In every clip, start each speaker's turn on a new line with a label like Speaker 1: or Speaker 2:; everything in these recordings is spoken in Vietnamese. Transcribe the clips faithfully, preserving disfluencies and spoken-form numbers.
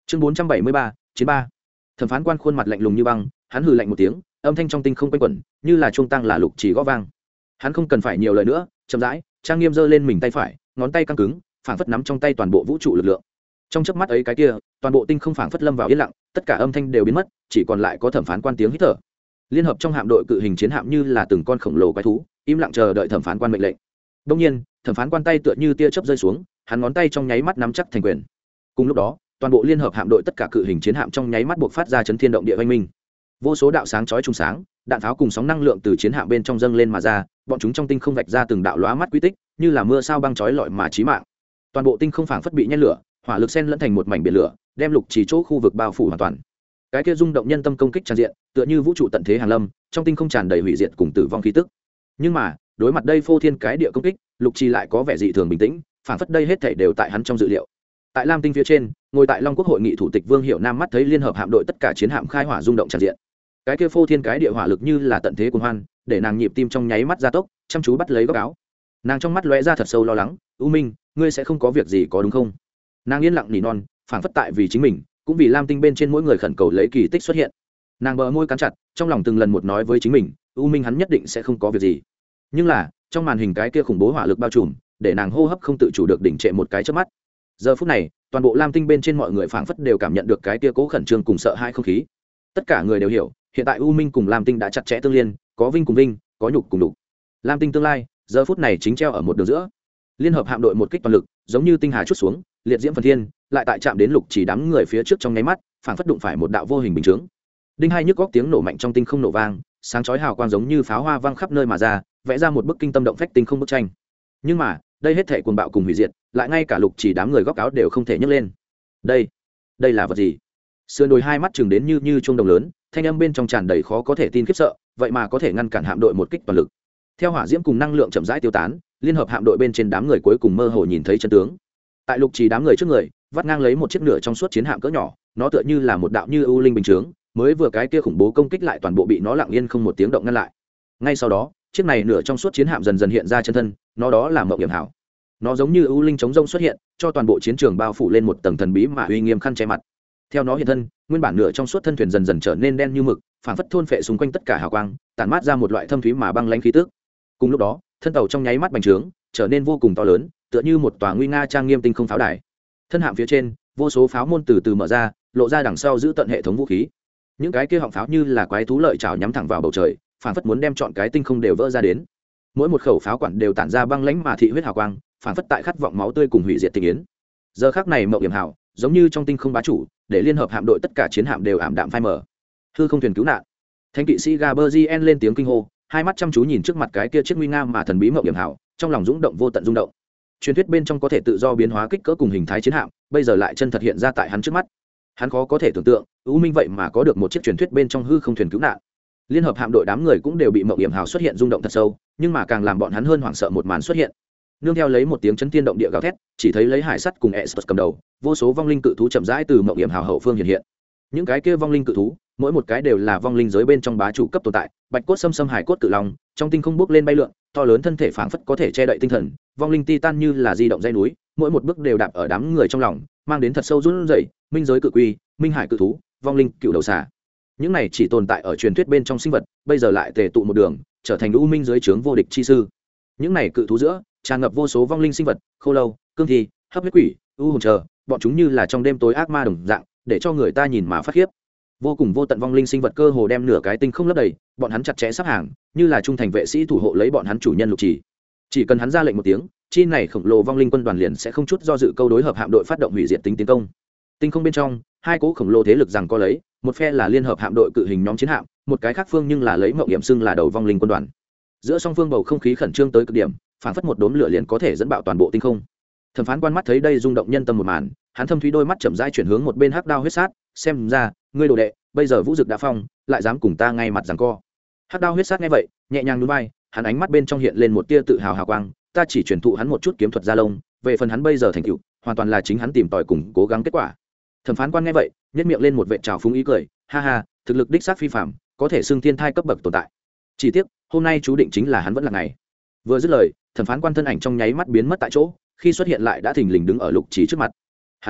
Speaker 1: chương bốn trăm bảy mươi ba chiến ba. Thẩm phán quan khuôn mặt lạnh lùng như băng, hắn hừ lạnh một tiếng, âm thanh trong tinh không quanh quẩn như là chuông tăng là lục chỉ gõ vang. Hắn không cần phải nhiều lời nữa, chậm rãi trang nghiêm giơ lên mình tay phải, ngón tay căng cứng, phảng phất nắm trong tay toàn bộ vũ trụ lực lượng. Trong chớp mắt ấy cái kia, toàn bộ tinh không phảng phất lâm vào yên lặng, tất cả âm thanh đều biến mất, chỉ còn lại có thẩm phán quan tiếng hít thở. Liên hợp trong hạm đội cự hình chiến hạm như là từng con khổng lồ quái thú, im lặng chờ đợi thẩm phán quan mệnh lệnh. Đương nhiên, thẩm phán quan tay tựa như tia chớp rơi xuống, hắn ngón tay trong nháy mắt nắm chắc thành quyền. Cùng lúc đó, toàn bộ liên hợp hạm đội tất cả cự hình chiến hạm trong nháy mắt buộc phát ra chấn thiên động địa oanh minh. Vô số đạo sáng chói trùng sáng, đạn pháo cùng sóng năng lượng từ chiến hạm bên trong dâng lên mà ra, bọn chúng trong tinh không vạch ra từng đạo lóa mắt quy tích, như là mưa sao băng chói lọi mà chí mạng. Toàn bộ tinh không phảng phất bị nhen lửa, hỏa lực xen lẫn thành một mảnh biển lửa, đem lục chỉ chỗ khu vực bao phủ hoàn toàn. Cái kia rung động nhân tâm công kích tràn diện, tựa như vũ trụ tận thế hàng lâm, trong tinh không tràn đầy hủy diệt cùng tử vong khí tức. Nhưng mà, đối mặt đây phô thiên cái địa công kích, lục chỉ lại có vẻ dị thường bình tĩnh, phảng phất đây hết thảy đều tại hắn trong dự liệu. Tại Lam Tinh phía trên, ngồi tại Long Quốc hội nghị thủ tịch Vương Hiểu Nam mắt thấy liên hợp hạm đội tất cả chiến hạm khai hỏa rung động tràn diện. Cái kia phô thiên cái địa hỏa lực như là tận thế cuồng hoan, để nàng nhịp tim trong nháy mắt gia tốc, chăm chú bắt lấy góc áo. Nàng trong mắt lóe ra thật sâu lo lắng, "U Minh, ngươi sẽ không có việc gì có đúng không?" Nàng yên lặng nỉ non, phảng phất tại vì chính mình, cũng vì Lam Tinh bên trên mỗi người khẩn cầu lấy kỳ tích xuất hiện. Nàng bờ môi cắn chặt, trong lòng từng lần một nói với chính mình, "U Minh hắn nhất định sẽ không có việc gì." Nhưng là, trong màn hình cái kia khủng bố hỏa lực bao trùm, để nàng hô hấp không tự chủ được đỉnh trệ một cái chớp mắt. Giờ phút này, toàn bộ Lam Tinh bên trên mọi người phảng phất đều cảm nhận được cái kia cố khẩn trương cùng sợ hãi không khí. Tất cả người đều hiểu, hiện tại U Minh cùng Lam Tinh đã chặt chẽ tương liên, có vinh cùng vinh, có nhục cùng đục. Lam Tinh tương lai, giờ phút này chính treo ở một đường giữa. Liên hợp hạm đội một kích toàn lực, giống như tinh hà chút xuống, liệt diễm phần thiên, lại tại chạm đến lục chỉ đám người phía trước trong nháy mắt, phảng phất đụng phải một đạo vô hình bình chướng. Đinh hai nhức góc tiếng nổ mạnh trong tinh không nổ vang, sáng chói hào quang giống như pháo hoa vang khắp nơi mà ra, vẽ ra một bức kinh tâm động phách tinh không bức tranh. Nhưng mà, đây hết thảy cuồng bạo cùng hủy diệt, lại ngay cả lục chỉ đám người góc áo đều không thể nhấc lên. Đây, đây là vật gì? Sườn đồi hai mắt chừng đến như như chuông đồng lớn, thanh âm bên trong tràn đầy khó có thể tin khiếp sợ, vậy mà có thể ngăn cản hạm đội một kích toàn lực. Theo hỏa diễm cùng năng lượng chậm rãi tiêu tán, liên hợp hạm đội bên trên đám người cuối cùng mơ hồ nhìn thấy chân tướng. Tại lục chỉ đám người trước người, vắt ngang lấy một chiếc nửa trong suốt chiến hạm cỡ nhỏ, nó tựa như là một đạo như ưu linh bình chướng, mới vừa cái kia khủng bố công kích lại toàn bộ bị nó lặng yên không một tiếng động ngăn lại. Ngay sau đó, chiếc này nửa trong suốt chiến hạm dần dần hiện ra chân thân, nó đó là Mộng Hiểm Hảo. Nó giống như ưu linh chống rông xuất hiện, cho toàn bộ chiến trường bao phủ lên một tầng thần bí mà uy nghiêm khăn che mặt. Theo nó hiện thân, nguyên bản nửa trong suốt thân thuyền dần dần trở nên đen như mực, phảng phất thôn phệ xung quanh tất cả hào quang, tản mát ra một loại thâm thúy mà băng lãnh khí tức. Cùng lúc đó, thân tàu trong nháy mắt bành trướng, trở nên vô cùng to lớn, tựa như một tòa nguy nga trang nghiêm tinh không pháo đài. Thân hạm phía trên, vô số pháo môn từ từ mở ra, lộ ra đằng sau giữ tận hệ thống vũ khí. Những cái kia họng pháo như là quái thú lợi chảo nhắm thẳng vào bầu trời, phảng phất muốn đem trọn cái tinh không đều vỡ ra đến. Mỗi một khẩu pháo quản đều tản ra băng lãnh mà thị huyết hào quang, phảng phất tại khát vọng máu tươi cùng hủy diệt tình yến. Giờ khắc này Mộng Hiểm Hảo, giống như trong tinh không bá chủ, để liên hợp hạm đội tất cả chiến hạm đều ảm đạm phai mờ. Hư không thuyền cứu nạn. Thánh kỵ sĩ Gaberzien lên tiếng kinh hô, hai mắt chăm chú nhìn trước mặt cái kia chiếc nguy nga mà thần bí Mộng Hiểm Hảo, trong lòng dũng động vô tận rung động. Truyền thuyết bên trong có thể tự do biến hóa kích cỡ cùng hình thái chiến hạm, bây giờ lại chân thật hiện ra tại hắn trước mắt. Hắn khó có thể tưởng tượng, U Minh vậy mà có được một chiếc truyền thuyết bên trong hư không thuyền cứu nạn. Liên hợp hạm đội đám người cũng đều bị Mộng Hiểm Hảo xuất hiện rung động thật sâu, nhưng mà càng làm bọn hắn hơn hoảng sợ một màn xuất hiện. Nương theo lấy một tiếng chấn thiên động địa gào thét, chỉ thấy lấy hải sắt cùng Estus cầm đầu, vô số vong linh cự thú chậm rãi từ Mộng Hiểm Hảo hậu phương hiện hiện. Những cái kia vong linh cự thú, mỗi một cái đều là vong linh giới bên trong bá chủ cấp tồn tại, bạch cốt xâm xâm hải cốt cự long, trong tinh không bước lên bay lượn, to lớn thân thể phảng phất có thể che đậy tinh thần, vong linh titan như là di động dây núi, mỗi một bước đều đạp ở đám người trong lòng, mang đến thật sâu run rẩy, minh giới cự quy, minh hải cự thú, vong linh cựu đầu xà. Những này chỉ tồn tại ở truyền thuyết bên trong sinh vật, bây giờ lại tề tụ một đường, trở thành u minh giới trướng vô địch chi sư. Những này cự thú giữa, tràn ngập vô số vong linh sinh vật, khô lâu, cương thi, hấp huyết quỷ, u hồn chờ, bọn chúng như là trong đêm tối ác ma đồng dạng, để cho người ta nhìn mà phát khiếp. Vô cùng vô tận vong linh sinh vật cơ hồ đem nửa cái tinh không lấp đầy, bọn hắn chặt chẽ sắp hàng, như là trung thành vệ sĩ thủ hộ lấy bọn hắn chủ nhân lục chỉ. Chỉ cần hắn ra lệnh một tiếng, chi này khổng lồ vong linh quân đoàn liền sẽ không chút do dự câu đối hợp hạm đội phát động hủy diệt tính tiến công. Tinh không bên trong, hai cỗ khổng lồ thế lực rằng co lấy, một phe là liên hợp hạm đội cự hình nhóm chiến hạm, một cái khác phương nhưng là lấy Mộng Hiểm xưng là đầu vong linh quân đoàn. Giữa song phương bầu không khí khẩn trương tới cực điểm, phảng phất một đốm lửa liền có thể dẫn bạo toàn bộ tinh không. Thẩm phán quan mắt thấy đây rung động nhân tâm một màn, hắn thâm thúy đôi mắt chậm rãi chuyển hướng một bên hắc đao huyết sát, xem ra, ngươi đồ đệ, bây giờ vũ dực đã phong, lại dám cùng ta ngay mặt giằng co. Hắc đao huyết sát nghe vậy, nhẹ nhàng nhún vai, hắn ánh mắt bên trong hiện lên một tia tự hào hào quang, ta chỉ truyền thụ hắn một chút kiếm thuật gia lông, về phần hắn bây giờ thành tựu, hoàn toàn là chính hắn tìm tòi cùng cố gắng kết quả. Thẩm phán quan nghe vậy, nhếch miệng lên một vệt trào phúng ý cười, ha ha, thực lực đích xác phi phàm, có thể xưng thiên thai cấp bậc tồn tại. Chỉ tiếc, hôm nay chú định chính là hắn vẫn là ngày. Vừa dứt lời, thẩm phán quan thân ảnh trong nháy mắt biến mất tại chỗ, khi xuất hiện lại đã thình lình đứng ở lục chỉ trước mặt. Hắn đến,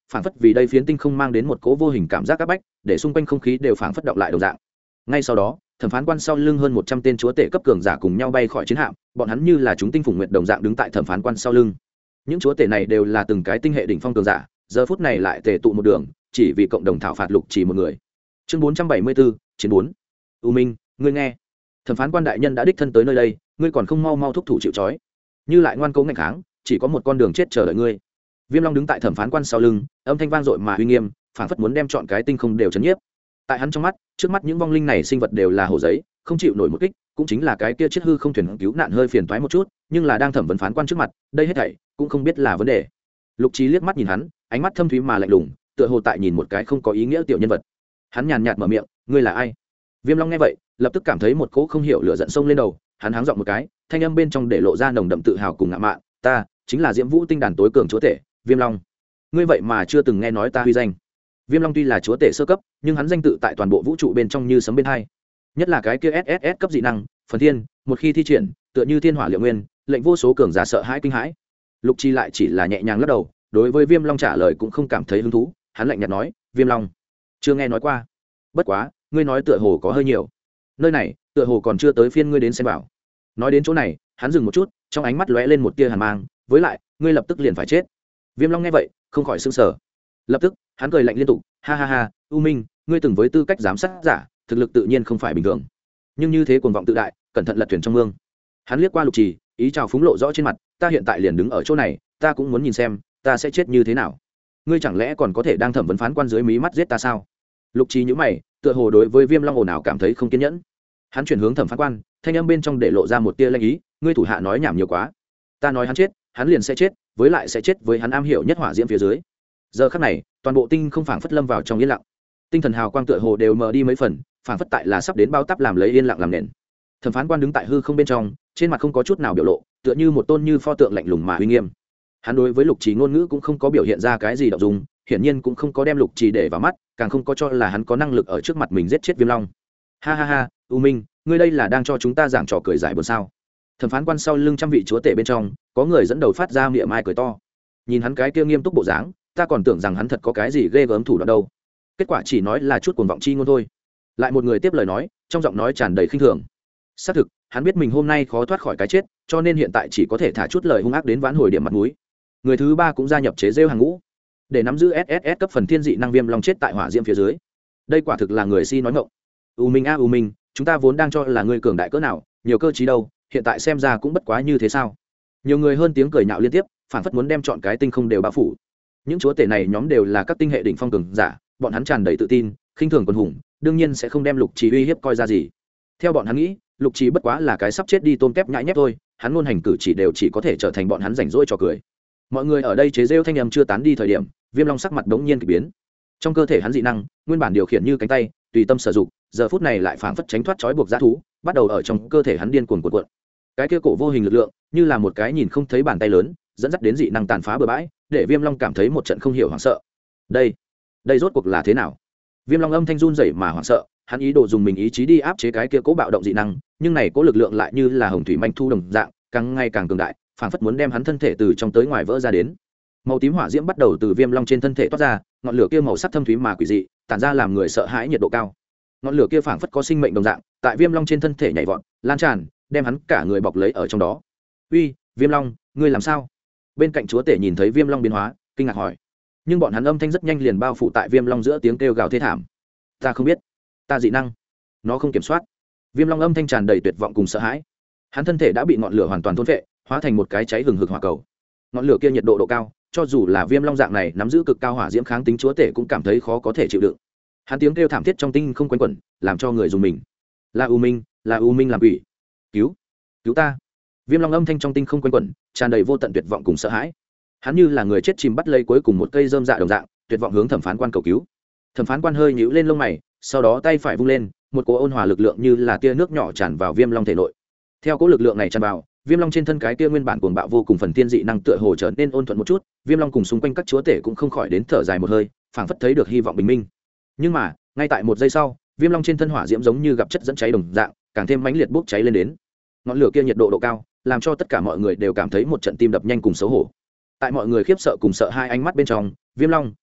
Speaker 1: phảng phất vì đây phiến tinh không mang đến một cỗ vô hình cảm giác áp bách, để xung quanh không khí đều phảng phất động lại đồng dạng. Ngay sau đó, thẩm phán quan sau lưng hơn một trăm tên chúa tể cấp cường giả cùng nhau bay khỏi chiến hạm, bọn hắn như là chúng tinh phùng nguyệt đồng dạng đứng tại thẩm phán quan sau lưng. Những chúa tể này đều là từng cái tinh hệ đỉnh phong cường giả, giờ phút này lại tề tụ một đường, chỉ vì cộng đồng thảo phạt Lục Chỉ một người. Chương bốn trăm bảy mươi bốn, chiến bốn. U Minh, ngươi nghe, thẩm phán quan đại nhân đã đích thân tới nơi đây, ngươi còn không mau mau thúc thủ chịu trói, như lại ngoan cố ngạnh kháng, chỉ có một con đường chết chờ đợi ngươi. Viêm Long đứng tại thẩm phán quan sau lưng, âm thanh vang dội mà uy nghiêm, phảng phất muốn đem chọn cái tinh không đều chấn nhiếp. Tại hắn trong mắt, trước mắt những vong linh này sinh vật đều là hổ giấy, không chịu nổi một kích, cũng chính là cái kia chiếc hư không thuyền cứu nạn hơi phiền toái một chút, nhưng là đang thẩm vấn phán quan trước mặt, đây hết thảy cũng không biết là vấn đề. Lục Trí liếc mắt nhìn hắn, ánh mắt thâm thúy mà lạnh lùng, tựa hồ tại nhìn một cái không có ý nghĩa tiểu nhân vật. Hắn nhàn nhạt mở miệng, ngươi là ai? Viêm Long nghe vậy, lập tức cảm thấy một cỗ không hiểu lửa giận sông lên đầu, hắn háng giọng một cái, thanh âm bên trong để lộ ra nồng đậm tự hào cùng ngạo mạn, ta chính là Diễm Vũ tinh đàn tối cường chúa tể, Viêm Long. Ngươi vậy mà chưa từng nghe nói ta huy danh? Viêm Long tuy là chúa tể sơ cấp, nhưng hắn danh tự tại toàn bộ vũ trụ bên trong như sấm bên hai. Nhất là cái kia ét ét ét cấp dị năng, phần thiên, một khi thi triển, tựa như thiên hỏa liệu nguyên, lệnh vô số cường giả sợ hãi kinh hãi. Lục Chi lại chỉ là nhẹ nhàng lắc đầu, đối với Viêm Long trả lời cũng không cảm thấy hứng thú, hắn lạnh nhạt nói, Viêm Long, chưa nghe nói qua. Bất quá, ngươi nói tựa hồ có hơi nhiều. Nơi này, tựa hồ còn chưa tới phiên ngươi đến xem bảo. Nói đến chỗ này, hắn dừng một chút, trong ánh mắt lóe lên một tia hàn mang, với lại, ngươi lập tức liền phải chết. Viêm Long nghe vậy, không khỏi sửng sở. Lập tức, hắn cười lạnh liên tục, ha ha ha, U Minh, ngươi từng với tư cách giám sát giả, thực lực tự nhiên không phải bình thường. Nhưng như thế cuồng vọng tự đại, cẩn thận lật thuyền trong mương. Hắn liếc qua Lục Trì, ý chào phúng lộ rõ trên mặt, ta hiện tại liền đứng ở chỗ này, ta cũng muốn nhìn xem, ta sẽ chết như thế nào. Ngươi chẳng lẽ còn có thể đang thẩm vấn phán quan dưới mí mắt giết ta sao? Lục Trì nhíu mày, tựa hồ đối với Viêm Long ồn ào cảm thấy không kiên nhẫn. Hắn chuyển hướng thẩm phán quan, thanh âm bên trong để lộ ra một tia lanh ý, ngươi thủ hạ nói nhảm nhiều quá. Ta nói hắn chết, hắn liền sẽ chết, với lại sẽ chết với hắn am hiểu nhất hỏa diễm phía dưới. Giờ khắc này, toàn bộ tinh không phảng phất lâm vào trong yên lặng, tinh thần hào quang tựa hồ đều mờ đi mấy phần, phảng phất tại là sắp đến bao táp làm lấy yên lặng làm nền. Thẩm phán quan đứng tại hư không bên trong, trên mặt không có chút nào biểu lộ, tựa như một tôn như pho tượng lạnh lùng mà uy nghiêm. Hắn đối với Lục Trì ngôn ngữ cũng không có biểu hiện ra cái gì động dung, hiển nhiên cũng không có đem Lục Trì để vào mắt, càng không có cho là hắn có năng lực ở trước mặt mình giết chết Viêm Long. Ha ha ha, U Minh, ngươi đây là đang cho chúng ta giảng trò cười giải buồn sao? Thẩm phán quan sau lưng trăm vị chúa tể bên trong, có người dẫn đầu phát ra miệng mai cười to. Nhìn hắn cái kia nghiêm túc bộ dáng, ta còn tưởng rằng hắn thật có cái gì ghê gớm thủ đoạn đâu. Kết quả chỉ nói là chút cuồng vọng chi ngôn thôi. Lại một người tiếp lời nói, trong giọng nói tràn đầy khinh thường. Xác thực, hắn biết mình hôm nay khó thoát khỏi cái chết, cho nên hiện tại chỉ có thể thả chút lời hung ác đến vãn hồi điểm mặt mũi. Người thứ ba cũng gia nhập chế rêu hàng ngũ, để nắm giữ ét ét ét cấp phần thiên dị năng Viêm Long chết tại hỏa diễm phía dưới. Đây quả thực là người si nói ngọng. U Minh a U Minh, chúng ta vốn đang cho là ngươi cường đại cỡ nào, nhiều cơ trí đâu, hiện tại xem ra cũng bất quá như thế sao? Nhiều người hơn tiếng cười nhạo liên tiếp, phản phất muốn đem chọn cái tinh không đều bao phủ. Những chúa tể này nhóm đều là các tinh hệ đỉnh phong cường giả, bọn hắn tràn đầy tự tin, khinh thường quân hùng, đương nhiên sẽ không đem Lục Trì uy hiếp coi ra gì. Theo bọn hắn nghĩ, Lục Trì bất quá là cái sắp chết đi tôm tép nhãi nhép thôi, hắn ngôn hành cử chỉ đều chỉ có thể trở thành bọn hắn rảnh rỗi trò cười. Mọi người ở đây chế rêu thanh âm chưa tán đi thời điểm, Viêm Long sắc mặt đống nhiên kỳ biến. Trong cơ thể hắn dị năng, nguyên bản điều khiển như cánh tay, tùy tâm sử dụng, giờ phút này lại phảng phất tránh thoát trói buộc dã thú, bắt đầu ở trong cơ thể hắn điên cuồng cuộn cuộn. Cái kia cổ vô hình lực lượng, như là một cái nhìn không thấy bàn tay lớn, dẫn dắt đến dị năng tàn phá bừa bãi, để Viêm Long cảm thấy một trận không hiểu hoảng sợ. Đây, đây rốt cuộc là thế nào? Viêm Long âm thanh run rẩy mà hoảng sợ, hắn ý đồ dùng mình ý chí đi áp chế cái kia cố bạo động dị năng, nhưng này cố lực lượng lại như là hồng thủy manh thu đồng dạng, càng ngày càng cường đại, phảng phất muốn đem hắn thân thể từ trong tới ngoài vỡ ra đến. Màu tím hỏa diễm bắt đầu từ Viêm Long trên thân thể toát ra, ngọn lửa kia màu sắc thâm thúy mà quỷ dị, tản ra làm người sợ hãi nhiệt độ cao. Ngọn lửa kia phảng phất có sinh mệnh đồng dạng, tại Viêm Long trên thân thể nhảy vọt, lan tràn, đem hắn cả người bọc lấy ở trong đó. "Uy, Viêm Long, ngươi làm sao?" Bên cạnh chúa tể nhìn thấy Viêm Long biến hóa, kinh ngạc hỏi. Nhưng bọn hắn âm thanh rất nhanh liền bao phủ tại Viêm Long giữa tiếng kêu gào thê thảm. "Ta không biết, ta dị năng, nó không kiểm soát." Viêm Long âm thanh tràn đầy tuyệt vọng cùng sợ hãi. Hắn thân thể đã bị ngọn lửa hoàn toàn thôn phệ, hóa thành một cái cháy hừng hực hỏa cầu. Ngọn lửa kia nhiệt độ độ cao, cho dù là Viêm Long dạng này nắm giữ cực cao hỏa diễm kháng tính chúa tể cũng cảm thấy khó có thể chịu đựng. Hắn tiếng kêu thảm thiết trong tinh không quanh quẩn, làm cho người dùng mình. "Là U Minh, là U Minh làm quỷ, cứu, cứu ta!" Viêm Long âm thanh trong tinh không quanh quẩn, tràn đầy vô tận tuyệt vọng cùng sợ hãi. Hắn như là người chết chìm bắt lấy cuối cùng một cây rơm dạ đồng dạng, tuyệt vọng hướng thẩm phán quan cầu cứu. Thẩm phán quan hơi nhíu lên lông mày, sau đó tay phải vung lên, một cỗ ôn hòa lực lượng như là tia nước nhỏ tràn vào Viêm Long thể nội. Theo cỗ lực lượng này tràn vào, Viêm Long trên thân cái tia nguyên bản cuồng bạo vô cùng phần tiên dị năng tựa hồ trở nên ôn thuận một chút, Viêm Long cùng xung quanh các chúa tể cũng không khỏi đến thở dài một hơi, phảng phất thấy được hy vọng bình minh. Nhưng mà, ngay tại một giây sau, Viêm Long trên thân hỏa diễm giống như gặp chất dẫn cháy đồng dạng, càng thêm mãnh liệt bốc cháy lên đến. Ngọn lửa kia nhiệt độ độ cao, làm cho tất cả mọi người đều cảm thấy một trận tim đập nhanh cùng xấu hổ. Tại mọi người khiếp sợ cùng sợ hai ánh mắt bên trong, Viêm Long,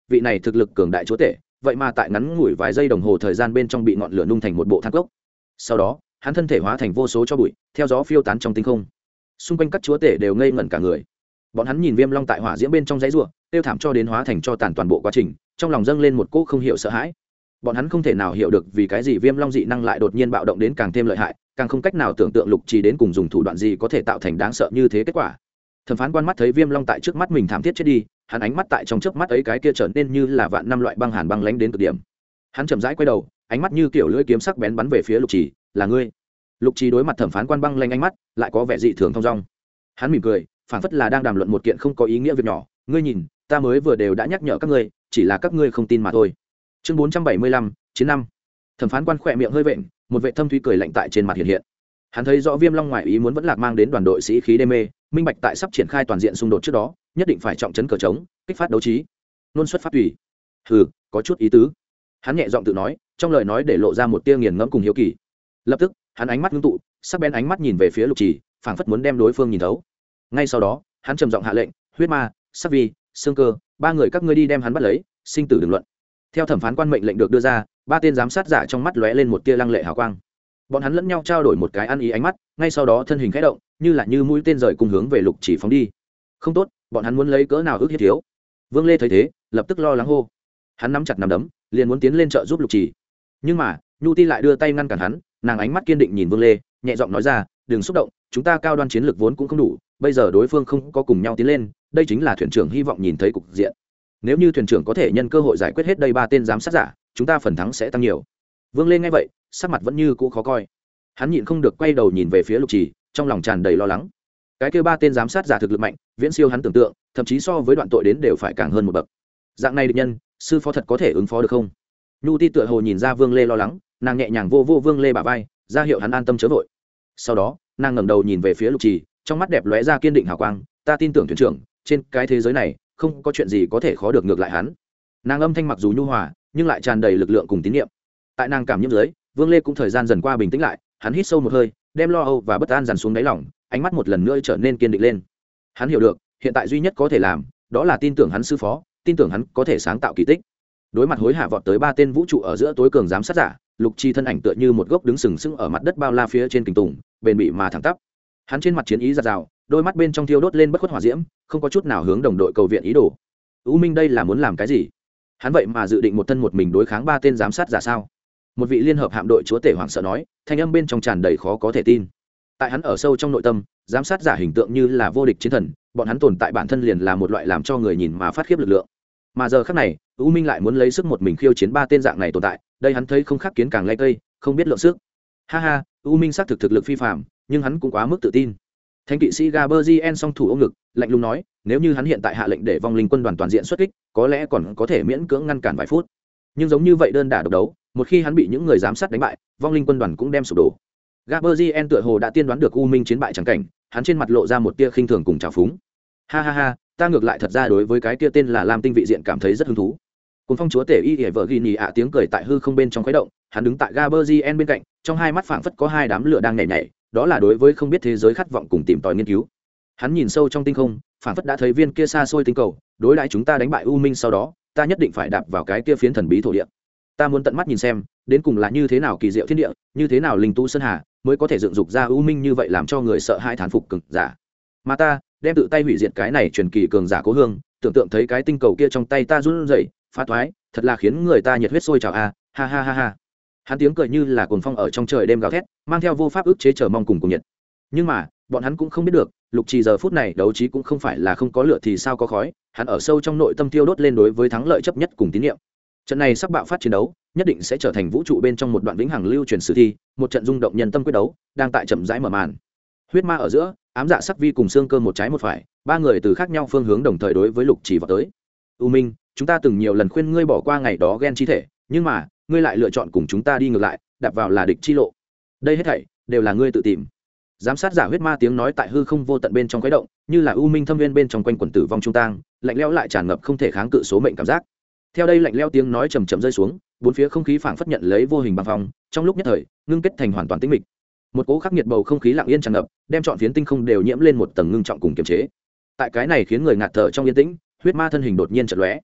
Speaker 1: vị này thực lực cường đại chúa tể vậy mà tại ngắn ngủi vài giây đồng hồ thời gian bên trong bị ngọn lửa nung thành một bộ than cốc. Sau đó hắn thân thể hóa thành vô số cho bụi theo gió phiêu tán trong tinh không. Xung quanh các chúa tể đều ngây ngẩn cả người. Bọn hắn nhìn Viêm Long tại hỏa diễm bên trong dãy rủa, tiêu thảm cho đến hóa thành cho tàn toàn bộ quá trình, trong lòng dâng lên một cỗ không hiểu sợ hãi. Bọn hắn không thể nào hiểu được vì cái gì Viêm Long dị năng lại đột nhiên bạo động đến càng thêm lợi hại, càng không cách nào tưởng tượng Lục Trì đến cùng dùng thủ đoạn gì có thể tạo thành đáng sợ như thế kết quả. Thẩm phán quan mắt thấy Viêm Long tại trước mắt mình thảm thiết chết đi, hắn ánh mắt tại trong chớp mắt ấy cái kia trở nên như là vạn năm loại băng hàn băng lãnh đến cực điểm. Hắn chậm rãi quay đầu, ánh mắt như kiểu lưỡi kiếm sắc bén bắn về phía Lục Trì, "Là ngươi?" Lục Trì đối mặt thẩm phán quan băng lãnh ánh mắt, lại có vẻ dị thường thong dong. Hắn mỉm cười, phảng phất là đang đàm luận một kiện không có ý nghĩa việc nhỏ, "Ngươi nhìn, ta mới vừa đều đã nhắc nhở các ngươi, chỉ là các ngươi không tin mà thôi." Chương bốn trăm bảy mươi lăm, chiến năm. Thẩm phán quan khẽ miệng hơi vện, một vệ thâm thúy cười lạnh tại trên mặt hiện hiện. Hắn thấy rõ Viêm Long ngoại ý muốn vẫn lạc mang đến đoàn đội sĩ khí đê mê, minh bạch tại sắp triển khai toàn diện xung đột trước đó, nhất định phải trọng trấn cờ trống, kích phát đấu trí. Luân xuất pháp tùy. Hừ, có chút ý tứ. Hắn nhẹ giọng tự nói, trong lời nói để lộ ra một tia nghiền ngẫm cùng hiếu kỳ. Lập tức, hắn ánh mắt ngưng tụ, sắc bén ánh mắt nhìn về phía Lục Trì, phảng phất muốn đem đối phương nhìn thấu. Ngay sau đó, hắn trầm giọng hạ lệnh, "Huyết Ma, Sắc Vi, Xương Cơ, ba người các ngươi đi đem hắn bắt lấy, sinh tử đừng luận." Theo thẩm phán quan mệnh lệnh được đưa ra, ba tên giám sát giả trong mắt lóe lên một tia lăng lệ hào quang. Bọn hắn lẫn nhau trao đổi một cái ăn ý ánh mắt, ngay sau đó thân hình khẽ động, như là như mũi tên rời cùng hướng về Lục Trì phóng đi. Không tốt, bọn hắn muốn lấy cỡ nào ước hiếp thiếu. Vương Lê thấy thế, lập tức lo lắng hô. Hắn nắm chặt nắm đấm, liền muốn tiến lên trợ giúp Lục Trì. Nhưng mà, Nhu Ti lại đưa tay ngăn cản hắn, nàng ánh mắt kiên định nhìn Vương Lê, nhẹ giọng nói ra, "Đừng xúc động, chúng ta cao đoan chiến lược vốn cũng không đủ, bây giờ đối phương không có cùng nhau tiến lên, đây chính là thuyền trưởng hy vọng nhìn thấy cục diện. Nếu như thuyền trưởng có thể nhân cơ hội giải quyết hết đây ba tên giám sát giả, chúng ta phần thắng sẽ tăng nhiều." Vương Lê nghe vậy, sắc mặt vẫn như cũ khó coi. Hắn nhịn không được quay đầu nhìn về phía Lục Trì, trong lòng tràn đầy lo lắng. Cái kia ba tên giám sát giả thực lực mạnh, viễn siêu hắn tưởng tượng, thậm chí so với đoạn tội đến đều phải càng hơn một bậc. Dạng này địch nhân, sư phó thật có thể ứng phó được không? Nhu Ti tựa hồ nhìn ra Vương Lê lo lắng, nàng nhẹ nhàng vô vô Vương Lê bả vai, ra hiệu hắn an tâm chớ vội. Sau đó, nàng ngẩng đầu nhìn về phía Lục Trì, trong mắt đẹp lóe ra kiên định hào quang, "Ta tin tưởng thuyền trưởng, trên cái thế giới này, không có chuyện gì có thể khó được ngược lại hắn." Nàng âm thanh mặc dù nhu hòa, nhưng lại tràn đầy lực lượng cùng tín nhiệm. Tại nàng cảm nhiễm dưới, Vương Lê cũng thời gian dần qua bình tĩnh lại, hắn hít sâu một hơi, đem lo âu và bất an dằn xuống đáy lòng, ánh mắt một lần nữa trở nên kiên định lên. Hắn hiểu được, hiện tại duy nhất có thể làm, đó là tin tưởng hắn sư phó, tin tưởng hắn có thể sáng tạo kỳ tích. Đối mặt hối hả vọt tới ba tên vũ trụ ở giữa tối cường giám sát giả, Lục Trì thân ảnh tựa như một gốc đứng sừng sững ở mặt đất bao la phía trên kình tùng, bền bỉ mà thẳng tắp. Hắn trên mặt chiến ý giạt rào, đôi mắt bên trong thiêu đốt lên bất khuất hỏa diễm, không có chút nào hướng đồng đội cầu viện ý đồ. U Minh đây là muốn làm cái gì? Hắn vậy mà dự định một thân một mình đối kháng ba tên giám sát giả sao? Một vị liên hợp hạm đội chúa tể hoảng sợ nói, thanh âm bên trong tràn đầy khó có thể tin. Tại hắn ở sâu trong nội tâm, giám sát giả hình tượng như là vô địch chiến thần, bọn hắn tồn tại bản thân liền là một loại làm cho người nhìn mà phát khiếp lực lượng. Mà giờ khắc này, U Minh lại muốn lấy sức một mình khiêu chiến ba tên dạng này tồn tại, đây hắn thấy không khác kiến càng lay cây, không biết lượng sức. Ha ha, U Minh xác thực thực lực phi phàm, nhưng hắn cũng quá mức tự tin. Thánh kỵ sĩ Gaberzien song thủ ôm ngực, lạnh lùng nói, nếu như hắn hiện tại hạ lệnh để vong linh quân đoàn toàn diện xuất kích, có lẽ còn có thể miễn cưỡng ngăn cản vài phút. Nhưng giống như vậy đơn đả độc đấu, một khi hắn bị những người giám sát đánh bại, vong linh quân đoàn cũng đem sụp đổ. Gaberzien tựa hồ đã tiên đoán được U Minh chiến bại chẳng cảnh, hắn trên mặt lộ ra một tia khinh thường cùng trào phúng. Ha ha ha, ta ngược lại thật ra đối với cái kia tên là Lam Tinh vị diện cảm thấy rất hứng thú. Cùng phong chúa tể y ỉa vợ ghi nhì ạ tiếng cười tại hư không bên trong khuấy động, hắn đứng tại Gaberzien bên cạnh, trong hai mắt phảng phất có hai đám lửa đang nhảy nhảy, đó là đối với không biết thế giới khát vọng cùng tìm tòi nghiên cứu. Hắn nhìn sâu trong tinh không, phảng phất đã thấy viên kia xa xôi tinh cầu, đối đãi chúng ta đánh bại U Minh sau đó, ta nhất định phải đạp vào cái kia phiến thần bí thổ địa. Ta muốn tận mắt nhìn xem, đến cùng là như thế nào kỳ diệu thiên địa, như thế nào linh tu sơn hà, mới có thể dựng dục ra U Minh như vậy làm cho người sợ hãi thán phục cực giả. Mà ta, đem tự tay hủy diệt cái này truyền kỳ cường giả cố hương, tưởng tượng thấy cái tinh cầu kia trong tay ta run rẩy, phá thoái, thật là khiến người ta nhiệt huyết sôi trào a, ha ha ha ha. Hắn tiếng cười như là cuồng phong ở trong trời đêm gào thét, mang theo vô pháp ức chế chờ mong cùng cùng nhiệt. Nhưng mà, bọn hắn cũng không biết được, Lục Trì giờ phút này đấu trí cũng không phải là không có lửa thì sao có khói, hắn ở sâu trong nội tâm tiêu đốt lên đối với thắng lợi chấp nhất cùng tín nhiệm. Trận này sắp bạo phát chiến đấu, nhất định sẽ trở thành vũ trụ bên trong một đoạn vĩnh hằng lưu truyền sử thi, một trận rung động nhân tâm quyết đấu, đang tại chậm rãi mở màn. Huyết Ma ở giữa, ám dạ Sắc Vi cùng xương cơ một trái một phải, ba người từ khác nhau phương hướng đồng thời đối với Lục Trì vào tới. U Minh, chúng ta từng nhiều lần khuyên ngươi bỏ qua ngày đó ghen chi thể, nhưng mà, ngươi lại lựa chọn cùng chúng ta đi ngược lại, đạp vào là địch chi lộ. Đây hết thảy đều là ngươi tự tìm. Giám sát giả Huyết Ma tiếng nói tại hư không vô tận bên trong khuấy động, như là u minh thâm viên bên trong quanh quần tử vong trung tang, lạnh lẽo lại tràn ngập không thể kháng cự số mệnh cảm giác. Theo đây lạnh lẽo tiếng nói trầm trầm rơi xuống, bốn phía không khí phảng phất nhận lấy vô hình băng phong, trong lúc nhất thời, ngưng kết thành hoàn toàn tĩnh mịch. Một cỗ khắc nghiệt bầu không khí lặng yên tràn ngập, đem trọn phiến tinh không đều nhiễm lên một tầng ngưng trọng cùng kiềm chế. Tại cái này khiến người ngạt thở trong yên tĩnh, Huyết Ma thân hình đột nhiên chợt lóe.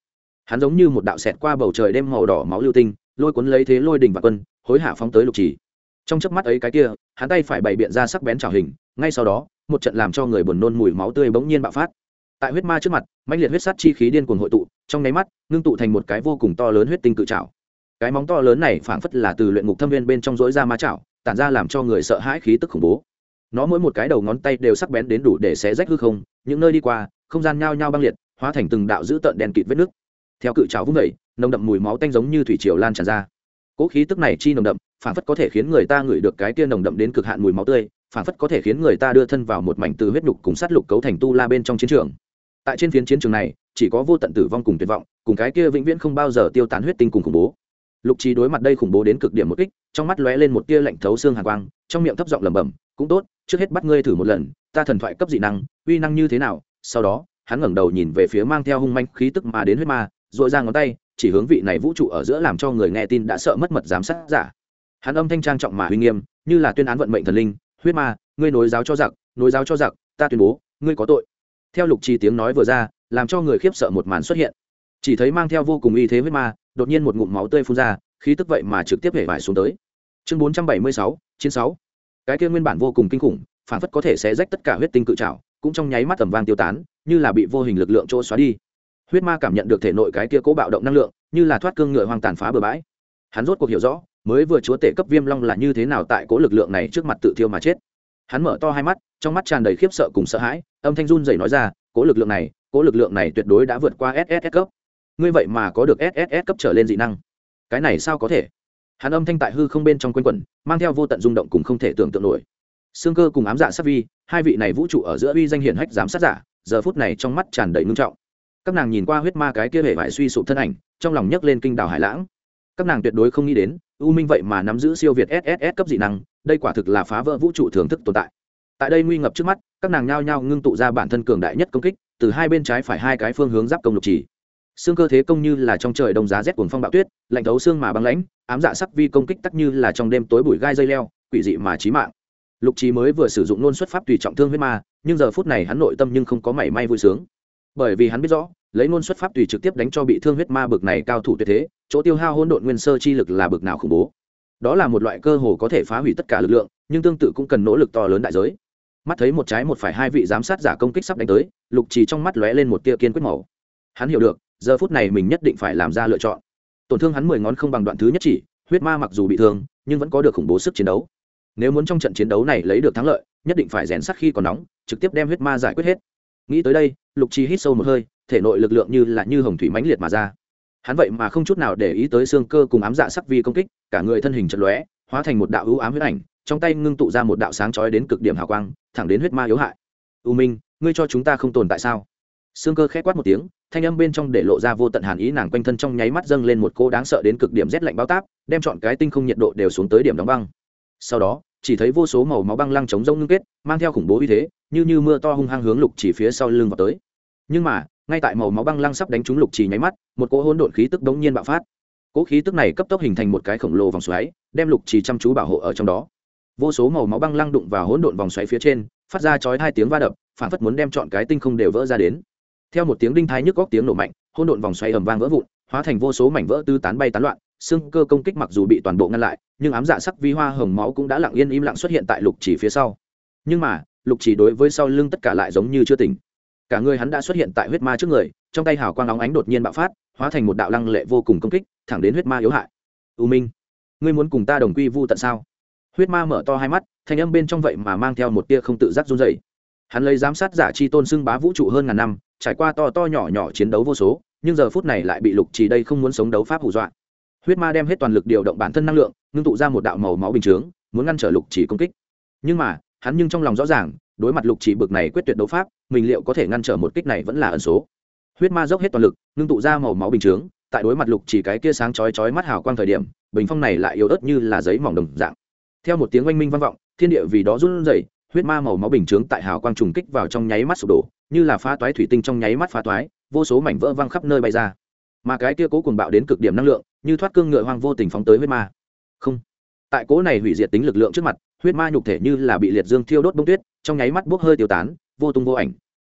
Speaker 1: hắn giống như một đạo xẹt qua bầu trời đêm màu đỏ máu lưu tinh, lôi cuốn lấy thế lôi đình và quân, hối hả phóng tới Lục Trì. Trong chớp mắt ấy cái kia, hắn tay phải bày biện ra sắc bén trảo hình, ngay sau đó, một trận làm cho người buồn nôn mùi máu tươi bỗng nhiên bạo phát. Tại huyết ma trước mặt, mãnh liệt huyết sát chi khí điên cuồng hội tụ, trong nháy mắt, ngưng tụ thành một cái vô cùng to lớn huyết tinh cự trảo. Cái móng to lớn này phảng phất là từ luyện ngục thâm viên bên trong rỗi ra ma trảo, tản ra làm cho người sợ hãi khí tức khủng bố. Nó mỗi một cái đầu ngón tay đều sắc bén đến đủ để xé rách hư không, những nơi đi qua, không gian nhao nhao băng liệt, hóa thành từng đạo dữ tợn đen kịt vết nước. Theo cự trảo vung dậy, nồng đậm mùi máu tanh giống như thủy triều lan tràn ra. Cỗ khí tức này chi nồng đậm, phảng phất có thể khiến người ta ngửi được cái kia nồng đậm đến cực hạn mùi máu tươi, phảng phất có thể khiến người ta đưa thân vào một mảnh từ huyết nhục cùng sát lục cấu thành tu la bên trong chiến trường. Tại trên phiến chiến trường này, chỉ có vô tận tử vong cùng tuyệt vọng, cùng cái kia vĩnh viễn không bao giờ tiêu tán huyết tinh cùng khủng bố. Lục Trì đối mặt đây khủng bố đến cực điểm một kích, trong mắt lóe lên một tia lạnh thấu xương hàn quang, trong miệng thấp giọng lẩm bẩm, "Cũng tốt, trước hết bắt ngươi thử một lần, ta thần thoại cấp dị năng, uy năng như thế nào?" Sau đó, hắn ngẩng đầu nhìn về phía mang theo hung manh khí tức mà đến huyết ma, rũa ra ngón tay, chỉ hướng vị này vũ trụ ở giữa làm cho người nghe tin đã sợ mất mật giám sát giả. Hắn âm thanh trang trọng mà uy nghiêm, như là tuyên án vận mệnh thần linh, "Huyết ma, ngươi nối giáo cho giặc, nối giáo cho giặc, ta tuyên bố, ngươi có tội." Theo Lục Trì tiếng nói vừa ra, làm cho người khiếp sợ một màn xuất hiện. Chỉ thấy mang theo vô cùng uy thế huyết ma, đột nhiên một ngụm máu tươi phun ra, khí tức vậy mà trực tiếp hể vải xuống tới. Chương bốn trăm bảy mươi sáu, chiến sáu. Cái kia nguyên bản vô cùng kinh khủng, phản phất có thể xé rách tất cả huyết tinh cự trảo, cũng trong nháy mắt tầm vang tiêu tán, như là bị vô hình lực lượng chỗ xóa đi. Huyết ma cảm nhận được thể nội cái kia cố bạo động năng lượng, như là thoát cương ngựa hoang tàn phá bừa bãi. Hắn rốt cuộc hiểu rõ, mới vừa chúa tể cấp viêm long là như thế nào tại cố lực lượng này trước mặt tự thiêu mà chết. Hắn mở to hai mắt, trong mắt tràn đầy khiếp sợ cùng sợ hãi, âm thanh run rẩy nói ra, cố lực lượng này, cố lực lượng này tuyệt đối đã vượt qua ét ét ét cấp. Ngươi vậy mà có được ét ét ét cấp trở lên dị năng. Cái này sao có thể? Hắn âm thanh tại hư không bên trong quanh quẩn, mang theo vô tận rung động cùng không thể tưởng tượng nổi. Xương Cơ cùng ám dạ sát vi, hai vị này vũ trụ ở giữa uy danh hiển hách giám sát giả, giờ phút này trong mắt tràn đầy ngưng trọng. Các nàng nhìn qua huyết ma cái kia hề vải suy sụp thân ảnh, trong lòng nhấc lên kinh đào hải lãng. Các nàng tuyệt đối không nghĩ đến, U Minh vậy mà nắm giữ siêu việt ét ét ét cấp dị năng, đây quả thực là phá vỡ vũ trụ thưởng thức tồn tại. Tại đây nguy ngập trước mắt, các nàng nhao nhao ngưng tụ ra bản thân cường đại nhất công kích, từ hai bên trái phải hai cái phương hướng giáp công Lục Trì. Xương Cơ thế công như là trong trời đông giá rét cuồng phong bạo tuyết, lạnh thấu xương mà băng lãnh, ám dạ sắc vi công kích tắc như là trong đêm tối bụi gai dây leo, quỷ dị mà chí mạng. Lục Trì mới vừa sử dụng nôn xuất pháp tùy trọng thương huyết ma, nhưng giờ phút này hắn nội tâm nhưng không có mảy may vui sướng, bởi vì hắn biết rõ, lấy nôn xuất pháp tùy trực tiếp đánh cho bị thương huyết ma bực này cao thủ tuyệt thế, chỗ tiêu hao hỗn độn nguyên sơ chi lực là bực nào khủng bố. Đó là một loại cơ hồ có thể phá hủy tất cả lực lượng, nhưng tương tự cũng cần nỗ lực to lớn đại giới. Mắt thấy một trái một phải hai vị giám sát giả công kích sắp đánh tới, Lục Trì trong mắt lóe lên một tia kiên quyết màu. Hắn hiểu được, giờ phút này mình nhất định phải làm ra lựa chọn. Tổn thương hắn mười ngón không bằng đoạn thứ nhất chỉ, huyết ma mặc dù bị thương, nhưng vẫn có được khủng bố sức chiến đấu. Nếu muốn trong trận chiến đấu này lấy được thắng lợi, nhất định phải rèn sắt khi còn nóng, trực tiếp đem huyết ma giải quyết hết. Nghĩ tới đây, Lục Trì hít sâu một hơi, thể nội lực lượng như là như hồng thủy mãnh liệt mà ra. Hắn vậy mà không chút nào để ý tới Xương Cơ cùng ám dạ sắc vi công kích, cả người thân hình chợt lóe, hóa thành một đạo ưu ám huyết ảnh, trong tay ngưng tụ ra một đạo sáng chói đến cực điểm hào quang, thẳng đến huyết ma yếu hại. U Minh, ngươi cho chúng ta không tồn tại sao? Xương Cơ khẽ quát một tiếng, thanh âm bên trong để lộ ra vô tận hàn ý, nàng quanh thân trong nháy mắt dâng lên một cô đáng sợ đến cực điểm rét lạnh bao táp, đem trọn cái tinh không nhiệt độ đều xuống tới điểm đóng băng. Sau đó, chỉ thấy vô số màu máu băng lăng chống rông ngưng kết, mang theo khủng bố uy thế, như như mưa to hung hăng hướng Lục Trì phía sau lưng vào tới. Nhưng mà, ngay tại màu máu băng lăng sắp đánh trúng Lục Trì nháy mắt, một cỗ hỗn độn khí tức đống nhiên bạo phát. Cỗ khí tức này cấp tốc hình thành một cái khổng lồ vòng xoáy, đem Lục Trì chăm chú bảo hộ ở trong đó. Vô số màu máu băng lăng đụng vào hỗn độn vòng xoáy phía trên, phát ra chói hai tiếng va đập, phản phất muốn đem trọn cái tinh không đều vỡ ra đến. Theo một tiếng đinh thái nhức góc tiếng nổ mạnh, hỗn độn vòng xoáy ầm vang vỡ vụn, hóa thành vô số mảnh vỡ tứ tán bay tán loạn. Xương Cơ công kích mặc dù bị toàn bộ ngăn lại, nhưng ám dạ sắc vi hoa hồng máu cũng đã lặng yên im lặng xuất hiện tại Lục Trì phía sau. Nhưng mà, Lục Trì đối với sau lưng tất cả lại giống như chưa tỉnh. Cả người hắn đã xuất hiện tại huyết ma trước người, trong tay hào quang óng ánh đột nhiên bạo phát, hóa thành một đạo lăng lệ vô cùng công kích, thẳng đến huyết ma yếu hại. U Minh, ngươi muốn cùng ta đồng quy vu tận sao? Huyết ma mở to hai mắt, thanh âm bên trong vậy mà mang theo một tia không tự giác run rẩy. Hắn lấy giám sát giả chi tôn xưng bá vũ trụ hơn ngàn năm, trải qua to to nhỏ nhỏ chiến đấu vô số, nhưng giờ phút này lại bị Lục Trì đây không muốn sống đấu pháp hù dọa. Huyết ma đem hết toàn lực điều động bản thân năng lượng, ngưng tụ ra một đạo màu máu bình chướng, muốn ngăn trở Lục Trì công kích. Nhưng mà, hắn nhưng trong lòng rõ ràng, đối mặt Lục Trì bực này quyết tuyệt đấu pháp, mình liệu có thể ngăn trở một kích này vẫn là ẩn số. Huyết ma dốc hết toàn lực, ngưng tụ ra màu máu bình chướng, tại đối mặt Lục Trì cái kia sáng chói chói mắt hào quang thời điểm, bình phong này lại yếu ớt như là giấy mỏng đồng dạng. Theo một tiếng oanh minh vang vọng, thiên địa vì đó run rẩy, huyết ma màu máu bình chướng tại hào quang trùng kích vào trong nháy mắt sụp đổ, như là phá toái thủy tinh trong nháy mắt phá toái, vô số mảnh vỡ văng khắp nơi bay ra. Mà cái kia cố cuồng bạo đến cực điểm năng lượng, như thoát cương ngựa hoang vô tình phóng tới huyết ma. Không, tại cố này hủy diệt tính lực lượng trước mặt, huyết ma nhục thể như là bị liệt dương thiêu đốt bông tuyết, trong nháy mắt bốc hơi tiêu tán, vô tung vô ảnh.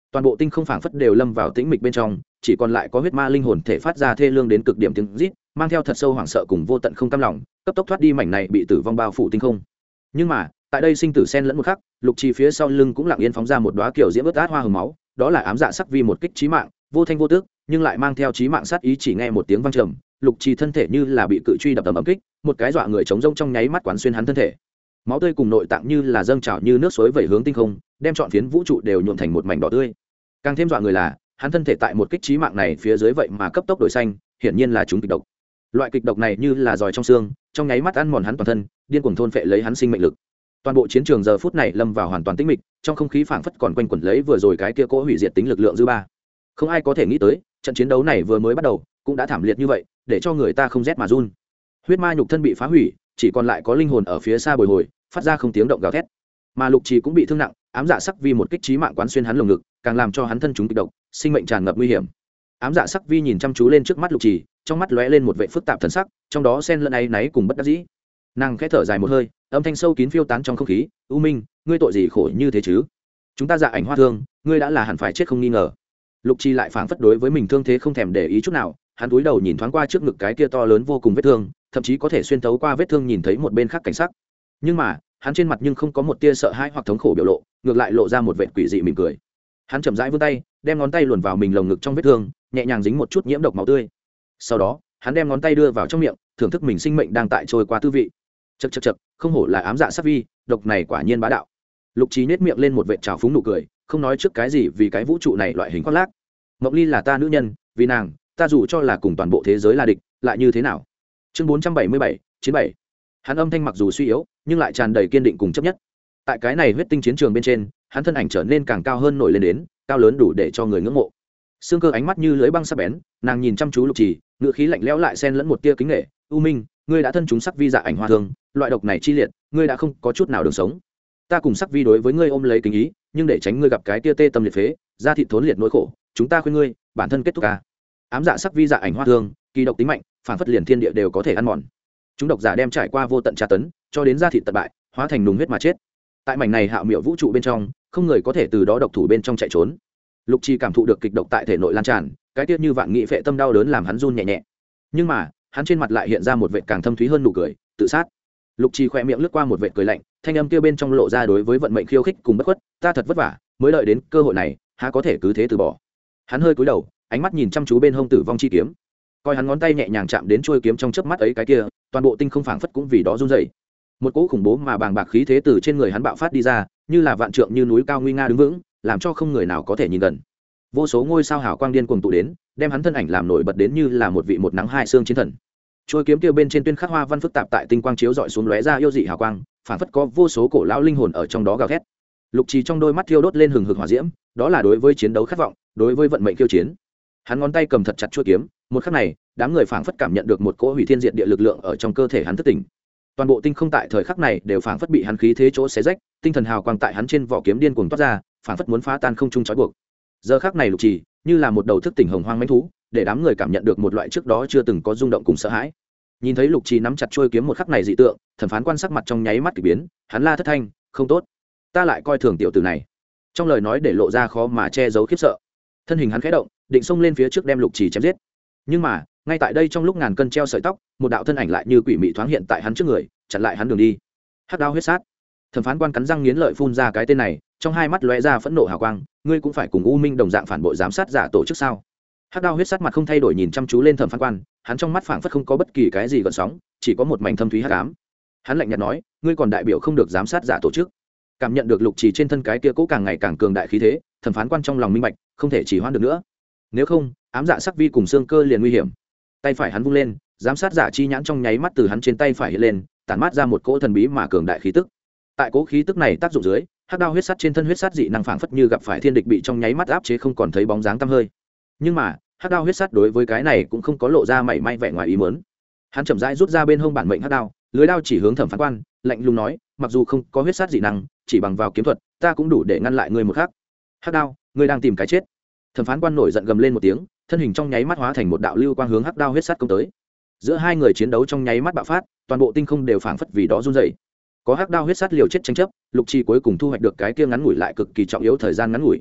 Speaker 1: toàn bộ tinh không phảng phất đều lâm vào tĩnh mịch bên trong, chỉ còn lại có huyết ma linh hồn thể phát ra thê lương đến cực điểm tiếng rít, mang theo thật sâu hoảng sợ cùng vô tận không cam lòng, cấp tốc thoát đi mảnh này bị tử vong bao phủ tinh không. Nhưng mà tại đây sinh tử xen lẫn một khắc, Lục Trì phía sau lưng cũng lặng yên phóng ra một đóa kiểu diễm ướt át hoa hồng máu, đó là ám dạ sắc vi một kích chí mạng, vô thanh vô tức, nhưng lại mang theo chí mạng sát ý. Chỉ nghe một tiếng vang trầm, Lục Trì thân thể như là bị cự truy đập tầm ầm kích, một cái dọa người chống rông trong nháy mắt quán xuyên hắn thân thể. Máu tươi cùng nội tạng như là dâng trào như nước suối vẩy hướng tinh không, đem trọn phiến vũ trụ đều nhuộm thành một mảnh đỏ tươi. Càng thêm dọa người là, hắn thân thể tại một kích chí mạng này phía dưới vậy mà cấp tốc đổi xanh, hiển nhiên là chúng kịch độc. Loại kịch độc này như là giòi trong xương, trong nháy mắt ăn mòn hắn toàn thân, điên cuồng thôn phệ lấy hắn sinh mệnh lực. Toàn bộ chiến trường giờ phút này lâm vào hoàn toàn tĩnh mịch, trong không khí phảng phất còn quanh quẩn lấy vừa rồi cái kia cỗ hủy diệt tính lực lượng dư ba. Không ai có thể nghĩ tới, trận chiến đấu này vừa mới bắt đầu, cũng đã thảm liệt như vậy, để cho người ta không rét mà run. Huyết ma nhục thân bị phá hủy, chỉ còn lại có linh hồn ở phía xa bồi hồi, phát ra không tiếng động gào thét. Mà Lục Trì cũng bị thương nặng, ám dạ sắc vi một kích chí mạng quán xuyên hắn lồng ngực, càng làm cho hắn thân chúng kịch độc, sinh mệnh tràn ngập nguy hiểm. Ám dạ sắc vi nhìn chăm chú lên trước mắt Lục Trì, trong mắt lóe lên một vẻ phức tạp thần sắc, trong đó xen lẫn áy náy cùng bất đắc dĩ. Nàng khẽ thở dài một hơi, âm thanh sâu kín phiêu tán trong không khí. U Minh, ngươi tội gì khổ như thế chứ? Chúng ta dạ ảnh hoa thương, ngươi đã là hẳn phải chết không nghi ngờ. Lục Trì lại phảng phất đối với mình thương thế không thèm để ý chút nào, hắn cúi đầu nhìn thoáng qua trước ngực cái kia to lớn vô cùng vết thương, thậm chí có thể xuyên thấu qua vết thương nhìn thấy một bên khác cảnh sắc. Nhưng mà hắn trên mặt nhưng không có một tia sợ hãi hoặc thống khổ biểu lộ, ngược lại lộ ra một vẻ quỷ dị mỉm cười. Hắn chậm rãi vươn tay, đem ngón tay luồn vào mình lồng ngực trong vết thương, nhẹ nhàng dính một chút nhiễm độc máu tươi. Sau đó hắn đem ngón tay đưa vào trong miệng, thưởng thức mình sinh mệnh đang tại trôi qua tư vị. Chậc chậc chậc, không hổ là ám dạ sát vi, độc này quả nhiên bá đạo. Lục Trí nhếch miệng lên một vệt trào phúng nụ cười, không nói trước cái gì vì cái vũ trụ này loại hình khoác lác. Mộng Ly là ta nữ nhân, vì nàng, ta dù cho là cùng toàn bộ thế giới là địch, lại như thế nào? Chương bốn trăm bảy mươi bảy, chiến bảy. Hắn âm thanh mặc dù suy yếu, nhưng lại tràn đầy kiên định cùng chấp nhất. Tại cái này huyết tinh chiến trường bên trên, hắn thân ảnh trở nên càng cao hơn nổi lên đến, cao lớn đủ để cho người ngưỡng mộ. Xương Cơ ánh mắt như lưỡi băng sắc bén, nàng nhìn chăm chú Lục Trì, ngữ khí lạnh lẽo lại xen lẫn một tia kính nể. U Minh, ngươi đã thân chúng sắc vi dạ ảnh hoa thương, loại độc này chi liệt, ngươi đã không có chút nào đường sống. Ta cùng sắc vi đối với ngươi ôm lấy kính ý, nhưng để tránh ngươi gặp cái tia tê tâm liệt phế, da thịt thốn liệt nỗi khổ, chúng ta khuyên ngươi, bản thân kết thúc ca. Ám dạ sắc vi dạ ảnh hoa thương, kỳ độc tính mạnh, phản phất liền thiên địa đều có thể ăn mòn. Chúng độc giả đem trải qua vô tận tra tấn, cho đến da thịt tận bại, hóa thành nùng huyết mà chết. Tại mảnh này hạo miệu vũ trụ bên trong, không người có thể từ đó độc thủ bên trong chạy trốn. Lục Trì cảm thụ được kịch độc tại thể nội lan tràn, cái tiết như vạn nghị phệ tâm đau đớn làm hắn run nhẹ nhẹ. Nhưng mà hắn trên mặt lại hiện ra một vệt càng thâm thúy hơn nụ cười, tự sát. Lục Trì khỏe miệng lướt qua một vệt cười lạnh, thanh âm kia bên trong lộ ra đối với vận mệnh khiêu khích cùng bất khuất. Ta thật vất vả mới đợi đến cơ hội này, há có thể cứ thế từ bỏ. Hắn hơi cúi đầu, ánh mắt nhìn chăm chú bên hông tử vong chi kiếm, coi hắn ngón tay nhẹ nhàng chạm đến chuôi kiếm trong chớp mắt ấy, cái kia toàn bộ tinh không phảng phất cũng vì đó run rẩy. Một cỗ khủng bố mà bàng bạc khí thế từ trên người hắn bạo phát đi ra, như là vạn trượng như núi cao nguy nga đứng vững, làm cho không người nào có thể nhìn gần. Vô số ngôi sao hào quang điên cuồng tụ đến, đem hắn thân ảnh làm nổi bật đến như là một vị một nắng hai xương chiến thần. Chuôi kiếm kia bên trên tuyên khắc hoa văn phức tạp tại tinh quang chiếu dọi xuống lóe ra yêu dị hào quang, phảng phất có vô số cổ lão linh hồn ở trong đó gào thét. Lục Trì trong đôi mắt thiêu đốt lên hừng hực hỏa diễm, đó là đối với chiến đấu khát vọng, đối với vận mệnh khiêu chiến. Hắn ngón tay cầm thật chặt chuôi kiếm, một khắc này, đám người phảng phất cảm nhận được một cỗ hủy thiên diệt địa lực lượng ở trong cơ thể hắn thức tỉnh. Toàn bộ tinh không tại thời khắc này đều phảng phất bị hắn khí thế chỗ xé rách, tinh thần hào quang tại hắn trên vỏ kiếm điên cuồng toát ra, phảng phất muốn phá tan không trung trói buộc. Giờ khắc này Lục Trì như là một đầu thức tỉnh hồng hoang mãnh thú, để đám người cảm nhận được một loại trước đó chưa từng có rung động cùng sợ hãi. Nhìn thấy Lục Trì nắm chặt chuôi kiếm một khắc này dị tượng, thẩm phán quan sắc mặt trong nháy mắt kỳ biến, hắn la thất thanh, không tốt, ta lại coi thường tiểu tử này. Trong lời nói để lộ ra khó mà che giấu khiếp sợ. Thân hình hắn khẽ động, định xông lên phía trước đem Lục Trì chém giết. Nhưng mà ngay tại đây trong lúc ngàn cân treo sợi tóc, một đạo thân ảnh lại như quỷ mị thoáng hiện tại hắn trước người, chặn lại hắn đường đi. Hắc đao huyết sát. Thẩm phán quan cắn răng nghiến lợi phun ra cái tên này, trong hai mắt lóe ra phẫn nộ hào quang. Ngươi cũng phải cùng U Minh đồng dạng phản bội giám sát giả tổ chức sao? Hắc đao huyết sát mặt không thay đổi nhìn chăm chú lên thẩm phán quan, hắn trong mắt phảng phất không có bất kỳ cái gì gợn sóng, chỉ có một mảnh thâm thúy hắc ám. Hắn lạnh nhạt nói, ngươi còn đại biểu không được giám sát giả tổ chức. Cảm nhận được Lục Trì trên thân cái kia cố càng ngày càng cường đại khí thế, thẩm phán quan trong lòng minh bạch, không thể chỉ hoãn được nữa. Nếu không, ám dạ sắc vi cùng xương cơ liền nguy hiểm. Tay phải hắn vung lên, giám sát giả chi nhãn trong nháy mắt từ hắn trên tay phải hiện lên, tản mát ra một cỗ thần bí mà cường đại khí tức. Tại cỗ khí tức này tác dụng dưới, hắc đao huyết sắt trên thân huyết sắt dị năng phảng phất như gặp phải thiên địch bị trong nháy mắt áp chế không còn thấy bóng dáng tăm hơi. Nhưng mà hắc đao huyết sắt đối với cái này cũng không có lộ ra mảy may vẻ ngoài ý muốn. Hắn chậm rãi rút ra bên hông bản mệnh hắc đao, lưới đao chỉ hướng thẩm phán quan, lạnh lùng nói, mặc dù không có huyết sắt dị năng, chỉ bằng vào kiếm thuật, ta cũng đủ để ngăn lại ngươi một khắc. Hắc đao, ngươi đang tìm cái chết. Thẩm phán quan nổi giận gầm lên một tiếng, thân hình trong nháy mắt hóa thành một đạo lưu quang hướng hắc đao huyết sắt công tới. Giữa hai người chiến đấu trong nháy mắt bạo phát, toàn bộ tinh không đều phảng phất vì đó run rẩy. Có hắc đao huyết sắt liều chết tranh chấp, Lục Trì cuối cùng thu hoạch được cái kia ngắn ngủi lại cực kỳ trọng yếu thời gian ngắn ngủi.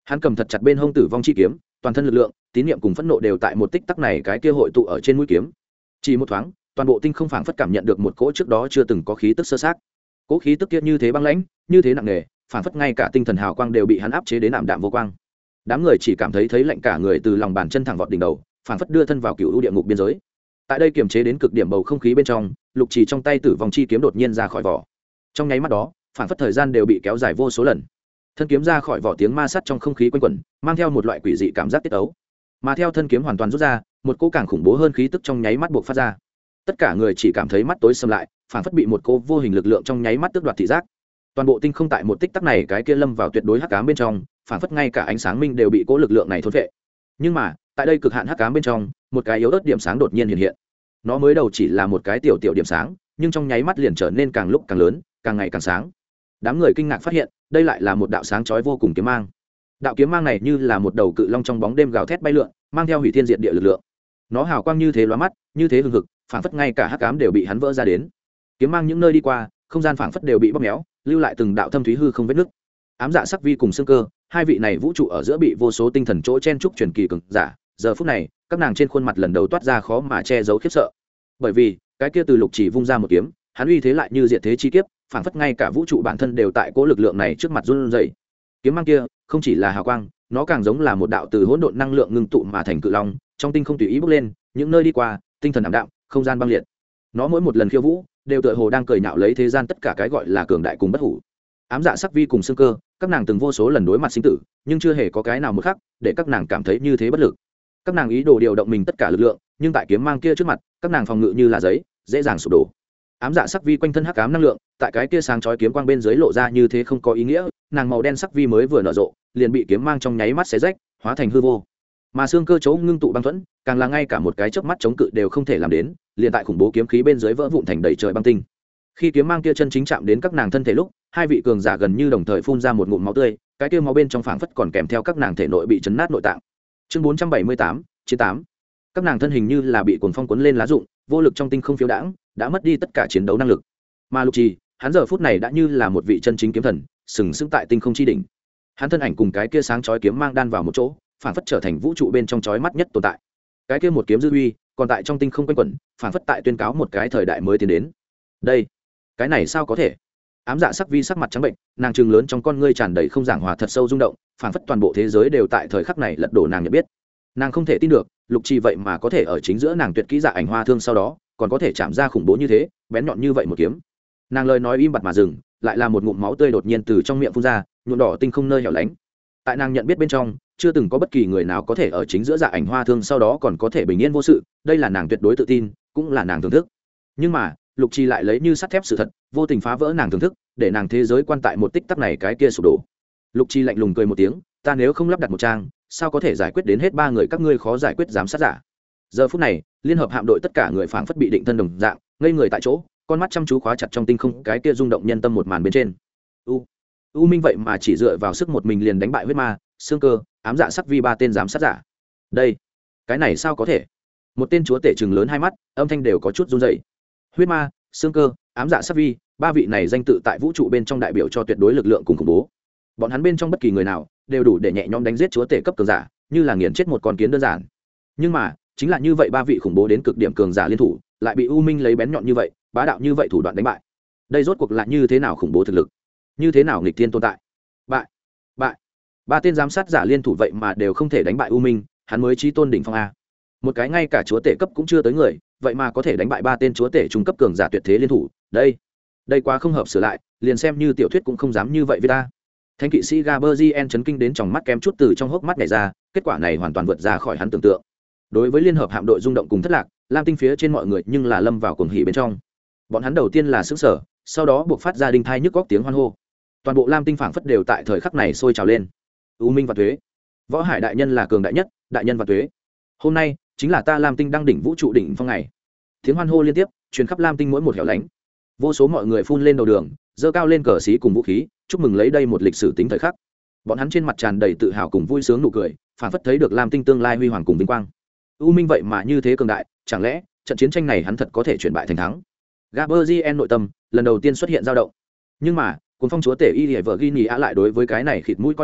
Speaker 1: hắn cầm thật chặt bên hông tử vong chi kiếm, toàn thân lực lượng, tín niệm cùng phẫn nộ đều tại một tích tắc này cái kia hội tụ ở trên mũi kiếm. Chỉ một thoáng, toàn bộ tinh không phảng phất cảm nhận được một cỗ trước đó chưa từng có khí tức sơ sát. Cỗ khí tức kia như thế băng lãnh, như thế nặng nề, phảng phất ngay cả tinh thần hào quang đều bị hắn áp chế đến ảm đạm vô quang. Đám người chỉ cảm thấy thấy lạnh cả người từ lòng bàn chân thẳng vọt đỉnh đầu, phảng phất đưa thân vào cựu u địa ngục biên giới. Tại đây kiềm chế đến cực điểm bầu không khí bên trong, Lục Trì trong tay tử vong chi kiếm đột nhiên ra khỏi vỏ. Trong nháy mắt đó, phảng phất thời gian đều bị kéo dài vô số lần. Thân kiếm ra khỏi vỏ tiếng ma sát trong không khí quanh quẩn, mang theo một loại quỷ dị cảm giác tiết ấu. Mà theo thân kiếm hoàn toàn rút ra, một cỗ càng khủng bố hơn khí tức trong nháy mắt buộc phát ra. Tất cả người chỉ cảm thấy mắt tối sầm lại, phảng phất bị một cỗ vô hình lực lượng trong nháy mắt tước đoạt thị giác. Toàn bộ tinh không tại một tích tắc này cái kia lâm vào tuyệt đối hắc ám bên trong, phảng phất ngay cả ánh sáng minh đều bị cỗ lực lượng này thôn phệ. Nhưng mà, tại đây cực hạn hắc ám bên trong, một cái yếu ớt điểm sáng đột nhiên hiện hiện. Nó mới đầu chỉ là một cái tiểu tiểu điểm sáng, nhưng trong nháy mắt liền trở nên càng lúc càng lớn, càng ngày càng sáng. Đám người kinh ngạc phát hiện, đây lại là một đạo sáng chói vô cùng kiếm mang. Đạo kiếm mang này như là một đầu cự long trong bóng đêm gào thét bay lượn, mang theo hủy thiên diệt địa lực lượng. Nó hào quang như thế lóa mắt, như thế hừng hực, phảng phất ngay cả hắc ám đều bị hắn vỡ ra đến. Kiếm mang những nơi đi qua, không gian phảng phất đều bị bóp méo, lưu lại từng đạo thâm thúy hư không vết nứt. Ám Dạ Sắc Vi cùng Xương Cơ, hai vị này vũ trụ ở giữa bị vô số tinh thần chỗ chen trúc truyền kỳ cường giả, giờ phút này, các nàng trên khuôn mặt lần đầu toát ra khó mà che giấu khiếp sợ. Bởi vì, cái kia từ Lục Chỉ vung ra một kiếm, hắn uy thế lại như diệt thế chi kiếp, phảng phất ngay cả vũ trụ bản thân đều tại cố lực lượng này trước mặt run rẩy. Kiếm mang kia, không chỉ là hào quang, nó càng giống là một đạo từ hỗn độn năng lượng ngưng tụ mà thành cự long, trong tinh không tùy ý bốc lên, những nơi đi qua, tinh thần ảm đạm, không gian băng liệt. Nó mỗi một lần khiêu vũ, đều tựa hồ đang cười nhạo lấy thế gian tất cả cái gọi là cường đại cùng bất hủ. Ám Dạ Sắc Vi cùng Xương Cơ, các nàng từng vô số lần đối mặt sinh tử, nhưng chưa hề có cái nào một khắc để các nàng cảm thấy như thế bất lực. Các nàng ý đồ điều động mình tất cả lực lượng, nhưng tại kiếm mang kia trước mặt, các nàng phòng ngự như là giấy, dễ dàng sụp đổ. Ám Dạ Sắc Vi quanh thân hắc ám năng lượng, tại cái kia sáng chói kiếm quang bên dưới lộ ra như thế không có ý nghĩa, nàng màu đen sắc vi mới vừa nở rộ, liền bị kiếm mang trong nháy mắt xé rách, hóa thành hư vô. Mà Xương Cơ chỗ ngưng tụ băng thuẫn, càng là ngay cả một cái chớp mắt chống cự đều không thể làm đến, liền tại khủng bố kiếm khí bên dưới vỡ vụn thành đầy trời băng tinh. Khi kiếm mang kia chân chính chạm đến các nàng thân thể lúc, hai vị cường giả gần như đồng thời phun ra một ngụm máu tươi, cái kia máu bên trong phảng phất còn kèm theo các nàng thể nội bị chấn nát nội tạng. Chương bốn trăm bảy mươi tám, chiến tám. Các nàng thân hình như là bị cuồng phong cuốn lên lá rụng, vô lực trong tinh không phiêu đãng, đã mất đi tất cả chiến đấu năng lực. Mà Lục Trì, hắn giờ phút này đã như là một vị chân chính kiếm thần, sừng sững tại tinh không chi đỉnh. Hắn thân ảnh cùng cái kia sáng chói kiếm mang đan vào một chỗ, phảng phất trở thành vũ trụ bên trong chói mắt nhất tồn tại. Cái kia một kiếm dư uy, còn tại trong tinh không quanh quẩn, phảng phất tại tuyên cáo một cái thời đại mới tiến đến. Đây, cái này sao có thể? Ám Dạ Sắc Vi sắc mặt trắng bệnh, nàng trừng lớn trong con ngươi tràn đầy không giảng hòa thật sâu rung động, phảng phất toàn bộ thế giới đều tại thời khắc này lật đổ nàng nhận biết. Nàng không thể tin được, Lục Trì vậy mà có thể ở chính giữa nàng tuyệt kỹ dạ ảnh hoa thương sau đó, còn có thể chạm ra khủng bố như thế, bén nhọn như vậy một kiếm. Nàng lời nói im bặt mà dừng, lại là một ngụm máu tươi đột nhiên từ trong miệng phun ra, nhuộm đỏ tinh không nơi hẻo lánh. Tại nàng nhận biết bên trong, chưa từng có bất kỳ người nào có thể ở chính giữa dạ ảnh hoa thương sau đó còn có thể bình yên vô sự, đây là nàng tuyệt đối tự tin, cũng là nàng thưởng thức. Nhưng mà, Lục Trì lại lấy như sắt thép sự thật, vô tình phá vỡ nàng thưởng thức, để nàng thế giới quan tại một tích tắc này cái kia sụp đổ. Lục Trì lạnh lùng cười một tiếng, ta nếu không lắp đặt một trang, sao có thể giải quyết đến hết ba người các ngươi khó giải quyết giám sát giả. Giờ phút này, liên hợp hạm đội tất cả người phảng phất bị định thân đồng dạng, ngây người tại chỗ, con mắt chăm chú khóa chặt trong tinh không cái kia rung động nhân tâm một màn bên trên. U, U Minh vậy mà chỉ dựa vào sức một mình liền đánh bại huyết ma, Xương Cơ, Ám Dạ Sắc Vi ba tên giám sát giả. Đây, cái này sao có thể? Một tên chúa tể trừng lớn hai mắt, âm thanh đều có chút run rẩy. Huyết ma, Xương Cơ, Ám Dạ Sắc Vi, ba vị này danh tự tại vũ trụ bên trong đại biểu cho tuyệt đối lực lượng cùng khủng bố. Bọn hắn bên trong bất kỳ người nào đều đủ để nhẹ nhõm đánh giết chúa tể cấp cường giả, như là nghiền chết một con kiến đơn giản. Nhưng mà, chính là như vậy ba vị khủng bố đến cực điểm cường giả liên thủ, lại bị U Minh lấy bén nhọn như vậy, bá đạo như vậy thủ đoạn đánh bại. Đây rốt cuộc là như thế nào khủng bố thực lực? Như thế nào nghịch thiên tồn tại? Bại, bại. Ba tên giám sát giả liên thủ vậy mà đều không thể đánh bại U Minh, hắn mới chí tôn đỉnh phong a. Một cái ngay cả chúa tể cấp cũng chưa tới người, vậy mà có thể đánh bại ba tên chúa tể trung cấp cường giả tuyệt thế liên thủ, đây, đây quá không hợp sửa lại, liền xem như tiểu thuyết cũng không dám như vậy với ta. Thánh kỵ sĩ Gaberzien chấn kinh đến trong mắt kém chút từ trong hốc mắt nhảy ra, kết quả này hoàn toàn vượt ra khỏi hắn tưởng tượng. Đối với liên hợp hạm đội rung động cùng thất lạc, Lam Tinh phía trên mọi người nhưng là lâm vào cuồng hỉ bên trong. Bọn hắn đầu tiên là sững sờ, sau đó buộc phát ra đinh thai nhức góc tiếng hoan hô. Toàn bộ Lam Tinh phảng phất đều tại thời khắc này sôi trào lên. U Minh và Tuế, Võ Hải đại nhân là cường đại nhất, đại nhân và Tuế. Hôm nay chính là ta Lam Tinh đăng đỉnh vũ trụ đỉnh phong ngày. Tiếng hoan hô liên tiếp truyền khắp Lam Tinh mỗi một hẻo lánh. Vô số mọi người phun lên đầu đường, giơ cao lên cờ xí cùng vũ khí, chúc mừng lấy đây một lịch sử tính thời khắc. Bọn hắn trên mặt tràn đầy tự hào cùng vui sướng nụ cười, phảng phất thấy được Lam Tinh tương lai huy hoàng cùng vinh quang. U Minh vậy mà như thế cường đại, chẳng lẽ trận chiến tranh này hắn thật có thể chuyển bại thành thắng? Gaberzien nội tâm lần đầu tiên xuất hiện dao động. Nhưng mà, cuốn phong chúa tể y Virginia lại đối với cái này khịt mũi coi thường,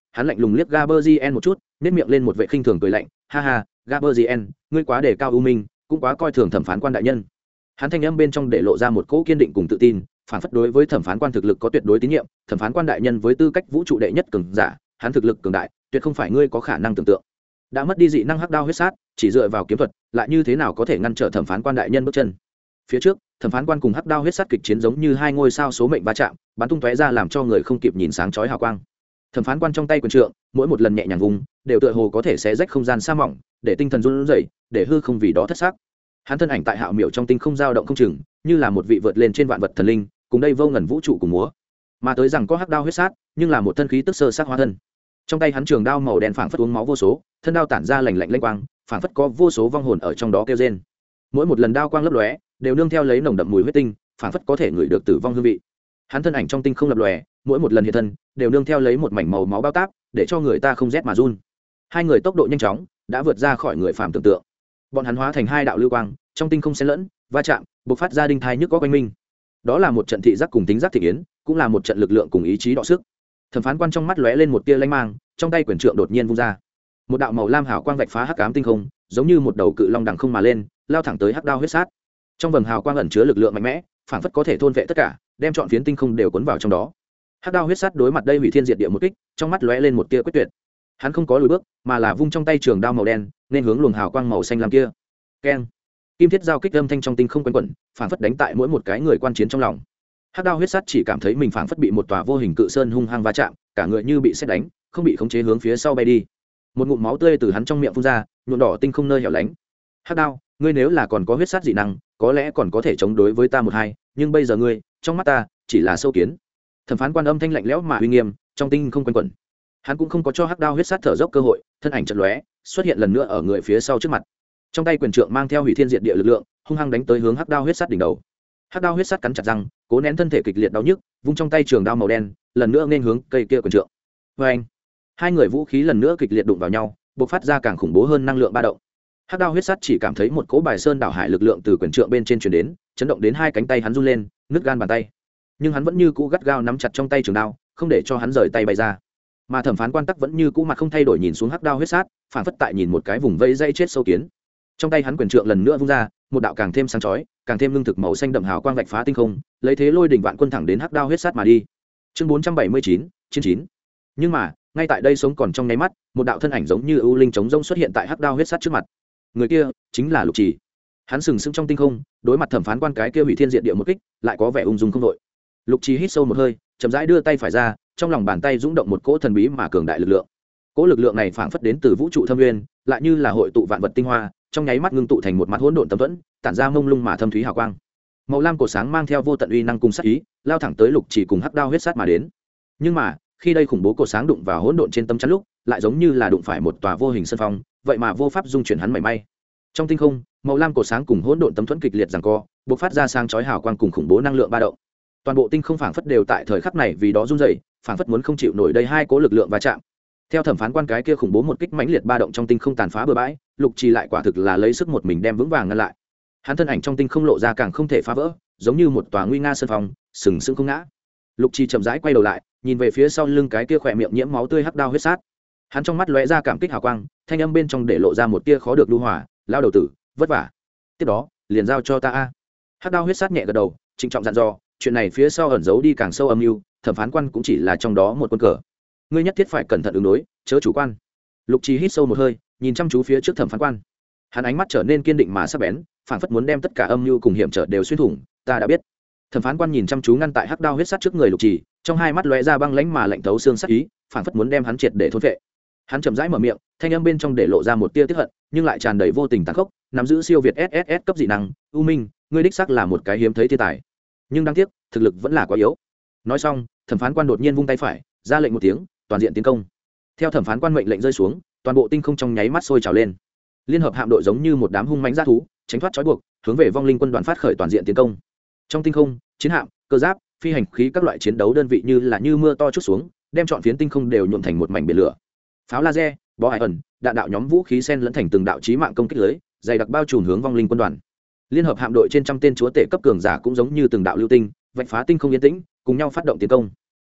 Speaker 1: hắn lạnh lùng liếc Gaberzien một chút, nét miệng lên một vệ khinh thường cười lạnh, ha ha, Gaberzien, ngươi quá đề cao ưu minh, cũng quá coi thường thẩm phán quan đại nhân. Hắn thanh âm bên trong để lộ ra một cỗ kiên định cùng tự tin, phản phất đối với thẩm phán quan thực lực có tuyệt đối tín nhiệm. Thẩm phán quan đại nhân với tư cách vũ trụ đệ nhất cường giả, hắn thực lực cường đại, tuyệt không phải ngươi có khả năng tưởng tượng. Đã mất đi dị năng hắc đao huyết sát, chỉ dựa vào kiếm thuật, lại như thế nào có thể ngăn trở thẩm phán quan đại nhân bước chân? Phía trước, thẩm phán quan cùng hắc đao huyết sát kịch chiến giống như hai ngôi sao số mệnh va chạm, bắn tung tóe ra làm cho người không kịp nhìn sáng chói hào quang. Thẩm phán quan trong tay quyền trượng, mỗi một lần nhẹ nhàng vùng, đều tựa hồ có thể xé rách không gian sa mỏng, để tinh thần run rẩy, để hư không vì đó thất sắc. Hắn thân ảnh tại hạo miểu trong tinh không dao động không chừng, như là một vị vượt lên trên vạn vật thần linh, cùng đây vô ngần vũ trụ cùng múa. Mà tới rằng có hắc đao huyết sát, nhưng là một thân khí tức sơ sát hóa thân. Trong tay hắn trường đao màu đen phảng phất uống máu vô số, thân đao tản ra lạnh lạnh lênh quang, phảng phất có vô số vong hồn ở trong đó kêu rên. Mỗi một lần đao quang lấp lóe, đều nương theo lấy nồng đậm mùi huyết tinh, phảng phất có thể ngửi được tử vong hương vị. Hắn thân ảnh trong tinh không lập lòe, mỗi một lần hiện thân, đều nương theo lấy một mảnh màu máu bao táp, để cho người ta không rét mà run. Hai người tốc độ nhanh chóng, đã vượt ra khỏi người phàm tưởng tượng. Bọn hắn hóa thành hai đạo lưu quang, trong tinh không xen lẫn, va chạm, bộc phát ra đinh thai nhức góc oanh minh. Đó là một trận thị giác cùng tính giác thị yến, cũng là một trận lực lượng cùng ý chí đọ sức. Thẩm phán quan trong mắt lóe lên một tia lanh mang, trong tay quyền trượng đột nhiên vung ra, một đạo màu lam hào quang vạch phá hắc ám tinh không, giống như một đầu cự long đằng không mà lên, lao thẳng tới hắc đao huyết sát. Trong vầng hào quang ẩn chứa lực lượng mạnh mẽ, phảng phất có thể thôn vệ tất cả, đem trọn phiến tinh không đều cuốn vào trong đó. Hắc đao huyết sát đối mặt đây hủy thiên diệt địa một kích, trong mắt lóe lên một tia quyết tuyệt. Hắn không có lùi bước, mà là vung trong tay trường đao màu đen, nên hướng luồng hào quang màu xanh lam kia. Keng! Kim thiết giao kích âm thanh trong tinh không quanh quẩn, phảng phất đánh tại mỗi một cái người quan chiến trong lòng. Hắc đao huyết sát chỉ cảm thấy mình phảng phất bị một tòa vô hình cự sơn hung hăng va chạm, cả người như bị sét đánh, không bị khống chế hướng phía sau bay đi. Một ngụm máu tươi từ hắn trong miệng phun ra, nhuộm đỏ tinh không nơi hẻo lánh. Hắc đao, ngươi nếu là còn có huyết sát dị năng, có lẽ còn có thể chống đối với ta một hai, nhưng bây giờ ngươi, trong mắt ta, chỉ là sâu kiến. Thẩm phán quan âm thanh lạnh lẽo mà uy nghiêm, trong tinh không quanh quẩn. Hắn cũng không có cho hắc đao huyết sát thở dốc cơ hội, thân ảnh chợt lóe, xuất hiện lần nữa ở người phía sau trước mặt. Trong tay quyền trượng mang theo hủy thiên diệt địa lực lượng, hung hăng đánh tới hướng hắc đao huyết sát đỉnh đầu. Hắc đao huyết sát cắn chặt răng, cố nén thân thể kịch liệt đau nhức, vung trong tay trường đao màu đen, lần nữa nên hướng cây kia quyền trượng. Và anh, hai người vũ khí lần nữa kịch liệt đụng vào nhau, bộc phát ra càng khủng bố hơn năng lượng ba động. Hắc đao huyết sát chỉ cảm thấy một cỗ bài sơn đảo hải lực lượng từ quyền trượng bên trên truyền đến, chấn động đến hai cánh tay hắn run lên, nứt gan bàn tay. Nhưng hắn vẫn như cũ gắt gao nắm chặt trong tay trường đao, không để cho hắn rời tay bay ra. Mà thẩm phán quan tắc vẫn như cũ mặt không thay đổi nhìn xuống hắc đao huyết sát, phản phất tại nhìn một cái vùng vây dây chết sâu kiến. Trong tay hắn quyền trượng lần nữa vung ra, một đạo càng thêm sáng chói, càng thêm lương thực màu xanh đậm hào quang vạch phá tinh không, lấy thế lôi đỉnh vạn quân thẳng đến hắc đao huyết sát mà đi. Chương bốn trăm bảy mươi chín, chiến chín. Nhưng mà, ngay tại đây sống còn trong nháy mắt, một đạo thân ảnh giống như ưu linh chống rông xuất hiện tại hắc đao huyết sát trước mặt. Người kia chính là Lục Trì. Hắn sừng sững trong tinh không, đối mặt thẩm phán quan cái kia hủy thiên diệt địa một kích, lại có vẻ ung dung không đội. Lục Trì hít sâu một hơi, chậm rãi đưa tay phải ra, trong lòng bàn tay rung động một cỗ thần bí mà cường đại lực lượng. Cỗ lực lượng này phảng phất đến từ vũ trụ thâm nguyên, lại như là hội tụ vạn vật tinh hoa, trong nháy mắt ngưng tụ thành một mặt hỗn độn tấm thuẫn, tản ra mông lung mà thâm thúy hào quang. Màu lam cổ sáng mang theo vô tận uy năng cùng sát ý, lao thẳng tới Lục Trì cùng hắc đao huyết sát mà đến. Nhưng mà, khi đây khủng bố cổ sáng đụng vào hỗn độn trên tấm chắn lúc, lại giống như là đụng phải một tòa vô hình sơn phong, vậy mà vô pháp dung chuyển hắn mảy may. Trong tinh không, màu lam cổ sáng cùng hỗn độn tấm thuẫn kịch liệt giằng co, bộc phát ra sáng chói hào quang cùng khủng bố năng lượng ba động. Toàn bộ tinh không phảng phất đều tại thời khắc này vì đó run rẩy, phảng phất muốn không chịu nổi đây hai cố lực lượng va chạm. Theo thẩm phán quan cái kia khủng bố một kích mãnh liệt ba động trong tinh không tàn phá bừa bãi, Lục Trì lại quả thực là lấy sức một mình đem vững vàng ngăn lại. Hắn thân ảnh trong tinh không lộ ra càng không thể phá vỡ, giống như một tòa nguy nga sơn phong, sừng sững không ngã. Lục Trì chậm rãi quay đầu lại, nhìn về phía sau lưng cái kia khỏe miệng nhiễm máu tươi hắc đao huyết sát. Hắn trong mắt lóe ra cảm kích hào quang, thanh âm bên trong để lộ ra một tia khó được lưu hòa, lao đầu tử, vất vả. Tiếp đó, liền giao cho ta a. Hắc đao huyết sát nhẹ gật đầu, trịnh trọng dặn dò, chuyện này phía sau ẩn giấu đi càng sâu âm mưu, thẩm phán quan cũng chỉ là trong đó một quân cờ. Ngươi nhất thiết phải cẩn thận ứng đối, chớ chủ quan. Lục Trì hít sâu một hơi, nhìn chăm chú phía trước thẩm phán quan. Hắn ánh mắt trở nên kiên định mà sắc bén, phảng phất muốn đem tất cả âm mưu cùng hiểm trở đều xuyên thủng. Ta đã biết. Thẩm phán quan nhìn chăm chú ngăn tại hắc đao huyết sát trước người Lục Trì, trong hai mắt lóe ra băng lãnh mà lạnh thấu xương sắc ý, phảng phất muốn đem hắn triệt để thôn phệ. Hắn chậm rãi mở miệng, thanh âm bên trong để lộ ra một tia tiếc hận, nhưng lại tràn đầy vô tình tàn khốc, nắm giữ siêu việt ét ét ét cấp dị năng, U Minh, ngươi đích xác là một cái hiếm thấy thiên tài. Nhưng đáng tiếc, thực lực vẫn là quá yếu. Nói xong, thẩm phán quan đột nhiên vung tay phải, ra lệnh một tiếng, toàn diện tiến công. Theo thẩm phán quan mệnh lệnh rơi xuống, toàn bộ tinh không trong nháy mắt sôi trào lên. Liên hợp hạm đội giống như một đám hung mãnh dã thú, tránh thoát trói buộc, hướng về vong linh quân đoàn phát khởi toàn diện tiến công. Trong tinh không, chiến hạm, cơ giáp, phi hành khí các loại chiến đấu đơn vị như là như mưa to chút xuống, đem trọn phiến tinh không đều nhuộm thành một mảnh biển lửa. Pháo laser, bó hải ẩn, đạn đạo nhóm vũ khí xen lẫn thành từng đạo chí mạng công kích lưới, dày đặc bao trùm hướng vong linh quân đoàn. Liên hợp hạm đội trên trăm tên chúa tể cấp cường giả cũng giống như từng đạo lưu tinh, vạch phá tinh không yên tĩnh, cùng nhau phát động tiến công.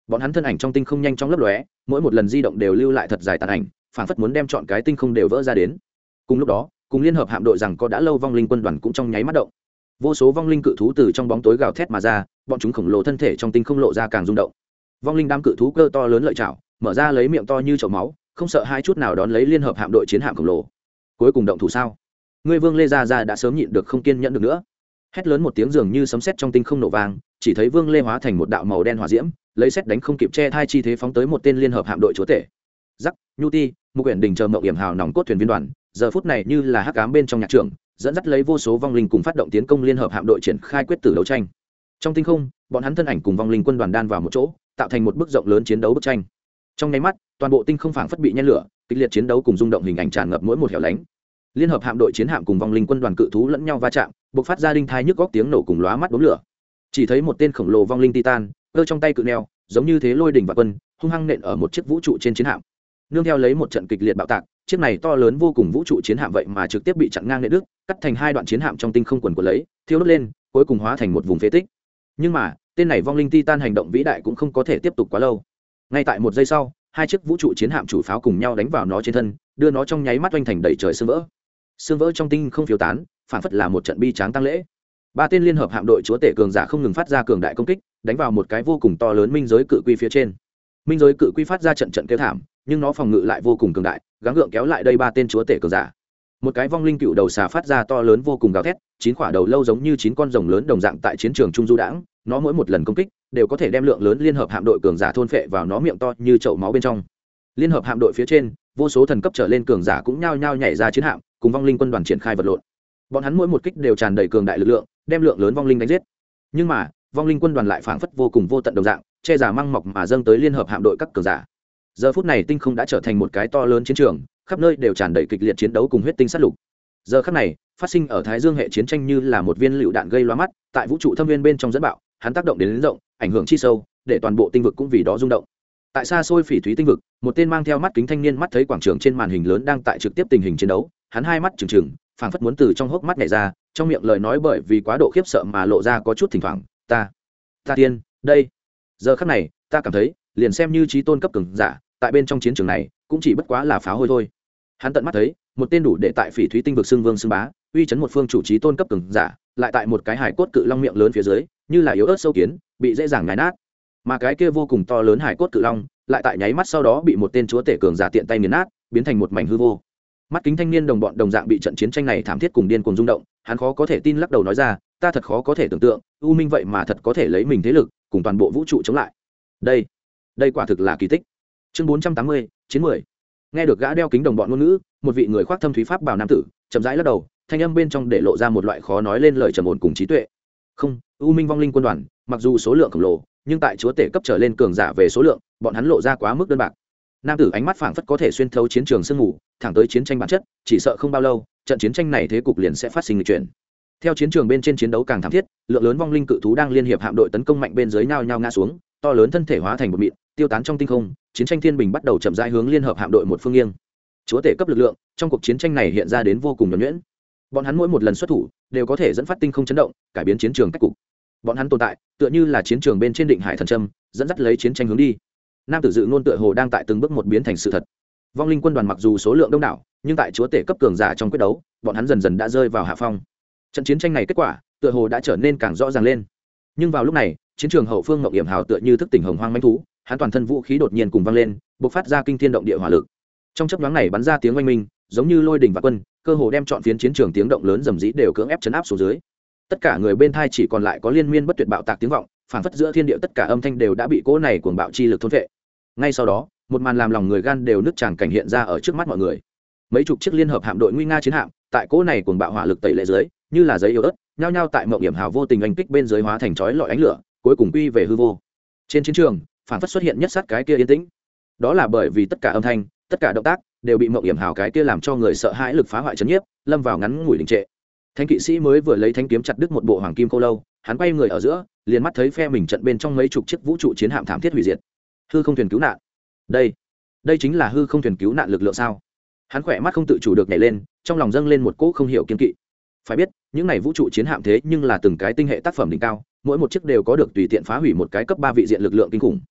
Speaker 1: bọn hắn thân ảnh trong tinh không nhanh chóng lấp lóe, mỗi một lần di động đều lưu lại thật dài tàn ảnh, phảng phất muốn đem chọn cái tinh không đều vỡ ra đến. Cùng lúc đó, cùng liên hợp hạm đội rằng có đã lâu vong linh quân đoàn cũng trong nháy mắt động. Vô số vong linh cự thú từ trong bóng tối gào thét mà ra, bọn chúng khổng lồ thân thể trong tinh không lộ ra càng rung động. Vong linh đám cự thú cơ to lớn lợi chảo, mở ra lấy miệng to như chậu máu, không sợ hai chút nào đón lấy liên hợp hạm đội chiến hạm khổng lồ. Cuối cùng động thủ sao? Ngươi Vương Lê Gia Gia đã sớm nhịn được không kiên nhẫn được nữa. Hét lớn một tiếng dường như sấm sét trong tinh không nổ vang, chỉ thấy Vương Lê hóa thành một đạo màu đen hỏa diễm, lấy sét đánh không kịp che thai chi thế phóng tới một tên liên hợp hạm đội chúa tể. Rắc, Nhu Ti, Mục Uyển Đình chờ mộng hiểm hào nòng cốt thuyền viên đoàn, giờ phút này như là hắc ám bên trong nhạc trường, dẫn dắt lấy vô số vong linh cùng phát động tiến công liên hợp hạm đội triển khai quyết tử đấu tranh. Trong tinh không, bọn hắn thân ảnh cùng vong linh quân đoàn đan vào một chỗ, tạo thành một bức rộng lớn chiến đấu bức tranh. Trong nháy mắt, toàn bộ tinh không phảng phất bị nhen lửa, kịch liệt chiến đấu cùng rung động hình ảnh tràn ngập mỗi một hẻo lánh. Liên hợp hạm đội chiến hạm cùng vong linh quân đoàn cự thú lẫn nhau va chạm, bộc phát ra đinh thai nhức góc tiếng nổ cùng lóa mắt đốm lửa. Chỉ thấy một tên khổng lồ vong linh titan, cơ trong tay cự neo, giống như thế lôi đỉnh và quân, hung hăng nện ở một chiếc vũ trụ trên chiến hạm. Nương theo lấy một trận kịch liệt bạo tạc, chiếc này to lớn vô cùng vũ trụ chiến hạm vậy mà trực tiếp bị chặn ngang nện đứt, cắt thành hai đoạn chiến hạm trong tinh không quần của lấy, thiêu đốt lên, cuối cùng hóa thành một vùng phế tích. Nhưng mà, tên này vong linh titan hành động vĩ đại cũng không có thể tiếp tục quá lâu. Ngay tại một giây sau, hai chiếc vũ trụ chiến hạm chủ pháo cùng nhau đánh vào nó trên thân, đưa nó trong nháy mắt oanh thành đầy trời sương vỡ. Sương vỡ trong tinh không phiêu tán, phản phất là một trận bi tráng tăng lễ. Ba tên liên hợp hạm đội chúa tể cường giả không ngừng phát ra cường đại công kích, đánh vào một cái vô cùng to lớn minh giới cự quy phía trên. Minh giới cự quy phát ra trận trận kêu thảm, nhưng nó phòng ngự lại vô cùng cường đại, gắng gượng kéo lại đây ba tên chúa tể cường giả. Một cái vong linh cựu đầu xà phát ra to lớn vô cùng gào thét, chín quả đầu lâu giống như chín con rồng lớn đồng dạng tại chiến trường trung du đãng, nó mỗi một lần công kích đều có thể đem lượng lớn liên hợp hạm đội cường giả thôn phệ vào nó miệng to như chậu máu bên trong. Liên hợp hạm đội phía trên, vô số thần cấp trở lên cường giả cũng nhao nhao nhảy ra chiến hạm, cùng vong linh quân đoàn triển khai vật lộn. Bọn hắn mỗi một kích đều tràn đầy cường đại lực lượng, đem lượng lớn vong linh đánh giết. Nhưng mà, vong linh quân đoàn lại phảng phất vô cùng vô tận đồng dạng, che giả măng mọc mà dâng tới liên hợp hạm đội các cường giả. Giờ phút này tinh không đã trở thành một cái to lớn chiến trường, khắp nơi đều tràn đầy kịch liệt chiến đấu cùng huyết tinh sát lục. Giờ khắc này, phát sinh ở Thái Dương hệ chiến tranh như là một viên lựu đạn gây loa mắt, tại vũ trụ thâm viên bên trong dẫn bạo, hắn tác động đến lớn rộng, ảnh hưởng chi sâu, để toàn bộ tinh vực cũng vì đó rung động. Tại xa xôi phỉ thúy tinh vực, một tên mang theo mắt kính thanh niên mắt thấy quảng trường trên màn hình lớn đang tại trực tiếp tình hình chiến đấu, hắn hai mắt trừng trừng, phảng phất muốn từ trong hốc mắt nhảy ra, trong miệng lời nói bởi vì quá độ khiếp sợ mà lộ ra có chút thỉnh thoảng, "Ta, ta tiên, đây." Giờ khắc này, ta cảm thấy, liền xem như chí tôn cấp cường giả, tại bên trong chiến trường này, cũng chỉ bất quá là pháo hôi thôi. Hắn tận mắt thấy, một tên đủ để tại phỉ thúy tinh vực xưng vương xưng bá, uy chấn một phương chủ chí tôn cấp cường giả, lại tại một cái hải cốt cự long miệng lớn phía dưới, như là yếu ớt sâu kiến, bị dễ dàng nhái nát. Mà cái kia vô cùng to lớn hải cốt cự long, lại tại nháy mắt sau đó bị một tên chúa tể cường giả tiện tay nghiền nát, biến thành một mảnh hư vô. Mắt kính thanh niên đồng bọn đồng dạng bị trận chiến tranh này thảm thiết cùng điên cuồng rung động, hắn khó có thể tin lắc đầu nói ra, "Ta thật khó có thể tưởng tượng, U Minh vậy mà thật có thể lấy mình thế lực, cùng toàn bộ vũ trụ chống lại. Đây, đây quả thực là kỳ tích." Chương bốn trăm tám mươi, chiến mười. Nghe được gã đeo kính đồng bọn ngôn ngữ, một vị người khoác thâm thúy pháp bào nam tử, chậm rãi lắc đầu, thanh âm bên trong để lộ ra một loại khó nói lên lời trầm ổn cùng trí tuệ. "Không, U Minh vong linh quân đoàn, mặc dù số lượng khổng lồ, nhưng tại chúa tể cấp trở lên cường giả về số lượng, bọn hắn lộ ra quá mức đơn bạc." Nam tử ánh mắt phảng phất có thể xuyên thấu chiến trường sương mù, thẳng tới chiến tranh bản chất, chỉ sợ không bao lâu, trận chiến tranh này thế cục liền sẽ phát sinh nghịch chuyển. Theo chiến trường bên trên chiến đấu càng thảm thiết, lượng lớn vong linh cự thú đang liên hiệp hạm đội tấn công mạnh bên dưới nhao nhao ngã xuống, to lớn thân thể hóa thành một mịn, tiêu tán trong tinh không, chiến tranh thiên bình bắt đầu chậm rãi hướng liên hợp hạm đội một phương nghiêng. Chúa tể cấp lực lượng, trong cuộc chiến tranh này hiện ra đến vô cùng nhuần nhuyễn. Bọn hắn mỗi một lần xuất thủ, đều có thể dẫn phát tinh không chấn động, cải biến chiến trường cách cục. Bọn hắn tồn tại, tựa như là chiến trường bên trên định hải thần châm, dẫn dắt lấy chiến tranh hướng đi. Nam tử dự ngôn tựa hồ đang tại từng bước một biến thành sự thật. Vong linh quân đoàn mặc dù số lượng đông đảo, nhưng tại chúa tể cấp cường giả trong quyết đấu, bọn hắn dần dần đã rơi vào hạ phong. Trận chiến tranh này kết quả, tựa hồ đã trở nên càng rõ ràng lên. Nhưng vào lúc này, chiến trường hậu phương ngọc hiểm hào tựa như thức tỉnh hồng hoang manh thú, hắn toàn thân vũ khí đột nhiên cùng vang lên, bộc phát ra kinh thiên động địa hỏa lực. Trong chớp nhoáng này bắn ra tiếng oanh minh, giống như lôi đình và quân, cơ hồ đem trọn phiến chiến trường tiếng động lớn rầm rĩ đều cưỡng ép chấn áp xuống dưới. Tất cả người bên thai chỉ còn lại có liên miên bất tuyệt bạo tạc tiếng vọng, phảng phất giữa thiên địa tất cả âm thanh đều đã bị cỗ này cuồng bạo chi lực thôn phệ. Ngay sau đó, một màn làm lòng người gan đều nứt tràng cảnh hiện ra ở trước mắt mọi người. Mấy chục chiếc liên hợp hạm đội nguy nga chiến hạm, tại cỗ này cuồng bạo hỏa lực tẩy lệ dưới, như là giấy yếu ớt, nhao nhao tại mộng hiểm hào vô tình anh kích bên dưới hóa thành chói lọi ánh lửa, cuối cùng quy về hư vô. Trên chiến trường, phảng phất xuất hiện nhất sát cái kia yên tĩnh. Đó là bởi vì tất cả âm thanh, tất cả động tác đều bị mộng hiểm hào cái kia làm cho người sợ hãi lực phá hoại chấn nhiếp, lâm vào ngắn ngủi đình trệ. Thánh kỵ sĩ mới vừa lấy thanh kiếm chặt đứt một bộ hoàng kim khô lâu, hắn quay người ở giữa, liền mắt thấy phe mình trận bên trong mấy chục chiếc vũ trụ chiến hạm thảm thiết hủy diệt. Hư không thuyền cứu nạn. Đây, đây chính là hư không thuyền cứu nạn lực lượng sao? Hắn khỏe mắt không tự chủ được nhảy lên, trong lòng dâng lên một cỗ không hiểu kiên kỵ. Phải biết, những này vũ trụ chiến hạm thế nhưng là từng cái tinh hệ tác phẩm đỉnh cao, mỗi một chiếc đều có được tùy tiện phá hủy một cái cấp ba vị diện lực lượng kinh khủng.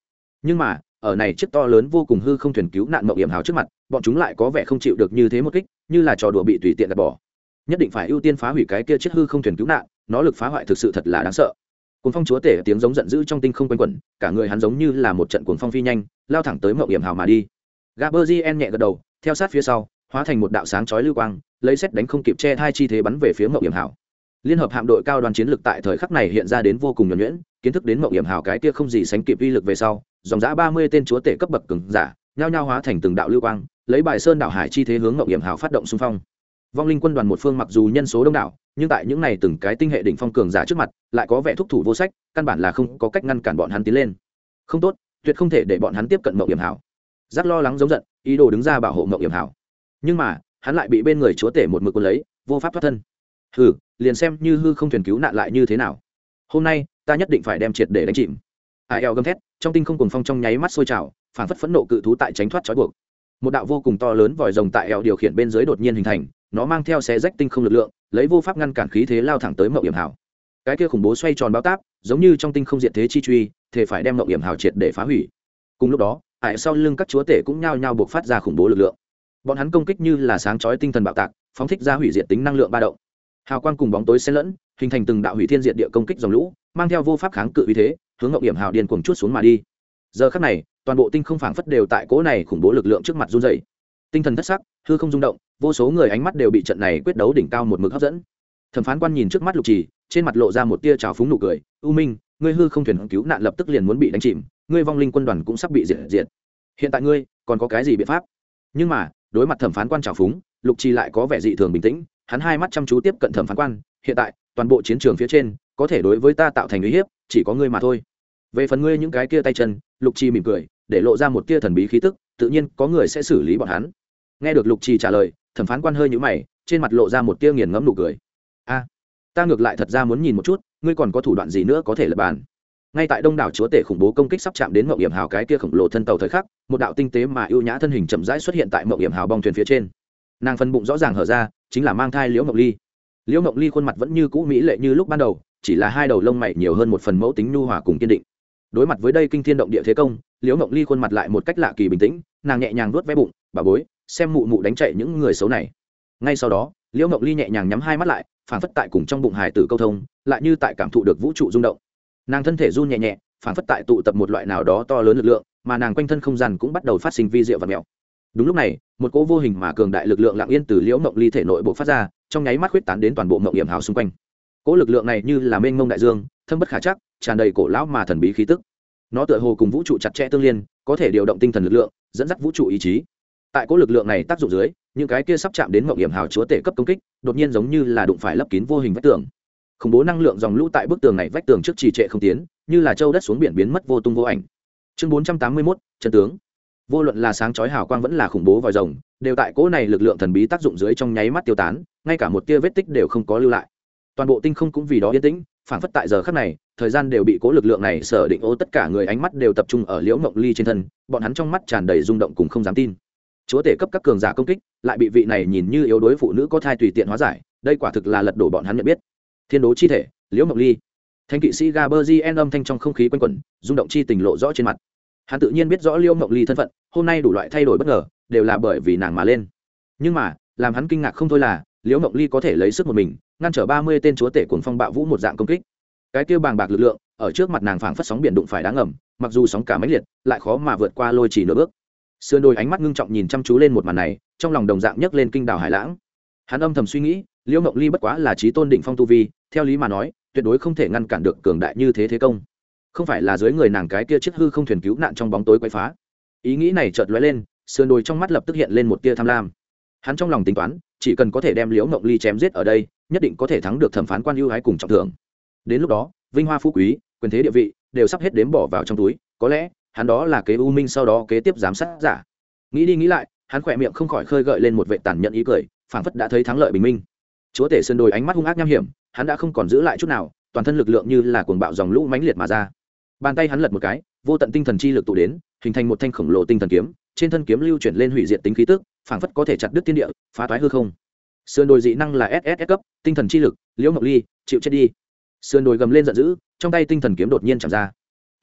Speaker 1: nhưng mà ở này chiếc to lớn vô cùng hư không thuyền cứu nạn mộng hiểm hào trước mặt, bọn chúng lại có vẻ không chịu được như thế một kích, như là trò đùa bị tùy tiện gạt bỏ. Nhất định phải ưu tiên phá hủy cái kia chiếc hư không thuyền cứu nạn, nó lực phá hoại thực sự thật là đáng sợ. Cuồng phong chúa tể tiếng giống giận dữ trong tinh không quanh quẩn, cả người hắn giống như là một trận cuồng phong phi nhanh, lao thẳng tới mộng hiểm hào mà đi. Gaberzien nhẹ gật đầu, theo sát phía sau, hóa thành một đạo sáng chói lưu quang, lấy xét đánh không kịp che hai chi thế bắn về phía mộng hiểm hào. Liên hợp hạm đội cao đoàn chiến lực tại thời khắc này hiện ra đến vô cùng nhuần nhuyễn, kiến thức đến mộng hiểm hào cái kia không gì sánh kịp uy lực về sau, dòng dã ba mươi tên chúa tể cấp bậc cường giả, nhao nhao hóa thành từng đạo lưu quang, lấy bài sơn đảo hải chi thế hướng mộng hiểm hào phát động xung phong. Vong linh quân đoàn một phương mặc dù nhân số đông đảo, nhưng tại những này từng cái tinh hệ đỉnh phong cường giả trước mặt, lại có vẻ thúc thủ vô sách, căn bản là không có cách ngăn cản bọn hắn tiến lên. Không tốt, tuyệt không thể để bọn hắn tiếp cận mộng hiểm hảo. Giác lo lắng giống giận, ý đồ đứng ra bảo hộ mộng hiểm hảo. Nhưng mà, hắn lại bị bên người chúa tể một mực cuốn lấy, vô pháp thoát thân. Hừ, liền xem như hư không thuyền cứu nạn lại như thế nào. Hôm nay, ta nhất định phải đem triệt để đánh chìm. Ai eo gầm thét, trong tinh không cuồng phong trong nháy mắt sôi trào, phảng phất phẫn nộ cự thú tại tránh thoát trói buộc. Một đạo vô cùng to lớn vòi rồng tại eo điều khiển bên dưới đột nhiên hình thành, nó mang theo xé rách tinh không lực lượng, lấy vô pháp ngăn cản khí thế lao thẳng tới mộng hiểm hảo. Cái kia khủng bố xoay tròn bao táp, giống như trong tinh không diện thế chi truy, thể phải đem mộng hiểm hảo triệt để phá hủy. Cùng lúc đó, ải sau lưng các chúa tể cũng nhao nhao buộc phát ra khủng bố lực lượng. Bọn hắn công kích như là sáng chói tinh thần bạo tạc, phóng thích ra hủy diệt tính năng lượng ba động. Hào quang cùng bóng tối xen lẫn, hình thành từng đạo hủy thiên diệt địa công kích dòng lũ, mang theo vô pháp kháng cự uy thế, hướng mộng hiểm hảo điên cuồng chuốt xuống mà đi. Giờ khắc này, toàn bộ tinh không phảng phất đều tại cỗ này khủng bố lực lượng trước mặt run rẩy. Tinh thần thất sắc, hư không rung động, vô số người ánh mắt đều bị trận này quyết đấu đỉnh cao một mực hấp dẫn. Thẩm phán quan nhìn trước mắt Lục Trì, trên mặt lộ ra một tia trào phúng nụ cười. U Minh, ngươi hư không thuyền cứu nạn lập tức liền muốn bị đánh chìm, ngươi vong linh quân đoàn cũng sắp bị diệt diệt. Hiện tại ngươi còn có cái gì biện pháp? Nhưng mà đối mặt thẩm phán quan trào phúng, Lục Trì lại có vẻ dị thường bình tĩnh. Hắn hai mắt chăm chú tiếp cận thẩm phán quan. Hiện tại toàn bộ chiến trường phía trên có thể đối với ta tạo thành uy hiếp chỉ có ngươi mà thôi. Về phần ngươi những cái kia tay chân, Lục Trì mỉm cười, để lộ ra một tia thần bí khí tức, tự nhiên có người sẽ xử lý bọn hắn. Nghe được Lục Trì trả lời, thẩm phán quan hơi nhíu mày, trên mặt lộ ra một tia nghiền ngẫm nụ cười. A, ta ngược lại thật ra muốn nhìn một chút, ngươi còn có thủ đoạn gì nữa có thể lật bàn. Ngay tại đông đảo chúa tể khủng bố công kích sắp chạm đến mộng hiểm hào cái kia khổng lồ thân tàu thời khắc, một đạo tinh tế mà ưu nhã thân hình chậm rãi xuất hiện tại mộng hiểm hào bong thuyền phía trên. Nàng phân bụng rõ ràng hở ra, chính là mang thai Liễu Mộng Ly. Liễu Mộng Ly khuôn mặt vẫn như cũ mỹ lệ như lúc ban đầu, chỉ là hai đầu lông mày nhiều hơn một phần mẫu tính nhu hòa cùng kiên định. Đối mặt với đây kinh thiên động địa thế công, Liễu Mộng Ly khuôn mặt lại một cách lạ kỳ bình tĩnh, nàng nhẹ nhàng vuốt ve bụng, bà bối, xem mụ mụ đánh chạy những người xấu này. Ngay sau đó, Liễu Mộng Ly nhẹ nhàng nhắm hai mắt lại, phảng phất tại cùng trong bụng hài tử câu thông, lại như tại cảm thụ được vũ trụ rung động. Nàng thân thể run nhẹ nhẹ, phảng phất tại tụ tập một loại nào đó to lớn lực lượng, mà nàng quanh thân không gian cũng bắt đầu phát sinh vi diệu và mèo. Đúng lúc này, một cỗ vô hình mà cường đại lực lượng lặng yên từ Liễu Mộng Ly thể nội bộc phát ra, trong nháy mắt khuyết tán đến toàn bộ mộng hiểm hào xung quanh. Cỗ lực lượng này như là mênh mông đại dương, thâm bất khả trắc, tràn đầy cổ lão mà thần bí khí tức. Nó tựa hồ cùng vũ trụ chặt chẽ tương liên, có thể điều động tinh thần lực lượng, dẫn dắt vũ trụ ý chí. Tại cỗ lực lượng này tác dụng dưới, những cái kia sắp chạm đến mộng hiểm hào chúa tể cấp công kích, đột nhiên giống như là đụng phải lấp kín vô hình vách tường. Khủng bố năng lượng dòng lũ tại bức tường này vách tường trước trì trệ không tiến, như là châu đất xuống biển biến mất vô tung vô ảnh. Chương bốn trăm tám mươi mốt, chân tướng. Vô luận là sáng chói hào quang vẫn là khủng bố vòi rồng, đều tại cỗ này lực lượng thần bí tác dụng dưới trong nháy mắt tiêu tán, ngay cả một tia vết tích đều không có lưu lại. Toàn bộ tinh không cũng vì đó yên tĩnh, phảng phất tại giờ khắc này, thời gian đều bị cỗ lực lượng này sở định ô, tất cả người ánh mắt đều tập trung ở Liễu Mộng Ly trên thân, bọn hắn trong mắt tràn đầy rung động cùng không dám tin. Chúa tể cấp các cường giả công kích, lại bị vị này nhìn như yếu đuối phụ nữ có thai tùy tiện hóa giải, đây quả thực là lật đổ bọn hắn nhận biết. Thiên đố chi thể, Liễu Mộng Ly. Thánh kỵ sĩ Gaberzien âm thanh trong không khí quanh quẩn, rung động chi tình lộ rõ trên mặt. Hắn tự nhiên biết rõ Liễu Mộng Ly thân phận, hôm nay đủ loại thay đổi bất ngờ, đều là bởi vì nàng mà lên. Nhưng mà, làm hắn kinh ngạc không thôi là, Liễu Mộng Ly có thể lấy sức một mình, ngăn trở ba mươi tên chúa tể cuồng phong bạo vũ một dạng công kích. Cái kia bàng bạc lực lượng, ở trước mặt nàng phảng phất sóng biển đụng phải đá ngầm, mặc dù sóng cả mãnh liệt, lại khó mà vượt qua lôi chỉ nửa bước. Sườn đôi ánh mắt ngưng trọng nhìn chăm chú lên một màn này, trong lòng đồng dạng nhấc lên kinh đảo hải lãng. Hắn âm thầm suy nghĩ, Liễu Mộng Ly bất quá là chí tôn đỉnh phong tu vi, theo lý mà nói, tuyệt đối không thể ngăn cản được cường đại như thế thế công. Không phải là dưới người nàng cái kia chiếc hư không thuyền cứu nạn trong bóng tối quấy phá. Ý nghĩ này chợt lóe lên, sườn đôi trong mắt lập tức hiện lên một tia tham lam. Hắn trong lòng tính toán, chỉ cần có thể đem Liễu Mộng Ly chém giết ở đây, nhất định có thể thắng được thẩm phán quan ưu ái cùng trọng thưởng. Đến lúc đó, vinh hoa phú quý, quyền thế địa vị đều sắp hết đếm bỏ vào trong túi, có lẽ hắn đó là kế u minh sau đó kế tiếp giám sát giả. Nghĩ đi nghĩ lại, hắn khỏe miệng không khỏi khơi gợi lên một vẻ tàn nhẫn ý cười, phảng phất đã thấy thắng lợi bình minh. Chúa tể sơn đồi ánh mắt hung ác nham hiểm, hắn đã không còn giữ lại chút nào, toàn thân lực lượng như là cuồng bạo dòng lũ mãnh liệt mà ra. Bàn tay hắn lật một cái, vô tận tinh thần chi lực tụ đến, hình thành một thanh khổng lồ tinh thần kiếm, trên thân kiếm lưu chuyển lên hủy diệt tính khí tức, phảng phất có thể chặt đứt thiên địa, phá toái hư không. Sơn đồi dị năng là ét ét ét cấp, tinh thần chi lực, Liễu Mộng Ly, chịu chết đi. Sơn đồi gầm lên giận dữ, trong tay tinh thần kiếm đột nhiên chạm ra.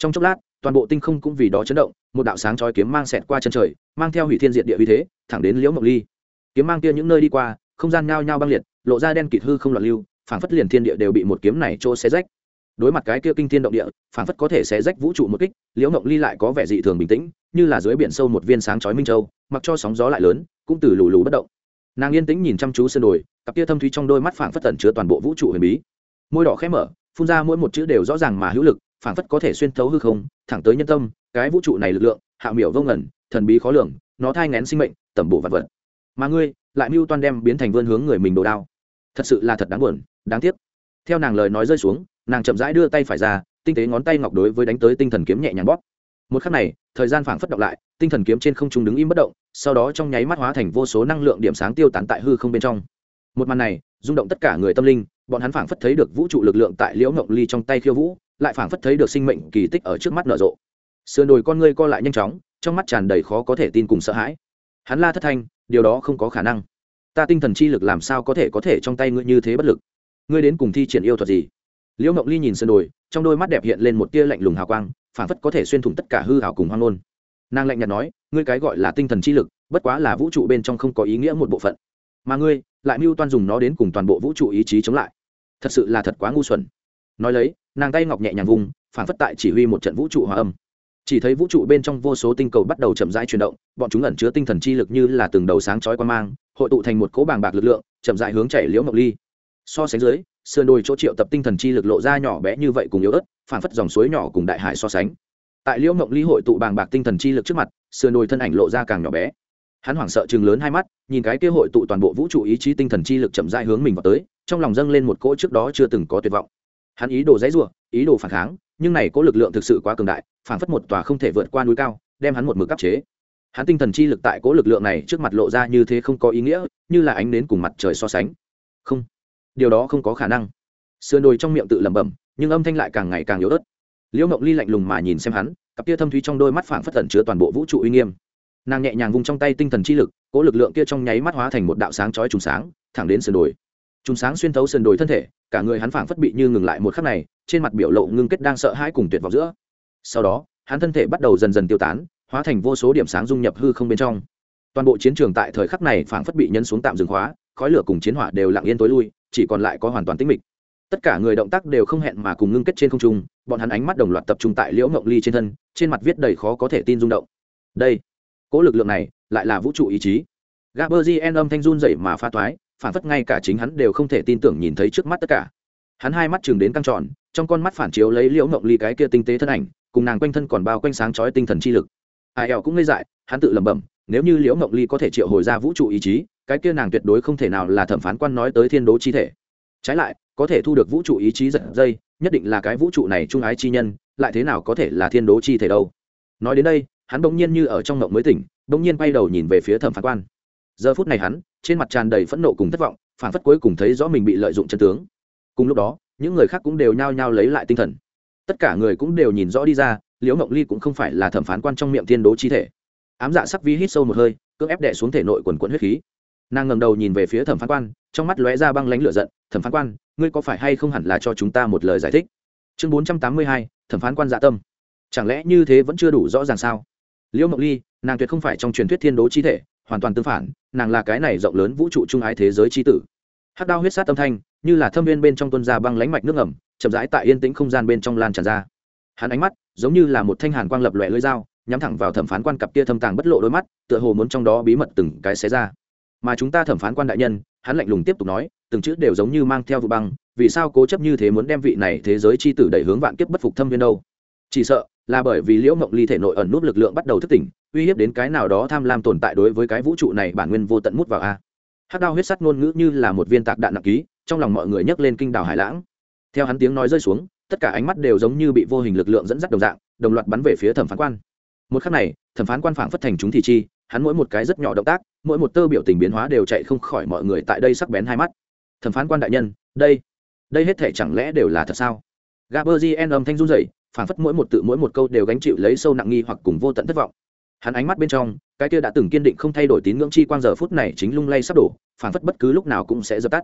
Speaker 1: Trong chốc lát toàn bộ tinh không cũng vì đó chấn động, một đạo sáng chói kiếm mang xẹt qua chân trời, mang theo hủy thiên diệt địa uy thế thẳng đến Liễu Mộng Ly. Kiếm mang kia những nơi đi qua, không gian nhao nhao băng liệt, lộ ra đen kịt hư không loạn lưu, phảng phất liền thiên địa đều bị một kiếm này chỗ xé rách. Đối mặt cái kia kinh thiên động địa, phảng phất có thể xé rách vũ trụ một kích, Liễu Mộng Ly lại có vẻ dị thường bình tĩnh, như là dưới biển sâu một viên sáng chói minh châu, mặc cho sóng gió lại lớn cũng từ lù lù bất động. Nàng yên tĩnh nhìn chăm chú sơn đồi, cặp kia thâm thúy trong đôi mắt phảng phất tẩn chứa toàn bộ vũ trụ huyền bí. Môi đỏ khẽ mở, phun ra mỗi một chữ đều rõ ràng mà hữu lực, phảng phất có thể xuyên thấu hư không, thẳng tới nhân tâm. Cái vũ trụ này lực lượng hạo miểu vô ngần, thần bí khó lường, nó thai nghén sinh mệnh, tẩm bổ vạn vật. Mà ngươi lại mưu toan đem biến thành vươn hướng người mình đồ đao, thật sự là thật đáng buồn, đáng tiếc. Theo nàng lời nói rơi xuống, nàng chậm rãi đưa tay phải ra, tinh tế ngón tay ngọc đối với đánh tới tinh thần kiếm nhẹ nhàng bóp. Một khắc này thời gian phảng phất động lại, tinh thần kiếm trên không trung đứng im bất động, sau đó trong nháy mắt hóa thành vô số năng lượng điểm sáng tiêu tán tại hư không bên trong. Một màn này rung động tất cả người tâm linh, bọn hắn phảng phất thấy được vũ trụ lực lượng tại Liễu Ngộng Ly trong tay khiêu vũ, lại phảng phất thấy được sinh mệnh kỳ tích ở trước mắt nở rộ. Sườn đồi con ngươi co lại nhanh chóng, trong mắt tràn đầy khó có thể tin cùng sợ hãi. Hắn la thất thanh, điều đó không có khả năng. Ta tinh thần chi lực làm sao có thể có thể trong tay ngươi như thế bất lực? Ngươi đến cùng thi triển yêu thuật gì? Liễu Ngộng Ly nhìn sườn đồi, trong đôi mắt đẹp hiện lên một tia lạnh lùng hào quang, phảng phất có thể xuyên thủng tất cả hư ảo cùng hoang ngôn. Nàng lạnh nhạt nói, ngươi cái gọi là tinh thần chi lực, bất quá là vũ trụ bên trong không có ý nghĩa một bộ phận, mà ngươi lại mưu toan dùng nó đến cùng toàn bộ vũ trụ ý chí chống lại, thật sự là thật quá ngu xuẩn. Nói lấy, nàng tay ngọc nhẹ nhàng vùng, phảng phất tại chỉ huy một trận vũ trụ hòa âm. Chỉ thấy vũ trụ bên trong vô số tinh cầu bắt đầu chậm rãi chuyển động, bọn chúng ẩn chứa tinh thần chi lực như là từng đầu sáng chói quan mang, hội tụ thành một cỗ bàng bạc lực lượng, chậm rãi hướng chạy Liễu Ngộng Ly. So sánh dưới, sườn đồi chỗ triệu tập tinh thần chi lực lộ ra nhỏ bé như vậy cùng yếu ớt, phảng phất dòng suối nhỏ cùng đại hải so sánh. Tại Liễu Ngộng Ly hội tụ bàng bạc tinh thần chi lực trước mặt, sườn đồi thân ảnh lộ ra càng nhỏ bé. Hắn hoảng sợ trừng lớn hai mắt, nhìn cái kia hội tụ toàn bộ vũ trụ ý chí tinh thần chi lực chậm rãi hướng mình vào tới, trong lòng dâng lên một cỗ trước đó chưa từng có tuyệt vọng. Hắn ý đồ giãy giụa, ý đồ phản kháng, nhưng này cỗ lực lượng thực sự quá cường đại, phảng phất một tòa không thể vượt qua núi cao, đem hắn một mực áp chế. Hắn tinh thần chi lực tại cỗ lực lượng này trước mặt lộ ra như thế không có ý nghĩa, như là ánh nến cùng mặt trời so sánh. Không, điều đó không có khả năng. Sườn đồi trong miệng tự lẩm bẩm, nhưng âm thanh lại càng ngày càng yếu ớt. Liễu Ngộng Ly lạnh lùng mà nhìn xem hắn, cặp kia thâm thúy trong đôi mắt phảng phất ẩn chứa toàn bộ vũ trụ uy nghiêm. Nàng nhẹ nhàng vung trong tay tinh thần chi lực, cỗ lực lượng kia trong nháy mắt hóa thành một đạo sáng chói trùng sáng, thẳng đến sườn đồi. Trùng sáng xuyên thấu sườn đồi thân thể, cả người hắn phảng phất bị như ngừng lại một khắc này, trên mặt biểu lộ ngưng kết đang sợ hãi cùng tuyệt vọng giữa. Sau đó, hắn thân thể bắt đầu dần dần tiêu tán, hóa thành vô số điểm sáng dung nhập hư không bên trong. Toàn bộ chiến trường tại thời khắc này phảng phất bị nhấn xuống tạm dừng khóa, khói lửa cùng chiến hỏa đều lặng yên tối lui, chỉ còn lại có hoàn toàn tĩnh mịch. Tất cả người động tác đều không hẹn mà cùng ngưng kết trên không trung, bọn hắn ánh mắt đồng loạt tập trung tại Liễu Ngộng Ly trên thân, trên mặt viết đầy khó có thể tin rung động. Đây, cỗ lực lượng này lại là vũ trụ ý chí. Gaberzien âm thanh run rẩy mà phá toái, phản phất ngay cả chính hắn đều không thể tin tưởng nhìn thấy trước mắt tất cả. Hắn hai mắt chừng đến căng tròn, trong con mắt phản chiếu lấy Liễu Ngộng Ly cái kia tinh tế thân ảnh, cùng nàng quanh thân còn bao quanh sáng chói tinh thần chi lực. Ai eo cũng ngây dại, hắn tự lẩm bẩm, nếu như Liễu Ngộng Ly có thể triệu hồi ra vũ trụ ý chí, cái kia nàng tuyệt đối không thể nào là thẩm phán quan nói tới thiên đố chi thể. Trái lại, có thể thu được vũ trụ ý chí giật dây, nhất định là cái vũ trụ này trung ái chi nhân, lại thế nào có thể là thiên đố chi thể đâu. Nói đến đây, hắn bỗng nhiên như ở trong mộng mới tỉnh, bỗng nhiên quay đầu nhìn về phía thẩm phán quan. Giờ phút này hắn trên mặt tràn đầy phẫn nộ cùng thất vọng, phản phất cuối cùng thấy rõ mình bị lợi dụng chân tướng. Cùng lúc đó, những người khác cũng đều nhao nhao lấy lại tinh thần. Tất cả người cũng đều nhìn rõ đi ra, Liễu Ngộng Ly cũng không phải là thẩm phán quan trong miệng thiên đố chi thể. Ám dạ sắc vi hít sâu một hơi, cưỡng ép đè xuống thể nội quần quần huyết khí. Nàng ngẩng đầu nhìn về phía thẩm phán quan, trong mắt lóe ra băng lãnh lửa giận. Thẩm phán quan, ngươi có phải hay không hẳn là cho chúng ta một lời giải thích? Chương bốn trăm tám mươi hai, thẩm phán quan dạ tâm. Chẳng lẽ như thế vẫn chưa đủ rõ ràng sao? Liễu Ngộng Ly, nàng tuyệt không phải trong truyền thuyết thiên đố chi thể, hoàn toàn tương phản, nàng là cái này rộng lớn vũ trụ trung ái thế giới chi tử. Hắc đao huyết sát âm thanh, như là thâm viên bên trong tuôn ra băng lãnh mạch nước ngầm, chậm rãi tại yên tĩnh không gian bên trong lan tràn ra. Hắn ánh mắt giống như là một thanh hàn quang lập lòe lưỡi dao, nhắm thẳng vào thẩm phán quan cặp kia thâm tàng bất lộ đôi mắt, tựa hồ muốn trong đó bí mật từng cái xé ra. Mà chúng ta thẩm phán quan đại nhân, hắn lạnh lùng tiếp tục nói, từng chữ đều giống như mang theo vụ băng, vì sao cố chấp như thế muốn đem vị này thế giới chi tử đẩy hướng vạn kiếp bất phục thâm viên đâu? Chỉ sợ là bởi vì Liễu Ngộng Ly thể nội ẩn nút lực lượng bắt đầu thức tỉnh, uy hiếp đến cái nào đó tham lam tồn tại đối với cái vũ trụ này bản nguyên vô tận mút vào a. Hắc đao huyết sắt ngôn ngữ như là một viên tạc đạn nặng ký, trong lòng mọi người nhấc lên kinh đảo hải lãng. Theo hắn tiếng nói rơi xuống, tất cả ánh mắt đều giống như bị vô hình lực lượng dẫn dắt đồng dạng, đồng loạt bắn về phía thẩm phán quan. Một khắc này, thẩm phán quan phảng phất thành chúng thị chi, hắn mỗi một cái rất nhỏ động tác, mỗi một tơ biểu tình biến hóa đều chạy không khỏi mọi người tại đây sắc bén hai mắt. Thẩm phán quan đại nhân, đây, đây hết thể chẳng lẽ đều là thật sao? Gaberzien âm thanh run rẩy, phảng phất mỗi một tự mỗi một câu đều gánh chịu lấy sâu nặng nghi hoặc cùng vô tận thất vọng. Hắn ánh mắt bên trong, cái kia đã từng kiên định không thay đổi tín ngưỡng chi quang giờ phút này chính lung lay sắp đổ, phảng phất bất cứ lúc nào cũng sẽ dập tắt.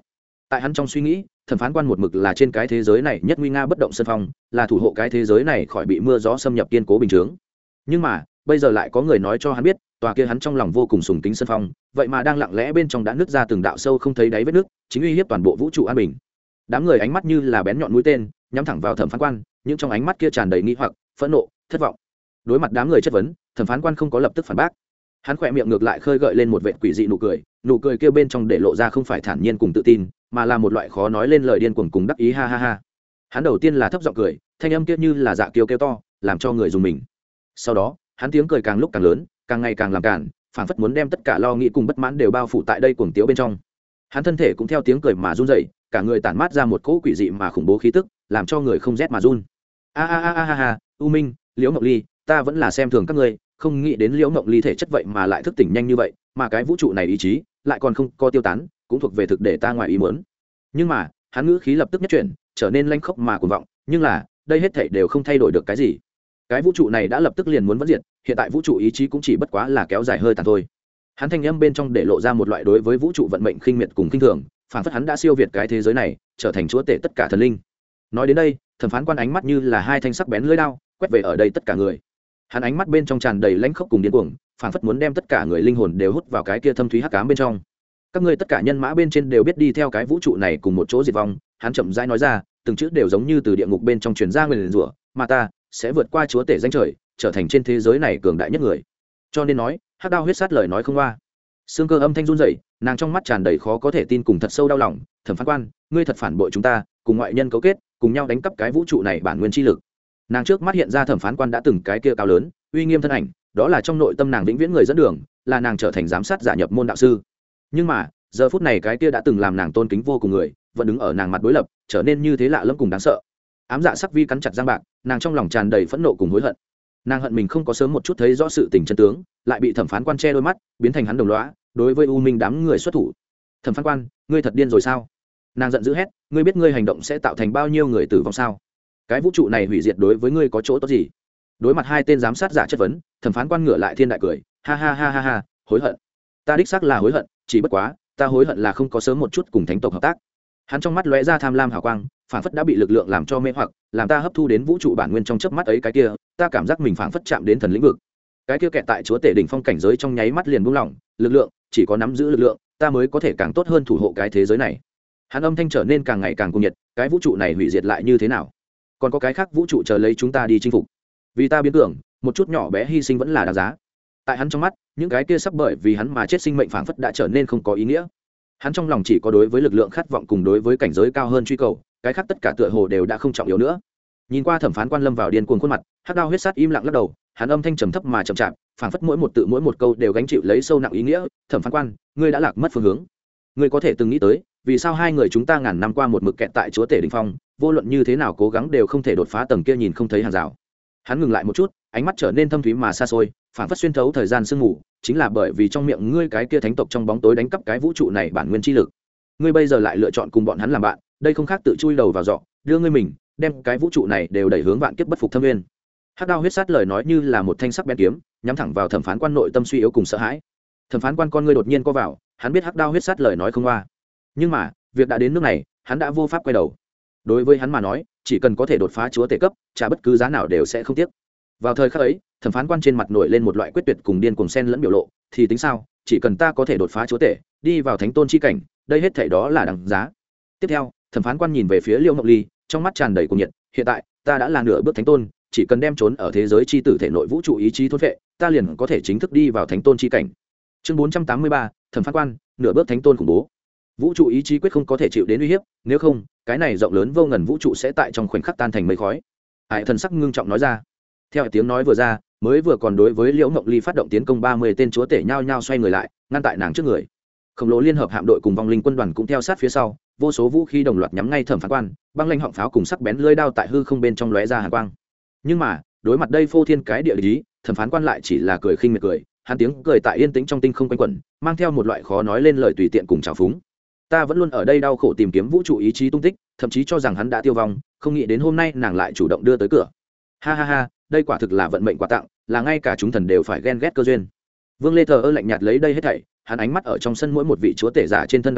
Speaker 1: tại hắn trong suy nghĩ, thẩm phán quan một mực là trên cái thế giới này nhất nguy nga bất động sân phong, là thủ hộ cái thế giới này khỏi bị mưa gió xâm nhập kiên cố bình chướng. Nhưng mà bây giờ lại có người nói cho hắn biết, tòa kia hắn trong lòng vô cùng sùng kính sân phong, vậy mà đang lặng lẽ bên trong đã nứt ra từng đạo sâu không thấy đáy vết nước, chính uy hiếp toàn bộ vũ trụ an bình. Đám người ánh mắt như là bén nhọn mũi tên, nhắm thẳng vào thẩm phán quan, nhưng trong ánh mắt kia tràn đầy nghi hoặc, phẫn nộ, thất vọng. Đối mặt đám người chất vấn, thẩm phán quan không có lập tức phản bác. Hắn khỏe miệng ngược lại khơi gợi lên một vệt quỷ dị nụ cười, nụ cười kia bên trong để lộ ra không phải thản nhiên cùng tự tin, mà là một loại khó nói lên lời điên cuồng cùng đắc ý, ha ha ha. Hắn đầu tiên là thấp giọng cười, thanh âm kia như là dạ kiêu kêu to, làm cho người dùng mình. Sau đó, hắn tiếng cười càng lúc càng lớn, càng ngày càng làm cản, phảng phất muốn đem tất cả lo nghĩ cùng bất mãn đều bao phủ tại đây cuồng tiếu bên trong. Hắn thân thể cũng theo tiếng cười mà run rẩy, cả người tản mát ra một cỗ quỷ dị mà khủng bố khí tức, làm cho người không rét mà run. A a a a a, U Minh, Liễu Ngọc Ly, ta vẫn là xem thường các ngươi, không nghĩ đến Liễu Ngọc Ly thể chất vậy mà lại thức tỉnh nhanh như vậy, mà cái vũ trụ này ý chí lại còn không có tiêu tán, cũng thuộc về thực để ta ngoài ý muốn. Nhưng mà, hắn ngữ khí lập tức nhất chuyển, trở nên lanh khốc mà cuồng vọng, nhưng là, đây hết thảy đều không thay đổi được cái gì. Cái vũ trụ này đã lập tức liền muốn vỡ diệt, hiện tại vũ trụ ý chí cũng chỉ bất quá là kéo dài hơi tàn thôi. Hắn thanh âm bên trong để lộ ra một loại đối với vũ trụ vận mệnh khinh miệt cùng khinh thường, phản phất hắn đã siêu việt cái thế giới này, trở thành chúa tể tất cả thần linh. Nói đến đây, thẩm phán quan ánh mắt như là hai thanh sắc bén lưỡi đao, quét về ở đây tất cả người. Hắn ánh mắt bên trong tràn đầy lãnh khốc cùng điên cuồng, phản phất muốn đem tất cả người linh hồn đều hút vào cái kia thâm thúy hắc ám bên trong. Các ngươi tất cả nhân mã bên trên đều biết đi theo cái vũ trụ này cùng một chỗ diệt vong, hắn chậm rãi nói ra, từng chữ đều giống như từ địa ngục bên trong truyền ra nguyền rủa, mà ta sẽ vượt qua chúa tể danh trời, trở thành trên thế giới này cường đại nhất người. Cho nên nói, hắc đao huyết sát lời nói không qua. Xương Cơ âm thanh run rẩy, nàng trong mắt tràn đầy khó có thể tin cùng thật sâu đau lòng, thẩm phán quan, ngươi thật phản bội chúng ta, cùng ngoại nhân cấu kết, cùng nhau đánh cắp cái vũ trụ này bản nguyên chi lực. Nàng trước mắt hiện ra thẩm phán quan đã từng cái kia cao lớn, uy nghiêm thân ảnh, đó là trong nội tâm nàng vĩnh viễn người dẫn đường, là nàng trở thành giám sát giả nhập môn đạo sư. Nhưng mà, giờ phút này cái kia đã từng làm nàng tôn kính vô cùng người, vẫn đứng ở nàng mặt đối lập, trở nên như thế lạ lẫm cùng đáng sợ. Ám dạ sắc vi cắn chặt răng bạc, nàng trong lòng tràn đầy phẫn nộ cùng hối hận. Nàng hận mình không có sớm một chút thấy rõ sự tình chân tướng, lại bị thẩm phán quan che đôi mắt, biến thành hắn đồng lõa, đối với u minh đám người xuất thủ. Thẩm phán quan, ngươi thật điên rồi sao? Nàng giận dữ hét, ngươi biết ngươi hành động sẽ tạo thành bao nhiêu người tử vong sao? Cái vũ trụ này hủy diệt đối với ngươi có chỗ tốt gì? Đối mặt hai tên giám sát giả chất vấn, thẩm phán quan ngửa lại thiên đại cười, ha ha ha ha ha, hối hận. Ta đích xác là hối hận, chỉ bất quá, ta hối hận là không có sớm một chút cùng thánh tộc hợp tác. Hắn trong mắt lóe ra tham lam hào quang, phảng phất đã bị lực lượng làm cho mê hoặc, làm ta hấp thu đến vũ trụ bản nguyên trong chớp mắt ấy cái kia, ta cảm giác mình phảng phất chạm đến thần lĩnh vực. Cái kia kẹt tại chúa tể đỉnh phong cảnh giới trong nháy mắt liền buông lỏng, lực lượng, chỉ có nắm giữ lực lượng, ta mới có thể càng tốt hơn thủ hộ cái thế giới này. Hắn âm thanh trở nên càng ngày càng cuồng nhiệt, cái vũ trụ này hủy diệt lại như thế nào? Còn có cái khác vũ trụ chờ lấy chúng ta đi chinh phục. Vì ta biến tưởng, một chút nhỏ bé hy sinh vẫn là đáng giá. Tại hắn trong mắt, những cái kia sắp bởi vì hắn mà chết sinh mệnh phảng phất đã trở nên không có ý nghĩa. Hắn trong lòng chỉ có đối với lực lượng khát vọng cùng đối với cảnh giới cao hơn truy cầu, cái khác tất cả tựa hồ đều đã không trọng yếu nữa. Nhìn qua thẩm phán quan lâm vào điên cuồng khuôn mặt, hắc đao huyết sát im lặng lắc đầu, hắn âm thanh trầm thấp mà chậm chạp, phảng phất mỗi một tự mỗi một câu đều gánh chịu lấy sâu nặng ý nghĩa. Thẩm phán quan, ngươi đã lạc mất phương hướng. Ngươi có thể từng nghĩ tới, vì sao hai người chúng ta ngàn năm qua một mực kẹt tại chúa tể đỉnh phong, vô luận như thế nào cố gắng đều không thể đột phá tầng kia nhìn không thấy hàng rào. Hắn ngừng lại một chút, ánh mắt trở nên thâm thúy mà xa xôi, phảng phất xuyên thấu thời gian sương mù, chính là bởi vì trong miệng ngươi cái kia thánh tộc trong bóng tối đánh cắp cái vũ trụ này bản nguyên chi lực. Ngươi bây giờ lại lựa chọn cùng bọn hắn làm bạn, đây không khác tự chui đầu vào giọ, đưa ngươi mình, đem cái vũ trụ này đều đẩy hướng vạn kiếp bất phục thâm nguyên. Hắc đao huyết sát lời nói như là một thanh sắc bén kiếm, nhắm thẳng vào thẩm phán quan nội tâm suy yếu cùng sợ hãi. Thẩm phán quan con ngươi đột nhiên co vào, hắn biết hắc đao huyết sát lời nói không qua. Nhưng mà, việc đã đến nước này, hắn đã vô pháp quay đầu. Đối với hắn mà nói, chỉ cần có thể đột phá chúa tể cấp, trả bất cứ giá nào đều sẽ không tiếc. Vào thời khắc ấy, thẩm phán quan trên mặt nổi lên một loại quyết tuyệt cùng điên cuồng xen lẫn biểu lộ, thì tính sao, chỉ cần ta có thể đột phá chúa tể, đi vào thánh tôn chi cảnh, đây hết thảy đó là đằng giá. Tiếp theo, thẩm phán quan nhìn về phía Liễu Ngọc Ly, trong mắt tràn đầy cuồng nhiệt, hiện tại, ta đã là nửa bước thánh tôn, chỉ cần đem trốn ở thế giới chi tử thể nội vũ trụ ý chí thôn phệ, ta liền có thể chính thức đi vào thánh tôn chi cảnh. Chương bốn trăm tám mươi ba, thẩm phán quan, nửa bước thánh tôn khủng bố. Vũ trụ ý chí quyết không có thể chịu đến uy hiếp, nếu không, cái này rộng lớn vô ngần vũ trụ sẽ tại trong khoảnh khắc tan thành mây khói. Hải thần sắc ngưng trọng nói ra. Theo tiếng nói vừa ra, mới vừa còn đối với Liễu Ngọc Ly phát động tiến công ba mươi tên chúa tể nhao nhao xoay người lại, ngăn tại nàng trước người. Khổng lồ liên hợp hạm đội cùng vong linh quân đoàn cũng theo sát phía sau, vô số vũ khí đồng loạt nhắm ngay thẩm phán quan, băng lanh họng pháo cùng sắc bén lưỡi đao tại hư không bên trong lóe ra hàn quang. Nhưng mà, đối mặt đây phô thiên cái địa lý, thẩm phán quan lại chỉ là cười khinh miệt cười, hắn tiếng cười tại yên tĩnh trong tinh không quanh quẩn, mang theo một loại khó nói lên lời tùy tiện cùng trào phúng. Ta vẫn luôn ở đây đau khổ tìm kiếm vũ trụ ý chí tung tích, thậm chí cho rằng hắn đã tiêu vong, không nghĩ đến hôm nay nàng lại chủ động đưa tới cửa. Ha ha ha, đây quả thực là vận mệnh quà tặng, là ngay cả chúng thần đều phải ghen ghét cơ duyên. Vương Lê thờ ơ lạnh nhạt lấy đây hết thảy, hắn ánh mắt ở trong sân mỗi một vị chúa tể giả trên thân đảo qua,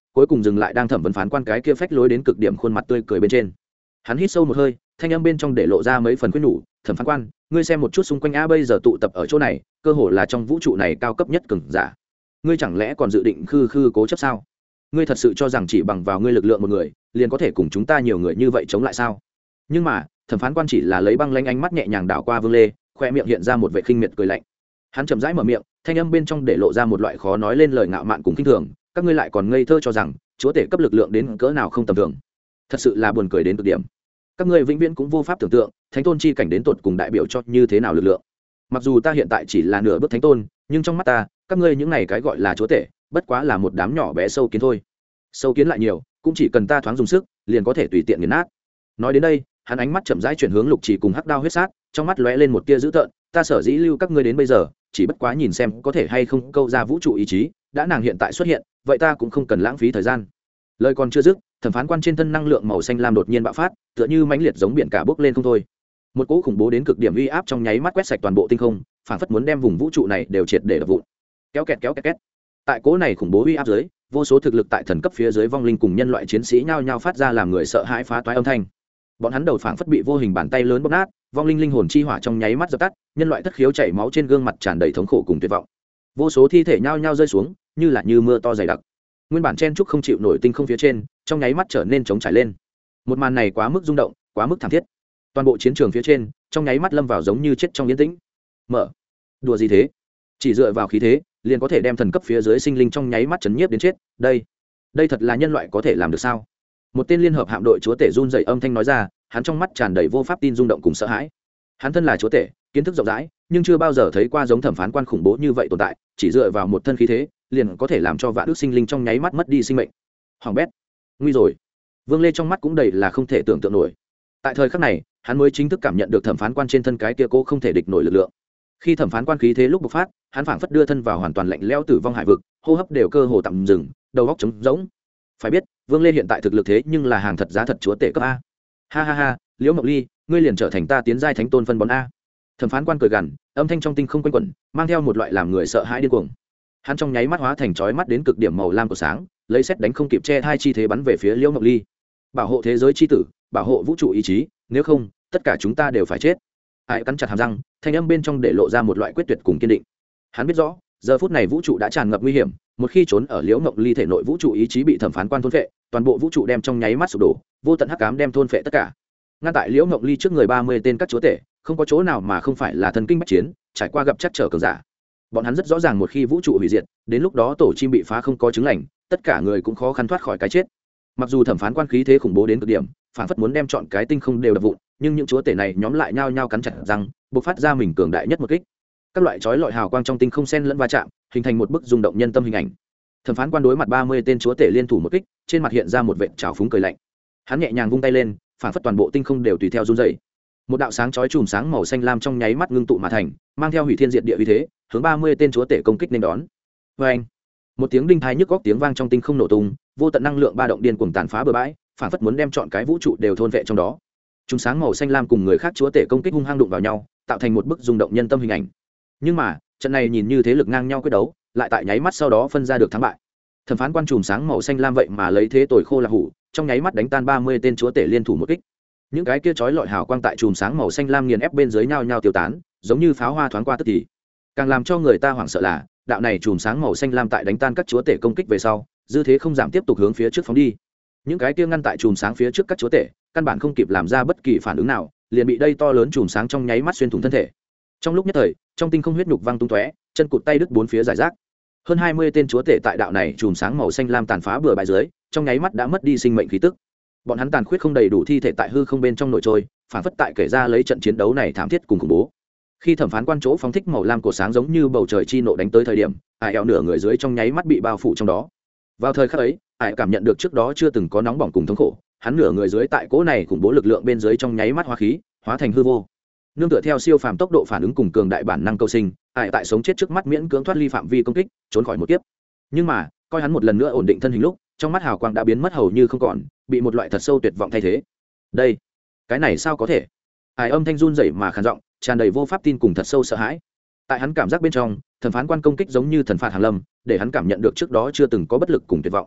Speaker 1: cuối cùng dừng lại đang thẩm vấn phán quan cái kia phách lối đến cực điểm khuôn mặt tươi cười bên trên. Hắn hít sâu một hơi, thanh âm bên trong để lộ ra mấy phần khuyên nhủ. Thẩm phán quan, ngươi xem một chút xung quanh a, bây giờ tụ tập ở chỗ này cơ hồ là trong vũ trụ này cao cấp nhất cường giả, ngươi chẳng lẽ còn dự định khư khư cố chấp sao? Ngươi thật sự cho rằng chỉ bằng vào ngươi lực lượng một người liền có thể cùng chúng ta nhiều người như vậy chống lại sao? Nhưng mà thẩm phán quan chỉ là lấy băng lanh ánh mắt nhẹ nhàng đảo qua Vương Lê, khoe miệng hiện ra một vẻ khinh miệt cười lạnh. Hắn chậm rãi mở miệng, thanh âm bên trong để lộ ra một loại khó nói lên lời ngạo mạn cùng khinh thường. Các ngươi lại còn ngây thơ cho rằng chúa tể cấp lực lượng đến cỡ nào không tầm thường, thật sự là buồn cười đến cực điểm. Các ngươi vĩnh viễn cũng vô pháp tưởng tượng thánh tôn chi cảnh đến tột cùng đại biểu cho như thế nào lực lượng. Mặc dù ta hiện tại chỉ là nửa bước thánh tôn, nhưng trong mắt ta các ngươi những này cái gọi là chúa tể bất quá là một đám nhỏ bé sâu kiến thôi. Sâu kiến lại nhiều cũng chỉ cần ta thoáng dùng sức liền có thể tùy tiện nghiền nát. Nói đến đây, hắn ánh mắt chậm rãi chuyển hướng Lục Chỉ cùng Hắc Đao huyết sát, trong mắt lóe lên một tia dữ tợn. Ta sở dĩ lưu các ngươi đến bây giờ chỉ bất quá nhìn xem có thể hay không câu ra vũ trụ ý chí, đã nàng hiện tại xuất hiện vậy ta cũng không cần lãng phí thời gian. Lời còn chưa dứt, thẩm phán quan trên thân năng lượng màu xanh lam đột nhiên bạo phát, tựa như mãnh liệt giống biển cả bốc lên không thôi. Một cỗ khủng bố đến cực điểm uy áp trong nháy mắt quét sạch toàn bộ tinh không, phảng phất muốn đem vùng vũ trụ này đều triệt để đập vụn. Kéo kẹt kéo kẹt két. Tại cỗ này khủng bố uy áp dưới, vô số thực lực tại thần cấp phía dưới vong linh cùng nhân loại chiến sĩ nhao nhao phát ra làm người sợ hãi phá toái âm thanh. Bọn hắn đầu phảng phất bị vô hình bàn tay lớn bóp nát, vong linh linh hồn chi hỏa trong nháy mắt dập tắt, nhân loại thất khiếu chảy máu trên gương mặt tràn đầy thống khổ cùng tuyệt vọng. Vô số thi thể nhao nhao rơi xuống, như là như mưa to dày đặc. Nguyên bản chen trúc không chịu nổi tinh không phía trên, trong nháy mắt trở nên trống trải lên. Một màn này quá mức rung động, quá mức thảm thiết. Toàn bộ chiến trường phía trên, trong nháy mắt lâm vào giống như chết trong yên tĩnh. Mở, đùa gì thế? Chỉ dựa vào khí thế, liền có thể đem thần cấp phía dưới sinh linh trong nháy mắt chấn nhiếp đến chết. Đây, đây thật là nhân loại có thể làm được sao? Một tên liên hợp hạm đội chúa tể run rẩy âm thanh nói ra, hắn trong mắt tràn đầy vô pháp tin rung động cùng sợ hãi. Hắn thân là chúa tể, kiến thức rộng rãi, nhưng chưa bao giờ thấy qua giống thẩm phán quan khủng bố như vậy tồn tại, chỉ dựa vào một thân khí thế, liền có thể làm cho vạn ước sinh linh trong nháy mắt mất đi sinh mệnh. Hoàng bét, nguy rồi. Vương Lê trong mắt cũng đầy là không thể tưởng tượng nổi. Tại thời khắc này, hắn mới chính thức cảm nhận được thẩm phán quan trên thân cái kia cố không thể địch nổi lực lượng. Khi thẩm phán quan khí thế lúc bộc phát, hắn phảng phất đưa thân vào hoàn toàn lạnh lẽo tử vong hải vực, hô hấp đều cơ hồ tạm dừng, đầu óc trống rỗng. Phải biết, Vương Lê hiện tại thực lực thế nhưng là hàng thật giá thật chúa tể cấp a. Ha ha ha, Liễu Ngọc Ly, ngươi liền trở thành ta tiến giai thánh tôn phân bón a. Thẩm phán quan cười gằn, âm thanh trong tinh không quanh quẩn, mang theo một loại làm người sợ hãi điên cuồng. Hắn trong nháy mắt hóa thành chói mắt đến cực điểm màu lam của sáng, lấy sét đánh không kịp che hai chi thế bắn về phía Liễu Ngọc Ly. Bảo hộ thế giới chi tử, bảo hộ vũ trụ ý chí, nếu không, tất cả chúng ta đều phải chết. Ai cắn chặt hàm răng, thanh âm bên trong để lộ ra một loại quyết tuyệt cùng kiên định. Hắn biết rõ, giờ phút này vũ trụ đã tràn ngập nguy hiểm, một khi trốn ở Liễu Ngọc Ly thể nội vũ trụ ý chí bị thẩm phán quan thôn phệ, toàn bộ vũ trụ đem trong nháy mắt sụp đổ, vô tận hắc ám đem thôn phệ tất cả. Ngăn tại Liễu Ngọc Ly trước người ba mươi tên các chúa tể, không có chỗ nào mà không phải là thần kinh bách chiến, trải qua gặp chắc trở cường giả. Bọn hắn rất rõ ràng một khi vũ trụ hủy diệt, đến lúc đó tổ chim bị phá không có chứng lành, tất cả người cũng khó khăn thoát khỏi cái chết. Mặc dù thẩm phán quan khí thế khủng bố đến cực điểm, phản phất muốn đem chọn cái tinh không đều đập vụn, nhưng những chúa tể này nhóm lại nhao nhao cắn chặt răng, bộc phát ra mình cường đại nhất một kích. Các loại chói lọi hào quang trong tinh không xen lẫn va chạm, hình thành một bức rung động nhân tâm hình ảnh. Thẩm phán quan đối mặt ba mươi tên chúa tể liên thủ một kích, trên mặt hiện ra một vệt trào phúng cười lạnh. Hắn nhẹ nhàng vung tay lên, phản phất toàn bộ tinh không đều tùy theo run rẩy. Một đạo sáng chói chùm sáng màu xanh lam trong nháy mắt ngưng tụ mà thành, mang theo hủy thiên diệt địa uy thế, hướng ba mươi tên chúa tể công kích nên đón. Oeng! Một tiếng đinh thai nhức góc tiếng vang trong tinh không nổ tung, vô tận năng lượng ba động điên cuồng tàn phá bừa bãi, phản phất muốn đem chọn cái vũ trụ đều thôn vệ trong đó. Chùm sáng màu xanh lam cùng người khác chúa tể công kích hung hăng đụng vào nhau, tạo thành một bức rung động nhân tâm hình ảnh. Nhưng mà, trận này nhìn như thế lực ngang nhau quyết đấu, lại tại nháy mắt sau đó phân ra được thắng bại. Thẩm phán quan chùm sáng màu xanh lam vậy mà lấy thế tồi khô là hủ, trong nháy mắt đánh tan ba mươi tên chúa tể liên thủ một kích. Những cái kia chói lọi hào quang tại chùm sáng màu xanh lam nghiền ép bên dưới nhau nhau tiêu tán, giống như pháo hoa thoáng qua tức thì. Càng làm cho người ta hoảng sợ là, đạo này chùm sáng màu xanh lam tại đánh tan các chúa tể công kích về sau, dư thế không giảm tiếp tục hướng phía trước phóng đi. Những cái kia ngăn tại chùm sáng phía trước các chúa tể, căn bản không kịp làm ra bất kỳ phản ứng nào, liền bị đây to lớn chùm sáng trong nháy mắt xuyên thủng thân thể. Trong lúc nhất thời, trong tinh không huyết nhục văng tung tóe, chân cụt tay đứt bốn phía giải rác. Hơn hai mươi tên chúa tể tại đạo này chùm sáng màu xanh lam tàn phá bừa bãi dưới, trong nháy mắt đã mất đi sinh mệnh khí tức. Bọn hắn tàn khuyết không đầy đủ thi thể tại hư không bên trong nổi trôi, phản phất tại kể ra lấy trận chiến đấu này thảm thiết cùng khủng bố. Khi thẩm phán quan chỗ phóng thích màu lam cổ sáng giống như bầu trời chi nộ đánh tới thời điểm, ải eo nửa người dưới trong nháy mắt bị bao phủ trong đó. Vào thời khắc ấy, ải cảm nhận được trước đó chưa từng có nóng bỏng cùng thống khổ, hắn nửa người dưới tại cỗ này khủng bố lực lượng bên dưới trong nháy mắt hóa khí, hóa thành hư vô. Nương tựa theo siêu phàm tốc độ phản ứng cùng cường đại bản năng cầu sinh, ải tại sống chết trước mắt miễn cưỡng thoát ly phạm vi công kích, trốn khỏi một kiếp. Nhưng mà, coi hắn một lần nữa ổn định thân hình lúc, trong mắt hào quang đã biến mất hầu như không còn, bị một loại thật sâu tuyệt vọng thay thế. Đây, cái này sao có thể? Ải âm thanh run rẩy mà khàn giọng, tràn đầy vô pháp tin cùng thật sâu sợ hãi. Tại hắn cảm giác bên trong, thẩm phán quan công kích giống như thần phạt hàng lâm, để hắn cảm nhận được trước đó chưa từng có bất lực cùng tuyệt vọng.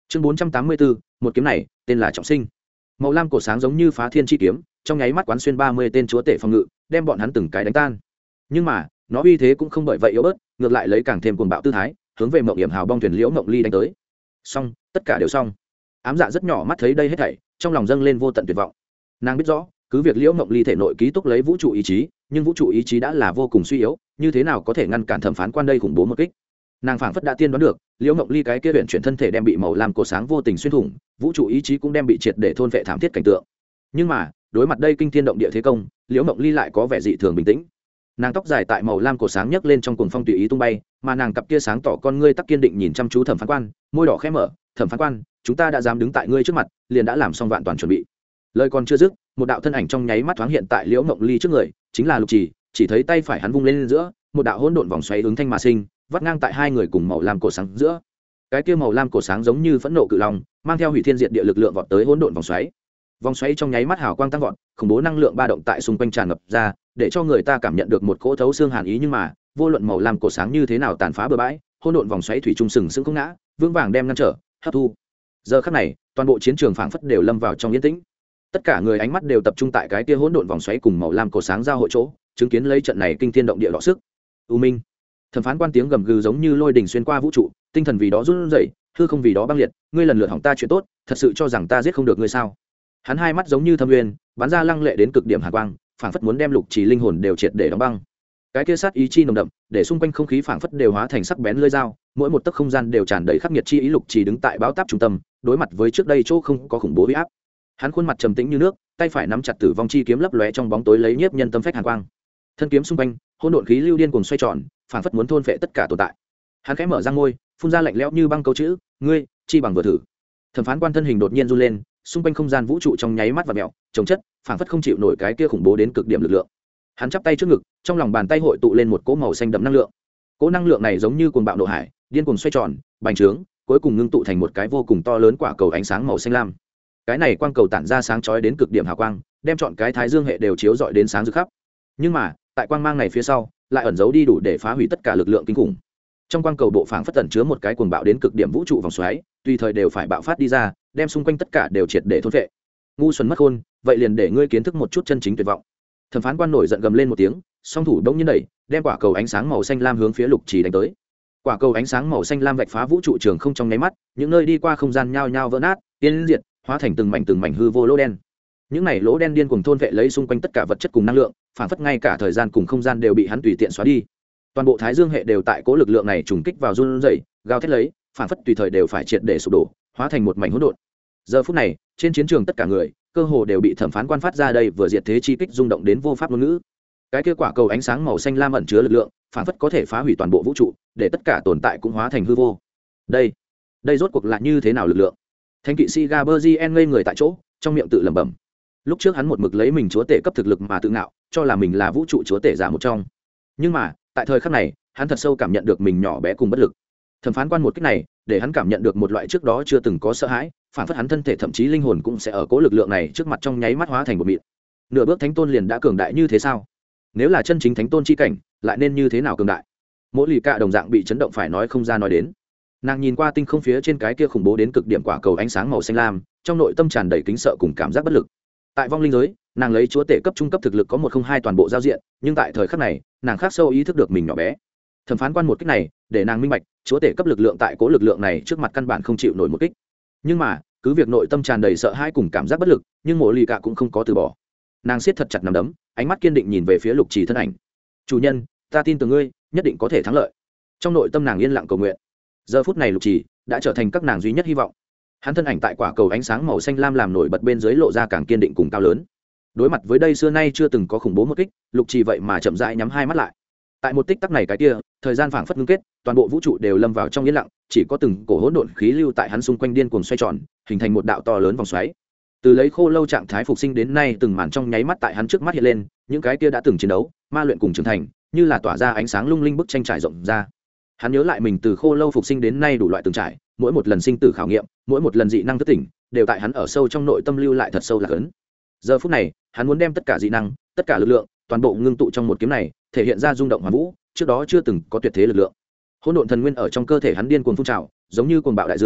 Speaker 1: chương bốn trăm tám mươi bốn, một kiếm này tên là trọng sinh. Màu lam cổ sáng giống như phá thiên chi kiếm, trong nháy mắt quán xuyên ba mươi tên chúa tể phòng ngự, đem bọn hắn từng cái đánh tan. Nhưng mà nó uy thế cũng không bởi vậy yếu bớt, ngược lại lấy càng thêm cuồng bạo tư thái, hướng về Mộng Hiểm Hào bong thuyền Liễu Mộng Ly đánh tới. Xong, tất cả đều xong. Ám Dạ rất nhỏ mắt thấy đây hết thảy, trong lòng dâng lên vô tận tuyệt vọng. Nàng biết rõ, cứ việc Liễu Mộng Ly thể nội ký túc lấy vũ trụ ý chí, nhưng vũ trụ ý chí đã là vô cùng suy yếu, như thế nào có thể ngăn cản thẩm phán quan đây khủng bố một kích. Nàng phảng phất đã tiên đoán được, Liễu Mộng Ly cái kia huyền chuyển thân thể đem bị màu lam cổ sáng vô tình xuyên thủng, vũ trụ ý chí cũng đem bị triệt để thôn vệ thảm thiết cảnh tượng. Nhưng mà, đối mặt đây kinh thiên động địa thế công, Liễu Mộng Ly lại có vẻ dị thường bình tĩnh. Nàng tóc dài tại màu lam cổ sáng nhấc lên trong cuồng phong tùy ý tung bay, mà nàng cặp kia sáng tỏ con ngươi tắc kiên định nhìn chăm chú thẩm phán quan, môi đỏ khẽ mở, "Thẩm phán quan, chúng ta đã dám đứng tại ngươi trước mặt, liền đã làm xong vạn toàn chuẩn bị." Lời còn chưa dứt, một đạo thân ảnh trong nháy mắt thoáng hiện tại Liễu Mộng Ly trước người, chính là Lục Trì, chỉ thấy tay phải hắn vung lên giữa, một đạo hỗn độn vòng xoáy ứng thanh mà sinh, vắt ngang tại hai người cùng màu lam cổ sáng giữa. Cái kia màu lam cổ sáng giống như phẫn nộ cự long, mang theo hủy thiên diệt địa lực lượng vọt tới hỗn độn vòng xoáy. Vòng xoáy trong nháy mắt hào quang tăng vọt, khủng bố năng lượng ba động tại xung quanh tràn ngập ra, để cho người ta cảm nhận được một cỗ thấu xương hàn ý, nhưng mà, vô luận màu lam cổ sáng như thế nào tàn phá bừa bãi, hỗn độn vòng xoáy thủy trung sừng sững không ngã, vững vàng đem ngăn trở, hấp thu. Giờ khắc này, toàn bộ chiến trường phảng phất đều lâm vào trong yên tĩnh. Tất cả người ánh mắt đều tập trung tại cái kia hỗn độn vòng xoáy cùng màu lam cổ sáng giao hội chỗ, chứng kiến lấy trận này kinh thiên động địa đọ sức. U Minh, thẩm phán quan tiếng gầm gừ giống như lôi đình xuyên qua vũ trụ, tinh thần vì đó run rẩy, hư không vì đó băng liệt, ngươi lần lượt hỏng ta chuyện tốt, thật sự cho rằng ta giết không được ngươi sao? Hắn hai mắt giống như thâm nguyên, bắn ra lăng lệ đến cực điểm hàn quang, phảng phất muốn đem Lục Trì linh hồn đều triệt để đóng băng. Cái kia sát ý chi nồng đậm, để xung quanh không khí phảng phất đều hóa thành sắc bén lưỡi dao, mỗi một tấc không gian đều tràn đầy khắc nghiệt chi ý. Lục Trì đứng tại báo táp trung tâm, đối mặt với trước đây chỗ không có khủng bố uy áp. Hắn khuôn mặt trầm tĩnh như nước, tay phải nắm chặt tử vong chi kiếm lấp lóe trong bóng tối lấy nhiếp nhân tâm phách hàn quang. Thân kiếm xung quanh, hỗn độn khí lưu điên cuồng xoay tròn, phảng phất muốn thôn phệ tất cả tồn tại. Hắn khẽ mở ra môi, phun ra lạnh lẽo như băng câu chữ, "Ngươi, chi bằng vừa thử." Thẩm phán quan thân hình đột nhiên run lên, xung quanh không gian vũ trụ trong nháy mắt vặn mèo, chống chất, phảng phất không chịu nổi cái kia khủng bố đến cực điểm lực lượng. Hắn chắp tay trước ngực, trong lòng bàn tay hội tụ lên một cỗ màu xanh đậm năng lượng. Cỗ năng lượng này giống như cuồng bạo nộ hải, điên cuồng xoay tròn, bành trướng, cuối cùng ngưng tụ thành một cái vô cùng to lớn quả cầu ánh sáng màu xanh lam. Cái này quang cầu tản ra sáng chói đến cực điểm hào quang, đem trọn cái thái dương hệ đều chiếu rọi đến sáng rực khắp. Nhưng mà, tại quang mang này phía sau, lại ẩn giấu đi đủ để phá hủy tất cả lực lượng kinh khủng. Trong quang cầu bộ phảng phất tẩn chứa một cái cuồng bạo đến cực điểm vũ trụ vòng xoáy, tùy thời đều phải bạo phát đi ra, đem xung quanh tất cả đều triệt để thôn phệ. Ngu xuẩn mất khôn, vậy liền để ngươi kiến thức một chút chân chính tuyệt vọng. Thẩm phán quan nổi giận gầm lên một tiếng, song thủ đống nhiên đẩy, đem quả cầu ánh sáng màu xanh lam hướng phía Lục Trì đánh tới. Quả cầu ánh sáng màu xanh lam vạch phá vũ trụ trường không trong nháy mắt, những nơi đi qua không gian nhao nhao vỡ nát, tiên diệt, hóa thành từng mảnh từng mảnh hư vô lỗ đen. Những này lỗ đen điên cuồng thôn vệ lấy xung quanh tất cả vật chất cùng năng lượng, phản phất ngay cả thời gian cùng không gian đều bị hắn tùy tiện xóa đi. Toàn bộ thái dương hệ đều tại cố lực lượng này trùng kích vào run rẩy, gào thét lấy, phản phất tùy thời đều phải triệt để sụp đổ, hóa thành một mảnh hỗn độn. Giờ phút này, trên chiến trường tất cả người, cơ hồ đều bị thẩm phán quan phát ra đây vừa diệt thế chi kích rung động đến vô pháp ngôn ngữ. Cái kia quả cầu ánh sáng màu xanh lam ẩn chứa lực lượng, phản phất có thể phá hủy toàn bộ vũ trụ, để tất cả tồn tại cũng hóa thành hư vô. Đây, đây rốt cuộc là như thế nào lực lượng? Thánh kỵ sĩ Gaberzien ngây người tại chỗ, trong miệng tự lẩm bẩm. Lúc trước hắn một mực lấy mình chúa tể cấp thực lực mà tự ngạo, cho là mình là vũ trụ chúa tể giả một trong. Nhưng mà, tại thời khắc này, hắn thật sâu cảm nhận được mình nhỏ bé cùng bất lực. Thẩm phán quan một kích này, để hắn cảm nhận được một loại trước đó chưa từng có sợ hãi, phản phất hắn thân thể thậm chí linh hồn cũng sẽ ở cố lực lượng này trước mặt trong nháy mắt hóa thành một mịn. Nửa bước thánh tôn liền đã cường đại như thế sao? Nếu là chân chính thánh tôn chi cảnh, lại nên như thế nào cường đại? Mỗi lì cạ đồng dạng bị chấn động phải nói không ra nói đến. Nàng nhìn qua tinh không phía trên cái kia khủng bố đến cực điểm quả cầu ánh sáng màu xanh lam, trong nội tâm tràn đầy kính sợ cùng cảm giác bất lực. Tại vong linh giới, nàng lấy chúa tể cấp trung cấp thực lực có một không hai toàn bộ giao diện, nhưng tại thời khắc này, nàng khác sâu ý thức được mình nhỏ bé. Thẩm phán quan một kích này, để nàng minh bạch, chúa tể cấp lực lượng tại cố lực lượng này trước mặt căn bản không chịu nổi một kích. Nhưng mà, cứ việc nội tâm tràn đầy sợ hãi cùng cảm giác bất lực, nhưng Mộ Lì Cạ cũng không có từ bỏ. Nàng siết thật chặt nắm đấm, ánh mắt kiên định nhìn về phía Lục Trì thân ảnh. "Chủ nhân, ta tin tưởng ngươi, nhất định có thể thắng lợi." Trong nội tâm nàng yên lặng cầu nguyện. Giờ phút này Lục Trì đã trở thành các nàng duy nhất hy vọng. Hắn thân ảnh tại quả cầu ánh sáng màu xanh lam làm nổi bật bên dưới lộ ra càng kiên định cùng cao lớn. Đối mặt với đây xưa nay chưa từng có khủng bố một kích, Lục Trì vậy mà chậm rãi nhắm hai mắt lại. Tại một tích tắc này cái kia, thời gian phảng phất ngưng kết, toàn bộ vũ trụ đều lâm vào trong yên lặng, chỉ có từng cổ hỗn độn khí lưu tại hắn xung quanh điên cuồng xoay tròn, hình thành một đạo to lớn vòng xoáy. Từ lấy khô lâu trạng thái phục sinh đến nay, từng màn trong nháy mắt tại hắn trước mắt hiện lên, những cái kia đã từng chiến đấu, ma luyện cùng trưởng thành, như là tỏa ra ánh sáng lung linh bức tranh trải rộng ra. Hắn nhớ lại mình từ khô lâu phục sinh đến nay đủ loại từng trải, mỗi một lần sinh tử khảo nghiệm, mỗi một lần dị năng thức tỉnh, đều tại hắn ở sâu trong nội tâm lưu lại thật sâu lạc ấn. Giờ phút này, hắn muốn đem tất cả dị năng, tất cả lực lượng, toàn bộ ngưng tụ trong một kiếm này, thể hiện ra rung động hoàn vũ, trước đó chưa từng có tuyệt thế lực lượng. Hỗn độn thần nguyên ở trong cơ thể hắn điên cuồng phun trào, giống như cuồng bạo đại dương,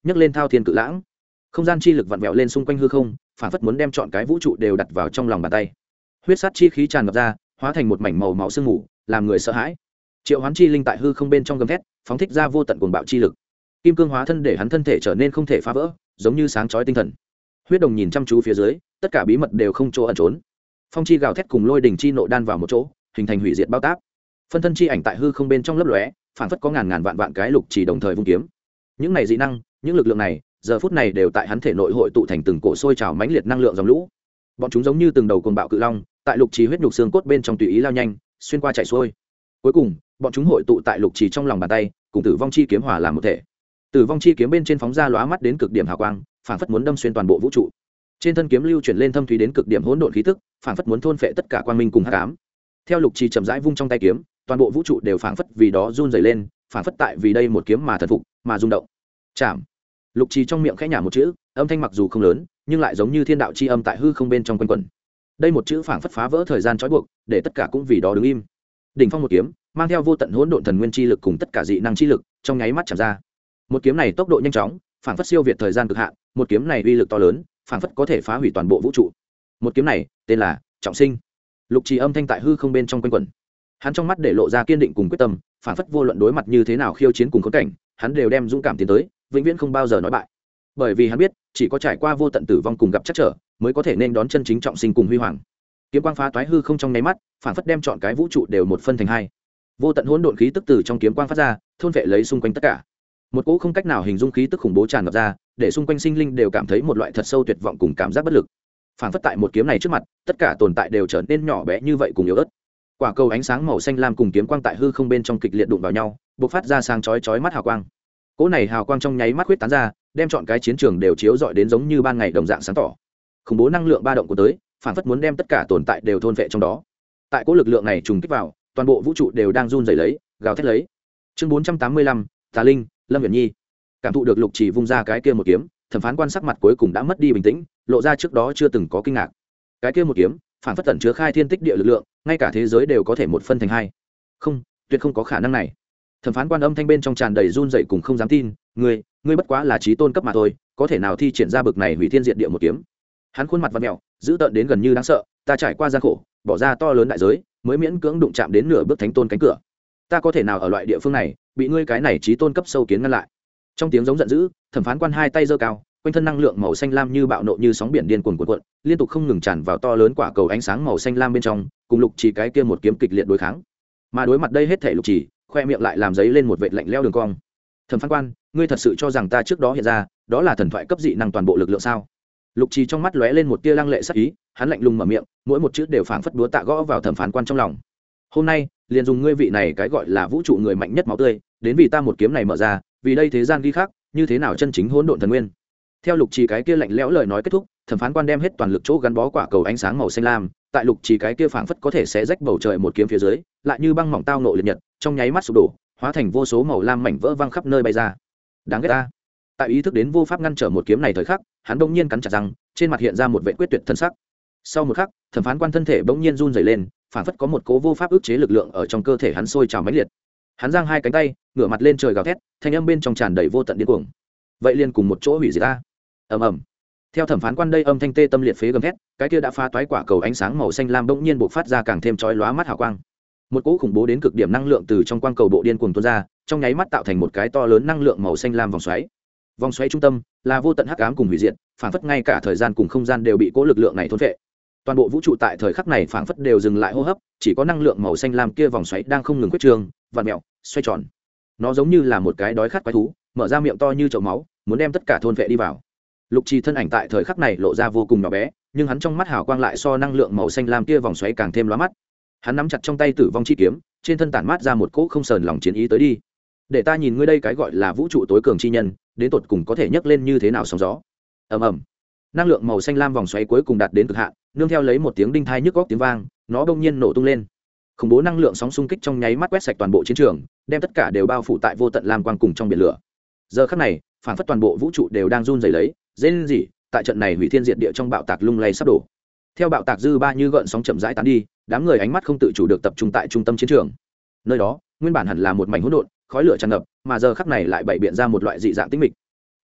Speaker 1: nhấc lên thao thiên cự lãng. Không gian chi lực vặn vẹo lên xung quanh hư không, phản phất muốn đem chọn cái vũ trụ đều đặt vào trong lòng bàn tay. Huyết sát chi khí tràn ngập ra, hóa thành một mảnh màu máu sương mù, làm người sợ hãi. Triệu Hoán chi linh tại hư không bên trong gầm thét, phóng thích ra vô tận cuồng bạo chi lực. Kim cương hóa thân để hắn thân thể trở nên không thể phá vỡ, giống như sáng chói tinh thần. Huyết đồng nhìn chăm chú phía dưới, tất cả bí mật đều không chỗ ẩn trốn. Phong chi gào thét cùng lôi đỉnh chi nộ đan vào một chỗ, hình thành hủy diệt bao táp. Phân thân chi ảnh tại hư không bên trong lấp lóe, phản phất có ngàn ngàn vạn vạn cái lục chỉ đồng thời vung kiếm. Những này dị năng, những lực lượng này, giờ phút này đều tại hắn thể nội hội tụ thành từng cổ sôi trào mãnh liệt năng lượng dòng lũ. Bọn chúng giống như từng đầu cuồng bạo cự long, tại lục trì huyết nhục xương cốt bên trong tùy ý lao nhanh, xuyên qua chạy xuôi. Cuối cùng, bọn chúng hội tụ tại lục trì trong lòng bàn tay, cùng tử vong chi kiếm hòa làm một thể. Tử vong chi kiếm bên trên phóng ra lóa mắt đến cực điểm hào quang, phản phất muốn đâm xuyên toàn bộ vũ trụ. Trên thân kiếm lưu chuyển lên thâm thúy đến cực điểm hỗn độn khí tức, phản phất muốn thôn phệ tất cả quang minh cùng hắc ám. Theo lục trì chậm rãi vung trong tay kiếm, toàn bộ vũ trụ đều phản phất vì đó run rẩy lên, phản phất tại vì đây một kiếm mà thần phục, mà rung động. Chạm. Lục trì trong miệng khẽ nhả một chữ, âm thanh mặc dù không lớn, nhưng lại giống như thiên đạo chi âm tại hư không bên trong quanh quẩn. Đây một chữ phản phất phá vỡ thời gian trói buộc, để tất cả cũng vì đó đứng im. Đỉnh phong một kiếm, mang theo vô tận hỗn độn thần nguyên chi lực cùng tất cả dị năng chi lực, trong nháy mắt chạm ra. Một kiếm này tốc độ nhanh chóng, phản phất siêu việt thời gian cực hạn, một kiếm này uy lực to lớn, phản phất có thể phá hủy toàn bộ vũ trụ. Một kiếm này, tên là Trọng Sinh. Lục trì âm thanh tại hư không bên trong quanh quẩn. Hắn trong mắt để lộ ra kiên định cùng quyết tâm, phản phất vô luận đối mặt như thế nào khiêu chiến cùng khốn cảnh, hắn đều đem dũng cảm tiến tới, vĩnh viễn không bao giờ nói bại. Bởi vì hắn biết, chỉ có trải qua vô tận tử vong cùng gặp chắc trở, mới có thể nên đón chân chính trọng sinh cùng huy hoàng. Kiếm quang phá toái hư không trong nháy mắt, phản phất đem chọn cái vũ trụ đều một phân thành hai. Vô tận hỗn độn khí tức từ trong kiếm quang phát ra, thôn vệ lấy xung quanh tất cả. Một cỗ không cách nào hình dung khí tức khủng bố tràn ngập ra, để xung quanh sinh linh đều cảm thấy một loại thật sâu tuyệt vọng cùng cảm giác bất lực. Phản phất tại một kiếm này trước mặt, tất cả tồn tại đều trở nên nhỏ bé như vậy cùng yếu ớt. Quả cầu ánh sáng màu xanh lam cùng kiếm quang tại hư không bên trong kịch liệt đụng vào nhau, bộc phát ra sáng chói chói mắt hào quang. Cỗ này hào quang trong nháy mắt huyết tán ra, đem chọn cái chiến trường đều chiếu rọi đến giống như ban ngày đồng dạng sáng tỏ. Khủng bố năng lượng ba động của tới, phản phất muốn đem tất cả tồn tại đều thôn vệ trong đó. Tại cỗ lực lượng này trùng kích vào, toàn bộ vũ trụ đều đang run rẩy lấy, gào thét lấy. Chương bốn trăm tám mươi lăm, Tà Linh, Lâm Viễn Nhi. Cảm thụ được Lục Chỉ vung ra cái kia một kiếm, thẩm phán quan sắc mặt cuối cùng đã mất đi bình tĩnh, lộ ra trước đó chưa từng có kinh ngạc. Cái kia một kiếm, phản phất tẩn chứa khai thiên tích địa lực lượng, ngay cả thế giới đều có thể một phân thành hai. Không, tuyệt không có khả năng này. Thẩm phán quan âm thanh bên trong tràn đầy run rẩy cùng không dám tin, ngươi, ngươi bất quá là chí tôn cấp mà thôi, có thể nào thi triển ra bực này hủy thiên diệt địa một kiếm? Hắn khuôn mặt vặn mèo, dữ tợn đến gần như đáng sợ, ta trải qua gian khổ, bỏ ra to lớn đại giới, mới miễn cưỡng đụng chạm đến nửa bước thánh tôn cánh cửa. Ta có thể nào ở loại địa phương này, bị ngươi cái này chí tôn cấp sâu kiến ngăn lại? Trong tiếng giống giận dữ, thẩm phán quan hai tay giơ cao, quanh thân năng lượng màu xanh lam như bạo nộ như sóng biển điên cuồn cuộn cuộn, liên tục không ngừng tràn vào to lớn quả cầu ánh sáng màu xanh lam bên trong, cùng Lục Chỉ cái kia một kiếm kịch liệt đối kháng. Mà đối mặt đây hết thảy Lục Chỉ, khoe miệng lại làm giấy lên một vệt lạnh lẽo đường cong. Thẩm phán quan, ngươi thật sự cho rằng ta trước đó hiện ra, đó là thần thoại cấp dị năng toàn bộ lực lượng sao? Lục Chỉ trong mắt lóe lên một tia lăng lệ sắc ý, hắn lạnh lùng mở miệng, mỗi một chữ đều phảng phất búa tạ gõ vào thẩm phán quan trong lòng. Hôm nay, liền dùng ngươi vị này cái gọi là vũ trụ người mạnh nhất máu tươi, đến vì ta một kiếm này mở ra, vì đây thế gian ghi khác, như thế nào chân chính hỗn độn thần nguyên. Theo Lục Chỉ cái kia lạnh lẽo lời nói kết thúc, thẩm phán quan đem hết toàn lực chỗ gắn bó quả cầu ánh sáng màu xanh lam, tại Lục Chỉ cái kia phảng phất có thể xé rách bầu trời một kiếm phía dưới, lại như băng mỏng tao nộ liệt nhật, trong nháy mắt sụp đổ, hóa thành vô số màu lam mảnh vỡ văng khắp nơi bay ra. Đáng ghét ta. Tại ý thức đến vô pháp ngăn trở một kiếm này thời khắc, hắn bỗng nhiên cắn chặt răng, trên mặt hiện ra một vẻ quyết tuyệt thân sắc. Sau một khắc, thẩm phán quan thân thể bỗng nhiên run rẩy lên, phảng phất có một cố vô pháp ức chế lực lượng ở trong cơ thể hắn sôi trào mãnh liệt. Hắn giang hai cánh tay, ngửa mặt lên trời gào thét, thanh âm bên trong tràn đầy vô tận điên cuồng. Vậy liền cùng một chỗ hủy diệt ta. Ầm ầm. Theo thẩm phán quan đây âm thanh tê tâm liệt phế gầm thét, cái kia đã phá toái quả cầu ánh sáng màu xanh lam bỗng nhiên bộc phát ra càng thêm chói lóa mắt hào quang. Một cỗ khủng bố đến cực điểm năng lượng từ trong quang cầu bộ điên cuồng tuôn ra, trong nháy mắt tạo thành một cái to lớn năng lượng màu xanh lam vòng xoáy. Vòng xoáy trung tâm là vô tận hắc ám cùng hủy diệt, phảng phất ngay cả thời gian cùng không gian đều bị cỗ lực lượng này thôn phệ. Toàn bộ vũ trụ tại thời khắc này phảng phất đều dừng lại hô hấp, chỉ có năng lượng màu xanh lam kia vòng xoáy đang không ngừng quyết trường, vặn mèo, xoay tròn. Nó giống như là một cái đói khát quái thú, mở ra miệng to như chậu máu, muốn đem tất cả thôn phệ đi vào. Lục Trì thân ảnh tại thời khắc này lộ ra vô cùng nhỏ bé, nhưng hắn trong mắt hào quang lại so năng lượng màu xanh lam kia vòng xoáy càng thêm lóa mắt. Hắn nắm chặt trong tay tử vong chi kiếm, trên thân tản mát ra một cỗ không sờn lòng chiến ý tới đi. Để ta nhìn ngươi đây cái gọi là vũ trụ tối cường chi nhân, đến tột cùng có thể nhấc lên như thế nào sóng gió. Ầm ầm. Năng lượng màu xanh lam vòng xoáy cuối cùng đạt đến cực hạn, nương theo lấy một tiếng đinh thai nhức góc tiếng vang, nó bỗng nhiên nổ tung lên. Khủng bố năng lượng sóng xung kích trong nháy mắt quét sạch toàn bộ chiến trường, đem tất cả đều bao phủ tại vô tận lam quang cùng trong biển lửa. Giờ khắc này, phản phất toàn bộ vũ trụ đều đang run rẩy lấy, rên rỉ, tại trận này hủy thiên diệt địa trong bạo tạc lung lay sắp đổ. Theo bạo tạc dư ba như gợn sóng chậm rãi tán đi, đám người ánh mắt không tự chủ được tập trung tại trung tâm chiến trường. Nơi đó, nguyên bản hẳn là một mảnh hỗn độn, khói lửa tràn ngập, mà giờ khắc này lại bày biện ra một loại dị dạng tĩnh mịch.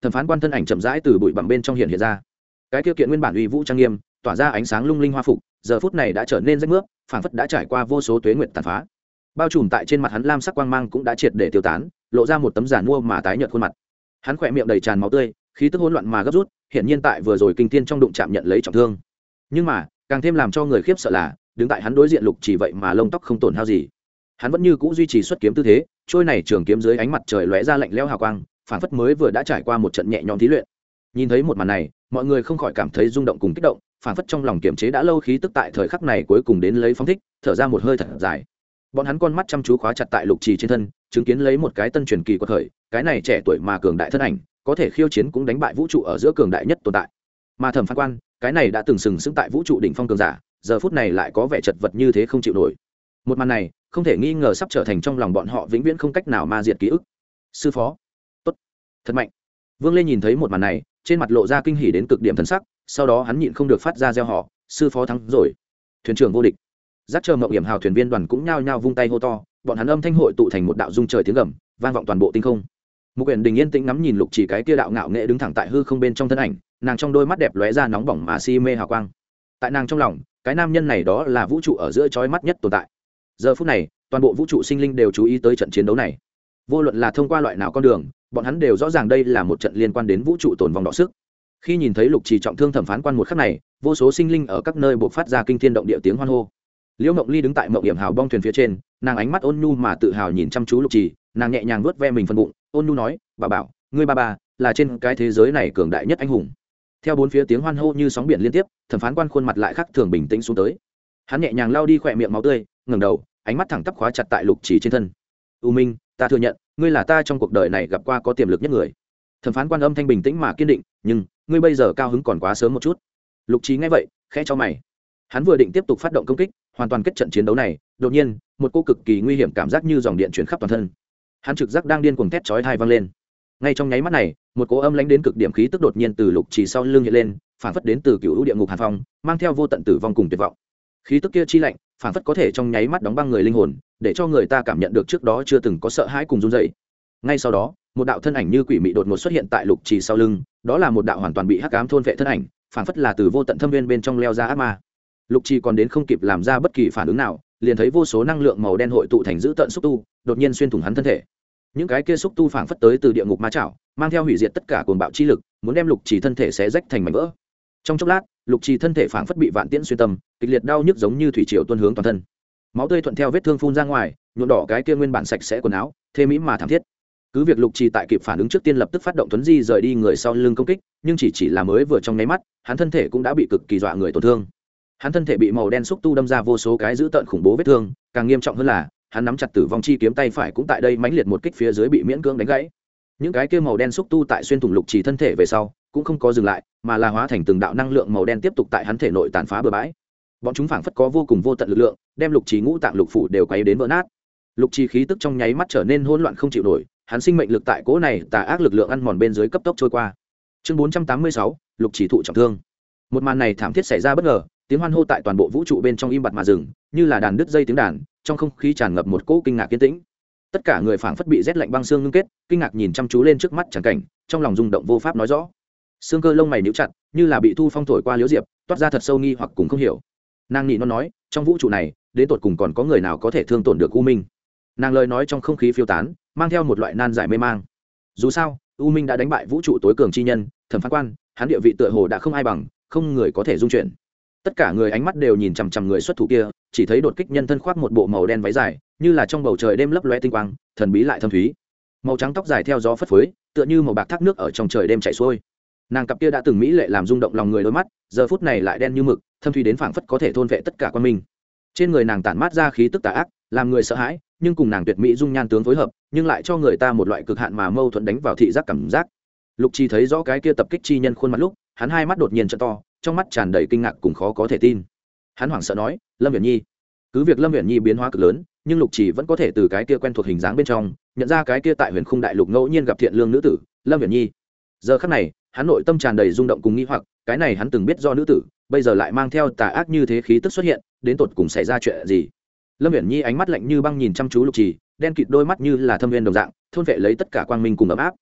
Speaker 1: thẩm phán quan thân ảnh chậm rãi từ bụi bặm bên trong hiện hiện ra. Cái kia kiện nguyên bản uy vũ trang nghiêm, tỏa ra ánh sáng lung linh hoa phục, giờ phút này đã trở nên rách mướp, phảng phất đã trải qua vô số tuế nguyệt tàn phá. Bao trùm tại trên mặt hắn lam sắc quang mang cũng đã triệt để tiêu tán, lộ ra một tấm giản mua mà tái nhợt khuôn mặt. Hắn khỏe miệng đầy tràn máu tươi, khí tức hỗn loạn mà gấp rút, hiện nhiên tại vừa rồi kinh thiên trong đụng chạm nhận lấy trọng thương. Nhưng mà càng thêm làm cho người khiếp sợ là đứng tại hắn đối diện Lục Chỉ vậy mà lông tóc không tổn hao gì, hắn vẫn như cũ duy trì xuất kiếm tư thế, trôi này trường kiếm dưới ánh mặt trời lóe ra lạnh lẽo hào quang, phảng phất mới vừa đã trải qua một trận nhẹ nhõm thí luyện. Nhìn thấy một màn này, mọi người không khỏi cảm thấy rung động cùng kích động, phảng phất trong lòng kiềm chế đã lâu khí tức tại thời khắc này cuối cùng đến lấy phóng thích, thở ra một hơi thật dài. Bọn hắn con mắt chăm chú khóa chặt tại Lục Trì trên thân, chứng kiến lấy một cái tân truyền kỳ của thời, cái này trẻ tuổi mà cường đại thân ảnh, có thể khiêu chiến cũng đánh bại vũ trụ ở giữa cường đại nhất tồn tại. Mà Thẩm Phán Quan, cái này đã từng sừng sững tại vũ trụ đỉnh phong cường giả, giờ phút này lại có vẻ chật vật như thế không chịu nổi. Một màn này, không thể nghi ngờ sắp trở thành trong lòng bọn họ vĩnh viễn không cách nào ma diệt ký ức. Sư phó, tốt, thật mạnh. Vương Lê nhìn thấy một màn này, trên mặt lộ ra kinh hỉ đến cực điểm thần sắc, sau đó hắn nhịn không được phát ra reo hò, sư phó thắng rồi, thuyền trưởng vô địch. Giác chờ mộng hiểm hào thuyền viên đoàn cũng nhao nhao vung tay hô to, bọn hắn âm thanh hội tụ thành một đạo dung trời tiếng gầm, vang vọng toàn bộ tinh không. Mục Uyển Đình yên tĩnh ngắm nhìn Lục Chỉ cái kia đạo ngạo nghệ đứng thẳng tại hư không bên trong thân ảnh, nàng trong đôi mắt đẹp lóe ra nóng bỏng mà si mê hào quang. Tại nàng trong lòng, cái nam nhân này đó là vũ trụ ở giữa chói mắt nhất tồn tại. Giờ phút này, toàn bộ vũ trụ sinh linh đều chú ý tới trận chiến đấu này. Vô luận là thông qua loại nào con đường, bọn hắn đều rõ ràng đây là một trận liên quan đến vũ trụ tồn vong đọ sức. Khi nhìn thấy Lục Chỉ trọng thương Thẩm Phán Quan một khắc này, vô số sinh linh ở các nơi bộc phát ra kinh thiên động địa tiếng hoan hô. Liễu Mộng Ly đứng tại Mộng Hiểm Hào bong thuyền phía trên, nàng ánh mắt ôn nhu mà tự hào nhìn chăm chú Lục Chỉ, nàng nhẹ nhàng vuốt ve mình phần bụng, ôn nhu nói, "Bà bảo, ngươi ba ba là trên cái thế giới này cường đại nhất anh hùng." Theo bốn phía tiếng hoan hô như sóng biển liên tiếp, Thẩm Phán Quan khuôn mặt lại khắc thường bình tĩnh xuống tới. Hắn nhẹ nhàng lau đi khỏe miệng máu tươi, ngẩng đầu, ánh mắt thẳng tắp khóa chặt tại Lục Chỉ trên thân. "U Minh, ta thừa nhận, ngươi là ta trong cuộc đời này gặp qua có tiềm lực nhất người." Thẩm Phán Quan âm thanh bình tĩnh mà kiên định, "Nhưng, ngươi bây giờ cao hứng còn quá sớm một chút." Lục Chỉ nghe vậy, khẽ cho mày. Hắn vừa định tiếp tục phát động công kích, hoàn toàn kết trận chiến đấu này, đột nhiên, một cô cực kỳ nguy hiểm cảm giác như dòng điện chuyển khắp toàn thân. Hắn trực giác đang điên cuồng thét chói tai vang lên. Ngay trong nháy mắt này, một cỗ âm lãnh đến cực điểm khí tức đột nhiên từ Lục Chỉ sau lưng hiện lên, phản phất đến từ cựu u địa ngục hàn phong, mang theo vô tận tử vong cùng tuyệt vọng. Khí tức kia chi lạnh, phản phất có thể trong nháy mắt đóng băng người linh hồn, để cho người ta cảm nhận được trước đó chưa từng có sợ hãi cùng run rẩy. Ngay sau đó, một đạo thân ảnh như quỷ mị đột ngột xuất hiện tại Lục Chỉ sau lưng, đó là một đạo hoàn toàn bị hắc ám thôn vệ thân ảnh, phản phất là từ vô tận thâm viên bên trong leo ra ác ma. Lục Chỉ còn đến không kịp làm ra bất kỳ phản ứng nào, liền thấy vô số năng lượng màu đen hội tụ thành dữ tận xúc tu, đột nhiên xuyên thủng hắn thân thể. Những cái kia xúc tu phảng phất tới từ địa ngục ma chảo, mang theo hủy diệt tất cả cuồng bạo chi lực, muốn đem Lục Chỉ thân thể xé rách thành mảnh vỡ. Trong chốc lát, Lục Chỉ thân thể phảng phất bị vạn tiễn xuyên tâm, kịch liệt đau nhức giống như thủy triều tuôn hướng toàn thân. Máu tươi thuận theo vết thương phun ra ngoài, nhuộm đỏ cái kia nguyên bản sạch sẽ quần áo, thê mỹ mà thảm thiết. Cứ việc Lục Chỉ tại kịp phản ứng trước tiên lập tức phát động tuấn di rời đi người sau lưng công kích, nhưng chỉ chỉ là mới vừa trong nháy mắt, hắn thân thể cũng đã bị cực kỳ dọa người tổn thương. Hắn thân thể bị màu đen xúc tu đâm ra vô số cái dữ tợn khủng bố vết thương, càng nghiêm trọng hơn là, hắn nắm chặt tử vong chi kiếm tay phải cũng tại đây mãnh liệt một kích phía dưới bị miễn cưỡng đánh gãy. Những cái kia màu đen xúc tu tại xuyên thủng Lục Chỉ thân thể về sau, cũng không có dừng lại, mà là hóa thành từng đạo năng lượng màu đen tiếp tục tại hắn thể nội tàn phá bừa bãi. Bọn chúng phảng phất có vô cùng vô tận lực lượng, đem Lục Chỉ ngũ tạng lục phủ đều quấy đến vỡ nát. Lục Chỉ khí tức trong nháy mắt trở nên hỗn loạn không chịu nổi, hắn sinh mệnh lực tại cỗ này tà ác lực lượng ăn mòn bên dưới cấp tốc trôi qua. Chương bốn trăm tám mươi sáu, Lục Chỉ thụ trọng thương. Một màn này thảm thiết xảy ra bất ngờ, tiếng hoan hô tại toàn bộ vũ trụ bên trong im bặt mà dừng, như là đàn đứt dây tiếng đàn, trong không khí tràn ngập một cỗ kinh ngạc kiên tĩnh. Tất cả người phảng phất bị rét lạnh băng xương ngưng kết, kinh ngạc nhìn chăm chú lên trước mắt chẳng cảnh, trong lòng rung động vô pháp nói rõ. Xương cơ lông mày nhíu chặt, như là bị thu phong thổi qua liễu diệp, toát ra thật sâu nghi hoặc cùng không hiểu. Nàng nhị nó nói, trong vũ trụ này, đến tột cùng còn có người nào có thể thương tổn được U Minh? Nàng lời nói trong không khí phiêu tán, mang theo một loại nan giải mê mang. Dù sao, U Minh đã đánh bại vũ trụ tối cường chi nhân, Thẩm Phán Quan, hắn địa vị tựa hồ đã không ai bằng, không người có thể dung chuyển. Tất cả người ánh mắt đều nhìn chằm chằm người xuất thủ kia, chỉ thấy đột kích nhân thân khoác một bộ màu đen váy dài, như là trong bầu trời đêm lấp lóe tinh quang, thần bí lại thâm thúy. Màu trắng tóc dài theo gió phất phới, tựa như màu bạc thác nước ở trong trời đêm chảy xuôi. Nàng cặp kia đã từng mỹ lệ làm rung động lòng người đôi mắt, giờ phút này lại đen như mực, thâm thúy đến phảng phất có thể thôn vệ tất cả quan minh. Trên người nàng tản mát ra khí tức tà ác, làm người sợ hãi, nhưng cùng nàng tuyệt mỹ dung nhan tướng phối hợp, nhưng lại cho người ta một loại cực hạn mà mâu thuẫn đánh vào thị giác cảm giác. Lục Chỉ thấy rõ cái kia tập kích chi nhân khuôn mặt lúc, hắn hai mắt đột nhiên trợ to, trong mắt tràn đầy kinh ngạc cùng khó có thể tin. Hắn hoảng sợ nói, Lâm Viễn Nhi. Cứ việc Lâm Viễn Nhi biến hóa cực lớn, nhưng Lục Chỉ vẫn có thể từ cái kia quen thuộc hình dáng bên trong nhận ra cái kia tại Huyền Khung Đại Lục ngẫu nhiên gặp thiện lương nữ tử, Lâm Viễn Nhi. Giờ khắc này, hắn nội tâm tràn đầy rung động cùng nghi hoặc, cái này hắn từng biết do nữ tử, bây giờ lại mang theo tà ác như thế khí tức xuất hiện, đến tột cùng xảy ra chuyện gì? Lâm Viễn Nhi ánh mắt lạnh như băng nhìn chăm chú Lục Chỉ, đen kịt đôi mắt như là thâm viên đồng dạng, thôn vệ lấy tất cả quang minh cùng ấm áp.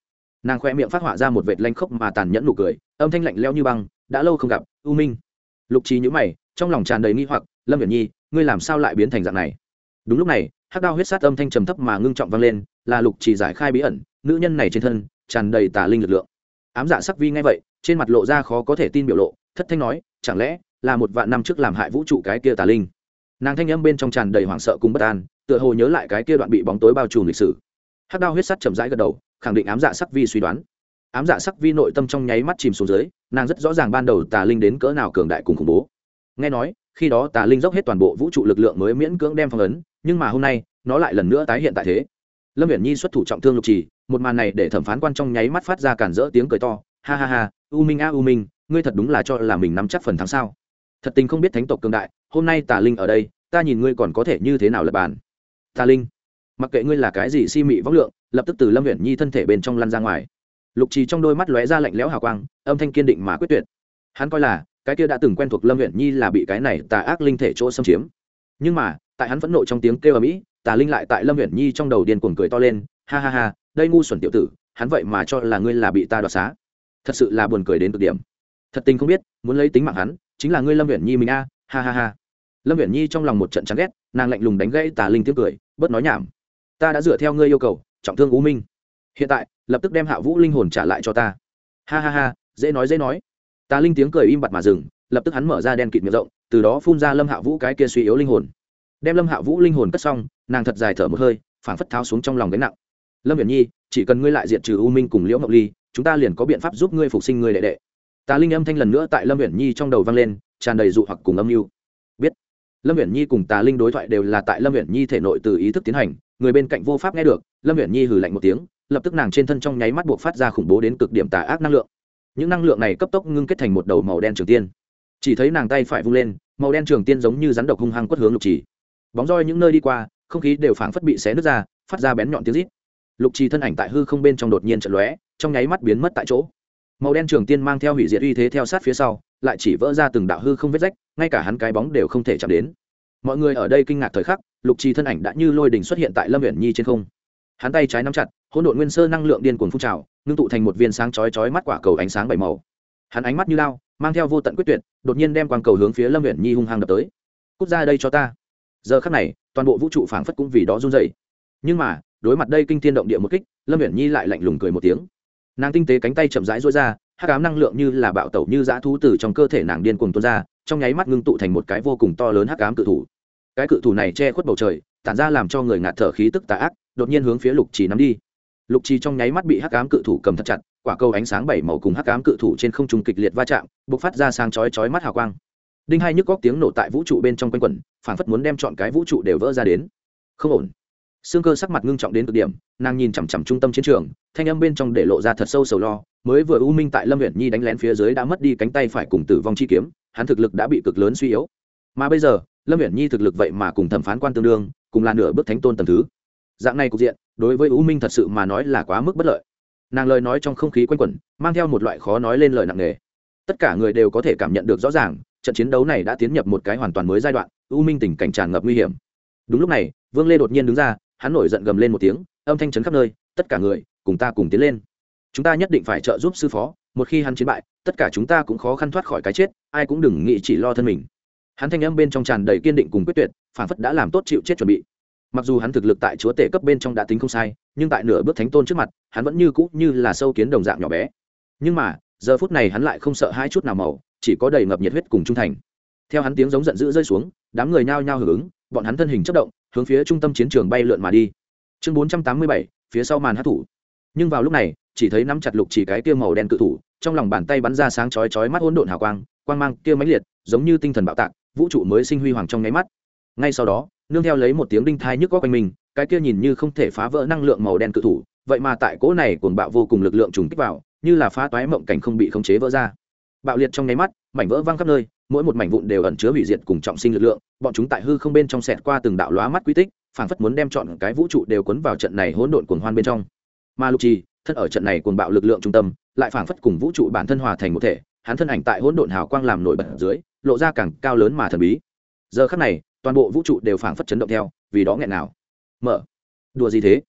Speaker 1: Nàng khoe miệng phát họa ra một vệt lanh khốc mà tàn nhẫn nụ cười, âm thanh lạnh lẽo như băng. Đã lâu không gặp, U Minh. Lục Trì nhíu mày, trong lòng tràn đầy nghi hoặc. Lâm Viễn Nhi, ngươi làm sao lại biến thành dạng này? Đúng lúc này, hắc đao huyết sát âm thanh trầm thấp mà ngưng trọng vang lên, là Lục Trì giải khai bí ẩn. Nữ nhân này trên thân tràn đầy tà linh lực lượng. Ám Dạ Sắc Vi nghe vậy, trên mặt lộ ra khó có thể tin biểu lộ, thất thanh nói, chẳng lẽ là một vạn năm trước làm hại vũ trụ cái kia tà linh? Nàng thanh âm bên trong tràn đầy hoảng sợ cùng bất an, tựa hồ nhớ lại cái kia đoạn bị bóng tối bao trùm lịch sử. Hắc đao huyết sắt chậm rãi gật đầu, khẳng định Ám Dạ Sắc Vi suy đoán. Ám Dạ Sắc Vi nội tâm trong nháy mắt chìm xuống dưới, nàng rất rõ ràng ban đầu tà linh đến cỡ nào cường đại cùng khủng bố. Nghe nói khi đó tà linh dốc hết toàn bộ vũ trụ lực lượng mới miễn cưỡng đem phong ấn, nhưng mà hôm nay nó lại lần nữa tái hiện tại thế. Lâm Viễn Nhi xuất thủ trọng thương Lục Trì, một màn này để thẩm phán quan trong nháy mắt phát ra cản rỡ tiếng cười to, ha ha ha, U Minh a U Minh, ngươi thật đúng là cho là mình nắm chắc phần thắng sao? Thật tình không biết thánh tộc cường đại, hôm nay tà linh ở đây, ta nhìn ngươi còn có thể như thế nào lật bàn. Tà linh, mặc kệ ngươi là cái gì si mị võng lượng, lập tức từ Lâm Viễn Nhi thân thể bên trong lăn ra ngoài. Lục Trì trong đôi mắt lóe ra lạnh lẽo hào quang, âm thanh kiên định mà quyết tuyệt. Hắn coi là cái kia đã từng quen thuộc Lâm Viễn Nhi là bị cái này tà ác linh thể chỗ xâm chiếm, nhưng mà tại hắn phẫn nộ trong tiếng kêu ầm ĩ, tà linh lại tại Lâm Viễn Nhi trong đầu điên cuồng cười to lên, ha ha ha, đây ngu xuẩn tiểu tử, hắn vậy mà cho là ngươi là bị ta đoạt xá, thật sự là buồn cười đến cực điểm. Thật tình không biết, muốn lấy tính mạng hắn chính là ngươi Lâm Viễn Nhi mình a, ha ha ha. Lâm Viễn Nhi trong lòng một trận chán ghét, nàng lạnh lùng đánh gãy tà linh tiếng cười, bớt nói nhảm, ta đã dựa theo ngươi yêu cầu trọng thương U Minh, hiện tại lập tức đem Hạ Vũ linh hồn trả lại cho ta. Ha ha ha, dễ nói dễ nói. Tà linh tiếng cười im bặt mà dừng, lập tức hắn mở ra đen kịt miệng rộng, từ đó phun ra Lâm Hạ Vũ cái kia suy yếu linh hồn. Đem Lâm Hạ Vũ linh hồn cất xong, nàng thật dài thở một hơi, phảng phất tháo xuống trong lòng gánh nặng. Lâm Viễn Nhi, chỉ cần ngươi lại diệt trừ U Minh cùng Liễu Ngọc Ly, chúng ta liền có biện pháp giúp ngươi phục sinh ngươi đệ đệ. Tà linh âm thanh lần nữa tại Lâm Viễn Nhi trong đầu vang lên, tràn đầy dụ hoặc cùng âm mưu. Biết. Lâm Viễn Nhi cùng Tà linh đối thoại đều là tại Lâm Viễn Nhi thể nội từ ý thức tiến hành, người bên cạnh vô pháp nghe được. Lâm Viễn Nhi hừ lạnh một tiếng, lập tức nàng trên thân trong nháy mắt buộc phát ra khủng bố đến cực điểm tà ác năng lượng. Những năng lượng này cấp tốc ngưng kết thành một đầu màu đen trường tiên. Chỉ thấy nàng tay phải vung lên, màu đen trường tiên giống như rắn độc hung hăng quất hướng Lục Trì. Bóng roi những nơi đi qua, không khí đều phảng phất bị xé nứt ra, phát ra bén nhọn tiếng rít. Lục Trì thân ảnh tại hư không bên trong đột nhiên chợt lóe, trong nháy mắt biến mất tại chỗ. Màu đen trường tiên mang theo hủy diệt uy thế theo sát phía sau, lại chỉ vỡ ra từng đạo hư không vết rách, ngay cả hắn cái bóng đều không thể chạm đến. Mọi người ở đây kinh ngạc thời khắc, Lục Trì thân ảnh đã như lôi đình xuất hiện tại Lâm Viễn Nhi trên không. Hắn tay trái nắm chặt, hỗn độn nguyên sơ năng lượng điên cuồng phun trào, ngưng tụ thành một viên sáng chói chói mắt quả cầu ánh sáng bảy màu. Hắn ánh mắt như lao, mang theo vô tận quyết tuyệt, đột nhiên đem quang cầu hướng phía Lâm Viễn Nhi hung hăng đập tới. Cút ra đây cho ta. Giờ khắc này, toàn bộ vũ trụ phảng phất cũng vì đó run rẩy. Nhưng mà, đối mặt đây kinh thiên động địa một kích, Lâm Viễn Nhi lại lạnh lùng cười một tiếng. Nàng tinh tế cánh tay chậm rãi duỗi ra, hắc ám năng lượng như là bạo tẩu như dã thú từ trong cơ thể nàng điên cuồng tuôn ra, trong nháy mắt ngưng tụ thành một cái vô cùng to lớn hắc ám cự thủ. Cái cự thủ này che khuất bầu trời, tản ra làm cho người ngạt thở khí tức tà ác, đột nhiên hướng phía Lục Trì nắm đi. Lục Trì trong nháy mắt bị hắc ám cự thủ cầm thật chặt, quả cầu ánh sáng bảy màu cùng hắc ám cự thủ trên không trung kịch liệt va chạm, bộc phát ra sáng chói chói mắt hào quang. Đinh hai nhức góc tiếng nổ tại vũ trụ bên trong quanh quẩn, phảng phất muốn đem trọn cái vũ trụ đều vỡ ra đến. Không ổn. Sương Cơ sắc mặt ngưng trọng đến cực điểm, nàng nhìn chằm chằm trung tâm chiến trường, thanh âm bên trong để lộ ra thật sâu sầu lo, mới vừa U Minh tại Lâm Viễn Nhi đánh lén phía dưới đã mất đi cánh tay phải cùng tử vong chi kiếm, hắn thực lực đã bị cực lớn suy yếu. Mà bây giờ, Lâm Viễn Nhi thực lực vậy mà cùng thẩm phán quan tương đương, cùng là nửa bước thánh tôn tầng thứ. Dạng này cục diện, đối với U Minh thật sự mà nói là quá mức bất lợi. Nàng lời nói trong không khí quanh quẩn, mang theo một loại khó nói lên lời nặng nề. Tất cả người đều có thể cảm nhận được rõ ràng, trận chiến đấu này đã tiến nhập một cái hoàn toàn mới giai đoạn, U Minh tình cảnh tràn ngập nguy hiểm. Đúng lúc này, Vương Lê đột nhiên đứng ra, hắn nổi giận gầm lên một tiếng, âm thanh chấn khắp nơi, tất cả người, cùng ta cùng tiến lên. Chúng ta nhất định phải trợ giúp sư phó, một khi hắn chiến bại, tất cả chúng ta cũng khó khăn thoát khỏi cái chết, ai cũng đừng nghĩ chỉ lo thân mình. Hắn thanh âm bên trong tràn đầy kiên định cùng quyết tuyệt, phản phất đã làm tốt chịu chết chuẩn bị. Mặc dù hắn thực lực tại chúa tể cấp bên trong đã tính không sai, nhưng tại nửa bước thánh tôn trước mặt, hắn vẫn như cũ như là sâu kiến đồng dạng nhỏ bé. Nhưng mà, giờ phút này hắn lại không sợ hai chút nào màu, chỉ có đầy ngập nhiệt huyết cùng trung thành. Theo hắn tiếng giống giận dữ rơi xuống, đám người nhao nhao hưởng ứng, bọn hắn thân hình chớp động, hướng phía trung tâm chiến trường bay lượn mà đi. Chương bốn trăm tám mươi bảy, phía sau màn hắc thủ. Nhưng vào lúc này, chỉ thấy nắm chặt Lục Chỉ cái kia màu đen cự thủ, trong lòng bàn tay bắn ra sáng chói chói mắt hỗn độn hào quang, quang mang kia mãnh liệt, giống như tinh thần bạo tạc, vũ trụ mới sinh huy hoàng trong nháy mắt. Ngay sau đó, nương theo lấy một tiếng đinh thai nhức óc quanh mình, cái kia nhìn như không thể phá vỡ năng lượng màu đen cự thủ, vậy mà tại cỗ này cuồng bạo vô cùng lực lượng trùng kích vào, như là phá toái mộng cảnh không bị khống chế vỡ ra. Bạo liệt trong nháy mắt, mảnh vỡ văng khắp nơi, mỗi một mảnh vụn đều ẩn chứa hủy diệt cùng trọng sinh lực lượng, bọn chúng tại hư không bên trong xẹt qua từng đạo lóa mắt quy tích, phảng phất muốn đem trọn cái vũ trụ đều cuốn vào trận này hỗn độn cuồng hoan bên trong. Mà Lục Trì, thân ở trận này cuồng bạo lực lượng trung tâm, lại phảng phất cùng vũ trụ bản thân hòa thành một thể, hắn thân ảnh tại hỗn độn hào quang làm nổi bật dưới, lộ ra càng cao lớn mà thần bí. Giờ khắc này, toàn bộ vũ trụ đều phảng phất chấn động theo, vì đó nghẹn nào. Mở. Đùa gì thế?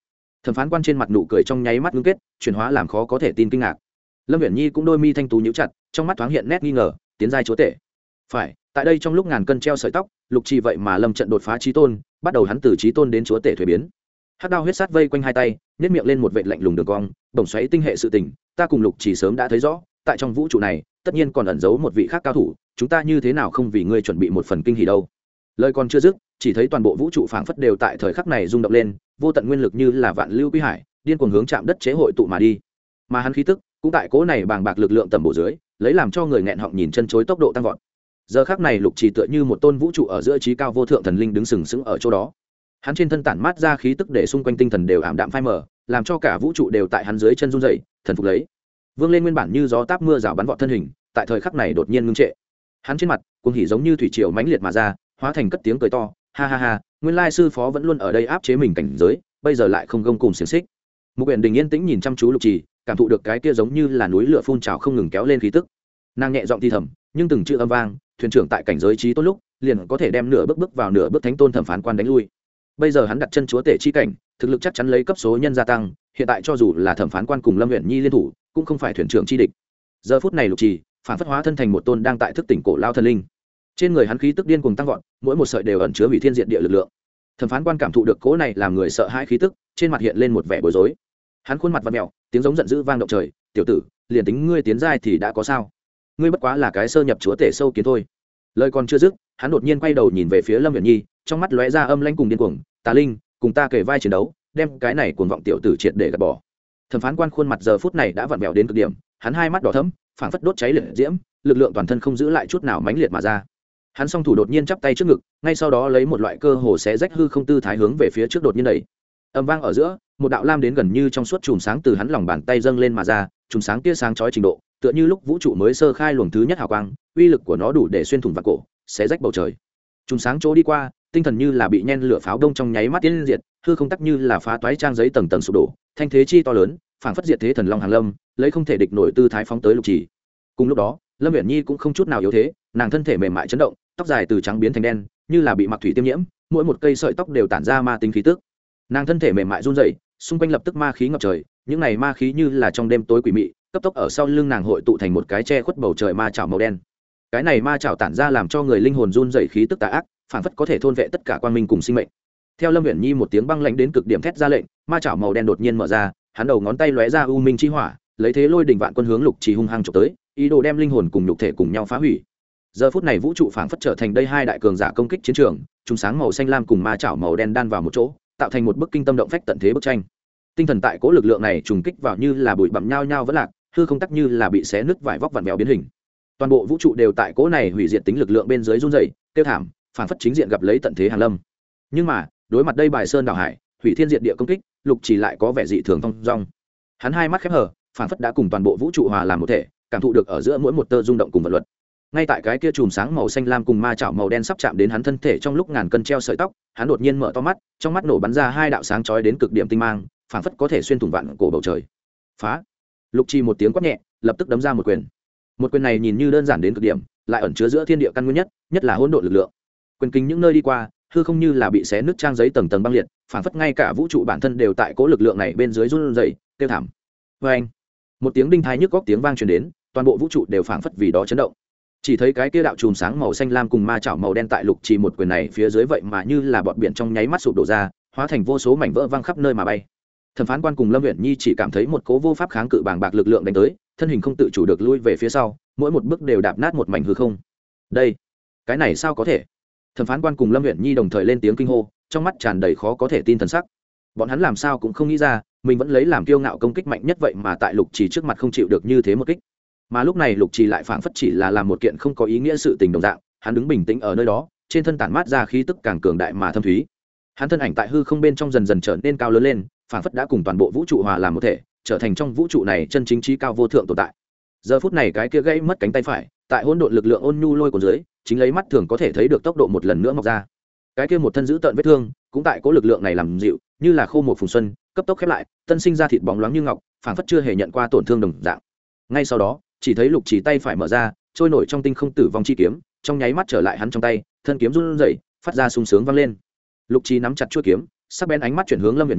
Speaker 1: Thẩm phán quan trên mặt nụ cười trong nháy mắt ngưng kết, chuyển hóa làm khó có thể tin kinh ngạc. Lâm Viễn Nhi cũng đôi mi thanh tú nhíu chặt, trong mắt thoáng hiện nét nghi ngờ, tiến giai chúa tể. Phải, tại đây trong lúc ngàn cân treo sợi tóc, Lục Trì vậy mà lâm trận đột phá chí tôn, bắt đầu hắn từ chí tôn đến chúa tể thuế biến. Hắc đao huyết sát vây quanh hai tay, nhếch miệng lên một vệt lạnh lùng đường cong, bổng xoáy tinh hệ sự tình, ta cùng Lục Trì sớm đã thấy rõ, tại trong vũ trụ này, tất nhiên còn ẩn giấu một vị khác cao thủ, chúng ta như thế nào không vì ngươi chuẩn bị một phần kinh hỉ đâu. Lời còn chưa dứt, chỉ thấy toàn bộ vũ trụ phảng phất đều tại thời khắc này rung động lên, vô tận nguyên lực như là vạn lưu quy hải, điên cuồng hướng chạm đất chế hội tụ mà đi. Mà hắn khí tức cũng tại cố này bàng bạc lực lượng tầm bổ dưới, lấy làm cho người nghẹn họng nhìn chân chối tốc độ tăng vọt. Giờ khắc này Lục Trì tựa như một tôn vũ trụ ở giữa trí cao vô thượng thần linh đứng sừng sững ở chỗ đó. Hắn trên thân tản mát ra khí tức để xung quanh tinh thần đều ảm đạm phai mờ, làm cho cả vũ trụ đều tại hắn dưới chân run rẩy, thần phục lấy. Vương lên nguyên bản như gió táp mưa rào bắn vọt thân hình, tại thời khắc này đột nhiên ngưng trệ. Hắn trên mặt cuồng hỉ giống như thủy triều mãnh liệt mà ra, hóa thành cất tiếng cười to, ha ha ha, nguyên lai sư phó vẫn luôn ở đây áp chế mình cảnh giới, bây giờ lại không gông cùng xiềng xích. Mục Uyển Đình yên tĩnh nhìn chăm chú Lục Trì, cảm thụ được cái kia giống như là núi lửa phun trào không ngừng kéo lên khí tức. Nàng nhẹ giọng thì thầm, nhưng từng chữ âm vang, thuyền trưởng tại cảnh giới trí tôn lúc, liền có thể đem nửa bước bước vào nửa bước thánh tôn thẩm phán quan đánh lui. Bây giờ hắn đặt chân chúa tể chi cảnh, thực lực chắc chắn lấy cấp số nhân gia tăng, hiện tại cho dù là thẩm phán quan cùng Lâm Uyển Nhi liên thủ, cũng không phải thuyền trưởng chi địch. Giờ phút này Lục Trì, phản phất hóa thân thành một tôn đang tại thức tỉnh cổ lao thần linh. Trên người hắn khí tức điên cuồng tăng vọt, mỗi một sợi đều ẩn chứa hủy thiên diệt địa lực lượng. Thẩm phán quan cảm thụ được cỗ này làm người sợ hãi khí tức, trên mặt hiện lên một vẻ bối rối. Hắn khuôn mặt vặn mèo, tiếng giống giận dữ vang động trời, "Tiểu tử, liền tính ngươi tiến giai thì đã có sao? Ngươi bất quá là cái sơ nhập chúa tể sâu kiến thôi." Lời còn chưa dứt, hắn đột nhiên quay đầu nhìn về phía Lâm Uyển Nhi, trong mắt lóe ra âm lãnh cùng điên cuồng, "Tà Linh, cùng ta kể vai chiến đấu, đem cái này cuồng vọng tiểu tử triệt để gạt bỏ." Thẩm phán quan khuôn mặt giờ phút này đã vặn vẹo đến cực điểm, hắn hai mắt đỏ thẫm, phảng phất đốt cháy liệt diễm, lực lượng toàn thân không giữ lại chút nào mãnh liệt mà ra. Hắn song thủ đột nhiên chắp tay trước ngực, ngay sau đó lấy một loại cơ hồ xé rách hư không tư thái hướng về phía trước đột nhiên đẩy. Âm vang ở giữa, một đạo lam đến gần như trong suốt chùm sáng từ hắn lòng bàn tay dâng lên mà ra, chùm sáng kia sáng chói trình độ, tựa như lúc vũ trụ mới sơ khai luồng thứ nhất hào quang, uy lực của nó đủ để xuyên thủng vạn cổ, xé rách bầu trời. Chùm sáng chỗ đi qua, tinh thần như là bị nhen lửa pháo đông trong nháy mắt tiến diệt, hư không tắc như là phá toái trang giấy tầng tầng sụp đổ, thanh thế chi to lớn, phảng phất diệt thế thần long hàng lâm, lấy không thể địch nổi tư thái phóng tới Lục Trì. Cùng lúc đó, Lâm Uyển Nhi cũng không chút nào yếu thế, nàng thân thể mềm mại chấn động, tóc dài từ trắng biến thành đen, như là bị mặc thủy tiêm nhiễm, mỗi một cây sợi tóc đều tản ra ma tính khí tức. Nàng thân thể mềm mại run rẩy, xung quanh lập tức ma khí ngập trời, những này ma khí như là trong đêm tối quỷ mị, cấp tốc ở sau lưng nàng hội tụ thành một cái che khuất bầu trời ma chảo màu đen. Cái này ma chảo tản ra làm cho người linh hồn run rẩy khí tức tà ác, phản phất có thể thôn vệ tất cả quang minh cùng sinh mệnh. Theo Lâm Uyển Nhi một tiếng băng lãnh đến cực điểm thét ra lệnh, ma chảo màu đen đột nhiên mở ra, hắn đầu ngón tay lóe ra u minh chi hỏa, lấy thế lôi đỉnh vạn quân hướng Lục Trì hung hăng chụp tới, ý đồ đem linh hồn cùng nhục thể cùng nhau phá hủy. Giờ phút này vũ trụ phảng phất trở thành đây hai đại cường giả công kích chiến trường, chúng sáng màu xanh lam cùng ma chảo màu đen đan vào một chỗ, tạo thành một bức kinh tâm động phách tận thế bức tranh. Tinh thần tại cố lực lượng này trùng kích vào như là bụi bặm nhao nhao vẫn lạc, hư không tắc như là bị xé nứt vải vóc vặn vẹo biến hình. Toàn bộ vũ trụ đều tại cố này hủy diệt tính lực lượng bên dưới run rẩy, tiêu thảm, phảng phất chính diện gặp lấy tận thế hàng lâm. Nhưng mà, đối mặt đây bài sơn đảo hải, hủy thiên diệt địa công kích, Lục Trì lại có vẻ dị thường thong dong. Hắn hai mắt khép hờ, phảng phất đã cùng toàn bộ vũ trụ hòa làm một thể, cảm thụ được ở giữa mỗi một tơ rung động cùng vật luật. Ngay tại cái kia chùm sáng màu xanh lam cùng ma chảo màu đen sắp chạm đến hắn thân thể trong lúc ngàn cân treo sợi tóc, hắn đột nhiên mở to mắt, trong mắt nổ bắn ra hai đạo sáng chói đến cực điểm tinh mang, phảng phất có thể xuyên thủng vạn cổ bầu trời. Phá! Lục Trì một tiếng quát nhẹ, lập tức đấm ra một quyền. Một quyền này nhìn như đơn giản đến cực điểm, lại ẩn chứa giữa thiên địa căn nguyên nhất, nhất là hỗn độn lực lượng. Quyền kinh những nơi đi qua, hư không như là bị xé nứt trang giấy tầng tầng băng liệt, phảng phất ngay cả vũ trụ bản thân đều tại cố lực lượng này bên dưới run rẩy, kêu thảm. Oeng! Một tiếng đinh thái nhức góc tiếng vang truyền đến, toàn bộ vũ trụ đều phảng phất vì đó chấn động. Chỉ thấy cái kia đạo chùm sáng màu xanh lam cùng ma chảo màu đen tại Lục Trì một quyền này phía dưới vậy mà như là bọt biển trong nháy mắt sụp đổ ra, hóa thành vô số mảnh vỡ văng khắp nơi mà bay. Thẩm phán quan cùng Lâm Uyển Nhi chỉ cảm thấy một cố vô pháp kháng cự bàng bạc lực lượng đánh tới, thân hình không tự chủ được lui về phía sau, mỗi một bước đều đạp nát một mảnh hư không. Đây, cái này sao có thể? Thẩm phán quan cùng Lâm Uyển Nhi đồng thời lên tiếng kinh hô, trong mắt tràn đầy khó có thể tin thần sắc. Bọn hắn làm sao cũng không nghĩ ra, mình vẫn lấy làm kiêu ngạo công kích mạnh nhất vậy mà tại Lục Trì trước mặt không chịu được như thế một kích. Mà lúc này Lục Trì lại phảng phất chỉ là làm một kiện không có ý nghĩa sự tình đồng dạng, hắn đứng bình tĩnh ở nơi đó, trên thân tản mát ra khí tức càng cường đại mà thâm thúy. Hắn thân ảnh tại hư không bên trong dần dần trở nên cao lớn lên, phảng phất đã cùng toàn bộ vũ trụ hòa làm một thể, trở thành trong vũ trụ này chân chính trí cao vô thượng tồn tại. Giờ phút này cái kia gãy mất cánh tay phải, tại hỗn độn lực lượng ôn nhu lôi của dưới, chính lấy mắt thường có thể thấy được tốc độ một lần nữa mọc ra. Cái kia một thân giữ tợn vết thương, cũng tại cố lực lượng này làm dịu, như là khô một phùng xuân, cấp tốc khép lại, tân sinh ra thịt bóng loáng như ngọc, phảng phất chưa hề nhận qua tổn thương đồng dạng. Ngay sau đó, chỉ thấy Lục Trì tay phải mở ra, trôi nổi trong tinh không tử vong chi kiếm, trong nháy mắt trở lại hắn trong tay, thân kiếm run rẩy, phát ra sung sướng vang lên. Lục Trì nắm chặt chuôi kiếm, sắc bén ánh mắt chuyển hướng Lâm Uyển Nhi,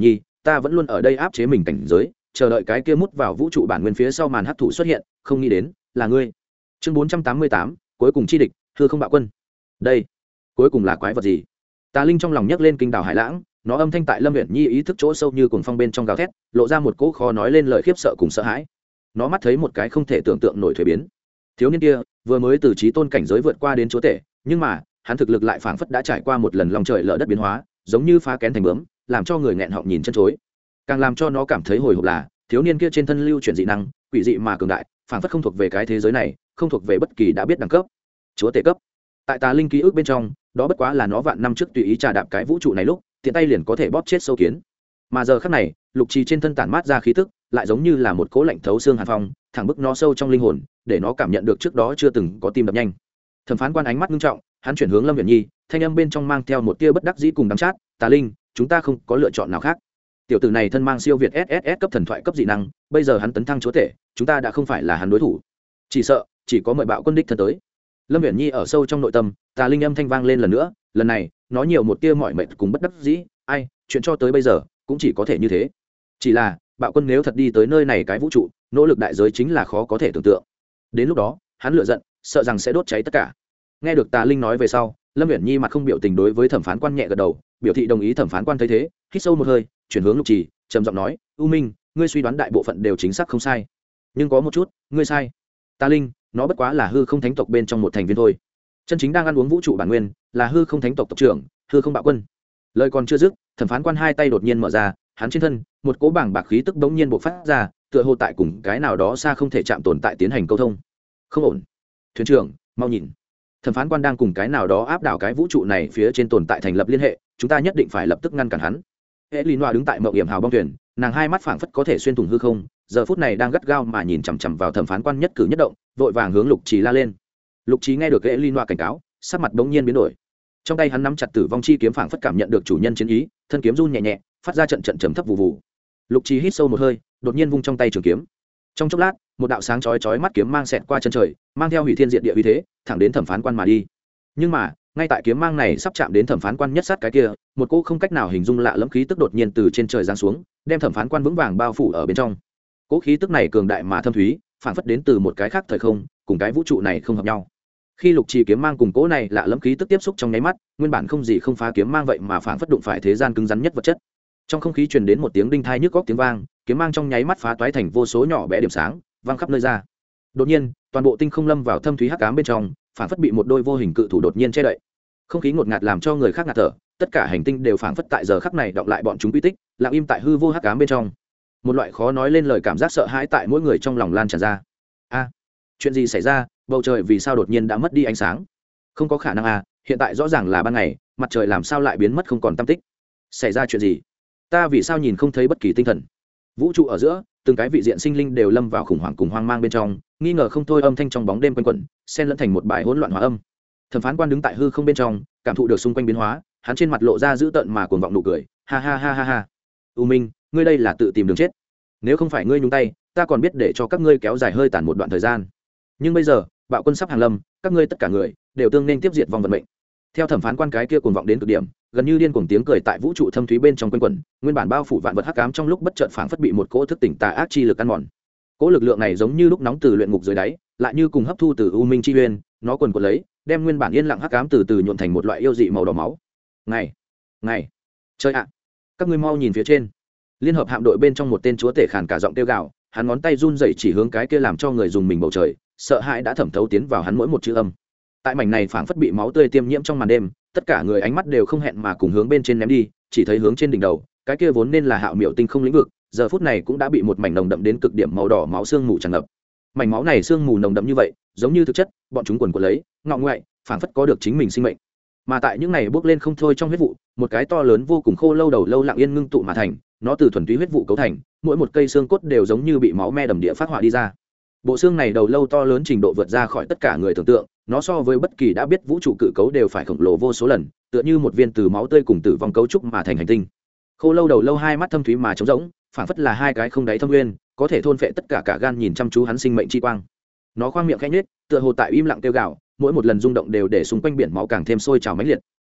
Speaker 1: ta vẫn luôn ở đây áp chế mình cảnh giới, chờ đợi cái kia mút vào vũ trụ bản nguyên phía sau màn hấp thụ xuất hiện, không nghĩ đến là ngươi. Chương bốn trăm tám mươi tám, cuối cùng chi địch, hư không bạo quân. Đây, cuối cùng là quái vật gì? Tà Linh trong lòng nhấc lên kinh đảo hải lãng, nó âm thanh tại Lâm Uyển Nhi ý thức chỗ sâu như cuồng phong bên trong gào thét, lộ ra một cỗ khó nói lên lời khiếp sợ cùng sợ hãi. Nó mắt thấy một cái không thể tưởng tượng nổi thuế biến. Thiếu niên kia vừa mới từ chí tôn cảnh giới vượt qua đến chúa tể, nhưng mà hắn thực lực lại phảng phất đã trải qua một lần lòng trời lở đất biến hóa, giống như phá kén thành bướm, làm cho người nghẹn họng nhìn chân chối. Càng làm cho nó cảm thấy hồi hộp là thiếu niên kia trên thân lưu chuyển dị năng, quỷ dị mà cường đại, phảng phất không thuộc về cái thế giới này, không thuộc về bất kỳ đã biết đẳng cấp. Chúa tể cấp. Tại Tà Linh ký ức bên trong, đó bất quá là nó vạn năm trước tùy ý trà đạp cái vũ trụ này lúc, tiện tay liền có thể bóp chết sâu kiến. Mà giờ khắc này, lục trì trên thân tản mát ra khí tức, lại giống như là một cỗ lạnh thấu xương hàn phong, thẳng bức nó sâu trong linh hồn, để nó cảm nhận được trước đó chưa từng có tim đập nhanh. Thẩm phán quan ánh mắt nghiêm trọng, hắn chuyển hướng Lâm Uyển Nhi, thanh âm bên trong mang theo một tia bất đắc dĩ cùng đắng chát, "Tà Linh, chúng ta không có lựa chọn nào khác. Tiểu tử này thân mang siêu việt ét ét ét cấp thần thoại cấp dị năng, bây giờ hắn tấn thăng chúa tể, chúng ta đã không phải là hắn đối thủ. Chỉ sợ, chỉ có mời bạo quân đích thân tới." Lâm Uyển Nhi ở sâu trong nội tâm, Tà Linh âm thanh vang lên lần nữa, lần này, nó nhiều một tia mỏi mệt cùng bất đắc dĩ, "Ai, chuyện cho tới bây giờ, cũng chỉ có thể như thế. Chỉ là, bạo quân nếu thật đi tới nơi này cái vũ trụ, nỗ lực đại giới chính là khó có thể tưởng tượng. Đến lúc đó, hắn lựa giận, sợ rằng sẽ đốt cháy tất cả." Nghe được Tà Linh nói về sau, Lâm Uyển Nhi mặt không biểu tình đối với thẩm phán quan nhẹ gật đầu, biểu thị đồng ý. Thẩm phán quan thấy thế, hít sâu một hơi, chuyển hướng Lục Trì, trầm giọng nói, "U Minh, ngươi suy đoán đại bộ phận đều chính xác không sai, nhưng có một chút, ngươi sai. Tà Linh, nó bất quá là hư không thánh tộc bên trong một thành viên thôi. Chân chính đang ăn uống vũ trụ bản nguyên, là hư không thánh tộc tộc trưởng, hư không bạo quân." Lời còn chưa dứt, thẩm phán quan hai tay đột nhiên mở ra, hắn trên thân, một cỗ bảng bạc khí tức bỗng nhiên bộc phát ra, tựa hồ tại cùng cái nào đó xa không thể chạm tồn tại tiến hành câu thông. "Không ổn. Thuyền trưởng, mau nhìn." Thẩm phán quan đang cùng cái nào đó áp đảo cái vũ trụ này phía trên tồn tại thành lập liên hệ, chúng ta nhất định phải lập tức ngăn cản hắn. Elinoa đứng tại mộng hiểm hào bong thuyền, nàng hai mắt phảng phất có thể xuyên thủng hư không, giờ phút này đang gắt gao mà nhìn chằm chằm vào thẩm phán quan nhất cử nhất động, vội vàng hướng Lục Trì la lên. Lục Trì nghe được Elinoa cảnh cáo, sắc mặt bỗng nhiên biến đổi. Trong tay hắn nắm chặt Tử Vong Chi kiếm, phảng phất cảm nhận được chủ nhân chiến ý, thân kiếm run nhẹ nhẹ, phát ra trận trận trầm thấp vụ vụ. Lục Trì hít sâu một hơi, đột nhiên vung trong tay trường kiếm. Trong chốc lát, một đạo sáng chói chói mắt kiếm mang xẹt qua chân trời, mang theo hủy thiên diệt địa uy thế, thẳng đến thẩm phán quan mà đi. Nhưng mà, ngay tại kiếm mang này sắp chạm đến thẩm phán quan nhất sát cái kia, một cỗ không cách nào hình dung lạ lẫm khí tức đột nhiên từ trên trời giáng xuống, đem thẩm phán quan vững vàng bao phủ ở bên trong. Cỗ khí tức này cường đại mà thâm thúy, phản phất đến từ một cái khác thời không, cùng cái vũ trụ này không hợp nhau. Khi Lục Trì kiếm mang cùng cỗ này lạ lẫm khí tức tiếp xúc trong nháy mắt, nguyên bản không gì không phá kiếm mang vậy mà phản phất đụng phải thế gian cứng rắn nhất vật chất. Trong không khí truyền đến một tiếng đinh thai nhức góc tiếng vang, kiếm mang trong nháy mắt phá toái thành vô số nhỏ bé điểm sáng, vang khắp nơi ra. Đột nhiên, toàn bộ tinh không lâm vào thâm thúy hắc ám bên trong, phản phất bị một đôi vô hình cự thủ đột nhiên che đậy. Không khí ngột ngạt làm cho người khác ngạt thở, tất cả hành tinh đều phản phất tại giờ khắc này đọng lại bọn chúng quy tích, lặng im tại hư vô hắc ám bên trong. Một loại khó nói lên lời cảm giác sợ hãi tại mỗi người trong lòng lan tràn ra. A, chuyện gì xảy ra? Bầu trời vì sao đột nhiên đã mất đi ánh sáng? Không có khả năng à, hiện tại rõ ràng là ban ngày, mặt trời làm sao lại biến mất không còn tăm tích? Xảy ra chuyện gì? Ta vì sao nhìn không thấy bất kỳ tinh thần? Vũ trụ ở giữa, từng cái vị diện sinh linh đều lâm vào khủng hoảng cùng hoang mang bên trong, nghi ngờ không thôi, âm thanh trong bóng đêm quanh quẩn, xen lẫn thành một bài hỗn loạn hóa âm. Thẩm phán quan đứng tại hư không bên trong, cảm thụ được xung quanh biến hóa, hắn trên mặt lộ ra dữ tợn mà cuồng vọng nụ cười, ha ha ha ha ha. U Minh, ngươi đây là tự tìm đường chết. Nếu không phải ngươi nhúng tay, ta còn biết để cho các ngươi kéo dài hơi tàn một đoạn thời gian. Nhưng bây giờ, bạo quân sắp hàng lâm, các ngươi tất cả người đều tương nên tiếp diệt vong vận mệnh. Theo thẩm phán quan cái kia cuồng vọng đến cực điểm, gần như điên cuồng tiếng cười tại vũ trụ thâm thúy bên trong quanh quẩn, nguyên bản bao phủ vạn vật hắc ám trong lúc bất chợt phảng phất bị một cỗ thức tỉnh tà ác chi lực ăn mòn. Cỗ lực lượng này giống như lúc nóng từ luyện ngục dưới đáy, lại như cùng hấp thu từ u minh chi uyên, nó quần quật lấy, đem nguyên bản yên lặng hắc ám từ từ nhuộn thành một loại yêu dị màu đỏ máu. Ngày, ngày, trời ạ, các ngươi mau nhìn phía trên. Liên hợp hạm đội bên trong một tên chúa tể khàn cả giọng kêu gào, hắn ngón tay run rẩy chỉ hướng cái kia làm cho người dùng mình bầu trời, sợ hãi đã thẩm thấu tiến vào hắn mỗi một chữ âm. Tại mảnh này phảng phất bị máu tươi tiêm nhiễm trong màn đêm, tất cả người ánh mắt đều không hẹn mà cùng hướng bên trên ném đi, chỉ thấy hướng trên đỉnh đầu, cái kia vốn nên là hạo miểu tinh không lĩnh vực, giờ phút này cũng đã bị một mảnh nồng đậm đến cực điểm màu đỏ máu xương mù tràn ngập. Mảnh máu này xương mù nồng đậm như vậy, giống như thực chất, bọn chúng quần quật lấy, ngọ ngoại, phảng phất có được chính mình sinh mệnh. Mà tại những này bước lên không thôi trong huyết vụ, một cái to lớn vô cùng khô lâu đầu lâu lặng yên ngưng tụ mà thành, nó từ thuần túy huyết vụ cấu thành, mỗi một cây xương cốt đều giống như bị máu me đầm địa phát họa đi ra. Bộ xương này đầu lâu to lớn trình độ vượt ra khỏi tất cả người tưởng tượng, nó so với bất kỳ đã biết vũ trụ cự cấu đều phải khổng lồ vô số lần, tựa như một viên từ máu tươi cùng tử vong cấu trúc mà thành hành tinh. Khô lâu đầu lâu hai mắt thâm thúy mà trống rỗng, phảng phất là hai cái không đáy thâm nguyên, có thể thôn phệ tất cả cả gan nhìn chăm chú hắn sinh mệnh chi quang. Nó khoang miệng khẽ nhếch, tựa hồ tại im lặng kêu gào, mỗi một lần rung động đều để xung quanh biển máu càng thêm sôi trào mãnh liệt.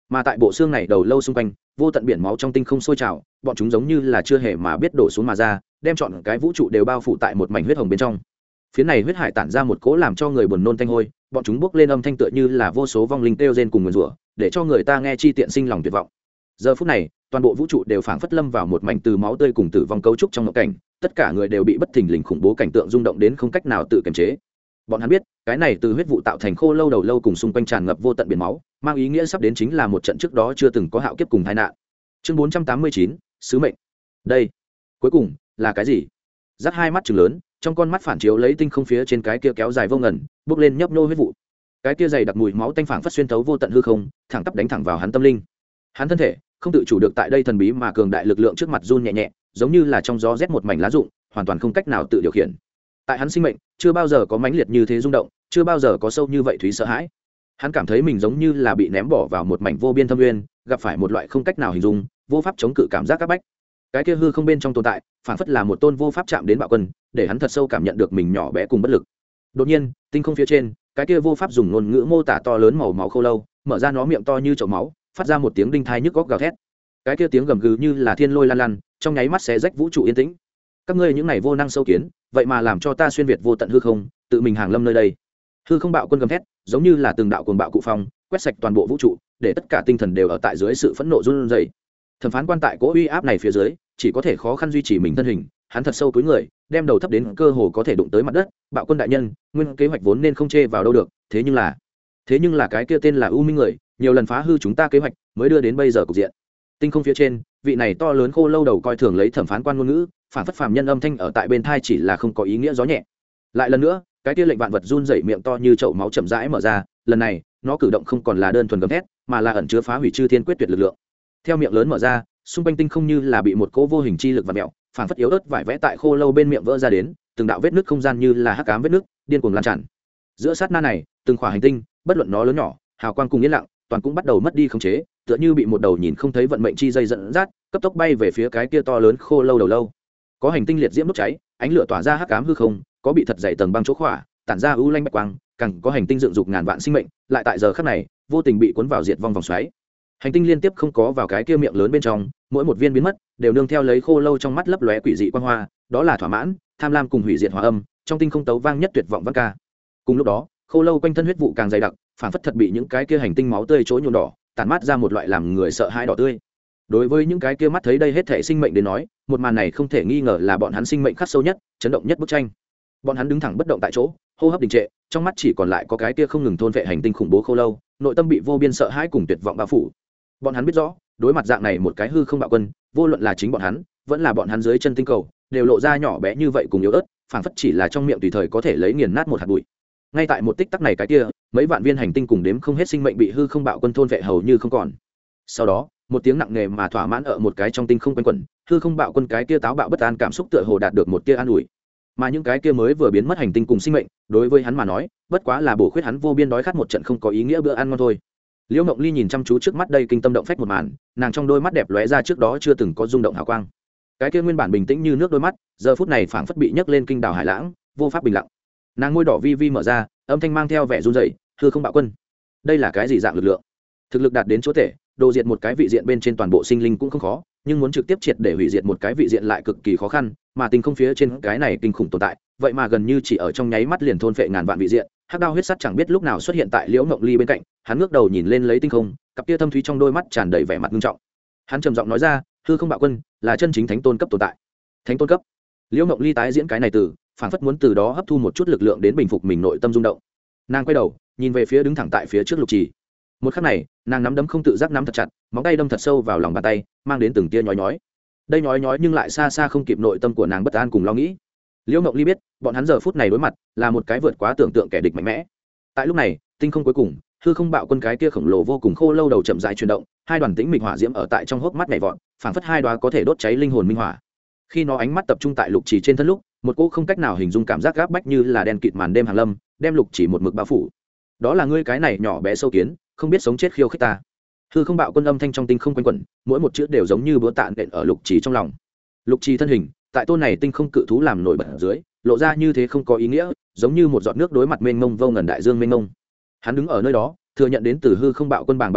Speaker 1: mà tại bộ xương này đầu lâu xung quanh vô tận biển máu trong tinh không sôi trào, bọn chúng giống như là chưa hề mà biết đổ xuống mà ra, đem chọn cái vũ trụ đều bao phủ tại một mảnh huyết hồng bên trong. Phía này huyết hải tản ra một cỗ làm cho người buồn nôn tanh hôi, bọn chúng bốc lên âm thanh tựa như là vô số vong linh kêu rên cùng nguyền rủa, để cho người ta nghe chi tiện sinh lòng tuyệt vọng. Giờ phút này, toàn bộ vũ trụ đều phảng phất lâm vào một mảnh từ máu tươi cùng tử vong cấu trúc trong ngộ cảnh, tất cả người đều bị bất thình lình khủng bố cảnh tượng rung động đến không cách nào tự kiềm chế. Bọn hắn biết, cái này từ huyết vụ tạo thành khô lâu đầu lâu cùng xung quanh tràn ngập vô tận biển máu, mang ý nghĩa sắp đến chính là một trận trước đó chưa từng có hạo kiếp cùng tai nạn. Chương bốn trăm tám mươi chín, sứ mệnh. Đây, cuối cùng là cái gì? Dắt hai mắt trừng lớn, trong con mắt phản chiếu lấy tinh không phía trên cái kia kéo dài vô ngần, bốc lên nhấp nhô huyết vụ. Cái kia dày đặc mùi máu tanh phảng phất xuyên thấu vô tận hư không, thẳng tắp đánh thẳng vào hắn tâm linh. Hắn thân thể không tự chủ được tại đây thần bí mà cường đại lực lượng trước mặt run nhẹ nhẹ, giống như là trong gió rét một mảnh lá rụng, hoàn toàn không cách nào tự điều khiển. Tại hắn sinh mệnh chưa bao giờ có mãnh liệt như thế rung động, chưa bao giờ có sâu như vậy thúy sợ hãi. Hắn cảm thấy mình giống như là bị ném bỏ vào một mảnh vô biên thâm nguyên, gặp phải một loại không cách nào hình dung, vô pháp chống cự cảm giác áp bách. Cái kia hư không bên trong tồn tại, phản phất là một tôn vô pháp chạm đến bạo quân, để hắn thật sâu cảm nhận được mình nhỏ bé cùng bất lực. Đột nhiên, tinh không phía trên, cái kia vô pháp dùng ngôn ngữ mô tả to lớn màu máu khô lâu, mở ra nó miệng to như chậu máu, phát ra một tiếng đinh thai nhức góc gào thét. Cái kia tiếng gầm gừ như là thiên lôi lan lan, trong nháy mắt xé rách vũ trụ yên tĩnh. Các ngươi những này vô năng sâu kiến, vậy mà làm cho ta xuyên việt vô tận hư không, tự mình hàng lâm nơi đây. Hư không bạo quân gầm thét, giống như là từng đạo cuồng bạo cụ phong, quét sạch toàn bộ vũ trụ, để tất cả tinh thần đều ở tại dưới sự phẫn nộ run rẩy. Thẩm phán quan tại cỗ uy áp này phía dưới, chỉ có thể khó khăn duy trì mình thân hình, hắn thật sâu cúi người, đem đầu thấp đến cơ hồ có thể đụng tới mặt đất. Bạo quân đại nhân, nguyên kế hoạch vốn nên không chê vào đâu được, thế nhưng là, thế nhưng là cái kia tên là U Minh người, nhiều lần phá hư chúng ta kế hoạch, mới đưa đến bây giờ cục diện. Tinh không phía trên, vị này to lớn khô lâu đầu coi thường lấy thẩm phán quan ngôn ngữ, phản phất phàm nhân âm thanh ở tại bên thai chỉ là không có ý nghĩa gió nhẹ. Lại lần nữa, cái kia lệnh vạn vật run rẩy miệng to như chậu máu chậm rãi mở ra, lần này, nó cử động không còn là đơn thuần gầm thét, mà là ẩn chứa phá hủy chư thiên quyết tuyệt lực lượng. Theo miệng lớn mở ra, xung quanh tinh không như là bị một cỗ vô hình chi lực vặn mèo, phản phất yếu ớt vải vẽ tại khô lâu bên miệng vỡ ra đến, từng đạo vết nứt không gian như là hắc ám vết nứt, điên cuồng lan tràn. Giữa sát na này, từng khỏa hành tinh, bất luận nó lớn nhỏ, hào quang cùng yên lặng, toàn cũng bắt đầu mất đi khống chế, tựa như bị một đầu nhìn không thấy vận mệnh chi dây dẫn dắt, cấp tốc bay về phía cái kia to lớn khô lâu đầu lâu. Có hành tinh liệt diễm đốt cháy, ánh lửa tỏa ra hắc ám hư không, có bị thật dày tầng băng chỗ khỏa, tản ra u lanh bạch quang, càng có hành tinh dựng dục ngàn vạn sinh mệnh, lại tại giờ khắc này, vô tình bị cuốn vào diệt vong vòng xoáy. Hành tinh liên tiếp không có vào cái kia miệng lớn bên trong, mỗi một viên biến mất, đều nương theo lấy khô lâu trong mắt lấp lóe quỷ dị quang hoa, đó là thỏa mãn, tham lam cùng hủy diệt hòa âm, trong tinh không tấu vang nhất tuyệt vọng vang ca. Cùng lúc đó, khô lâu quanh thân huyết vụ càng dày đặc, phản phất thật bị những cái kia hành tinh máu tươi chỗ nhuộm đỏ, tàn mát ra một loại làm người sợ hãi đỏ tươi. Đối với những cái kia mắt thấy đây hết thể sinh mệnh đến nói, một màn này không thể nghi ngờ là bọn hắn sinh mệnh khắc sâu nhất, chấn động nhất bức tranh. Bọn hắn đứng thẳng bất động tại chỗ, hô hấp đình trệ, trong mắt chỉ còn lại có cái kia không ngừng thôn vệ hành tinh khủng bố khô lâu, nội tâm bị vô biên sợ hãi cùng tuyệt vọng bao phủ. Bọn hắn biết rõ, đối mặt dạng này một cái hư không bạo quân, vô luận là chính bọn hắn, vẫn là bọn hắn dưới chân tinh cầu, đều lộ ra nhỏ bé như vậy cùng yếu ớt, phảng phất chỉ là trong miệng tùy thời có thể lấy nghiền nát một hạt bụi. Ngay tại một tích tắc này cái kia, mấy vạn viên hành tinh cùng đếm không hết sinh mệnh bị hư không bạo quân thôn vệ hầu như không còn. Sau đó, một tiếng nặng nề mà thỏa mãn ở một cái trong tinh không quanh quẩn, hư không bạo quân cái kia táo bạo bất an cảm xúc tựa hồ đạt được một tia an ủi. Mà những cái kia mới vừa biến mất hành tinh cùng sinh mệnh, đối với hắn mà nói, bất quá là bổ khuyết hắn vô biên đói khát một trận không có ý nghĩa bữa ăn ngon thôi. Liễu Ngộng Ly nhìn chăm chú trước mắt đây kinh tâm động phách một màn, nàng trong đôi mắt đẹp lóe ra trước đó chưa từng có rung động hào quang. Cái kia nguyên bản bình tĩnh như nước đôi mắt, giờ phút này phảng phất bị nhấc lên kinh đảo hải lãng, vô pháp bình lặng. Nàng môi đỏ vi vi mở ra, âm thanh mang theo vẻ run rẩy, hư không bạo quân. Đây là cái gì dạng lực lượng? Thực lực đạt đến chỗ thể, đồ diệt một cái vị diện bên trên toàn bộ sinh linh cũng không khó, nhưng muốn trực tiếp triệt để hủy diệt một cái vị diện lại cực kỳ khó khăn, mà tinh không phía trên cái này kinh khủng tồn tại, vậy mà gần như chỉ ở trong nháy mắt liền thôn phệ ngàn vạn vị diện. Hắc đao huyết sắt chẳng biết lúc nào xuất hiện tại Liễu Ngộng Ly bên cạnh, hắn ngước đầu nhìn lên lấy tinh không, cặp kia thâm thúy trong đôi mắt tràn đầy vẻ mặt nghiêm trọng. Hắn trầm giọng nói ra, hư không bạo quân là chân chính thánh tôn cấp tồn tại. Thánh tôn cấp? Liễu Ngộng Ly tái diễn cái này từ, phảng phất muốn từ đó hấp thu một chút lực lượng đến bình phục mình nội tâm rung động. Nàng quay đầu, nhìn về phía đứng thẳng tại phía trước Lục Trì. Một khắc này, nàng nắm đấm không tự giác nắm thật chặt, móng tay đâm thật sâu vào lòng bàn tay, mang đến từng tia nhói nhói. Đây nhói nhói nhưng lại xa xa không kịp nội tâm của nàng bất an cùng lo nghĩ. Liễu Ngộng Ly biết, bọn hắn giờ phút này đối mặt là một cái vượt quá tưởng tượng kẻ địch mạnh mẽ. Tại lúc này, tinh không cuối cùng, hư không bạo quân cái kia khổng lồ vô cùng khô lâu đầu chậm rãi chuyển động, hai đoàn tĩnh mịch hỏa diễm ở tại trong hốc mắt nhảy vọt, phảng phất hai đóa có thể đốt cháy linh hồn minh hỏa. Khi nó ánh mắt tập trung tại Lục Chỉ trên thân lúc, một cỗ không cách nào hình dung cảm giác gáp bách như là đen kịt màn đêm hàng lâm, đem Lục Chỉ một mực bao phủ. Đó là ngươi cái này nhỏ bé sâu kiến, không biết sống chết khiêu khích ta. Hư không bạo quân âm thanh trong tinh không quanh quẩn, mỗi một chữ đều giống như búa tạ nện ở Lục Chỉ trong lòng. Lục Chỉ thân hình, tại tôn này tinh không cự thú làm nổi bật ở dưới, lộ ra như thế không có ý nghĩa, giống như một giọt nước đối mặt mênh mông vô ngần đại dương mênh mông. Hắn đứng ở nơi đó, thừa nhận đến từ hư không bạo quân bàng bạc uy áp,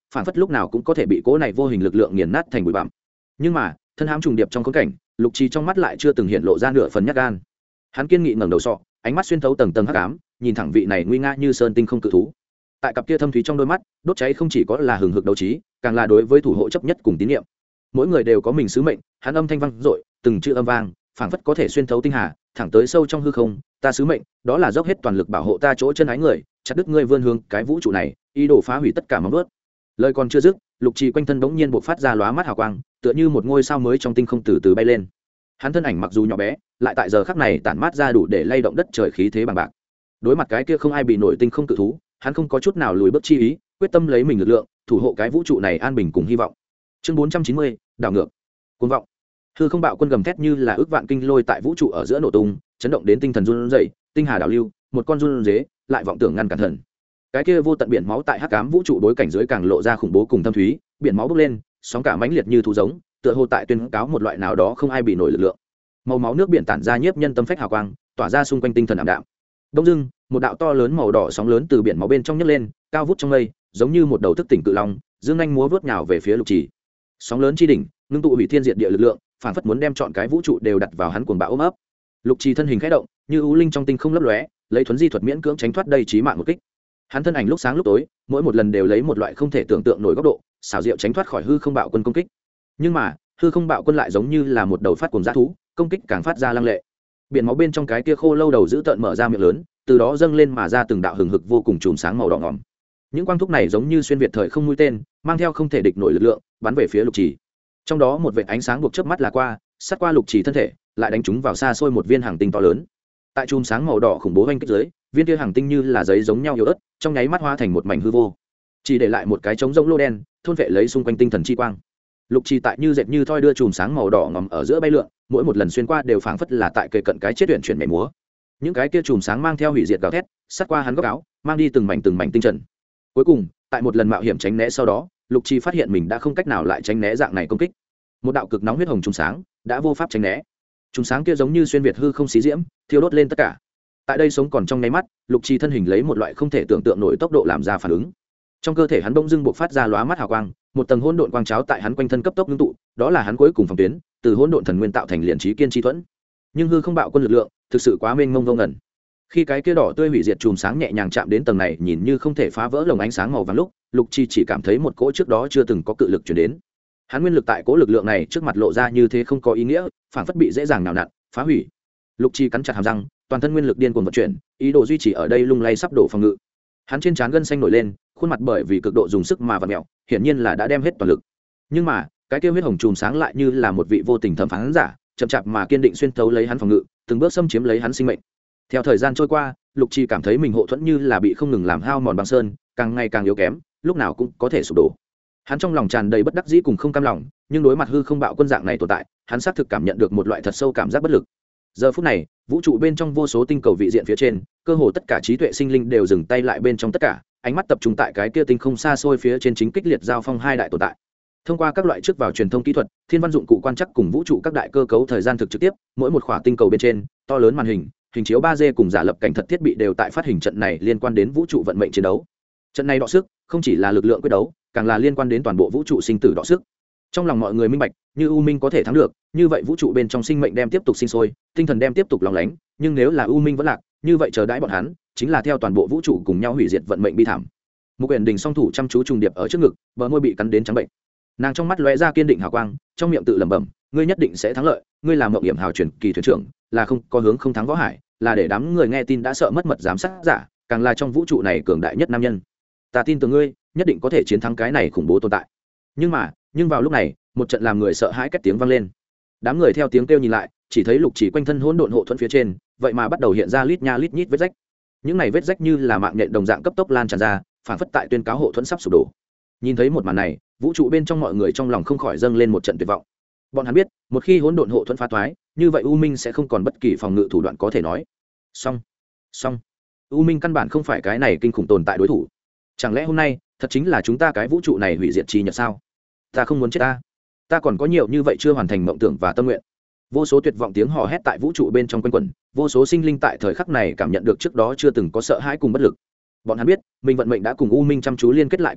Speaker 1: phản phất lúc nào cũng có thể bị cỗ này vô hình lực lượng nghiền nát thành bụi bặm. Nhưng mà thân hãm trùng điệp trong khốn cảnh, lục trì trong mắt lại chưa từng hiện lộ ra nửa phần nhát gan. Hắn kiên nghị ngẩng đầu sọ, ánh mắt xuyên thấu tầng tầng hắc ám, nhìn thẳng vị này nguy nga như sơn tinh không cự thú. Tại cặp kia thâm thúy trong đôi mắt, đốt cháy không chỉ có là hừng hực đấu trí, càng là đối với thủ hộ chấp nhất cùng tín nhiệm. Mỗi người đều có mình sứ mệnh, hắn âm thanh vang dội, từng chữ âm vang, phảng phất có thể xuyên thấu tinh hà, thẳng tới sâu trong hư không. Ta sứ mệnh, đó là dốc hết toàn lực bảo hộ ta chỗ chân ái người, chặt đứt ngươi vươn hướng cái vũ trụ này, ý đồ phá hủy tất cả mong đuốt. Lời còn chưa dứt, lục trì quanh thân bỗng nhiên bộc phát ra lóa mắt hào quang, tựa như một ngôi sao mới trong tinh không từ từ bay lên. Hắn thân ảnh mặc dù nhỏ bé, lại tại giờ khắc này tản mát ra đủ để lay động đất trời khí thế bằng bạc. Đối mặt cái kia không ai bị nổi tinh không cự thú, hắn không có chút nào lùi bước chi ý, quyết tâm lấy mình lực lượng thủ hộ cái vũ trụ này an bình cùng hy vọng. Chương bốn trăm chín mươi, đảo ngược. Cuồng vọng. Hư không bạo quân gầm thét như là ước vạn kinh lôi tại vũ trụ ở giữa nổ tung, chấn động đến tinh thần run rẩy, tinh hà đảo lưu, một con run rế, lại vọng tưởng ngăn cản thần. Cái kia vô tận biển máu tại hắc ám vũ trụ đối cảnh dưới càng lộ ra khủng bố cùng thâm thúy, biển máu bốc lên, sóng cả mãnh liệt như thú giống, tựa hồ tại tuyên cáo một loại nào đó không ai bị nổi lực lượng. Màu máu nước biển tản ra nhiếp nhân tâm phách hào quang, tỏa ra xung quanh tinh thần ảm đạm. Đông dưng, một đạo to lớn màu đỏ sóng lớn từ biển máu bên trong nhấc lên, cao vút trong mây, giống như một đầu thức tỉnh cự long, dương anh múa vớt nhào về phía lục trì. Sóng lớn chi đỉnh, ngưng tụ hủy thiên diệt địa lực lượng, phản phất muốn đem chọn cái vũ trụ đều đặt vào hắn cuồng bạo ôm ấp. Lục trì thân hình khẽ động, như ưu linh trong tinh không lấp lóe, lấy thuấn di thuật miễn cưỡng tránh thoát đây chí mạng một kích. Hắn thân ảnh lúc sáng lúc tối, mỗi một lần đều lấy một loại không thể tưởng tượng nổi góc độ, xảo diệu tránh thoát khỏi hư không bạo quân công kích. Nhưng mà, hư không bạo quân lại giống như là một đầu phát cuồng dã thú, công kích càng phát ra lăng lệ. Biển máu bên trong cái kia khô lâu đầu giữ tợn mở ra miệng lớn, từ đó dâng lên mà ra từng đạo hừng hực vô cùng chùm sáng màu đỏ ngòm. Những quang thúc này giống như xuyên việt thời không mũi tên, mang theo không thể địch nổi lực lượng, bắn về phía lục trì. Trong đó một vệt ánh sáng buộc chớp mắt là qua, sát qua lục trì thân thể, lại đánh trúng vào xa xôi một viên hành tinh to lớn. Tại chùm sáng màu đỏ khủng bố vanh kích dưới, viên kia hành tinh như là giấy giống nhau yếu ớt, trong nháy mắt hóa thành một mảnh hư vô, chỉ để lại một cái trống rỗng lô đen, thôn vệ lấy xung quanh tinh thần chi quang. Lục trì tại như dệt như thoi đưa chùm sáng màu đỏ ngòm ở giữa bay lượn, mỗi một lần xuyên qua đều phảng phất là tại kề cận cái chết tuyển chuyển nhảy múa. Những cái kia chùm sáng mang theo hủy diệt gào thét, sát qua hắn góc áo, mang đi từng mảnh từng mảnh tinh trần. Cuối cùng, tại một lần mạo hiểm tránh né sau đó, lục trì phát hiện mình đã không cách nào lại tránh né dạng này công kích. Một đạo cực nóng huyết hồng chùm sáng đã vô pháp tránh né. Chùm sáng kia giống như xuyên việt hư không xí diễm, thiêu đốt lên tất cả. Tại đây sống còn trong nháy mắt, lục trì thân hình lấy một loại không thể tưởng tượng nổi tốc độ làm ra phản ứng. Trong cơ thể hắn bỗng dưng bộc phát ra lóa mắt hào quang, một tầng hỗn độn quang cháo tại hắn quanh thân cấp tốc ngưng tụ, đó là hắn cuối cùng phòng tuyến, từ hỗn độn thần nguyên tạo thành liền trí kiên chi thuẫn. Nhưng hư không bạo quân lực lượng thực sự quá mênh mông vô ngần. Khi cái kia đỏ tươi hủy diệt chùm sáng nhẹ nhàng chạm đến tầng này, nhìn như không thể phá vỡ lồng ánh sáng màu vàng lúc, lục trì chỉ cảm thấy một cỗ trước đó chưa từng có cự lực truyền đến. Hắn nguyên lực tại cỗ lực lượng này trước mặt lộ ra như thế không có ý nghĩa, phản phất bị dễ dàng nào nặn, phá hủy. Lục trì cắn chặt hàm răng, toàn thân nguyên lực điên cuồng vận chuyển, ý đồ duy trì ở đây lung lay sắp đổ phòng ngự. Hắn trên trán gân xanh nổi lên, khuôn mặt bởi vì cực độ dùng sức mà vặn mèo, hiển nhiên là đã đem hết toàn lực. Nhưng mà, cái kia huyết hồng chùm sáng lại như là một vị vô tình thẩm phán giả, chậm chạp mà kiên định xuyên thấu lấy hắn phòng ngự, từng bước xâm chiếm lấy hắn sinh mệnh. Theo thời gian trôi qua, lục trì cảm thấy mình hộ thuẫn như là bị không ngừng làm hao mòn băng sơn, càng ngày càng yếu kém, lúc nào cũng có thể sụp đổ. Hắn trong lòng tràn đầy bất đắc dĩ cùng không cam lòng, nhưng đối mặt hư không bạo quân dạng này tồn tại, hắn xác thực cảm nhận được một loại thật sâu cảm giác bất lực. Giờ phút này, vũ trụ bên trong vô số tinh cầu vị diện phía trên, cơ hồ tất cả trí tuệ sinh linh đều dừng tay lại bên trong tất cả, ánh mắt tập trung tại cái kia tinh không xa xôi phía trên chính kích liệt giao phong hai đại tồn tại. Thông qua các loại trước vào truyền thông kỹ thuật, thiên văn dụng cụ quan trắc cùng vũ trụ các đại cơ cấu thời gian thực trực tiếp, mỗi một khỏa tinh cầu bên trên, to lớn màn hình, hình chiếu ba D cùng giả lập cảnh thật thiết bị đều tại phát hình trận này liên quan đến vũ trụ vận mệnh chiến đấu. Trận này đọ sức, không chỉ là lực lượng quyết đấu, càng là liên quan đến toàn bộ vũ trụ sinh tử đọ sức. Trong lòng mọi người minh bạch, như U Minh có thể thắng được, như vậy vũ trụ bên trong sinh mệnh đem tiếp tục sinh sôi, tinh thần đem tiếp tục lóng lánh, nhưng nếu là U Minh vẫn lạc, như vậy chờ đãi bọn hắn, chính là theo toàn bộ vũ trụ cùng nhau hủy diệt vận mệnh bi thảm. Một quyển đình song thủ chăm chú trùng điệp ở trước ngực, bờ môi bị cắn đến trắng bệnh. Nàng trong mắt lóe ra kiên định hào quang, trong miệng tự lẩm bẩm, ngươi nhất định sẽ thắng lợi, ngươi là mộng hiểm hào truyền kỳ thuyền trưởng, là không có hướng không thắng võ hải, là để đám người nghe tin đã sợ mất mật giám sát giả, càng là trong vũ trụ này cường đại nhất nam nhân. Ta tin tưởng ngươi, nhất định có thể chiến thắng cái này khủng bố tồn tại. Nhưng mà, nhưng vào lúc này, một trận làm người sợ hãi két tiếng vang lên. Đám người theo tiếng kêu nhìn lại, chỉ thấy lục chỉ quanh thân hỗn độn hộ thuẫn phía trên, vậy mà bắt đầu hiện ra lít nha lít nhít vết rách. Những này vết rách như là mạng nhện đồng dạng cấp tốc lan tràn ra, phản phất tại tuyên cáo hộ thuẫn sắp sụp đổ. Nhìn thấy một màn này, vũ trụ bên trong mọi người trong lòng không khỏi dâng lên một trận tuyệt vọng. Bọn hắn biết, một khi hỗn độn hộ thuẫn phá toái, như vậy U Minh sẽ không còn bất kỳ phòng ngự thủ đoạn có thể nói. Song, song, U Minh căn bản không phải cái này kinh khủng tồn tại đối thủ. Chẳng lẽ hôm nay, thật chính là chúng ta cái vũ trụ này hủy diệt chi nhật sao? Ta không muốn chết ta. Ta còn có nhiều như vậy chưa hoàn thành mộng tưởng và tâm nguyện. Vô số tuyệt vọng tiếng hò hét tại vũ trụ bên trong quanh quẩn, vô số sinh linh tại thời khắc này cảm nhận được trước đó chưa từng có sợ hãi cùng bất lực. Bọn hắn biết, mình vận mệnh đã cùng U Minh chăm chú liên kết lại cùng nhau,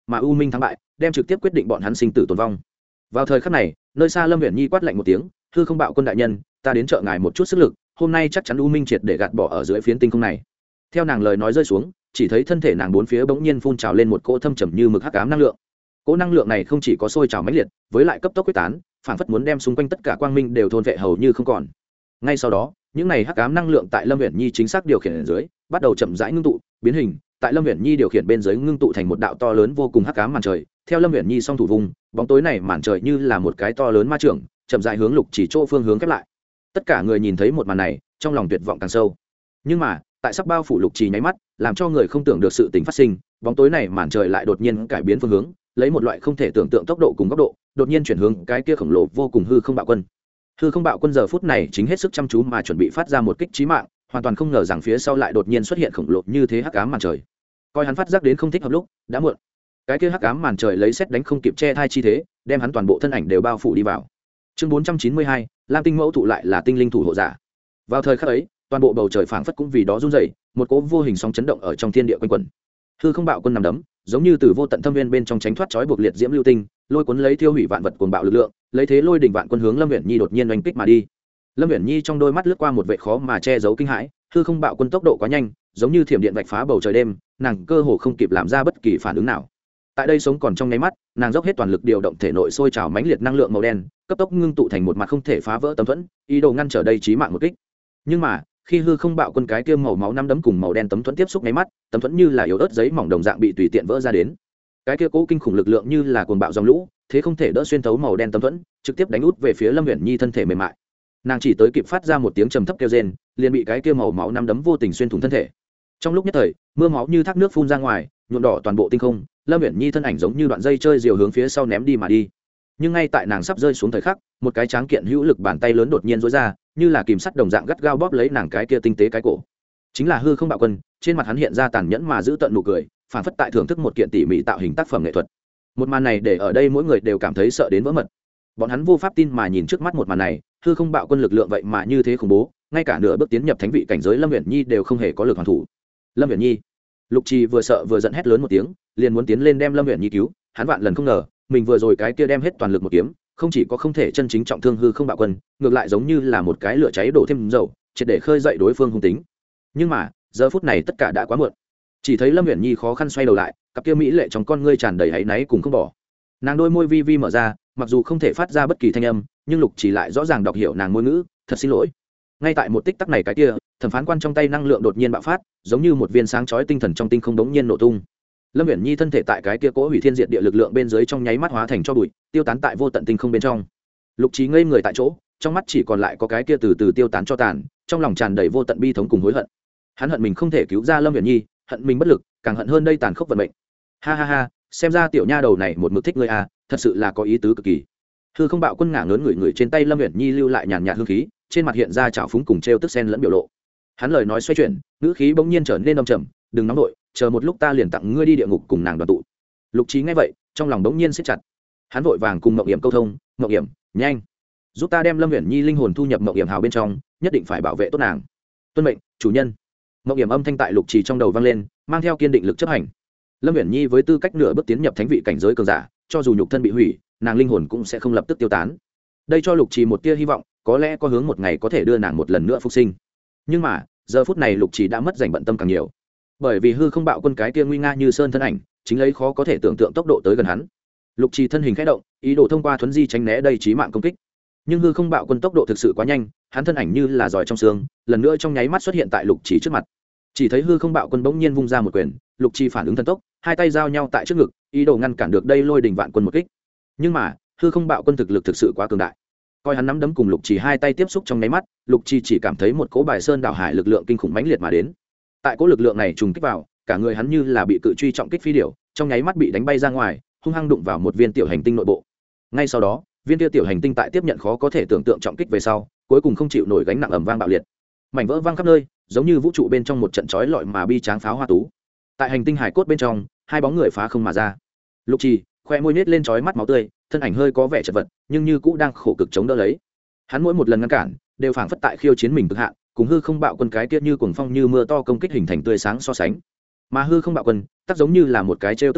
Speaker 1: mà u minh thắng bại đem trực tiếp quyết định bọn hắn sinh tử tồn vong. Vào thời khắc này, nơi xa Lâm Uyển Nhi quát lạnh một tiếng, hư không bạo quân đại nhân, ta đến trợ ngài một chút sức lực, hôm nay chắc chắn u minh triệt để gạt bỏ ở dưới phiến tinh không này. Theo nàng lời nói rơi xuống, chỉ thấy thân thể nàng bốn phía bỗng nhiên phun trào lên một cỗ thâm trầm như mực hắc ám năng lượng. Cỗ năng lượng này không chỉ có sôi trào mãnh liệt, với lại cấp tốc quyết tán, phản phất muốn đem xung quanh tất cả quang minh đều thôn vệ hầu như không còn. Ngay sau đó, những này hắc ám năng lượng tại Lâm Uyển Nhi chính xác điều khiển ở dưới, bắt đầu chậm rãi ngưng tụ, biến hình, tại Lâm Uyển Nhi điều khiển bên dưới ngưng tụ thành một đạo to lớn vô cùng hắc ám màn trời. Theo Lâm Uyển Nhi song thủ vùng, bóng tối này màn trời như là một cái to lớn ma trưởng, chậm rãi hướng Lục Chỉ chỗ phương hướng khép lại. Tất cả người nhìn thấy một màn này, trong lòng tuyệt vọng càng sâu. Nhưng mà, tại sắp bao phủ Lục Chỉ nháy mắt, làm cho người không tưởng được sự tình phát sinh, bóng tối này màn trời lại đột nhiên cải biến phương hướng, lấy một loại không thể tưởng tượng tốc độ cùng góc độ, đột nhiên chuyển hướng cái kia khổng lồ vô cùng hư không bạo quân. Hư không bạo quân giờ phút này chính hết sức chăm chú mà chuẩn bị phát ra một kích chí mạng, hoàn toàn không ngờ rằng phía sau lại đột nhiên xuất hiện khổng lồ như thế hắc ám màn trời. Coi hắn phát giác đến không thích hợp lúc, đã muộn. Cái kia hắc ám màn trời lấy sét đánh không kịp che thai chi thế, đem hắn toàn bộ thân ảnh đều bao phủ đi vào. Chương bốn trăm chín mươi hai, Lam Tinh Mẫu thụ lại là tinh linh thủ hộ giả. Vào thời khắc ấy, toàn bộ bầu trời phảng phất cũng vì đó rung rẩy, một cỗ vô hình sóng chấn động ở trong thiên địa quanh quẩn. Hư không bạo quân nằm đấm, giống như từ vô tận thâm viên bên trong tránh thoát trói buộc liệt diễm lưu tinh, lôi cuốn lấy thiêu hủy vạn vật cuồng bạo lực lượng, lấy thế lôi đỉnh vạn quân hướng Lâm Uyển Nhi đột nhiên oanh kích mà đi. Lâm Uyển Nhi trong đôi mắt lướt qua một vẻ khó mà che giấu kinh hãi, hư không bạo quân tốc độ quá nhanh, giống như thiểm điện vạch phá bầu trời đêm, nàng cơ hồ không kịp làm ra bất kỳ phản ứng nào. Tại đây sống còn trong nháy mắt, nàng dốc hết toàn lực điều động thể nội sôi trào mãnh liệt năng lượng màu đen, cấp tốc ngưng tụ thành một mặt không thể phá vỡ tấm thuẫn, ý đồ ngăn trở đây chí mạng một kích. Nhưng mà, khi hư không bạo quân cái kia màu máu năm đấm cùng màu đen tấm thuẫn tiếp xúc nháy mắt, tấm thuẫn như là yếu ớt giấy mỏng đồng dạng bị tùy tiện vỡ ra đến. Cái kia cố kinh khủng lực lượng như là cuồng bạo dòng lũ, thế không thể đỡ xuyên thấu màu đen tấm thuẫn, trực tiếp đánh út về phía Lâm Uyển Nhi thân thể mềm mại. Nàng chỉ tới kịp phát ra một tiếng trầm thấp kêu rên, liền bị cái kia màu máu năm đấm vô tình xuyên thủng thân thể. Trong lúc nhất thời, mưa máu như thác nước phun ra ngoài, nhuộm đỏ toàn bộ tinh không. Lâm Uyển Nhi thân ảnh giống như đoạn dây chơi diều hướng phía sau ném đi mà đi. Nhưng ngay tại nàng sắp rơi xuống thời khắc, một cái tráng kiện hữu lực bàn tay lớn đột nhiên duỗi ra, như là kìm sắt đồng dạng gắt gao bóp lấy nàng cái kia tinh tế cái cổ. Chính là hư không bạo quân, trên mặt hắn hiện ra tàn nhẫn mà giữ tận nụ cười, phản phất tại thưởng thức một kiện tỉ mỉ tạo hình tác phẩm nghệ thuật. Một màn này để ở đây mỗi người đều cảm thấy sợ đến vỡ mật. Bọn hắn vô pháp tin mà nhìn trước mắt một màn này, hư không bạo quân lực lượng vậy mà như thế khủng bố, ngay cả nửa bước tiến nhập thánh vị cảnh giới Lâm Uyển Nhi đều không hề có lực hoàn thủ. Lâm Uyển Nhi, Lục Trì vừa sợ vừa giận hét lớn một tiếng, liền muốn tiến lên đem Lâm Uyển Nhi cứu. Hắn vạn lần không ngờ, mình vừa rồi cái kia đem hết toàn lực một kiếm, không chỉ có không thể chân chính trọng thương hư không bạo quân, ngược lại giống như là một cái lửa cháy đổ thêm dầu, triệt để khơi dậy đối phương hung tính. Nhưng mà, giờ phút này tất cả đã quá muộn. Chỉ thấy Lâm Uyển Nhi khó khăn xoay đầu lại, cặp kia mỹ lệ trong con ngươi tràn đầy áy náy cùng không bỏ. Nàng đôi môi vi vi mở ra, mặc dù không thể phát ra bất kỳ thanh âm, nhưng Lục Chỉ lại rõ ràng đọc hiểu nàng ngôn ngữ, thật xin lỗi. Ngay tại một tích tắc này cái kia, thẩm phán quan trong tay năng lượng đột nhiên bạo phát, giống như một viên sáng chói tinh thần trong tinh không đống nhiên nổ tung. Lâm Uyển Nhi thân thể tại cái kia cỗ hủy thiên diệt địa lực lượng bên dưới trong nháy mắt hóa thành cho bụi, tiêu tán tại vô tận tinh không bên trong. Lục Trí ngây người tại chỗ, trong mắt chỉ còn lại có cái kia từ từ tiêu tán cho tàn, trong lòng tràn đầy vô tận bi thống cùng hối hận. Hắn hận mình không thể cứu ra Lâm Uyển Nhi, hận mình bất lực, càng hận hơn đây tàn khốc vận mệnh. Ha ha ha, xem ra tiểu nha đầu này một mực thích ngươi à, thật sự là có ý tứ cực kỳ. Hư không bạo quân ngả ngớn người người trên tay Lâm Uyển Nhi lưu lại nhàn nhạt hương khí, trên mặt hiện ra trào phúng cùng trêu tức xen lẫn biểu lộ. Hắn lời nói xoay chuyển, ngữ khí bỗng nhiên trở nên âm trầm, đừng nóng nội, chờ một lúc ta liền tặng ngươi đi địa ngục cùng nàng đoàn tụ. Lục Trí nghe vậy, trong lòng bỗng nhiên siết chặt. Hắn vội vàng cùng Mộng Yểm câu thông, Mộng Yểm, nhanh, giúp ta đem Lâm Uyển Nhi linh hồn thu nhập Mộng Yểm hào bên trong, nhất định phải bảo vệ tốt nàng. Tuân mệnh, chủ nhân. Mộng Yểm âm thanh tại Lục Trì trong đầu vang lên, mang theo kiên định lực chấp hành. Lâm Uyển Nhi với tư cách nửa bước tiến nhập thánh vị cảnh giới cường giả, cho dù nhục thân bị hủy, nàng linh hồn cũng sẽ không lập tức tiêu tán. Đây cho Lục Trì một tia hy vọng, có lẽ có hướng một ngày có thể đưa nàng một lần nữa phục sinh. Nhưng mà, giờ phút này Lục Trì đã mất dành bận tâm càng nhiều, bởi vì hư không bạo quân cái kia nguy nga như sơn thân ảnh, chính lấy khó có thể tưởng tượng tốc độ tới gần hắn. Lục Trì thân hình khẽ động, ý đồ thông qua thuấn di tránh né đây chí mạng công kích. Nhưng hư không bạo quân tốc độ thực sự quá nhanh, hắn thân ảnh như là giỏi trong xương, lần nữa trong nháy mắt xuất hiện tại Lục Trì trước mặt. Chỉ thấy hư không bạo quân bỗng nhiên vung ra một quyền, Lục Trì phản ứng thần tốc, hai tay giao nhau tại trước ngực, ý đồ ngăn cản được đây lôi đình vạn quân một kích. Nhưng mà, hư không bạo quân thực lực thực sự quá cường đại. Coi hắn nắm đấm cùng Lục Trì hai tay tiếp xúc trong nháy mắt, Lục Trì chỉ cảm thấy một cỗ bài sơn đảo hải lực lượng kinh khủng mãnh liệt mà đến. Tại cỗ lực lượng này trùng kích vào, cả người hắn như là bị cự truy trọng kích phi điểu, trong nháy mắt bị đánh bay ra ngoài, hung hăng đụng vào một viên tiểu hành tinh nội bộ. Ngay sau đó, viên kia tiểu hành tinh tại tiếp nhận khó có thể tưởng tượng trọng kích về sau, cuối cùng không chịu nổi gánh nặng ầm vang bạo liệt, mảnh vỡ vang khắp nơi, giống như vũ trụ bên trong một trận chói lọi mà bi tráng pháo hoa tú. Tại hành tinh hải cốt bên trong, hai bóng người phá không mà ra. Lục Trì khoe môi nết lên chói mắt máu tươi, thân ảnh hơi có vẻ chật vật, nhưng như cũ đang khổ cực chống đỡ lấy. Hắn mỗi một lần ngăn cản, đều phảng phất tại khiêu chiến mình cực hạn, cùng hư không bạo quân cái tiết như cuồng phong như mưa to công kích hình thành tươi sáng so sánh. Mà hư không bạo quân, tác giống như là một cái trêu tức mèo,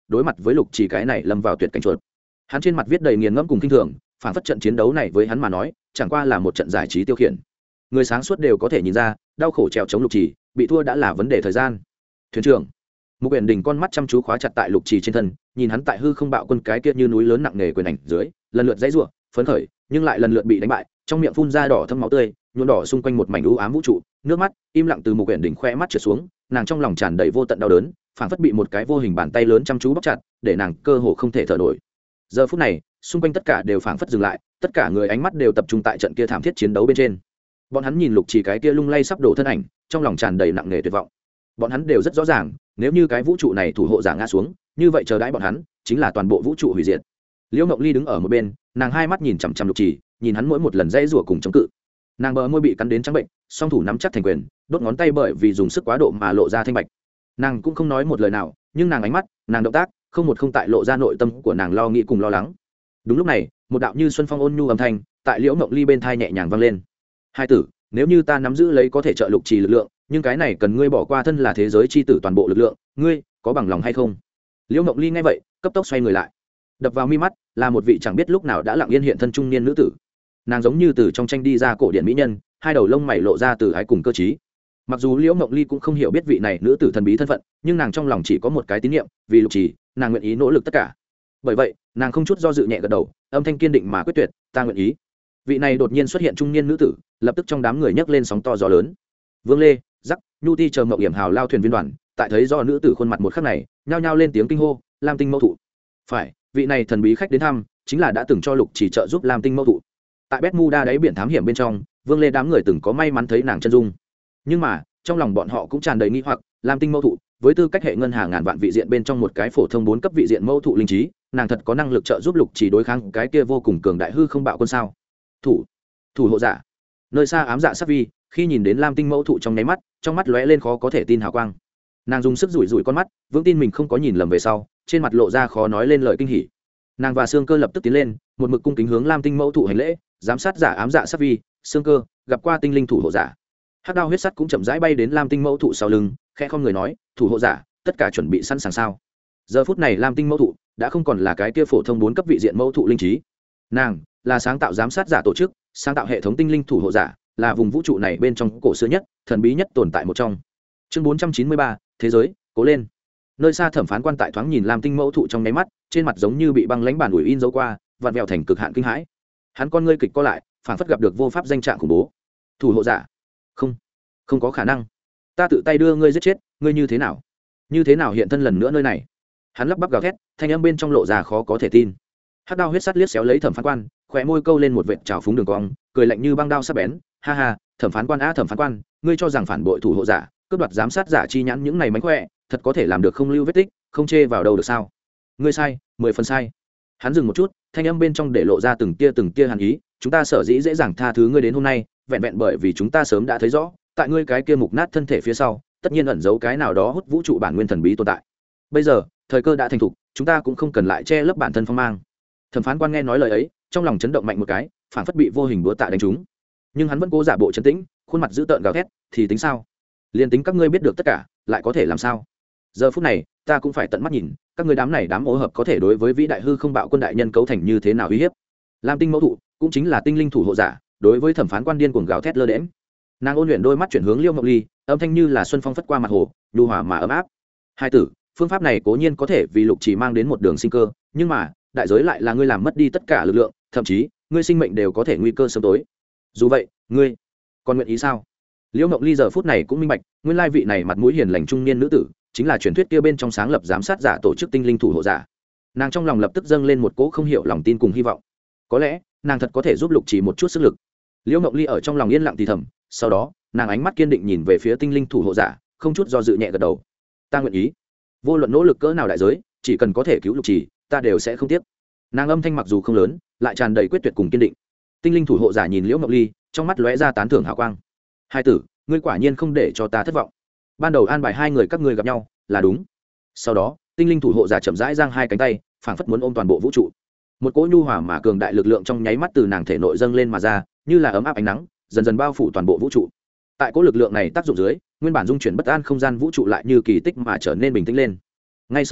Speaker 1: đối mặt với lục trì cái này lâm vào tuyệt cảnh chuột. Hắn trên mặt viết đầy nghiền ngẫm cùng kinh thường, phản phất trận chiến đấu này với hắn mà nói chẳng qua là một trận giải trí tiêu khiển. Người sáng suốt đều có thể nhìn ra đau khổ trèo chống lục trì, bị thua đã là vấn đề thời gian. Thuyền trưởng Mục Uyển Đình con mắt chăm chú khóa chặt tại lục trì trên thân, nhìn hắn tại hư không bạo quân cái kia như núi lớn nặng nề quyền ảnh dưới lần lượt dãy rủa phấn khởi, nhưng lại lần lượt bị đánh bại, trong miệng phun ra đỏ thâm máu tươi, nhuộm đỏ xung quanh một mảnh u ám vũ trụ, nước mắt im lặng từ Mục Uyển Đình khoe mắt trượt xuống, nàng trong lòng tràn đầy vô tận đau đớn, phảng phất bị một cái vô hình bàn tay lớn chăm chú bóp chặt, để nàng cơ hồ không thể thở nổi. Giờ phút này, xung quanh tất cả đều phảng phất dừng lại, tất cả người ánh mắt đều tập trung tại trận kia thảm thiết chiến đấu bên trên. Bọn hắn nhìn lục trì cái kia lung lay sắp đổ thân ảnh, trong lòng tràn đầy nặng nề tuyệt vọng. Bọn hắn đều rất rõ ràng, nếu như cái vũ trụ này thủ hộ giả ngã xuống, như vậy chờ đãi bọn hắn chính là toàn bộ vũ trụ hủy diệt. Liễu Ngộng Ly đứng ở một bên, nàng hai mắt nhìn chằm chằm lục trì, nhìn hắn mỗi một lần dãy rủa cùng chống cự. Nàng bờ môi bị cắn đến trắng bệnh, song thủ nắm chắc thành quyền, đốt ngón tay bởi vì dùng sức quá độ mà lộ ra thanh bạch. Nàng cũng không nói một lời nào, nhưng nàng ánh mắt, nàng động tác, không một không tại lộ ra nội tâm của nàng lo nghĩ cùng lo lắng. Đúng lúc này, một đạo như xuân phong ôn nhu âm thanh tại Liễu Ngộng Ly bên thai nhẹ nhàng vang lên. Hai tử, nếu như ta nắm giữ lấy có thể trợ lục trì lực lượng, nhưng cái này cần ngươi bỏ qua thân là thế giới chi tử toàn bộ lực lượng, ngươi có bằng lòng hay không? Liễu Ngộng Ly nghe vậy, cấp tốc xoay người lại. Đập vào mi mắt là một vị chẳng biết lúc nào đã lặng yên hiện thân trung niên nữ tử. Nàng giống như từ trong tranh đi ra cổ điển mỹ nhân, hai đầu lông mày lộ ra từ ái cùng cơ trí. Mặc dù Liễu Ngộng Ly cũng không hiểu biết vị này nữ tử thần bí thân phận, nhưng nàng trong lòng chỉ có một cái tín niệm, vì lục trì, nàng nguyện ý nỗ lực tất cả. Bởi vậy, nàng không chút do dự nhẹ gật đầu, âm thanh kiên định mà quyết tuyệt, ta nguyện ý. Vị này đột nhiên xuất hiện trung niên nữ tử, lập tức trong đám người nhấc lên sóng to gió lớn. Vương Lê, Dắc, Nhu Ti chờ Mộng Hiểm Hào lao thuyền viên đoàn, tại thấy do nữ tử khuôn mặt một khắc này, nhao nhao lên tiếng kinh hô, Lam Tinh Mẫu Thụ. Phải, vị này thần bí khách đến thăm, chính là đã từng cho lục chỉ trợ giúp Lam Tinh Mẫu Thụ. Tại Bermuda đáy biển thám hiểm bên trong, Vương Lê đám người từng có may mắn thấy nàng chân dung. Nhưng mà, trong lòng bọn họ cũng tràn đầy nghi hoặc, Lam Tinh Mẫu Thụ, với tư cách hệ ngân hàng ngàn vạn vị diện bên trong một cái phổ thông bốn cấp vị diện mẫu thụ linh trí, nàng thật có năng lực trợ giúp lục chỉ đối kháng cái kia vô cùng cường đại hư không bạo quân sao? Thủ, thủ hộ giả. Nơi xa ám dạ sắc vi, khi nhìn đến Lam Tinh Mẫu Thụ trong nháy mắt, trong mắt lóe lên khó có thể tin hào quang. Nàng dùng sức rủi rủi con mắt, vững tin mình không có nhìn lầm về sau, trên mặt lộ ra khó nói lên lời kinh hỉ. Nàng và Sương Cơ lập tức tiến lên, một mực cung kính hướng Lam Tinh Mẫu Thụ hành lễ, giám sát giả ám dạ sắc vi, Sương Cơ, gặp qua tinh linh thủ hộ giả. Hắc đao huyết sắt cũng chậm rãi bay đến Lam Tinh Mẫu Thụ sau lưng, khẽ không người nói, thủ hộ giả, tất cả chuẩn bị sẵn sàng sao? Giờ phút này Lam Tinh Mẫu Thụ đã không còn là cái kia phổ thông bốn cấp vị diện mẫu thụ linh trí, nàng là sáng tạo giám sát giả tổ chức, sáng tạo hệ thống tinh linh thủ hộ giả, là vùng vũ trụ này bên trong cổ xưa nhất, thần bí nhất tồn tại một trong. Chương bốn trăm chín mươi ba, thế giới, cố lên. Nơi xa thẩm phán quan tại thoáng nhìn Lam Tinh Mẫu Thụ trong nháy mắt, trên mặt giống như bị băng lãnh bản ủi in dấu qua, vặn vẹo thành cực hạn kinh hãi. Hắn con ngươi kịch co lại, phảng phất gặp được vô pháp danh trạng khủng bố. Thủ hộ giả? Không, không có khả năng. Ta tự tay đưa ngươi giết chết, ngươi như thế nào? Như thế nào hiện thân lần nữa nơi này? Hắn lắp bắp gào thét, thanh âm bên trong lộ ra khó có thể tin. Hắc đao huyết sắt liếc xéo lấy thẩm phán quan, khóe môi câu lên một vệt trào phúng đường cong, cười lạnh như băng đao sắc bén, ha ha, thẩm phán quan a thẩm phán quan, ngươi cho rằng phản bội thủ hộ giả, cướp đoạt giám sát giả chi nhãn những này mánh khỏe, thật có thể làm được không lưu vết tích, không chê vào đâu được sao? Ngươi sai, mười phần sai. Hắn dừng một chút, thanh âm bên trong để lộ ra từng tia từng tia hàn ý, chúng ta sở dĩ dễ dàng tha thứ ngươi đến hôm nay, vẹn vẹn bởi vì chúng ta sớm đã thấy rõ, tại ngươi cái kia mục nát thân thể phía sau, tất nhiên ẩn giấu cái nào đó hút vũ trụ bản nguyên thần bí tồn tại. Bây giờ, thời cơ đã thành thục, chúng ta cũng không cần lại che lấp bản thân phong mang. Thẩm phán quan nghe nói lời ấy, trong lòng chấn động mạnh một cái, phản phất bị vô hình búa tạ đánh trúng. Nhưng hắn vẫn cố giả bộ trấn tĩnh, khuôn mặt dữ tợn gào thét, thì tính sao? Liên tính các ngươi biết được tất cả, lại có thể làm sao? Giờ phút này, ta cũng phải tận mắt nhìn, các ngươi đám này đám ô hợp có thể đối với vĩ đại hư không bạo quân đại nhân cấu thành như thế nào uy hiếp. Lam Tinh Mẫu Thụ, cũng chính là tinh linh thủ hộ giả, đối với thẩm phán quan điên cuồng gào thét lơ đễnh. Nàng ôn luyện đôi mắt chuyển hướng Liêu Ngọc Ly, âm thanh như là xuân phong phất qua mặt hồ, nhu hòa mà ấm áp. Hai tử, phương pháp này cố nhiên có thể vì lục chỉ mang đến một đường sinh cơ, nhưng mà đại giới lại là ngươi làm mất đi tất cả lực lượng, thậm chí ngươi sinh mệnh đều có thể nguy cơ sớm tối. Dù vậy, ngươi còn nguyện ý sao? Liễu Ngọc Ly giờ phút này cũng minh bạch, nguyên lai vị này mặt mũi hiền lành trung niên nữ tử, chính là truyền thuyết kia bên trong sáng lập giám sát giả tổ chức tinh linh thủ hộ giả. Nàng trong lòng lập tức dâng lên một cỗ không hiểu lòng tin cùng hy vọng. Có lẽ, nàng thật có thể giúp lục chỉ một chút sức lực. Liễu Ngọc Ly ở trong lòng yên lặng thì thầm, sau đó, nàng ánh mắt kiên định nhìn về phía tinh linh thủ hộ giả, không chút do dự nhẹ gật đầu. Ta nguyện ý. Vô luận nỗ lực cỡ nào đại giới, chỉ cần có thể cứu lục chỉ, ta đều sẽ không tiếc. Nàng âm thanh mặc dù không lớn, lại tràn đầy quyết tuyệt cùng kiên định. Tinh linh thủ hộ giả nhìn Liễu Ngọc Ly, trong mắt lóe ra tán thưởng hào quang. Hai tử, ngươi quả nhiên không để cho ta thất vọng. Ban đầu an bài hai người các ngươi gặp nhau là đúng. Sau đó, tinh linh thủ hộ giả chậm rãi giang hai cánh tay, phảng phất muốn ôm toàn bộ vũ trụ. Một cỗ nhu hòa mà cường đại lực lượng trong nháy mắt từ nàng thể nội dâng lên mà ra, như là ấm áp ánh nắng, dần dần bao phủ toàn bộ vũ trụ. Tại cỗ lực lượng này tác dụng dưới, nguyên bản dung chuyển bất an không gian vũ trụ lại như kỳ tích mà trở nên bình tĩnh lên. Ngay sau đó,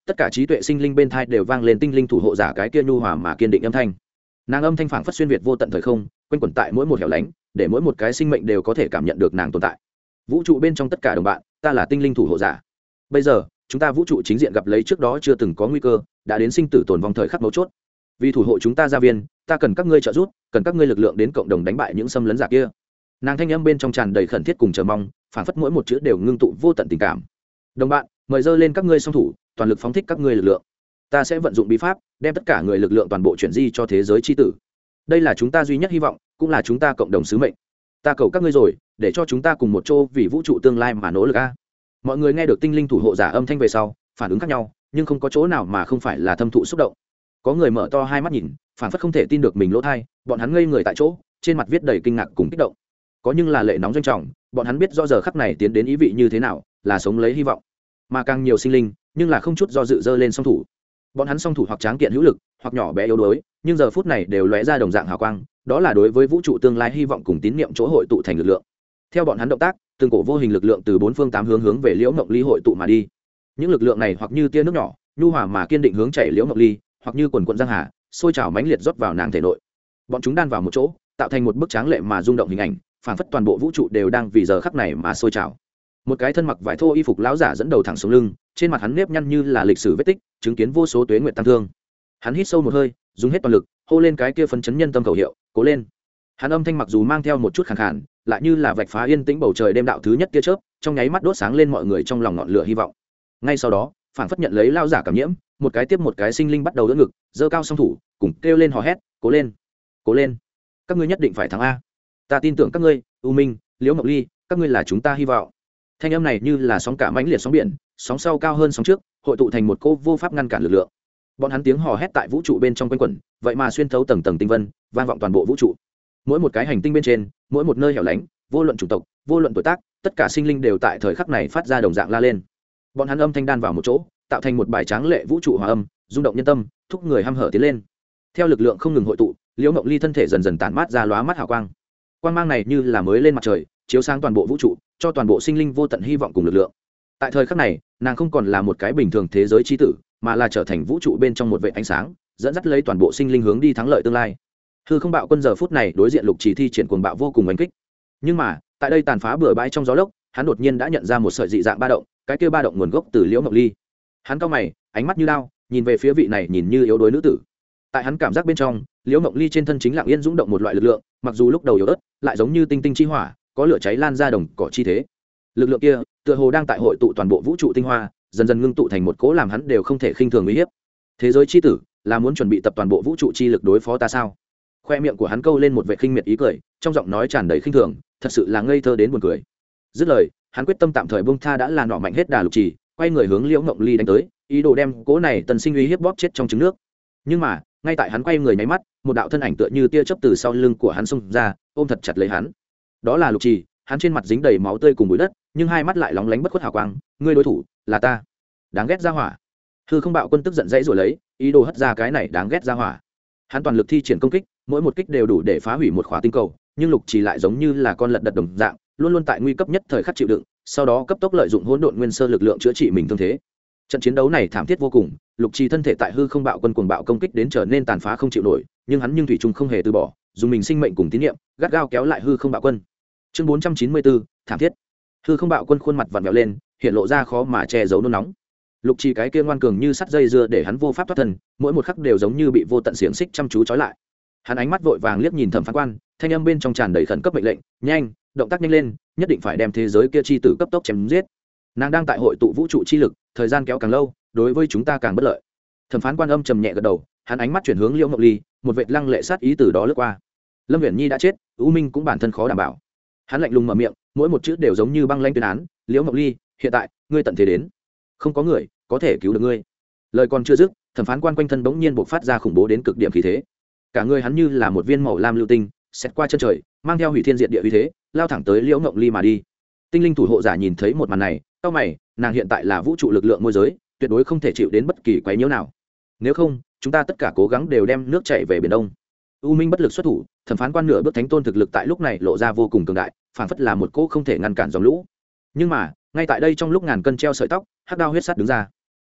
Speaker 1: tất cả trí tuệ sinh linh bên thai đều vang lên tinh linh thủ hộ giả cái kia nhu hòa mà kiên định âm thanh. Nàng âm thanh phảng phất xuyên việt vô tận thời không, quanh quẩn tại mỗi một hẻo lánh, để mỗi một cái sinh mệnh đều có thể cảm nhận được nàng tồn tại. Vũ trụ bên trong tất cả đồng bạn, ta là tinh linh thủ hộ giả. Bây giờ chúng ta vũ trụ chính diện gặp lấy trước đó chưa từng có nguy cơ, đã đến sinh tử tồn vong thời khắc mấu chốt. Vì thủ hộ chúng ta gia viên, ta cần các ngươi trợ giúp, cần các ngươi lực lượng đến cộng đồng đánh bại những xâm lấn giả kia. Nàng thanh âm bên trong tràn đầy khẩn thiết cùng chờ mong, phảng phất mỗi một chữ đều ngưng tụ vô tận tình cảm. Đồng bạn, mời dơ lên các ngươi song thủ, toàn lực phóng thích các ngươi lực lượng. Ta sẽ vận dụng bí pháp, đem tất cả người lực lượng toàn bộ chuyển di cho thế giới chi tử. Đây là chúng ta duy nhất hy vọng, cũng là chúng ta cộng đồng sứ mệnh. Ta cầu các ngươi rồi, để cho chúng ta cùng một chỗ vì vũ trụ tương lai mà nỗ lực a. Mọi người nghe được tinh linh thủ hộ giả âm thanh về sau, phản ứng khác nhau, nhưng không có chỗ nào mà không phải là thâm thụ xúc động. Có người mở to hai mắt nhìn, phản phất không thể tin được mình lỗ thai, bọn hắn ngây người tại chỗ, trên mặt viết đầy kinh ngạc cùng kích động. Có nhưng là lệ nóng doanh trọng, bọn hắn biết rõ giờ khắc này tiến đến ý vị như thế nào, là sống lấy hy vọng. Mà càng nhiều sinh linh, nhưng là không chút do dự dơ lên song thủ. Bọn hắn song thủ hoặc tráng kiện hữu lực, hoặc nhỏ bé yếu đuối, nhưng giờ phút này đều lóe ra đồng dạng hào quang, đó là đối với vũ trụ tương lai hy vọng cùng tín niệm chỗ hội tụ thành lực lượng. Theo bọn hắn động tác, từng cổ vô hình lực lượng từ bốn phương tám hướng hướng về Liễu Mộng Ly hội tụ mà đi. Những lực lượng này hoặc như tia nước nhỏ, nhu hòa mà kiên định hướng chảy Liễu Mộng Ly, hoặc như quần quần giang hà, sôi trào mãnh liệt rót vào nàng thể nội. Bọn chúng đan vào một chỗ, tạo thành một bức tráng lệ mà rung động hình ảnh, phảng phất toàn bộ vũ trụ đều đang vì giờ khắc này mà sôi trào. Một cái thân mặc vải thô y phục lão giả dẫn đầu thẳng xuống lưng, trên mặt hắn nếp nhăn như là lịch sử vết tích, chứng kiến vô số tuế nguyệt tăng thương. Hắn hít sâu một hơi, dùng hết toàn lực, hô lên cái kia phấn chấn nhân tâm khẩu hiệu, cố lên. Hắn âm thanh mặc dù mang theo một chút khàn khàn, lại như là vạch phá yên tĩnh bầu trời đêm đạo thứ nhất tia chớp, trong nháy mắt đốt sáng lên mọi người trong lòng ngọn lửa hy vọng. Ngay sau đó, phảng phất nhận lấy lão giả cảm nhiễm, một cái tiếp một cái sinh linh bắt đầu đỡ ngực, giơ cao song thủ, cùng kêu lên hò hét, cố lên, cố lên, các ngươi nhất định phải thắng a. Ta tin tưởng các ngươi, U Minh, Liễu Mộng Ly, các ngươi là chúng ta hy vọng. Thanh âm này như là sóng cả mãnh liệt sóng biển, sóng sau cao hơn sóng trước, hội tụ thành một cô vô pháp ngăn cản lực lượng. Bọn hắn tiếng hò hét tại vũ trụ bên trong quanh quẩn, vậy mà xuyên thấu tầng tầng tinh vân, vang vọng toàn bộ vũ trụ. Mỗi một cái hành tinh bên trên, mỗi một nơi hẻo lánh, vô luận chủng tộc, vô luận tuổi tác, tất cả sinh linh đều tại thời khắc này phát ra đồng dạng la lên. Bọn hắn âm thanh đan vào một chỗ, tạo thành một bài tráng lệ vũ trụ hòa âm, rung động nhân tâm, thúc người hăm hở tiến lên. Theo lực lượng không ngừng hội tụ, Liễu Mộng Ly thân thể dần dần tản mát ra lóa mắt hào quang. Quang mang này như là mới lên mặt trời, chiếu sáng toàn bộ vũ trụ, cho toàn bộ sinh linh vô tận hy vọng cùng lực lượng. Tại thời khắc này, nàng không còn là một cái bình thường thế giới chi tử, mà là trở thành vũ trụ bên trong một vệt ánh sáng, dẫn dắt lấy toàn bộ sinh linh hướng đi thắng lợi tương lai. Hư Không Bạo Quân giờ phút này đối diện Lục Chỉ thi triển cuồng bạo vô cùng oanh kích. Nhưng mà, tại đây tàn phá bừa bãi trong gió lốc, hắn đột nhiên đã nhận ra một sợi dị dạng ba động, cái kia ba động nguồn gốc từ Liễu Mộng Ly. Hắn cau mày, ánh mắt như đao, nhìn về phía vị này nhìn như yếu đuối nữ tử. Tại hắn cảm giác bên trong, Liễu Mộng Ly trên thân chính lặng yên dũng động một loại lực lượng, mặc dù lúc đầu yếu ớt, lại giống như tinh tinh chi hỏa, có lửa cháy lan ra đồng cỏ chi thế. Lực lượng kia, tựa hồ đang tại hội tụ toàn bộ vũ trụ tinh hoa, dần dần ngưng tụ thành một cỗ làm hắn đều không thể khinh thường uy hiếp. Thế giới chi tử, là muốn chuẩn bị tập toàn bộ vũ trụ chi lực đối phó ta sao? Khoe miệng của hắn câu lên một vẻ khinh miệt ý cười, trong giọng nói tràn đầy khinh thường, thật sự là ngây thơ đến buồn cười. Dứt lời, hắn quyết tâm tạm thời buông tha đã là nọ mạnh hết đà Lục Chỉ, quay người hướng Liễu Mộng Ly đánh tới, ý đồ đem cỗ này tần sinh uy hiếp bóp chết trong trứng nước. Nhưng mà, ngay tại hắn quay người nháy mắt, một đạo thân ảnh tựa như tia chớp từ sau lưng của hắn xông ra, ôm thật chặt lấy hắn. Đó là Lục Chỉ, hắn trên mặt dính đầy máu tươi cùng bụi đất, nhưng hai mắt lại lóng lánh bất khuất hào quang, ngươi đối thủ là ta. Đáng ghét ra hỏa. Hư Không Bạo Quân tức giận dãy rồi lấy, ý đồ hất ra cái này đáng ghét ra hỏa. Hắn toàn lực thi triển công kích, mỗi một kích đều đủ để phá hủy một khỏa tinh cầu, nhưng Lục Chỉ lại giống như là con lật đật đồng dạng, luôn luôn tại nguy cấp nhất thời khắc chịu đựng, sau đó cấp tốc lợi dụng hỗn độn nguyên sơ lực lượng chữa trị mình thương thế. Trận chiến đấu này thảm thiết vô cùng, Lục Chỉ thân thể tại Hư Không Bạo Quân cuồng bạo công kích đến trở nên tàn phá không chịu nổi, nhưng hắn nhưng thủy chung không hề từ bỏ, dùng mình sinh mệnh cùng tín niệm, gắt gao kéo lại Hư Không Bạo Quân. Chương bốn trăm chín mươi bốn, thảm thiết. Hư Không Bạo Quân khuôn mặt vặn vẹo lên, hiện lộ ra khó mà che giấu nôn nóng. Lục Chỉ cái kia ngoan cường như sắt dây dưa để hắn vô pháp thoát thân, mỗi một khắc đều giống như bị vô tận xiềng xích chăm chú trói lại. Hắn ánh mắt vội vàng liếc nhìn Thẩm Phán Quan, thanh âm bên trong tràn đầy khẩn cấp mệnh lệnh, nhanh, động tác nhanh lên, nhất định phải đem thế giới kia chi tử cấp tốc chém giết. Nàng đang tại hội tụ vũ trụ chi lực, thời gian kéo càng lâu, đối với chúng ta càng bất lợi. Thẩm Phán Quan âm trầm nhẹ gật đầu, hắn ánh mắt chuyển hướng Liễu Mộng Ly, một vệt lăng lệ sát ý từ đó lướt qua. Lâm Uyển Nhi đã chết, U Minh cũng bản thân khó đảm bảo. Hắn lạnh lùng mở miệng, mỗi một chữ đều giống như băng lanh tuyên án, Liễu Mộng Ly, hiện tại, ngươi tận thế đến, không có người có thể cứu được ngươi. Lời còn chưa dứt, Thẩm Phán Quan quanh thân bỗng nhiên bộc phát ra khủng bố đến cực điểm khí thế. Cả người hắn như là một viên màu lam lưu tinh, xét qua chân trời, mang theo hủy thiên diệt địa uy thế, lao thẳng tới Liễu Mộng Ly mà đi. Tinh linh thủ hộ giả nhìn thấy một màn này, cau mày, nàng hiện tại là vũ trụ lực lượng môi giới, tuyệt đối không thể chịu đến bất kỳ quấy nhiễu nào. Nếu không, chúng ta tất cả cố gắng đều đem nước chảy về biển Đông. U Minh bất lực xuất thủ, Thẩm Phán Quan nửa bước thánh tôn thực lực tại lúc này lộ ra vô cùng cường đại, phảng phất là một cỗ không thể ngăn cản dòng lũ. Nhưng mà, ngay tại đây trong lúc ngàn cân treo sợi tóc, hắc đao huyết sắt đứng ra.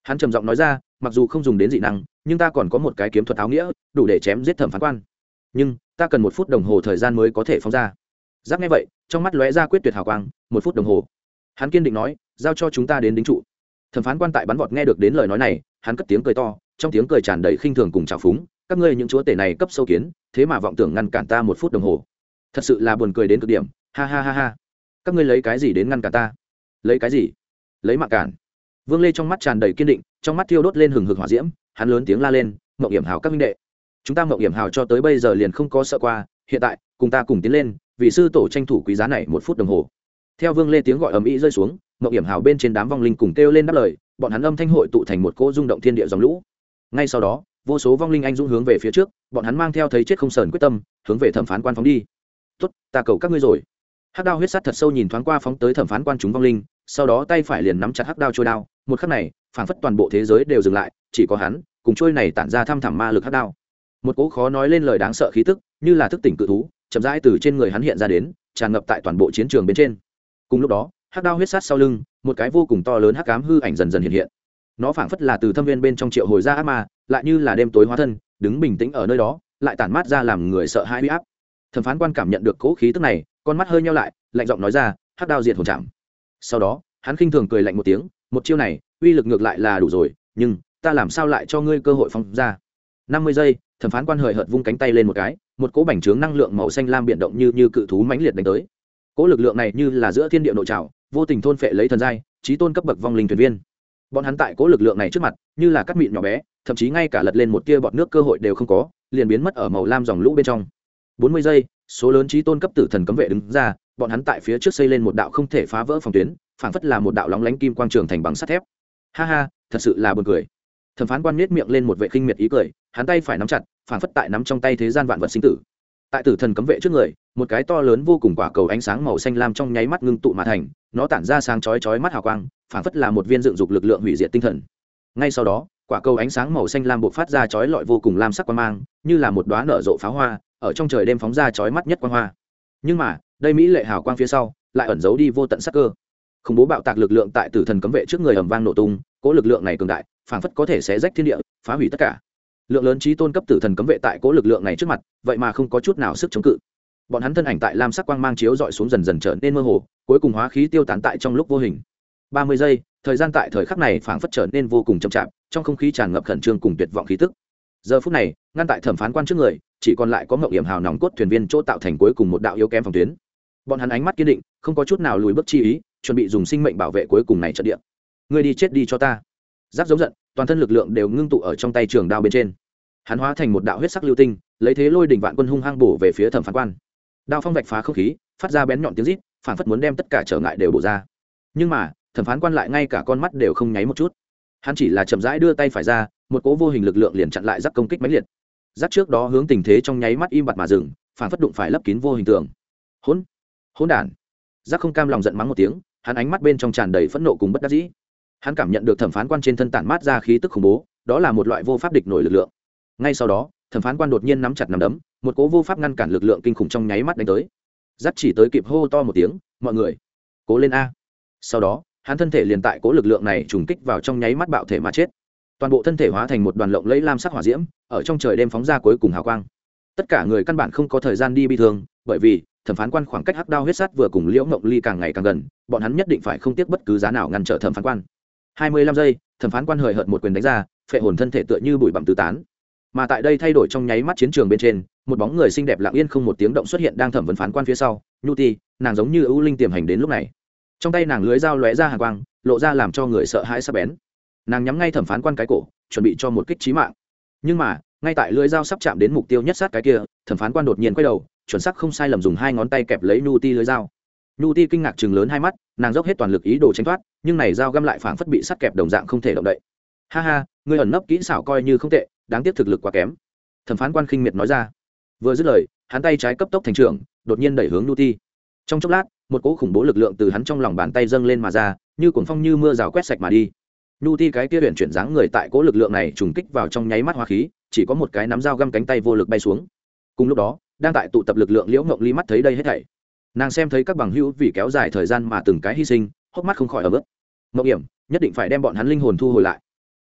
Speaker 1: Hắn trầm giọng nói ra, mặc dù không dùng đến dị năng, nhưng ta còn có một cái kiếm thuật áo nghĩa, đủ để chém giết thẩm phán quan. Nhưng ta cần một phút đồng hồ thời gian mới có thể phóng ra. Giáp nghe vậy, trong mắt lóe ra quyết tuyệt hào quang. Một phút đồng hồ. Hắn kiên định nói, giao cho chúng ta đến đính trụ. Thẩm phán quan tại bắn vọt nghe được đến lời nói này, hắn cất tiếng cười to, trong tiếng cười tràn đầy khinh thường cùng trào phúng. Các ngươi những chúa tể này cấp sâu kiến, thế mà vọng tưởng ngăn cản ta một phút đồng hồ, thật sự là buồn cười đến cực điểm. Ha ha ha ha, các ngươi lấy cái gì đến ngăn cản ta? Lấy cái gì? Lấy mạng cản. Vương Lê trong mắt tràn đầy kiên định, trong mắt thiêu đốt lên hừng hực hỏa diễm, hắn lớn tiếng la lên, Mộng Hiểm Hào các minh đệ, chúng ta Mộng Hiểm Hào cho tới bây giờ liền không có sợ qua, hiện tại cùng ta cùng tiến lên, vì sư tổ tranh thủ quý giá này một phút đồng hồ. Theo Vương Lê tiếng gọi ầm ĩ rơi xuống, Mộng Hiểm Hào bên trên đám vong linh cùng kêu lên đáp lời, bọn hắn âm thanh hội tụ thành một cỗ rung động thiên địa dòng lũ. Ngay sau đó, vô số vong linh anh dũng hướng về phía trước, bọn hắn mang theo thấy chết không sờn quyết tâm, hướng về thẩm phán quan phóng đi. Tốt, ta cầu các ngươi rồi. Hắc đao huyết sát thật sâu nhìn thoáng qua phóng tới thẩm phán quan chúng vong linh, sau đó tay phải liền nắm chặt hắc đao trôi đao, một khắc này, phảng phất toàn bộ thế giới đều dừng lại, chỉ có hắn cùng trôi này tản ra thăm thẳm ma lực hắc đao. Một cỗ khó nói lên lời đáng sợ khí tức, như là thức tỉnh cự thú, chậm rãi từ trên người hắn hiện ra đến, tràn ngập tại toàn bộ chiến trường bên trên. Cùng lúc đó, hắc đao huyết sát sau lưng, một cái vô cùng to lớn hắc ám hư ảnh dần dần hiện hiện. Nó phảng phất là từ thâm viên bên trong triệu hồi ra ác ma, lại như là đêm tối hóa thân, đứng bình tĩnh ở nơi đó, lại tản mát ra làm người sợ hãi uy áp. Thẩm phán quan cảm nhận được cỗ khí tức này, con mắt hơi nheo lại, lạnh giọng nói ra, hắc đao diệt hồn trảm. Sau đó, hắn khinh thường cười lạnh một tiếng, một chiêu này, uy lực ngược lại là đủ rồi, nhưng ta làm sao lại cho ngươi cơ hội phóng ra? năm mươi giây, thẩm phán quan hời hợt vung cánh tay lên một cái, một cỗ bành trướng năng lượng màu xanh lam biến động như như cự thú mãnh liệt đánh tới. Cỗ lực lượng này như là giữa thiên địa nội trào, vô tình thôn phệ lấy thần giai, chí tôn cấp bậc vong linh thuyền viên. Bọn hắn tại cỗ lực lượng này trước mặt, như là cắt mịn nhỏ bé, thậm chí ngay cả lật lên một tia bọt nước cơ hội đều không có, liền biến mất ở màu lam dòng lũ bên trong. bốn mươi giây, số lớn chí tôn cấp tử thần cấm vệ đứng ra, bọn hắn tại phía trước xây lên một đạo không thể phá vỡ phòng tuyến, phảng phất là một đạo lóng lánh kim quang trường thành bằng sắt thép. Ha ha, thật sự là buồn cười. Thẩm phán quan nhếch miệng lên một vệ khinh miệt ý cười, hắn tay phải nắm chặt, phảng phất tại nắm trong tay thế gian vạn vật sinh tử. Tại tử thần cấm vệ trước người, một cái to lớn vô cùng quả cầu ánh sáng màu xanh lam trong nháy mắt ngưng tụ mà thành, nó tản ra sáng chói chói mắt hào quang, phảng phất là một viên dựng dục lực lượng hủy diệt tinh thần. Ngay sau đó, quả cầu ánh sáng màu xanh lam bộc phát ra chói lọi vô cùng lam sắc quang mang, như là một đóa nở rộ pháo hoa, ở trong trời đêm phóng ra chói mắt nhất quang hoa. Nhưng mà, đây mỹ lệ hào quang phía sau, lại ẩn giấu đi vô tận sắc cơ. Khủng bố bạo tạc lực lượng tại tử thần cấm vệ trước người ầm vang nổ tung, cỗ lực lượng này cường đại, phảng phất có thể xé rách thiên địa, phá hủy tất cả. Lượng lớn chí tôn cấp tử thần cấm vệ tại cỗ lực lượng này trước mặt, vậy mà không có chút nào sức chống cự. Bọn hắn thân ảnh tại lam sắc quang mang chiếu dọi xuống dần dần trở nên mơ hồ, cuối cùng hóa khí tiêu tán tại trong lúc vô hình. ba mươi giây, thời gian tại thời khắc này phảng phất trở nên vô cùng chậm chạp, trong không khí tràn ngập khẩn trương cùng tuyệt vọng khí tức. Giờ phút này, ngăn tại thẩm phán quan trước người, chỉ còn lại có Mộng Hiểm Hào nòng cốt thuyền viên chỗ tạo thành cuối cùng một đạo yếu kém phòng tuyến. Bọn hắn ánh mắt kiên định, không có chút nào lùi bước chi ý, chuẩn bị dùng sinh mệnh bảo vệ cuối cùng này trận địa. Ngươi đi chết đi cho ta. Giáp giống giận, toàn thân lực lượng đều ngưng tụ ở trong tay trường đao bên trên. Hắn hóa thành một đạo huyết sắc lưu tinh, lấy thế lôi đỉnh vạn quân hung hăng bổ về phía thẩm phán quan. Đao phong vạch phá không khí, phát ra bén nhọn tiếng rít, phảng phất muốn đem tất cả trở ngại đều bổ ra. Nhưng mà, thẩm phán quan lại ngay cả con mắt đều không nháy một chút. Hắn chỉ là chậm rãi đưa tay phải ra, một cỗ vô hình lực lượng liền chặn lại giáp công kích mãnh liệt. Giáp trước đó hướng tình thế trong nháy mắt im bặt mà dừng, phảng phất đụng phải lấp kín vô hình tường. Hỗn, hỗn đản. Giáp không cam lòng giận mắng một tiếng, hắn ánh mắt bên trong tràn đầy phẫn nộ cùng bất đắc dĩ. Hắn cảm nhận được thẩm phán quan trên thân tản mát ra khí tức khủng bố, đó là một loại vô pháp địch nổi lực lượng. Ngay sau đó, thẩm phán quan đột nhiên nắm chặt nắm đấm, một cỗ vô pháp ngăn cản lực lượng kinh khủng trong nháy mắt đánh tới. Giáp chỉ tới kịp hô to một tiếng, mọi người, cố lên a. Sau đó, hắn thân thể liền tại cỗ lực lượng này trùng kích vào trong nháy mắt bạo thể mà chết. Toàn bộ thân thể hóa thành một đoàn lộng lẫy lam sắc hỏa diễm, ở trong trời đêm phóng ra cuối cùng hào quang. Tất cả người căn bản không có thời gian đi bi thương, bởi vì thẩm phán quan khoảng cách hắc đao huyết sát vừa cùng Liễu Ngộng Ly càng ngày càng gần, bọn hắn nhất định phải không tiếc bất cứ giá nào ngăn trở thẩm phán quan. hai mươi lăm giây, thẩm phán quan hời hợt một quyền đánh ra, phệ hồn thân thể tựa như bụi bặm tứ tán. Mà tại đây thay đổi trong nháy mắt chiến trường bên trên, một bóng người xinh đẹp lặng yên không một tiếng động xuất hiện đang thẩm vấn phán quan phía sau, Nhu Ti, nàng giống như ưu linh tiềm hành đến lúc này. Trong tay nàng lưới dao lóe ra hàn quang, lộ ra làm cho người sợ hãi sắc bén. Nàng nhắm ngay thẩm phán quan cái cổ, chuẩn bị cho một kích chí mạng. Nhưng mà, ngay tại lưới dao sắp chạm đến mục tiêu nhất sát cái kia, thẩm phán quan đột nhiên quay đầu, chuẩn xác không sai lầm dùng hai ngón tay kẹp lấy Nhu Ti lưới dao. Nhu Ti kinh ngạc trừng lớn hai mắt, nàng dốc hết toàn lực ý đồ tránh thoát, nhưng này dao găm lại phảng phất bị sắt kẹp đồng dạng không thể động đậy. Ha ha, ngươi ẩn nấp kỹ xảo coi như không tệ, đáng tiếc thực lực quá kém. Thẩm phán quan khinh miệt nói ra. Vừa dứt lời, hắn tay trái cấp tốc thành trưởng, đột nhiên đẩy hướng Nhu Ti. Trong chốc lát, một cỗ khủng bố lực lượng từ hắn trong lòng bàn tay dâng lên mà ra, như cuồng phong như mưa rào quét sạch mà đi. Nhu Ti cái kia huyền chuyển dáng người tại cỗ lực lượng này trùng kích vào trong nháy mắt hóa khí, chỉ có một cái nắm dao găm cánh tay vô lực bay xuống. Cùng lúc đó, đang tại tụ tập lực lượng Liễu Ngộng Ly mắt thấy đây hết thảy. Nàng xem thấy các bằng hữu vì kéo dài thời gian mà từng cái hy sinh, hốc mắt không khỏi ở bước. Ngộng Hiểm, nhất định phải đem bọn hắn linh hồn thu hồi lại.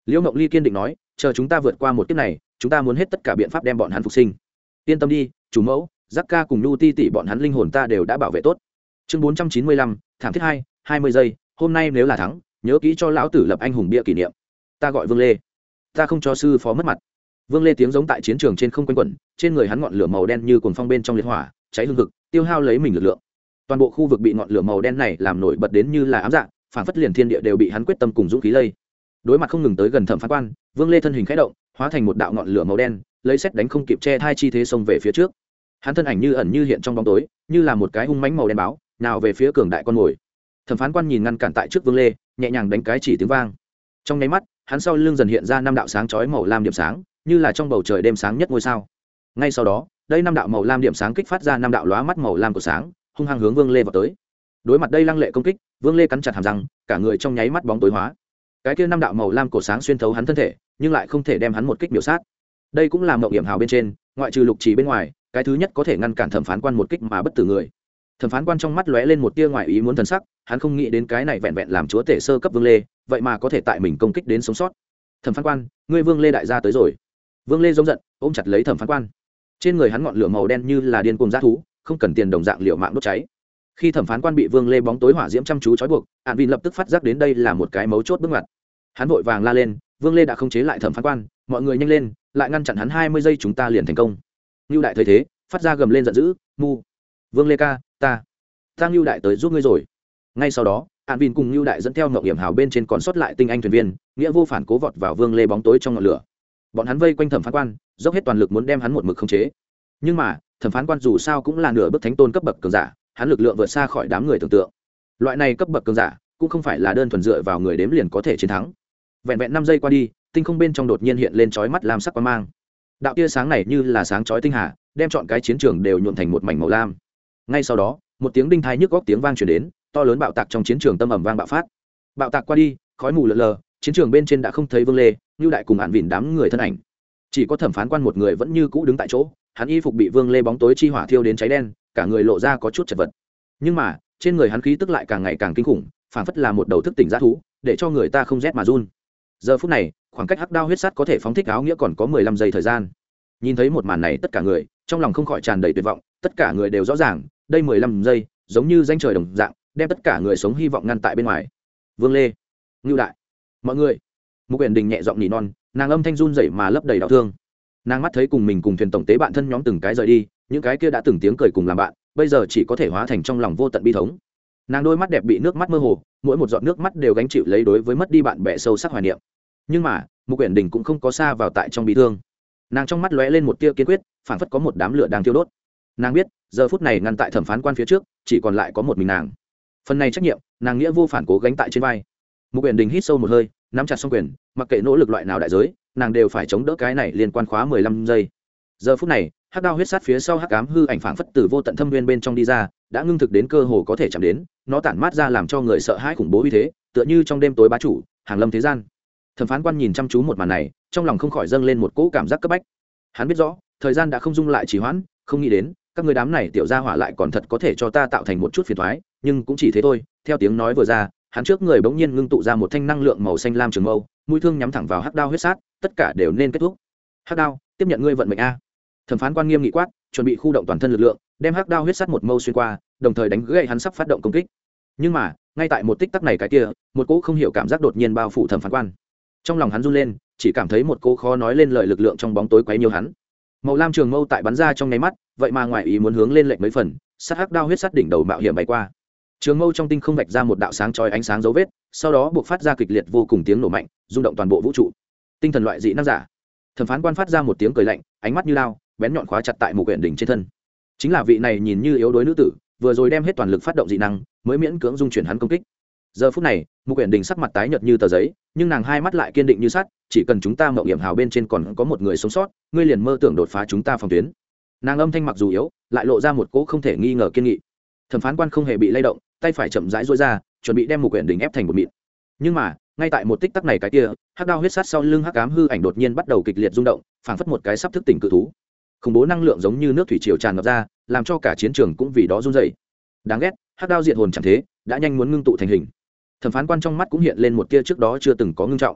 Speaker 1: Liễu Ngộng Ly kiên định nói, chờ chúng ta vượt qua một kiếp này, chúng ta muốn hết tất cả biện pháp đem bọn hắn phục sinh. Yên tâm đi, chủ mẫu, Giác ca cùng Nu Ti tỷ bọn hắn linh hồn ta đều đã bảo vệ tốt. Chương bốn trăm chín mươi lăm, thảm thiết hai, hai mươi giây, hôm nay nếu là thắng, nhớ kỹ cho lão tử lập anh hùng bia kỷ niệm. Ta gọi Vương Lê, ta không cho sư phó mất mặt. Vương Lê tiếng giống tại chiến trường trên không quanh quẩn, trên người hắn ngọn lửa màu đen như cuồng phong bên trong liệt hỏa, cháy hừng hực, tiêu hao lấy mình lực lượng. Toàn bộ khu vực bị ngọn lửa màu đen này làm nổi bật đến như là ám dạ, phản phất liền thiên địa đều bị hắn quyết tâm cùng dũng khí lây. Đối mặt không ngừng tới gần thẩm phán quan, Vương Lê thân hình khẽ động, hóa thành một đạo ngọn lửa màu đen, lấy xét đánh không kịp che thai chi thế xông về phía trước. Hắn thân ảnh như ẩn như hiện trong bóng tối, như là một cái hung mãnh màu đen báo, nào về phía cường đại con mồi. Thẩm phán quan nhìn ngăn cản tại trước Vương Lê, nhẹ nhàng đánh cái chỉ tiếng vang. Trong nháy mắt, hắn sau lưng dần hiện ra năm đạo sáng chói màu lam điểm sáng, như là trong bầu trời đêm sáng nhất ngôi sao. Ngay sau đó, đây năm đạo màu lam điểm sáng kích phát ra năm đạo lóa mắt màu lam của sáng, hung hăng hướng Vương Lê vào tới. Đối mặt đây lăng lệ công kích, Vương Lê cắn chặt hàm răng, cả người trong nháy mắt bóng tối hóa. Cái kia năm đạo màu lam cổ sáng xuyên thấu hắn thân thể, nhưng lại không thể đem hắn một kích miểu sát. Đây cũng là mộng hiểm hào bên trên, ngoại trừ lục trì bên ngoài, cái thứ nhất có thể ngăn cản thẩm phán quan một kích mà bất tử người. Thẩm phán quan trong mắt lóe lên một tia ngoại ý muốn thần sắc, hắn không nghĩ đến cái này vẹn vẹn làm chúa tể sơ cấp Vương Lê, vậy mà có thể tại mình công kích đến sống sót. Thẩm phán quan, ngươi Vương Lê đại gia tới rồi. Vương Lê giống giận, ôm chặt lấy thẩm phán quan. Trên người hắn ngọn lửa màu đen như là điên cuồng dã thú, không cần tiền đồng dạng liều mạng đốt cháy. Khi thẩm phán quan bị Vương Lê bóng tối hỏa diễm chăm chú trói buộc, Án Vin lập tức phát giác đến đây là một cái mấu chốt bước ngoặt. Hắn vội vàng la lên, Vương Lê đã không chế lại thẩm phán quan, mọi người nhanh lên, lại ngăn chặn hắn hai mươi giây chúng ta liền thành công. Nưu đại thấy thế, phát ra gầm lên giận dữ, mu. Vương Lê ca, ta, ta Nưu đại tới giúp ngươi rồi. Ngay sau đó, Án Vin cùng Nưu đại dẫn theo ngọc hiểm hào bên trên còn sót lại tinh anh thuyền viên, nghĩa vô phản cố vọt vào Vương Lê bóng tối trong ngọn lửa. Bọn hắn vây quanh thẩm phán quan, dốc hết toàn lực muốn đem hắn một mực khống chế. Nhưng mà, thẩm phán quan dù sao cũng là nửa bước thánh tôn cấp bậc cường giả, hắn lực lượng vượt xa khỏi đám người tưởng tượng. Loại này cấp bậc cường giả cũng không phải là đơn thuần dựa vào người đếm liền có thể chiến thắng. Vẹn vẹn năm giây qua đi, tinh không bên trong đột nhiên hiện lên chói mắt lam sắc quang mang. Đạo tia sáng này như là sáng chói tinh hà, đem chọn cái chiến trường đều nhuộm thành một mảnh màu lam. Ngay sau đó, một tiếng đinh thai nhức góc tiếng vang truyền đến, to lớn bạo tạc trong chiến trường tâm ầm vang bạo phát. Bạo tạc qua đi, khói mù lờ lờ, chiến trường bên trên đã không thấy Vương Lê, Nưu đại cùng Án Vin đám người thân ảnh. Chỉ có thẩm phán quan một người vẫn như cũ đứng tại chỗ, hắn y phục bị Vương Lê bóng tối chi hỏa thiêu đến cháy đen, cả người lộ ra có chút chật vật. Nhưng mà, trên người hắn khí tức lại càng ngày càng kinh khủng, phảng phất là một đầu thức tỉnh dã thú, để cho người ta không rét mà run. Giờ phút này, khoảng cách hắc đao huyết sắt có thể phóng thích áo nghĩa còn có mười lăm giây thời gian. Nhìn thấy một màn này, tất cả người trong lòng không khỏi tràn đầy tuyệt vọng, tất cả người đều rõ ràng, đây mười lăm giây, giống như danh trời đồng dạng, đem tất cả người sống hy vọng ngăn tại bên ngoài. Vương Lê, Ngưu đại, mọi người. Mục Uyển Đình nhẹ giọng nỉ non, nàng âm thanh run rẩy mà lấp đầy đau thương. Nàng mắt thấy cùng mình cùng thuyền tổng tế bạn thân nhóm từng cái rời đi, những cái kia đã từng tiếng cười cùng làm bạn, bây giờ chỉ có thể hóa thành trong lòng vô tận bi thống. Nàng đôi mắt đẹp bị nước mắt mơ hồ, mỗi một giọt nước mắt đều gánh chịu lấy đối với mất đi bạn bè sâu sắc hoài niệm. Nhưng mà, Mục Uyển Đình cũng không có xa vào tại trong bi thương. Nàng trong mắt lóe lên một tia kiên quyết, phảng phất có một đám lửa đang thiêu đốt. Nàng biết, giờ phút này ngăn tại thẩm phán quan phía trước, chỉ còn lại có một mình nàng. Phần này trách nhiệm, nàng nghĩa vô phản cố gánh tại trên vai. Mục Uyển Đình hít sâu một hơi, nắm chặt song quyền, mặc kệ nỗ lực loại nào đại giới, nàng đều phải chống đỡ cái này liên quan khóa mười lăm giây. Giờ phút này, hắc đao huyết sát phía sau hắc ám hư ảnh phảng phất từ vô tận thâm nguyên bên trong đi ra, đã ngưng thực đến cơ hồ có thể chạm đến, nó tản mát ra làm cho người sợ hãi khủng bố uy thế, tựa như trong đêm tối bá chủ, hàng lâm thế gian. Thẩm phán quan nhìn chăm chú một màn này, trong lòng không khỏi dâng lên một cỗ cảm giác cấp bách. Hắn biết rõ, thời gian đã không dung lại trì hoãn, không nghĩ đến, các người đám này tiểu gia hỏa lại còn thật có thể cho ta tạo thành một chút phiền toái, nhưng cũng chỉ thế thôi. Theo tiếng nói vừa ra, hắn trước người bỗng nhiên ngưng tụ ra một thanh năng lượng màu xanh lam trường mâu, mũi thương nhắm thẳng vào hắc đao huyết sát, tất cả đều nên kết thúc. Hắc đao, tiếp nhận ngươi vận mệnh a. Thẩm phán quan nghiêm nghị quát, chuẩn bị khu động toàn thân lực lượng, đem hắc đao huyết sát một mâu xuyên qua, đồng thời đánh gãy hắn sắp phát động công kích. Nhưng mà, ngay tại một tích tắc này cái kia, một cỗ không hiểu cảm giác đột nhiên bao phủ thẩm phán quan. Trong lòng hắn run lên, chỉ cảm thấy một cỗ khó nói lên lời lực lượng trong bóng tối quấy nhiều hắn. Màu lam trường mâu tại bắn ra trong nháy mắt, vậy mà ngoài ý muốn hướng lên lệch mấy phần, sát hắc đao huyết sát đỉnh đầu mạo hiểm bay qua. Trường mâu trong tinh không vạch ra một đạo sáng chói ánh sáng dấu vết, sau đó buộc phát ra kịch liệt vô cùng tiếng nổ mạnh, rung động toàn bộ vũ trụ. Tinh thần loại dị năng giả. Thẩm phán quan phát ra một tiếng cười lạnh, ánh mắt như lao, bén nhọn khóa chặt tại Mục Uyển Đình trên thân. Chính là vị này nhìn như yếu đuối nữ tử, vừa rồi đem hết toàn lực phát động dị năng, mới miễn cưỡng dung chuyển hắn công kích. Giờ phút này, Mục Uyển Đình sắc mặt tái nhợt như tờ giấy, nhưng nàng hai mắt lại kiên định như sắt, chỉ cần chúng ta mộng hiểm hào bên trên còn có một người sống sót, ngươi liền mơ tưởng đột phá chúng ta phòng tuyến. Nàng âm thanh mặc dù yếu, lại lộ ra một cỗ không thể nghi ngờ kiên nghị. Thẩm phán quan không hề bị lay động, tay phải chậm rãi duỗi ra, chuẩn bị đem Mục Uyển Đình ép thành một mịn. Nhưng mà, ngay tại một tích tắc này cái kia, hắc đao huyết sát sau lưng hắc ám hư ảnh đột nhiên bắt đầu kịch liệt rung động, phảng phất một cái sắp thức tỉnh cự thú. Khủng bố năng lượng giống như nước thủy triều tràn ngập ra, làm cho cả chiến trường cũng vì đó run rẩy. Đáng ghét, hắc đao diệt hồn chẳng thế, đã nhanh muốn ngưng tụ thành hình. Thẩm phán quan trong mắt cũng hiện lên một tia trước đó chưa từng có ngưng trọng.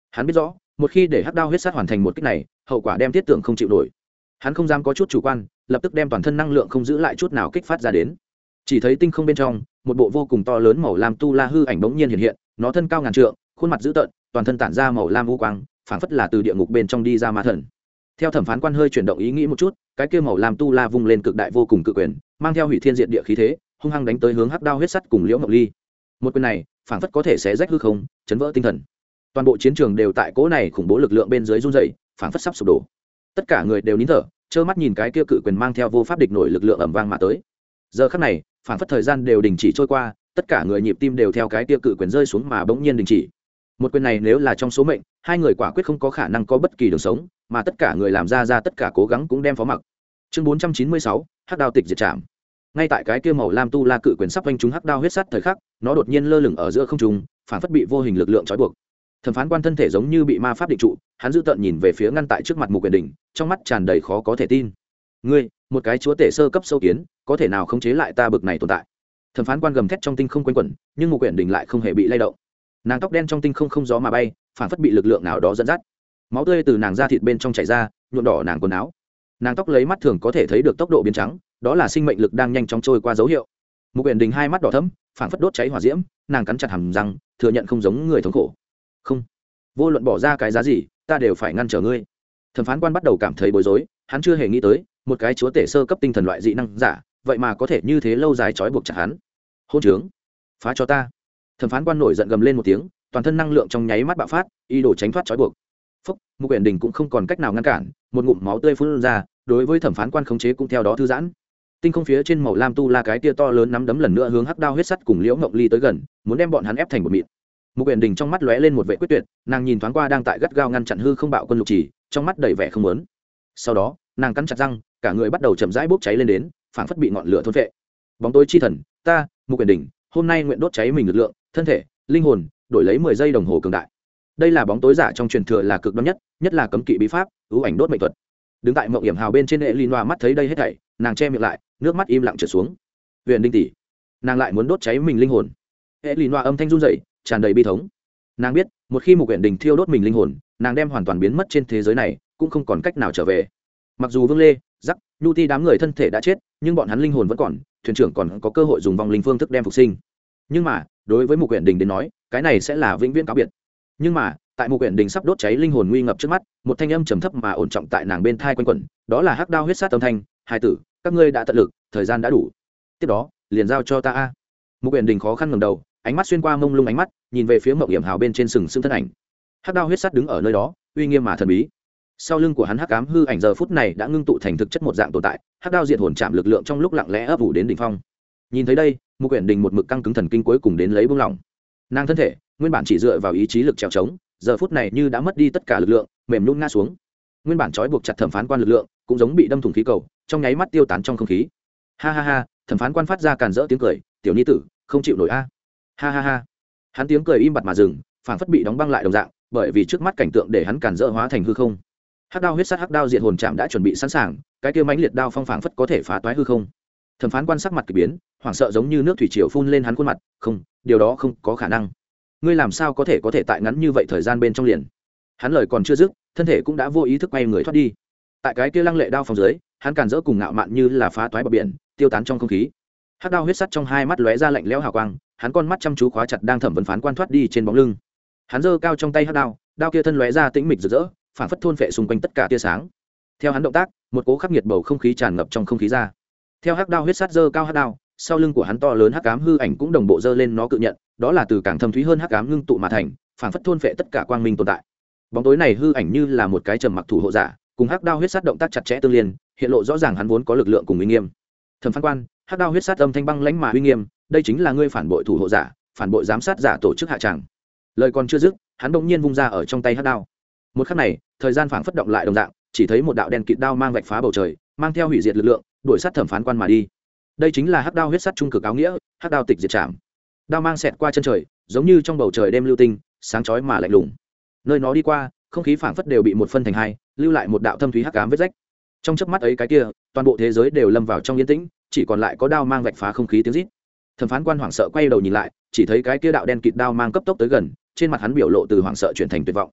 Speaker 1: hắn biết rõ một khi để hắc đao huyết sát hoàn thành một kích này hậu quả đem thiết tưởng không chịu nổi. Hắn không dám có chút chủ quan, lập tức đem toàn thân năng lượng không giữ lại chút nào kích phát ra đến. Chỉ thấy tinh không bên trong một bộ vô cùng to lớn màu lam tu la hư ảnh bỗng nhiên hiện hiện, nó thân cao ngàn trượng, khuôn mặt dữ tợn, toàn thân tản ra màu lam u quang, phảng phất là từ địa ngục bên trong đi ra ma thần. Theo thẩm phán quan hơi chuyển động ý nghĩ một chút, cái kia màu lam tu la vung lên cực đại vô cùng cự quyền, mang theo hủy thiên diệt địa khí thế, hung hăng đánh tới hướng hắc đao huyết sắt cùng liễu ngọc ly. Một quyền này phảng phất có thể xé rách hư không, chấn vỡ tinh thần. Toàn bộ chiến trường đều tại cỗ này khủng bố lực lượng bên dưới run rẩy, phảng phất sắp sụp đổ. Tất cả người đều nín thở, trơ mắt nhìn cái kia cự quyền mang theo vô pháp địch nổi lực lượng ầm vang mà tới. Giờ khắc này phảng phất thời gian đều đình chỉ trôi qua, tất cả người nhịp tim đều theo cái kia cự quyền rơi xuống mà bỗng nhiên đình chỉ. Một quyền này nếu là trong số mệnh, hai người quả quyết không có khả năng có bất kỳ đường sống, mà tất cả người làm ra ra tất cả cố gắng cũng đem phó mặc. Chương bốn trăm chín mươi sáu, hắc đao tịch diệt trảm. Ngay tại cái kia màu lam tu la cự quyền sắp vanh trúng hắc đao huyết sắt thời khắc, nó đột nhiên lơ lửng ở giữa không trung, phảng phất bị vô hình lực lượng trói buộc. Thẩm phán quan thân thể giống như bị ma pháp định trụ, hắn giữ tợn nhìn về phía ngăn tại trước mặt Mục Quyền Đình, trong mắt tràn đầy khó có thể tin. Ngươi, một cái chúa tể sơ cấp sâu kiến, có thể nào khống chế lại ta bực này tồn tại? Thẩm phán quan gầm thét trong tinh không quanh quẩn, nhưng Mục Quyền Đình lại không hề bị lay động. Nàng tóc đen trong tinh không không gió mà bay, phảng phất bị lực lượng nào đó dẫn dắt. Máu tươi từ nàng da thịt bên trong chảy ra, nhuộm đỏ nàng quần áo. Nàng tóc lấy mắt thường có thể thấy được tốc độ biến trắng, đó là sinh mệnh lực đang nhanh chóng trôi qua dấu hiệu. Mục Quyền Đình hai mắt đỏ thẫm, phảng phất đốt cháy hỏa diễm, nàng cắn chặt hàm răng, thừa nhận không giống người thống khổ. Không, vô luận bỏ ra cái giá gì, ta đều phải ngăn trở ngươi. Thẩm phán quan bắt đầu cảm thấy bối rối, hắn chưa hề nghĩ tới một cái chúa tể sơ cấp tinh thần loại dị năng giả vậy mà có thể như thế lâu dài trói buộc chặt hắn. Hôn trướng, phá cho ta! Thẩm phán quan nổi giận gầm lên một tiếng, toàn thân năng lượng trong nháy mắt bạo phát, ý đồ tránh thoát trói buộc. Phúc, Mục Quyền Đình cũng không còn cách nào ngăn cản, một ngụm máu tươi phun ra, đối với thẩm phán quan khống chế cũng theo đó thư giãn. Tinh không phía trên màu lam tu la cái tia to lớn nắm đấm lần nữa hướng hắc đao huyết sắt cùng liễu ngộng ly tới gần, muốn đem bọn hắn ép thành một mịn. Mục Quyền Đình trong mắt lóe lên một vẻ quyết tuyệt, nàng nhìn thoáng qua đang tại gắt gao ngăn chặn hư không bạo quân lục chỉ, trong mắt đầy vẻ không muốn. Sau đó, nàng cắn chặt răng, cả người bắt đầu chậm rãi bốc cháy lên đến, phảng phất bị ngọn lửa thôn phệ. Bóng tối chi thần, ta, Mục Quyền Đình, hôm nay nguyện đốt cháy mình lực lượng, thân thể, linh hồn, đổi lấy mười giây đồng hồ cường đại. Đây là bóng tối giả trong truyền thừa là cực đoan nhất, nhất là cấm kỵ bí pháp, ưu ảnh đốt mệnh thuật. Đứng tại mộng hiểm hào bên trên Elinoa mắt thấy đây hết thảy, nàng che miệng lại, nước mắt im lặng trượt xuống. Huyền Đinh tỷ, nàng lại muốn đốt cháy mình linh hồn. Elinoa âm thanh run rẩy, tràn đầy bi thống. Nàng biết, một khi Mục Quyền Đình thiêu đốt mình linh hồn, nàng đem hoàn toàn biến mất trên thế giới này, cũng không còn cách nào trở về. Mặc dù Vương Lê, Dắc, Nhu Ti đám người thân thể đã chết, nhưng bọn hắn linh hồn vẫn còn, thuyền trưởng còn có cơ hội dùng vong linh phương thức đem phục sinh. Nhưng mà, đối với Mục Quyền Đình đến nói, cái này sẽ là vĩnh viễn cáo biệt. Nhưng mà, tại Mục Quyền Đình sắp đốt cháy linh hồn nguy ngập trước mắt, một thanh âm trầm thấp mà ổn trọng tại nàng bên thai quanh quẩn, đó là hắc đao huyết sát âm thanh, "Hai tử, các ngươi đã tận lực, thời gian đã đủ. Tiếp đó, liền giao cho ta a." Mục Quyền Đình khó khăn ngẩng đầu, ánh mắt xuyên qua mông lung ánh mắt, nhìn về phía mộng hiểm hào bên trên sừng sững thân ảnh. Hắc đao huyết sát đứng ở nơi đó, uy nghiêm mà thần bí. Sau lưng của hắn hắc ám hư ảnh giờ phút này đã ngưng tụ thành thực chất một dạng tồn tại, hắc đao diệt hồn chạm lực lượng trong lúc lặng lẽ ấp ủ đến đỉnh phong. Nhìn thấy đây, Mục Quyền Đình một mực căng cứng thần kinh cuối cùng đến lấy buông lỏng. Nàng thân thể nguyên bản chỉ dựa vào ý chí lực trèo trống, giờ phút này như đã mất đi tất cả lực lượng, mềm nhũn ngã xuống. Nguyên bản trói buộc chặt thẩm phán quan lực lượng, cũng giống bị đâm thủng khí cầu, trong nháy mắt tiêu tán trong không khí. Ha ha ha, thẩm phán quan phát ra càn rỡ tiếng cười, "Tiểu nhi tử, không chịu nổi a." Ha ha ha. Hắn tiếng cười im bặt mà dừng, phảng phất bị đóng băng lại đồng dạng, bởi vì trước mắt cảnh tượng để hắn càn rỡ hóa thành hư không. Hắc đao huyết sát hắc đao diệt hồn chạm đã chuẩn bị sẵn sàng, cái kia mãnh liệt đao phong phảng phất có thể phá toái hư không. Thẩm phán quan sắc mặt kỳ biến, hoảng sợ giống như nước thủy triều phun lên hắn khuôn mặt, "Không, điều đó không có khả năng. Ngươi làm sao có thể có thể tại ngắn như vậy thời gian bên trong liền?" Hắn lời còn chưa dứt, thân thể cũng đã vô ý thức quay người thoát đi. Tại cái kia lăng lệ đao phong dưới, hắn càn rỡ cùng ngạo mạn như là phá toái bờ biển, tiêu tán trong không khí. Hắc đao huyết sắt trong hai mắt lóe ra lạnh lẽo hào quang, hắn con mắt chăm chú khóa chặt đang thẩm vấn phán quan thoát đi trên bóng lưng. Hắn giơ cao trong tay hắc đao, đao kia thân lóe ra tĩnh mịch rực rỡ, phản phất thôn phệ xung quanh tất cả tia sáng. Theo hắn động tác, một cỗ khắc nghiệt bầu không khí tràn ngập trong không khí ra. Theo hắc đao huyết sắt giơ cao hắc đao, sau lưng của hắn to lớn hắc ám hư ảnh cũng đồng bộ giơ lên nó cự nhận, đó là từ càng thâm thúy hơn hắc ám ngưng tụ mà thành, phản phất thôn phệ tất cả quang minh tồn tại. Bóng tối này hư ảnh như là một cái trầm mặc thủ hộ giả, cùng hắc đao huyết sắt động tác chặt chẽ tương liên, hiện lộ rõ ràng hắn vốn có lực lượng cùng uy nghiêm. Thẩm phán quan, hắc đao huyết sắt âm thanh băng lãnh mà uy nghiêm, "Đây chính là ngươi phản bội thủ hộ giả, phản bội giám sát giả tổ chức hạ tràng." Lời còn chưa dứt, hắn bỗng nhiên vung ra ở trong tay hắc đao. Một khắc này, thời gian phảng phất động lại đồng dạng, chỉ thấy một đạo đen kịt đao mang vạch phá bầu trời, mang theo hủy diệt lực lượng, đuổi sát thẩm phán quan mà đi. Đây chính là hắc đao huyết sắt trung cực áo nghĩa, hắc đao tịch diệt trảm. Đao mang xẹt qua chân trời, giống như trong bầu trời đêm lưu tinh, sáng chói mà lạnh lùng. Nơi nó đi qua, không khí phảng phất đều bị một phân thành hai, lưu lại một đạo thâm thúy hắc ám vết rách. Trong chớp mắt ấy cái kia, toàn bộ thế giới đều lâm vào trong yên tĩnh, chỉ còn lại có đao mang vạch phá không khí tiếng rít. Thẩm phán quan hoảng sợ quay đầu nhìn lại, chỉ thấy cái kia đạo đen kịt đao mang cấp tốc tới gần, trên mặt hắn biểu lộ từ hoảng sợ chuyển thành tuyệt vọng.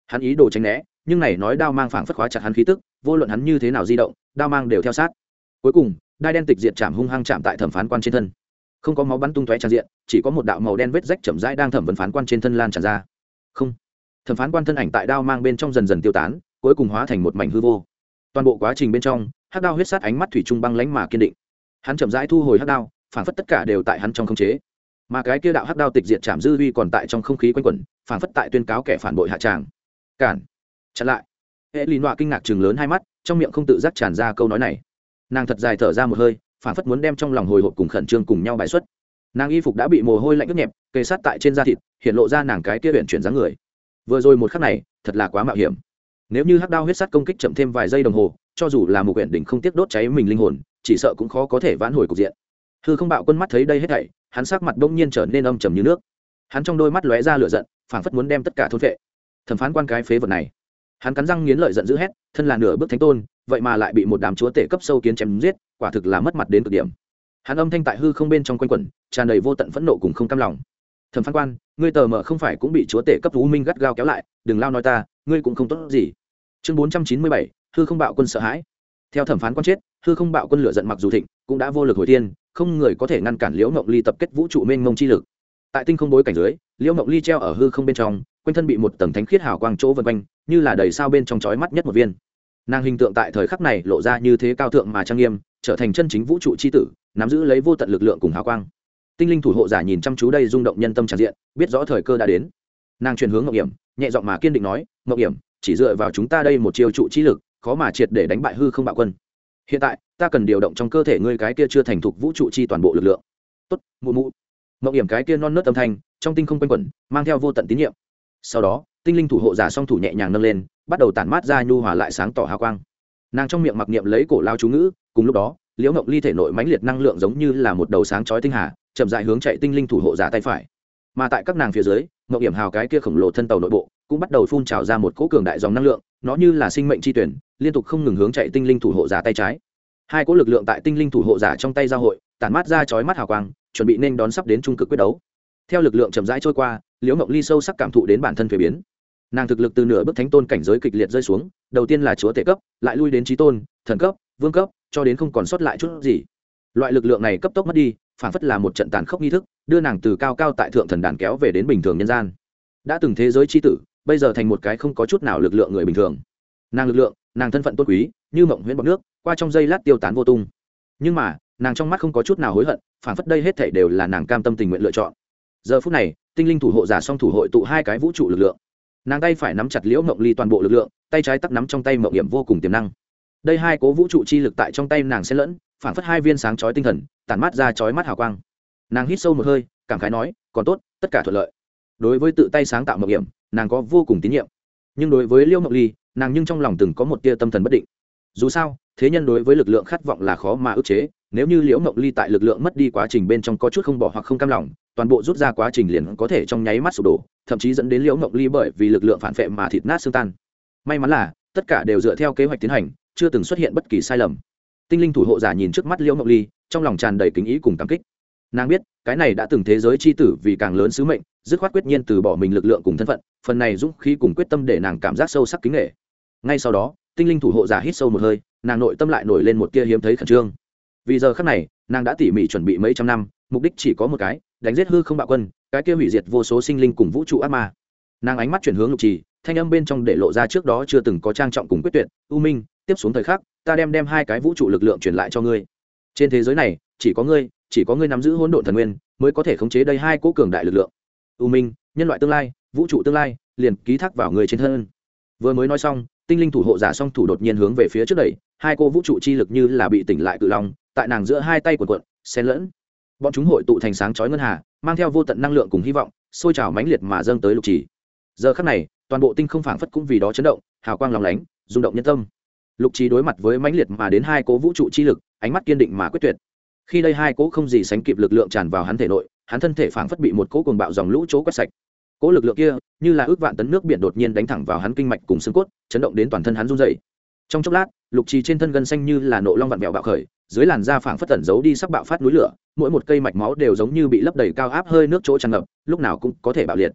Speaker 1: Hắn ý đồ tránh né, nhưng này nói đao mang phảng phất khóa chặt hắn khí tức, vô luận hắn như thế nào di động, đao mang đều theo sát. Cuối cùng, đai đen tịch diệt chạm hung hăng chạm tại thẩm phán quan trên thân. Không có máu bắn tung tóe tràn diện, chỉ có một đạo màu đen vết rách chậm rãi đang thẩm vấn phán quan trên thân lan tràn ra. Không, thẩm phán quan thân ảnh tại đao mang bên trong dần dần tiêu tán, cuối cùng hóa thành một mảnh hư vô. Toàn bộ quá trình bên trong, hắc đao huyết sát ánh mắt thủy trung băng lãnh mà kiên định. Hắn chậm rãi thu hồi hắc đao, phảng phất tất cả đều tại hắn trong khống chế. Mà cái kia đạo hắc đao tịch diệt chạm dư uy còn tại trong không khí quanh quẩn, phảng phất tại tuyên cáo kẻ phản bội hạ tràng. Cản, chặn lại. Hệ Lì Nọa kinh ngạc trừng lớn hai mắt, trong miệng không tự giác tràn ra câu nói này. Nàng thật dài thở ra một hơi, phảng phất muốn đem trong lòng hồi hộp cùng khẩn trương cùng nhau bài xuất. Nàng y phục đã bị mồ hôi lạnh ướt nhẹp, kề sát tại trên da thịt, hiện lộ ra nàng cái kia huyền chuyển dáng người. Vừa rồi một khắc này, thật là quá mạo hiểm. Nếu như hắc đao huyết sát công kích chậm thêm vài giây đồng hồ, cho dù là một quyển đỉnh không tiếc đốt cháy mình linh hồn, chỉ sợ cũng khó có thể vãn hồi cục diện. Hư Không Bạo Quân mắt thấy đây hết thảy, hắn sắc mặt bỗng nhiên trở nên âm trầm như nước. Hắn trong đôi mắt lóe ra lửa giận, phảng phất muốn đem tất cả thôn phệ. Thẩm phán quan cái phế vật này, hắn cắn răng nghiến lợi giận dữ hét, thân là nửa bước thánh tôn, vậy mà lại bị một đám chúa tể cấp sâu kiến chém giết, quả thực là mất mặt đến cực điểm. Hắn âm thanh tại hư không bên trong quanh quẩn, tràn đầy vô tận phẫn nộ cùng không cam lòng. Thẩm phán quan, ngươi tờ mờ không phải cũng bị chúa tể cấp u minh gắt gao kéo lại, đừng lao nói ta, ngươi cũng không tốt gì. Chương bốn trăm chín mươi bảy, hư không bạo quân sợ hãi. Theo thẩm phán quan chết, hư không bạo quân lửa giận mặc dù thịnh, cũng đã vô lực hồi tiên, không người có thể ngăn cản Liễu Ngộng Ly tập kết vũ trụ mênh mông chi lực. Tại tinh không bối cảnh dưới, Liễu Ngộng Ly treo ở hư không bên trong, quanh thân bị một tầng thánh khiết hào quang chỗ vần quanh, như là đầy sao bên trong chói mắt nhất một viên. Nàng hình tượng tại thời khắc này lộ ra như thế cao thượng mà trang nghiêm, trở thành chân chính vũ trụ chi tử, nắm giữ lấy vô tận lực lượng cùng hào quang. Tinh linh thủ hộ giả nhìn chăm chú đây rung động nhân tâm tràn diện, biết rõ thời cơ đã đến. Nàng chuyển hướng Ngọc Hiểm, nhẹ giọng mà kiên định nói, Ngọc Hiểm, chỉ dựa vào chúng ta đây một chiêu trụ chi lực, khó mà triệt để đánh bại hư không bạo quân. Hiện tại, ta cần điều động trong cơ thể ngươi cái kia chưa thành thục vũ trụ chi toàn bộ lực lượng. Tốt, mụ mụ. Ngọc Hiểm cái kia non nớt âm thanh, trong tinh không quanh quẩn, mang theo vô tận tín nhiệm. Sau đó, tinh linh thủ hộ giả song thủ nhẹ nhàng nâng lên, bắt đầu tản mát ra nhu hòa lại sáng tỏ hào quang. Nàng trong miệng mặc niệm lấy cổ lao chú ngữ, cùng lúc đó, Liễu Ngộng Ly thể nội mãnh liệt năng lượng giống như là một đầu sáng chói tinh hà, chậm rãi hướng chạy tinh linh thủ hộ giả tay phải. Mà tại các nàng phía dưới, Ngọc Hiểm hào cái kia khổng lồ thân tàu nội bộ, cũng bắt đầu phun trào ra một cỗ cường đại dòng năng lượng, nó như là sinh mệnh chi tuyển, liên tục không ngừng hướng chạy tinh linh thủ hộ giả tay trái. Hai cỗ lực lượng tại tinh linh thủ hộ giả trong tay giao hội, tản mát ra chói mắt hào quang, chuẩn bị nên đón sắp đến trung cực quyết đấu. Theo lực lượng chậm rãi trôi qua, Liễu Ngộng Ly sâu sắc cảm thụ đến bản thân thay biến. Nàng thực lực từ nửa bước thánh tôn cảnh giới kịch liệt rơi xuống, đầu tiên là chúa tể cấp, lại lui đến chí tôn, thần cấp, vương cấp, cho đến không còn sót lại chút gì. Loại lực lượng này cấp tốc mất đi, phản phất là một trận tàn khốc nghi thức, đưa nàng từ cao cao tại thượng thần đàn kéo về đến bình thường nhân gian. Đã từng thế giới chi tử, bây giờ thành một cái không có chút nào lực lượng người bình thường. Nàng lực lượng, nàng thân phận tôn quý, như mộng huyễn bọt nước, qua trong giây lát tiêu tán vô tung. Nhưng mà, nàng trong mắt không có chút nào hối hận, phản phất đây hết thảy đều là nàng cam tâm tình nguyện lựa chọn. Giờ phút này, tinh linh thủ hộ giả song thủ hội tụ hai cái vũ trụ lực lượng. Nàng tay phải nắm chặt Liễu Ngộng Ly toàn bộ lực lượng, tay trái tắc nắm trong tay Mộng Hiểm vô cùng tiềm năng. Đây hai cố vũ trụ chi lực tại trong tay nàng xen lẫn, phản phất hai viên sáng chói tinh thần, tản mát ra chói mắt hào quang. Nàng hít sâu một hơi, cảm khái nói, còn tốt, tất cả thuận lợi. Đối với tự tay sáng tạo Mộng Hiểm, nàng có vô cùng tín nhiệm. Nhưng đối với Liễu Ngộng Ly, nàng nhưng trong lòng từng có một tia tâm thần bất định. Dù sao, thế nhân đối với lực lượng khát vọng là khó mà ức chế, nếu như Liễu Ngộng Ly tại lực lượng mất đi quá trình bên trong có chút không bỏ hoặc không cam lòng, toàn bộ rút ra quá trình liền có thể trong nháy mắt sụp đổ, thậm chí dẫn đến Liễu Ngộng Ly bởi vì lực lượng phản phệ mà thịt nát xương tan. May mắn là tất cả đều dựa theo kế hoạch tiến hành, chưa từng xuất hiện bất kỳ sai lầm. Tinh linh thủ hộ giả nhìn trước mắt Liễu Ngộng Ly, trong lòng tràn đầy kính ý cùng cảm kích. Nàng biết, cái này đã từng thế giới chi tử vì càng lớn sứ mệnh, dứt khoát quyết nhiên từ bỏ mình lực lượng cùng thân phận, phần này dũng khí cùng quyết tâm để nàng cảm giác sâu sắc kính nể. Ngay sau đó, tinh linh thủ hộ giả hít sâu một hơi, nàng nội tâm lại nổi lên một tia hiếm thấy khẩn trương. Vì giờ khắc này, nàng đã tỉ mỉ chuẩn bị mấy trăm năm, mục đích chỉ có một cái, đánh giết hư không bạo quân, cái kia hủy diệt vô số sinh linh cùng vũ trụ ác ma. Nàng ánh mắt chuyển hướng Lục Trì, thanh âm bên trong để lộ ra trước đó chưa từng có trang trọng cùng quyết tuyệt, "U Minh, tiếp xuống thời khắc, ta đem đem hai cái vũ trụ lực lượng truyền lại cho ngươi. Trên thế giới này, chỉ có ngươi, chỉ có ngươi nắm giữ hỗn độn thần nguyên, mới có thể khống chế đây hai cỗ cường đại lực lượng. U Minh, nhân loại tương lai, vũ trụ tương lai, liền ký thác vào ngươi trên thân." Vừa mới nói xong, tinh linh thủ hộ giả song thủ đột nhiên hướng về phía trước đẩy, hai cô vũ trụ chi lực như là bị tỉnh lại cự long, tại nàng giữa hai tay cuộn cuộn, xen lẫn. Bọn chúng hội tụ thành sáng chói ngân hà, mang theo vô tận năng lượng cùng hy vọng, sôi trào mãnh liệt mà dâng tới Lục Trì. Giờ khắc này, toàn bộ tinh không phảng phất cũng vì đó chấn động, hào quang lóng lánh, rung động nhân tâm. Lục Trì đối mặt với mãnh liệt mà đến hai cố vũ trụ chi lực, ánh mắt kiên định mà quyết tuyệt. Khi đây hai cố không gì sánh kịp lực lượng tràn vào hắn thể nội, hắn thân thể phảng phất bị một cỗ cuồng bạo dòng lũ chỗ quét sạch. Cỗ lực lượng kia, như là ước vạn tấn nước biển đột nhiên đánh thẳng vào hắn kinh mạch cùng xương cốt, chấn động đến toàn thân hắn run rẩy. Trong chốc lát, Lục Trì trên thân gân xanh như là nộ long vặn vẹo bạo khởi, dưới làn da phảng phất tẩn giấu đi sắc bạo phát núi lửa, mỗi một cây mạch máu đều giống như bị lấp đầy cao áp hơi nước chỗ tràn ngập, lúc nào cũng có thể bạo liệt.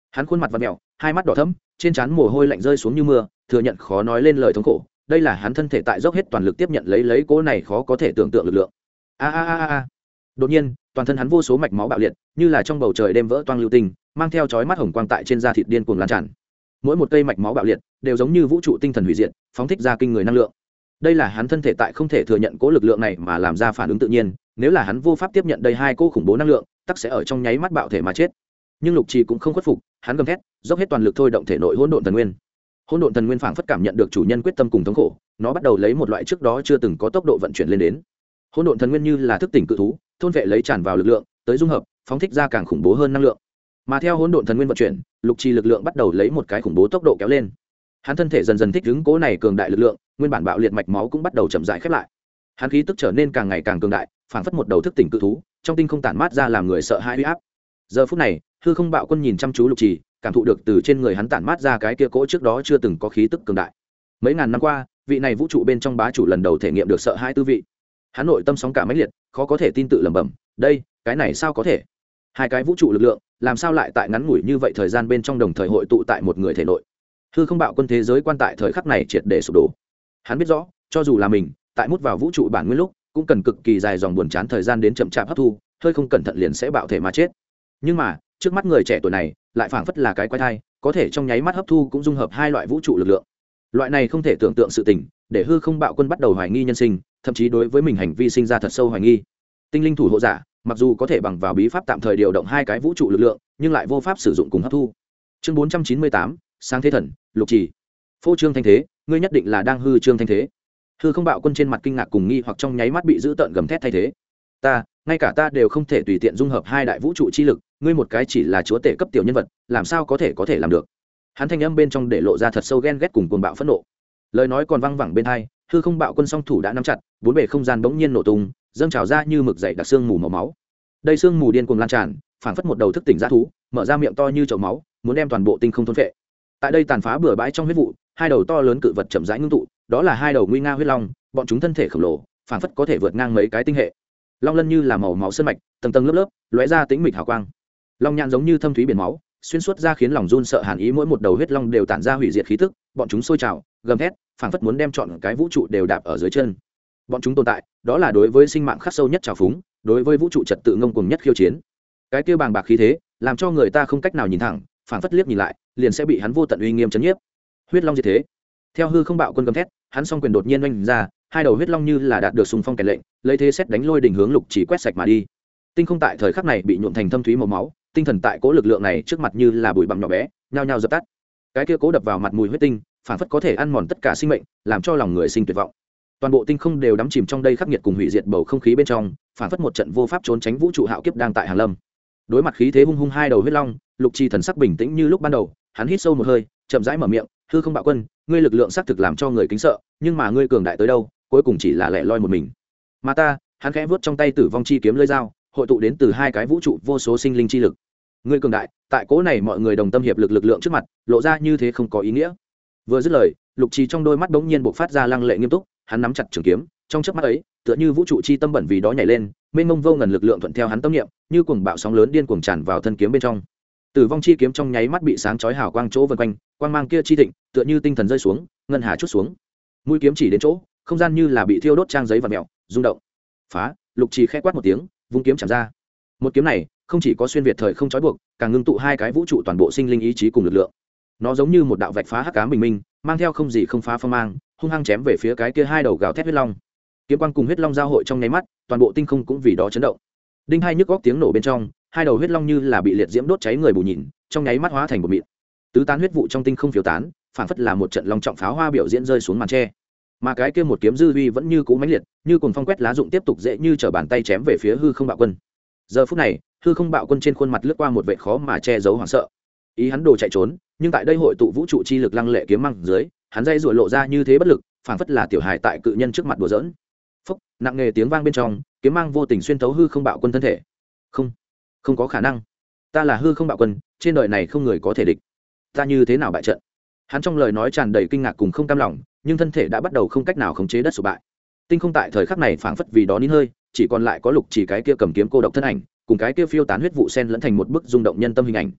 Speaker 1: hắn khuôn mặt và mẹo, hai mắt đỏ thẫm, trên trán mồ hôi lạnh rơi xuống như mưa, thừa nhận khó nói lên lời thống khổ. Đây là hắn thân thể tại dốc hết toàn lực tiếp nhận lấy lấy cỗ này khó có thể tưởng tượng lực lượng. A a a a. Đột nhiên, toàn thân hắn vô số mạch máu bạo liệt, như là trong bầu trời đêm vỡ toang lưu tinh, mang theo chói mắt hồng quang tại trên da thịt điên cuồng lan tràn. Mỗi một cây mạch máu bạo liệt đều giống như vũ trụ tinh thần hủy diệt, phóng thích ra kinh người năng lượng. Đây là hắn thân thể tại không thể thừa nhận cỗ lực lượng này mà làm ra phản ứng tự nhiên, nếu là hắn vô pháp tiếp nhận đây hai cỗ khủng bố năng lượng, tắc sẽ ở trong nháy mắt bạo thể mà chết. Nhưng Lục Trì cũng không khuất phục, hắn gầm thét, dốc hết toàn lực thôi động thể nội hỗn độn thần nguyên. Hỗn độn thần nguyên phảng phất cảm nhận được chủ nhân quyết tâm cùng thống khổ, nó bắt đầu lấy một loại trước đó chưa từng có tốc độ vận chuyển lên đến. Hỗn độn thần nguyên như là thức tỉnh cự thú, thôn vệ lấy tràn vào lực lượng, tới dung hợp, phóng thích ra càng khủng bố hơn năng lượng. Mà theo hỗn độn thần nguyên vận chuyển, Lục Trì lực lượng bắt đầu lấy một cái khủng bố tốc độ kéo lên. Hắn thân thể dần dần thích ứng cố này cường đại lực lượng, nguyên bản bạo liệt mạch máu cũng bắt đầu chậm rãi khép lại. Hắn khí tức trở nên càng ngày càng cường đại, phảng phất một đầu thức tỉnh cự thú, trong tinh không tản mát ra làm người sợ hãi uy áp. Giờ phút này, hư không bạo quân nhìn chăm chú Lục Trì, cảm thụ được từ trên người hắn tản mát ra cái kia cỗ trước đó chưa từng có khí tức cường đại. Mấy ngàn năm qua, vị này vũ trụ bên trong bá chủ lần đầu thể nghiệm được sợ hãi tư vị. Hắn nội tâm sóng cả mãnh liệt, khó có thể tin tự lẩm bẩm, đây, cái này sao có thể? Hai cái vũ trụ lực lượng, làm sao lại tại ngắn ngủi như vậy thời gian bên trong đồng thời hội tụ tại một người thể nội? Hư không bạo quân thế giới quan tại thời khắc này triệt để sụp đổ. Hắn biết rõ, cho dù là mình, tại mút vào vũ trụ bản nguyên lúc, cũng cần cực kỳ dài dòng buồn chán thời gian đến chậm chạp hấp thu, hơi không cẩn thận liền sẽ bạo thể mà chết. Nhưng mà, trước mắt người trẻ tuổi này, lại phảng phất là cái quái thai, có thể trong nháy mắt hấp thu cũng dung hợp hai loại vũ trụ lực lượng. Loại này không thể tưởng tượng sự tình, để hư không bạo quân bắt đầu hoài nghi nhân sinh, thậm chí đối với mình hành vi sinh ra thật sâu hoài nghi. Tinh linh thủ hộ giả, mặc dù có thể bằng vào bí pháp tạm thời điều động hai cái vũ trụ lực lượng, nhưng lại vô pháp sử dụng cùng hấp thu. Chương bốn trăm chín mươi tám, sáng thế thần, Lục Trì. Phô trương thanh thế, ngươi nhất định là đang hư trương thanh thế. Hư không bạo quân trên mặt kinh ngạc cùng nghi hoặc trong nháy mắt bị giữ tợn gầm thét thay thế. Ta, ngay cả ta đều không thể tùy tiện dung hợp hai đại vũ trụ chi lực, ngươi một cái chỉ là chúa tể cấp tiểu nhân vật, làm sao có thể có thể làm được? Hắn thanh âm bên trong để lộ ra thật sâu ghen ghét cùng cuồng bạo phẫn nộ. Lời nói còn văng vẳng bên tai, hư không bạo quân song thủ đã nắm chặt, bốn bề không gian bỗng nhiên nổ tung, dâng trào ra như mực dày đặc xương mù màu máu. Đây xương mù điên cuồng lan tràn, phảng phất một đầu thức tỉnh dã thú, mở ra miệng to như chậu máu, muốn đem toàn bộ tinh không thôn phệ. Tại đây tàn phá bừa bãi trong huyết vụ, hai đầu to lớn cự vật chậm rãi ngưng tụ, đó là hai đầu nguy nga huyết long, bọn chúng thân thể khổng lồ, phảng phất có thể vượt ngang mấy cái tinh hệ. Long lân như là màu máu sơn mạch, tầng tầng lớp lớp, lóe ra tĩnh mịch hào quang. Long nhãn giống như thâm thúy biển máu, xuyên suốt ra khiến lòng run sợ hàn ý, mỗi một đầu huyết long đều tản ra hủy diệt khí tức, bọn chúng sôi trào, gầm thét, phảng phất muốn đem trọn cái vũ trụ đều đạp ở dưới chân. Bọn chúng tồn tại, đó là đối với sinh mạng khắc sâu nhất trào phúng, đối với vũ trụ trật tự ngông cuồng nhất khiêu chiến. Cái kia bàng bạc khí thế, làm cho người ta không cách nào nhìn thẳng, phảng phất liếc nhìn lại, liền sẽ bị hắn vô tận uy nghiêm chấn nhiếp. Huyết long diệt thế. Theo hư không bạo quân gầm thét, hắn song quyền đột nhiên oanh ra, hai đầu huyết long như là đạt được xung phong kèn lệnh, lấy thế xét đánh lôi đỉnh hướng Lục Trì quét sạch mà đi. Tinh không tại thời khắc này bị nhuộm thành thâm thúy màu máu, tinh thần tại cố lực lượng này trước mặt như là bụi bặm nhỏ bé, nhao nhao dập tắt. Cái kia cố đập vào mặt mùi huyết tinh, phảng phất có thể ăn mòn tất cả sinh mệnh, làm cho lòng người sinh tuyệt vọng. Toàn bộ tinh không đều đắm chìm trong đây khắc nghiệt cùng hủy diệt bầu không khí bên trong, phảng phất một trận vô pháp trốn tránh vũ trụ hạo kiếp đang tại hàng lâm. Đối mặt khí thế hung hung hai đầu huyết long, Lục Trì thần sắc bình tĩnh như lúc ban đầu, hắn hít sâu một hơi, chậm rãi mở miệng, hư không bạo quân, ngươi lực lượng xác thực làm cho người kính sợ, nhưng mà ngươi cường đại tới đâu, cuối cùng chỉ là lẻ loi một mình. Mà ta, hắn khẽ vớt trong tay tử vong chi kiếm lưỡi dao, hội tụ đến từ hai cái vũ trụ vô số sinh linh chi lực. Ngươi cường đại, tại cố này mọi người đồng tâm hiệp lực lực lượng trước mặt, lộ ra như thế không có ý nghĩa. Vừa dứt lời, Lục Trì trong đôi mắt bỗng nhiên bộc phát ra lăng lệ nghiêm túc, hắn nắm chặt trường kiếm, trong chớp mắt ấy, tựa như vũ trụ chi tâm bẩn vì đó nhảy lên, mênh mông vô ngần lực lượng thuận theo hắn tâm niệm, như cuồng bạo sóng lớn điên cuồng tràn vào thân kiếm bên trong. Tử vong chi kiếm trong nháy mắt bị sáng chói hào quang chỗ vần quanh, quang mang kia chi thịnh, tựa như tinh thần rơi xuống, ngân hà chút xuống. Mũi kiếm chỉ đến chỗ, không gian như là bị thiêu đốt trang giấy và mèo, rung động. Phá, Lục Trì khẽ quát một tiếng, vung kiếm chạm ra. Một kiếm này, không chỉ có xuyên việt thời không trói buộc, càng ngưng tụ hai cái vũ trụ toàn bộ sinh linh ý chí cùng lực lượng. Nó giống như một đạo vạch phá hắc ám bình minh, mang theo không gì không phá phong mang, hung hăng chém về phía cái kia hai đầu gào thét huyết long. Kiếm quang cùng huyết long giao hội trong nháy mắt, toàn bộ tinh không cũng vì đó chấn động. Đinh hai nhức góc tiếng nổ bên trong, hai đầu huyết long như là bị liệt diễm đốt cháy người bù nhìn, trong nháy mắt hóa thành một mịn. Tứ tán huyết vụ trong tinh không phiêu tán, phản phất là một trận long trọng pháo hoa biểu diễn rơi xuống màn tre. Mà cái kia một kiếm dư uy vẫn như cũ mãnh liệt, như cuồng phong quét lá rụng tiếp tục dễ như trở bàn tay chém về phía hư không bạo quân. Giờ phút này, hư không bạo quân trên khuôn mặt lướt qua một vẻ khó mà che giấu hoảng sợ. Ý hắn đồ chạy trốn, nhưng tại đây hội tụ vũ trụ chi lực lăng lệ kiếm măng dưới, hắn dây rủa lộ ra như thế bất lực, phảng phất là tiểu hài tại cự nhân trước mặt đùa giỡn. Phốc, nặng nề tiếng vang bên trong, kiếm mang vô tình xuyên thấu hư không bạo quân thân thể. Không, không có khả năng. Ta là hư không bạo quân, trên đời này không người có thể địch. Ta như thế nào bại trận? Hắn trong lời nói tràn đầy kinh ngạc cùng không cam lòng, nhưng thân thể đã bắt đầu không cách nào khống chế đất sụp bại. Tinh không tại thời khắc này phảng phất vì đó nín hơi, chỉ còn lại có Lục Chỉ cái kia cầm kiếm cô độc thân ảnh, cùng cái kia phiêu tán huyết vụ sen lẫn thành một bức rung động nhân tâm hình ảnh.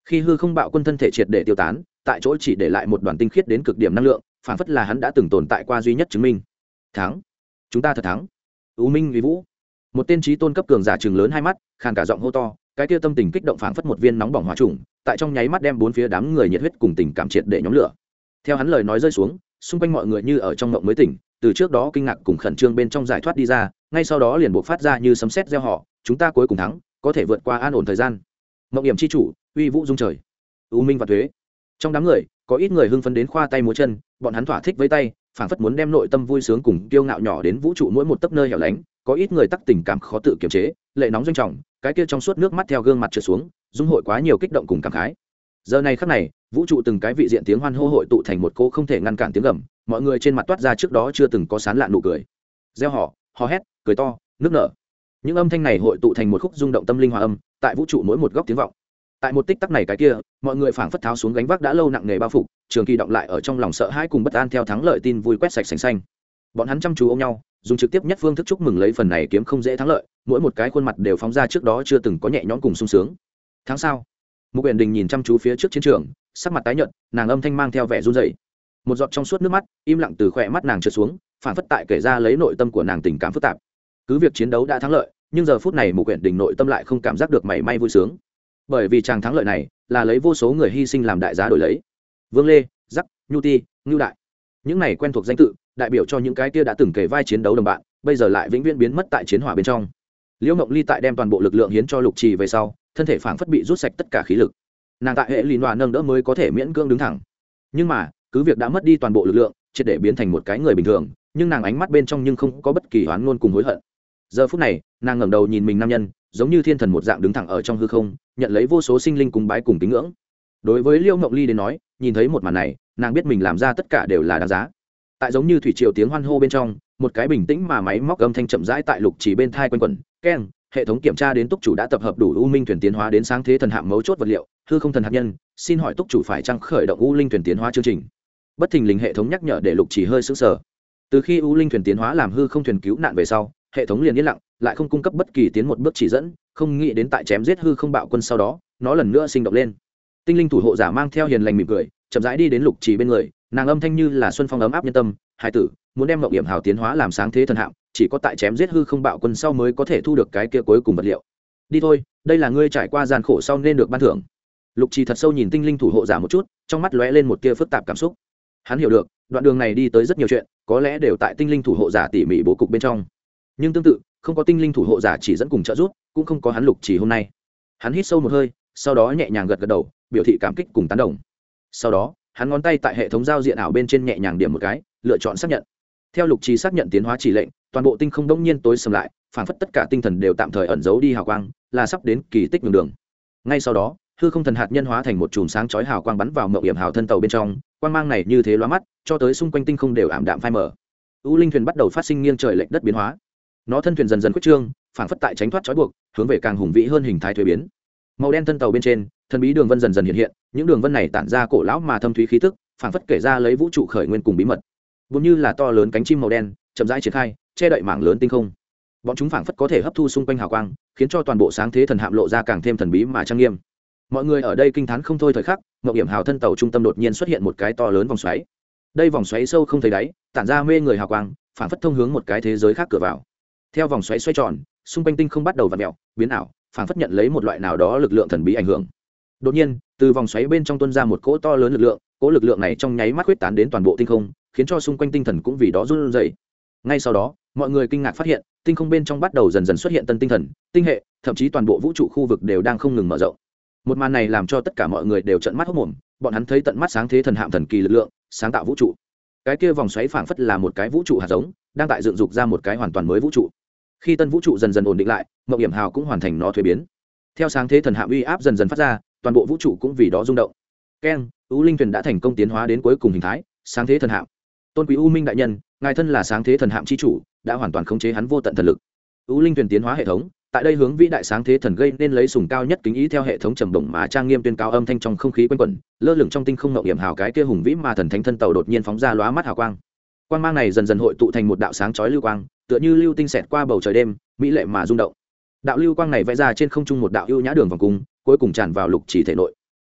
Speaker 1: khi hư không bạo quân thân thể triệt để tiêu tán, tại chỗ chỉ để lại một đoàn tinh khiết đến cực điểm năng lượng, phản phất là hắn đã từng tồn tại qua duy nhất chứng minh. Thắng, chúng ta thật thắng. U Minh vì Vũ, một tên trí tôn cấp cường giả trừng lớn hai mắt, khàn cả giọng hô to, cái kia tâm tình kích động phảng phất một viên nóng bỏng hỏa trùng, tại trong nháy mắt đem bốn phía đám người nhiệt huyết cùng tình cảm triệt để nhóm lửa. Theo hắn lời nói rơi xuống, xung quanh mọi người như ở trong mộng mới tỉnh, từ trước đó kinh ngạc cùng khẩn trương bên trong giải thoát đi ra, ngay sau đó liền buộc phát ra như sấm sét gieo họ, chúng ta cuối cùng thắng, có thể vượt qua an ổn thời gian. Mộng điểm chi chủ, uy vũ dung trời. U Minh và thuế. Trong đám người, có ít người hưng phấn đến khoa tay múa chân, bọn hắn thỏa thích với tay, phảng phất muốn đem nội tâm vui sướng cùng kiêu ngạo nhỏ đến vũ trụ mỗi một tấc nơi hẻo lánh, có ít người tắc tình cảm khó tự kiềm chế, lệ nóng doanh trọng, cái kia trong suốt nước mắt theo gương mặt trượt xuống, dung hội quá nhiều kích động cùng cảm khái. Giờ này khắc này, vũ trụ từng cái vị diện tiếng hoan hô hội tụ thành một cô không thể ngăn cản tiếng gầm, mọi người trên mặt toát ra trước đó chưa từng có sán lạn nụ cười, reo hò, hò hét, cười to, nước nở. Những âm thanh này hội tụ thành một khúc rung động tâm linh hòa âm, tại vũ trụ mỗi một góc tiếng vọng. Tại một tích tắc này cái kia, mọi người phảng phất tháo xuống gánh vác đã lâu nặng nề bao phục, trường kỳ động lại ở trong lòng sợ hãi cùng bất an theo thắng lợi tin vui quét sạch sành xanh. Bọn hắn chăm chú ôm nhau, dùng trực tiếp nhất phương thức chúc mừng lấy phần này kiếm không dễ thắng lợi, mỗi một cái khuôn mặt đều phóng ra trước đó chưa từng có nhẹ nhõm cùng sung sướng. Tháng sau, Mục Uyển Đình nhìn chăm chú phía trước chiến trường, sắc mặt tái nhợt, nàng âm thanh mang theo vẻ run rẩy. Một giọt trong suốt nước mắt im lặng từ khóe mắt nàng trượt xuống, phảng phất tại kể ra lấy nội tâm của nàng tình cảm phức tạp. Cứ việc chiến đấu đã thắng lợi, nhưng giờ phút này Mục Uyển Đình nội tâm lại không cảm giác được mảy may vui sướng. Bởi vì chàng thắng lợi này là lấy vô số người hy sinh làm đại giá đổi lấy. Vương Lê, Giắc, Nhu Ti, Ngưu Đại, những này quen thuộc danh tự, đại biểu cho những cái kia đã từng kể vai chiến đấu đồng bạn, bây giờ lại vĩnh viễn biến mất tại chiến hỏa bên trong. Liễu Ngộng Ly tại đem toàn bộ lực lượng hiến cho Lục Trì về sau, thân thể phảng phất bị rút sạch tất cả khí lực. Nàng tại hệ lìn đoàn nâng đỡ mới có thể miễn cưỡng đứng thẳng. Nhưng mà, cứ việc đã mất đi toàn bộ lực lượng, triệt để biến thành một cái người bình thường, nhưng nàng ánh mắt bên trong nhưng không có bất kỳ oán ngôn cùng hối hận. Giờ phút này, nàng ngẩng đầu nhìn mình nam nhân, giống như thiên thần một dạng đứng thẳng ở trong hư không, nhận lấy vô số sinh linh cùng bái cùng kính ngưỡng. Đối với Liễu Ngộng Ly đến nói, nhìn thấy một màn này, nàng biết mình làm ra tất cả đều là đáng giá. Tại giống như thủy triều tiếng hoan hô bên trong, một cái bình tĩnh mà máy móc âm thanh chậm rãi tại Lục Trì bên thai quanh quẩn, keng, hệ thống kiểm tra đến túc chủ đã tập hợp đủ u minh thuyền tiến hóa đến sáng thế thần hạm mấu chốt vật liệu, hư không thần hạt nhân, xin hỏi túc chủ phải chăng khởi động u linh thuyền tiến hóa chương trình. Bất thình lình hệ thống nhắc nhở để Lục Trì hơi sững sờ. Từ khi u linh thuyền tiến hóa làm hư không thuyền cứu nạn về sau, hệ thống liền yên lặng, lại không cung cấp bất kỳ tiến một bước chỉ dẫn, không nghĩ đến tại chém giết hư không bạo quân sau đó, nó lần nữa sinh động lên. Tinh linh thủ hộ giả mang theo hiền lành mỉm cười, chậm rãi đi đến Lục Trì bên người, nàng âm thanh như là xuân phong ấm áp nhân tâm, hải tử, muốn đem mộng điểm hào tiến hóa làm sáng thế thần hạm, chỉ có tại chém giết hư không bạo quân sau mới có thể thu được cái kia cuối cùng vật liệu. Đi thôi, đây là ngươi trải qua gian khổ sau nên được ban thưởng. Lục Trì thật sâu nhìn tinh linh thủ hộ giả một chút, trong mắt lóe lên một tia phức tạp cảm xúc. Hắn hiểu được, đoạn đường này đi tới rất nhiều chuyện, có lẽ đều tại tinh linh thủ hộ giả tỉ mỉ bố cục bên trong. Nhưng tương tự, không có tinh linh thủ hộ giả chỉ dẫn cùng trợ giúp, cũng không có hắn Lục Trì hôm nay. Hắn hít sâu một hơi, sau đó nhẹ nhàng gật gật đầu, biểu thị cảm kích cùng tán đồng. Sau đó, hắn ngón tay tại hệ thống giao diện ảo bên trên nhẹ nhàng điểm một cái, lựa chọn xác nhận. Theo Lục Trì xác nhận tiến hóa chỉ lệnh, toàn bộ tinh không đông nhiên tối sầm lại, phảng phất tất cả tinh thần đều tạm thời ẩn giấu đi hào quang, là sắp đến kỳ tích đường đường. Ngay sau đó, hư không thần hạt nhân hóa thành một chùm sáng chói hào quang bắn vào mộng hiểm hào thân tàu bên trong, quang mang này như thế lóa mắt, cho tới xung quanh tinh không đều ảm đạm phai mờ. U linh thuyền bắt đầu phát sinh nghiêng trời lệch đất biến hóa. Nó thân thuyền dần dần khuếch trương, phảng phất tại tránh thoát trói buộc, hướng về càng hùng vĩ hơn hình thái thuế biến. Màu đen thân tàu bên trên, thần bí đường vân dần dần hiện hiện, những đường vân này tản ra cổ lão mà thâm thúy khí tức, phảng phất kể ra lấy vũ trụ khởi nguyên cùng bí mật. Vốn như là to lớn cánh chim màu đen, chậm rãi triển khai, che đậy mảng lớn tinh không. Bọn chúng phảng phất có thể hấp thu xung quanh hào quang, khiến cho toàn bộ sáng thế thần hạm lộ ra càng thêm thần bí mà trang nghiêm. Mọi người ở đây kinh thán không thôi thời khắc, Ngọc Điểm Hào thân tàu trung tâm đột nhiên xuất hiện một cái to lớn vòng xoáy. Đây vòng xoáy sâu không thấy đáy, tản ra mê người hào quang, phảng phất thông hướng một cái thế giới khác cửa vào. Theo vòng xoáy xoay tròn, xung quanh tinh không bắt đầu vặn mèo, biến ảo, phảng phất nhận lấy một loại nào đó lực lượng thần bí ảnh hưởng. Đột nhiên, từ vòng xoáy bên trong tuôn ra một cỗ to lớn lực lượng, cỗ lực lượng này trong nháy mắt huyết tán đến toàn bộ tinh không, khiến cho xung quanh tinh thần cũng vì đó run rẩy. Ngay sau đó, mọi người kinh ngạc phát hiện, tinh không bên trong bắt đầu dần dần xuất hiện tân tinh thần, tinh hệ, thậm chí toàn bộ vũ trụ khu vực đều đang không ngừng mở rộng. Một màn này làm cho tất cả mọi người đều trợn mắt hốt mồm, bọn hắn thấy tận mắt sáng thế thần hạm thần kỳ lực lượng, sáng tạo vũ trụ. Cái kia vòng xoáy phảng phất là một cái vũ trụ hạt giống, đang tại dựng dục ra một cái hoàn toàn mới vũ trụ. Khi tân vũ trụ dần dần ổn định lại, Mộng Hiểm Hào cũng hoàn thành nó thuế biến. Theo sáng thế thần hạm uy áp dần dần phát ra, toàn bộ vũ trụ cũng vì đó rung động. Keng, U Linh thuyền đã thành công tiến hóa đến cuối cùng hình thái, sáng thế thần hạm. Tôn quý U Minh đại nhân, ngài thân là sáng thế thần hạm chi chủ, đã hoàn toàn khống chế hắn vô tận thần lực. U Linh thuyền tiến hóa hệ thống, tại đây hướng vĩ đại sáng thế thần gây nên lấy sùng cao nhất kính ý theo hệ thống trầm động mà trang nghiêm tuyên cao âm thanh trong không khí quanh quẩn, lơ lửng trong tinh không Mộng Hiểm Hào cái kia hùng vĩ mà thần thánh thân tàu đột nhiên phóng ra lóa mắt hào quang. Quang mang này dần dần hội tụ thành một đạo sáng chói lưu quang, tựa như lưu tinh xẹt qua bầu trời đêm, mỹ lệ mà rung động. Đạo lưu quang này vẽ ra trên không trung một đạo ưu nhã đường vòng cung, cuối cùng tràn vào Lục Chỉ thể nội.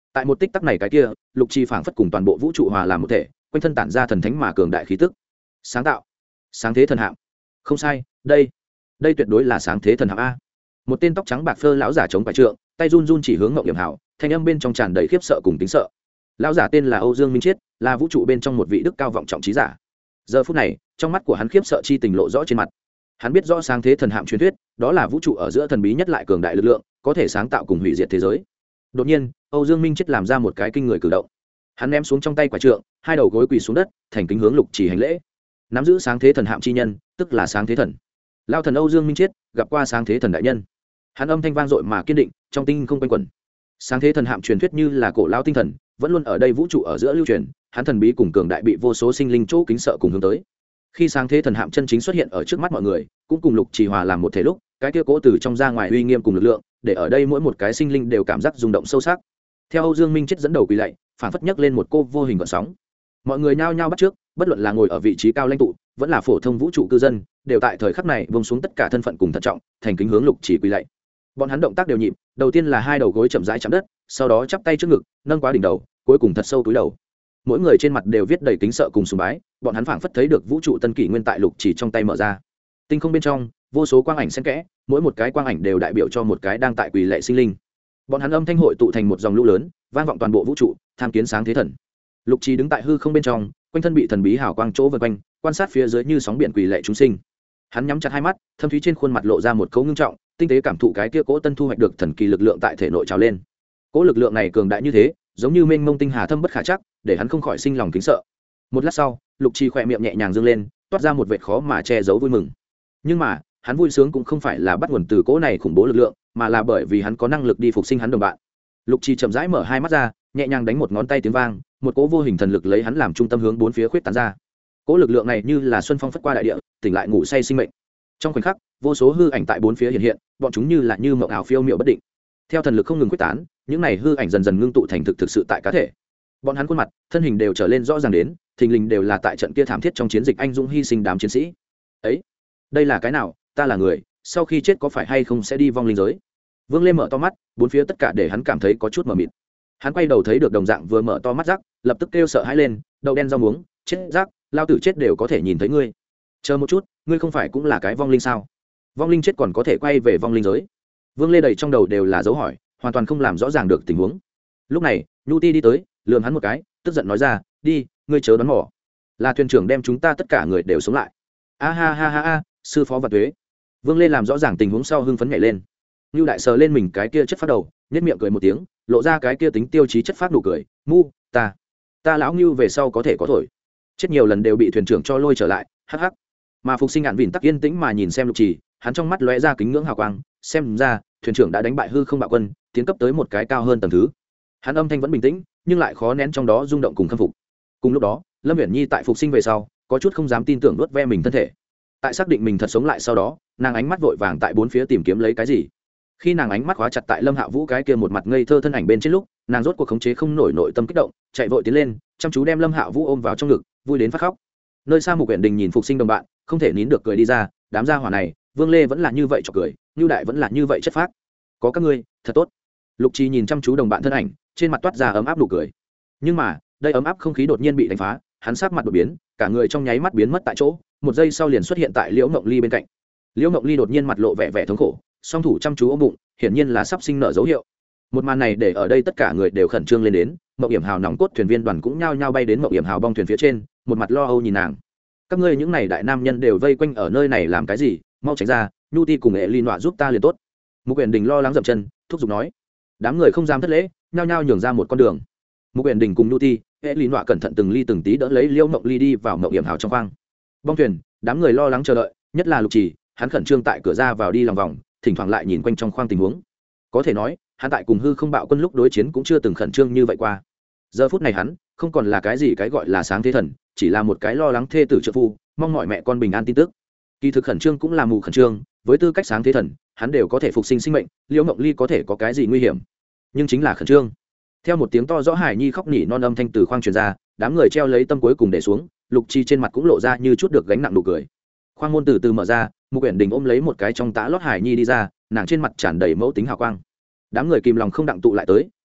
Speaker 1: tại một tích tắc này cái kia, lục trì phảng phất cùng toàn bộ vũ trụ hòa làm một thể, quanh thân tản ra thần thánh mà cường đại khí tức. Sáng tạo, sáng thế thần hạm. Không sai, đây, đây tuyệt đối là sáng thế thần hạm a. Một tên tóc trắng bạc phơ lão giả chống quải trượng, tay run run chỉ hướng Ngộng Điểm Hảo, thanh âm bên trong tràn đầy khiếp sợ cùng tính sợ. Lão giả tên là Âu Dương Minh Chiết, là vũ trụ bên trong một vị đức cao vọng trọng trí giả. Giờ phút này, trong mắt của hắn khiếp sợ chi tình lộ rõ trên mặt. Hắn biết rõ sáng thế thần hạm truyền thuyết, đó là vũ trụ ở giữa thần bí nhất lại cường đại lực lượng, có thể sáng tạo cùng hủy diệt thế giới. Đột nhiên, Âu Dương Minh Chiết làm ra một cái kinh người cử động. Hắn ném xuống trong tay quả trượng, hai đầu gối quỳ xuống đất, thành kính hướng Lục Chỉ hành lễ. Nắm giữ sáng thế thần hạm chi nhân, tức là sáng thế thần. Lão thần Âu Dương Minh Chiết, gặp qua sáng thế thần đại nhân. Hắn âm thanh vang dội mà kiên định, trong tinh không quanh quẩn. Sáng thế thần hạm truyền thuyết như là cổ lão tinh thần, vẫn luôn ở đây vũ trụ ở giữa lưu truyền, hắn thần bí cùng cường đại bị vô số sinh linh chỗ kính sợ cùng hướng tới. Khi sáng thế thần hạm chân chính xuất hiện ở trước mắt mọi người, cũng cùng Lục Chỉ hòa làm một thể lúc, cái kia cố từ trong ra ngoài uy nghiêm cùng lực lượng, để ở đây mỗi một cái sinh linh đều cảm giác rung động sâu sắc. Theo Âu Dương Minh Chiết dẫn đầu quỳ lạy, phản phất nhấc lên một cô vô hình gợn sóng. Mọi người nhao nhao bắt trước, bất luận là ngồi ở vị trí cao lãnh tụ, vẫn là phổ thông vũ trụ cư dân, đều tại thời khắc này buông xuống tất cả thân phận cùng thận trọng, thành kính hướng Lục Chỉ quỳ lạy. Bọn hắn động tác đều nhịp, đầu tiên là hai đầu gối chậm rãi chạm đất, sau đó chắp tay trước ngực, nâng quá đỉnh đầu, cuối cùng thật sâu cúi đầu. Mỗi người trên mặt đều viết đầy kính sợ cùng sùng bái, bọn hắn phảng phất thấy được vũ trụ tân kỷ nguyên tại Lục Chỉ trong tay mở ra. Tinh không bên trong, vô số quang ảnh xen kẽ, mỗi một cái quang ảnh đều đại biểu cho một cái đang tại quỳ lạy sinh linh. Bọn hắn âm thanh hội tụ thành một dòng lũ lớn, vang vọng toàn bộ vũ trụ, tham kiến sáng thế thần. Lục Chỉ đứng tại hư không bên trong, quanh thân bị thần bí hào quang chỗ vây quanh, quan sát phía dưới như sóng biển quỳ lạy chúng sinh. Hắn nhắm chặt hai mắt, thâm thúy trên khuôn mặt lộ ra một cấu ngưng trọng, tinh tế cảm thụ cái kia cỗ tân thu hoạch được thần kỳ lực lượng tại thể nội trào lên. Cỗ lực lượng này cường đại như thế, giống như mênh mông tinh hà thâm bất khả chắc, để hắn không khỏi sinh lòng kính sợ. Một lát sau, Lục Chỉ khỏe miệng nhẹ nhàng dương lên, toát ra một vệt khó mà che giấu vui mừng. Nhưng mà, hắn vui sướng cũng không phải là bắt nguồn từ cỗ này khủng bố lực lượng, mà là bởi vì hắn có năng lực đi phục sinh hắn đồng bạn. Lục Chỉ chậm rãi mở hai mắt ra, nhẹ nhàng đánh một ngón tay tiếng vang, một cỗ vô hình thần lực lấy hắn làm trung tâm hướng bốn phía khuyết tán ra. Cỗ lực lượng này như là xuân phong phất qua đại địa, tỉnh lại ngủ say sinh mệnh. Trong khoảnh khắc, vô số hư ảnh tại bốn phía hiện hiện, bọn chúng như là như mộng ảo phiêu miệu bất định. Theo thần lực không ngừng quyết tán, những này hư ảnh dần dần ngưng tụ thành thực thực sự tại cá thể. Bọn hắn khuôn mặt, thân hình đều trở lên rõ ràng đến, thình lình đều là tại trận kia thảm thiết trong chiến dịch anh dũng hy sinh đám chiến sĩ. Ấy, đây là cái nào? Ta là người, sau khi chết có phải hay không sẽ đi vong linh giới? Vương Lê mở to mắt, bốn phía tất cả để hắn cảm thấy có chút mờ mịt. Hắn quay đầu thấy được đồng dạng vừa mở to mắt rác, lập tức kêu sợ hãi lên, đầu đen rau muống, chết rác, lao tử chết đều có thể nhìn thấy ngươi. Chờ một chút, ngươi không phải cũng là cái vong linh sao? Vong linh chết còn có thể quay về vong linh giới? Vương Lê đầy trong đầu đều là dấu hỏi, hoàn toàn không làm rõ ràng được tình huống. Lúc này, Nhu Ti đi tới, lườm hắn một cái, tức giận nói ra, đi, ngươi chớ đoán mò. Là thuyền trưởng đem chúng ta tất cả người đều sống lại. A ha ha ha ha, sư phó và thuế. Vương Lê làm rõ ràng tình huống sau hưng phấn nhảy lên. Nưu đại sờ lên mình cái kia chất phát đầu, nhếch miệng cười một tiếng, lộ ra cái kia tính tiêu chí chất phát nụ cười, mu, ta, ta lão Nưu về sau có thể có thổi. Chết nhiều lần đều bị thuyền trưởng cho lôi trở lại, hắc hắc. Mà phục sinh ngạn vịn tắc yên tĩnh mà nhìn xem Lục Chỉ, hắn trong mắt lóe ra kính ngưỡng hào quang, xem ra thuyền trưởng đã đánh bại hư không bạo quân, tiến cấp tới một cái cao hơn tầng thứ. Hắn âm thanh vẫn bình tĩnh, nhưng lại khó nén trong đó rung động cùng khâm phục. Cùng lúc đó, Lâm Uyển Nhi tại phục sinh về sau, có chút không dám tin tưởng nuốt ve mình thân thể. Tại xác định mình thật sống lại sau đó, nàng ánh mắt vội vàng tại bốn phía tìm kiếm lấy cái gì. Khi nàng ánh mắt khóa chặt tại Lâm Hạ Vũ cái kia một mặt ngây thơ thân ảnh bên trên lúc, nàng rốt cuộc khống chế không nổi nội tâm kích động, chạy vội tiến lên, chăm chú đem Lâm Hạ Vũ ôm vào trong ngực, vui đến phát khóc. Nơi xa Mục Uyển Đình nhìn phục sinh đồng bạn, không thể nín được cười đi ra, đám gia hỏa này, Vương Lê vẫn là như vậy cho cười, Nưu đại vẫn là như vậy chất phác. Có các ngươi, thật tốt. Lục Trì nhìn chăm chú đồng bạn thân ảnh, trên mặt toát ra ấm áp nụ cười. Nhưng mà, đây ấm áp không khí đột nhiên bị đánh phá, hắn sắc mặt đột biến, cả người trong nháy mắt biến mất tại chỗ, một giây sau liền xuất hiện tại Liễu Mộng Ly bên cạnh. Liễu Mộng Ly đột nhiên mặt lộ vẻ vẻ thống khổ, song thủ chăm chú ôm bụng, hiển nhiên là sắp sinh nở dấu hiệu. Một màn này để ở đây tất cả người đều khẩn trương lên đến, Mộng Hiểm Hào nòng cốt thuyền viên đoàn cũng nhao nhao bay đến Mộng Hiểm Hào bong thuyền phía trên, một mặt lo âu nhìn nàng. Các ngươi những này đại nam nhân đều vây quanh ở nơi này làm cái gì, mau tránh ra, Nhu Ti cùng Elin nọa giúp ta liền tốt. Mục Uyển Đình lo lắng dậm chân, thúc giục nói. Đám người không dám thất lễ, nhao nhao nhường ra một con đường. Mục Uyển Đình cùng Nhu Ti, Elin nọa cẩn thận từng ly từng tí đỡ lấy Liễu Mộng Ly đi vào Mộng Hiểm Hào trong khoang. Bong thuyền, đám người lo lắng chờ đợi, nhất là Lục Trì, hắn khẩn trương tại cửa ra vào đi lòng vòng, thỉnh thoảng lại nhìn quanh trong khoang tình huống. Có thể nói, hắn tại cùng hư không bạo quân lúc đối chiến cũng chưa từng khẩn trương như vậy qua. Giờ phút này hắn không còn là cái gì cái gọi là sáng thế thần, chỉ là một cái lo lắng thê tử trợ phu, mong mọi mẹ con bình an tin tức. Kỳ thực khẩn trương cũng là mù khẩn trương, với tư cách sáng thế thần, hắn đều có thể phục sinh sinh mệnh, Liễu Mộng Ly có thể có cái gì nguy hiểm? Nhưng chính là khẩn trương. Theo một tiếng to rõ Hải Nhi khóc nỉ non âm thanh từ khoang truyền ra, đám người treo lấy tâm cuối cùng để xuống, Lục Chi trên mặt cũng lộ ra như chút được gánh nặng nụ cười. Khoang môn từ từ mở ra, Mục Uyển Đình ôm lấy một cái trong tã lót Hải Nhi đi ra, nàng trên mặt tràn đầy mẫu tính hào quang. Đám người kìm lòng không đặng tụ lại tới,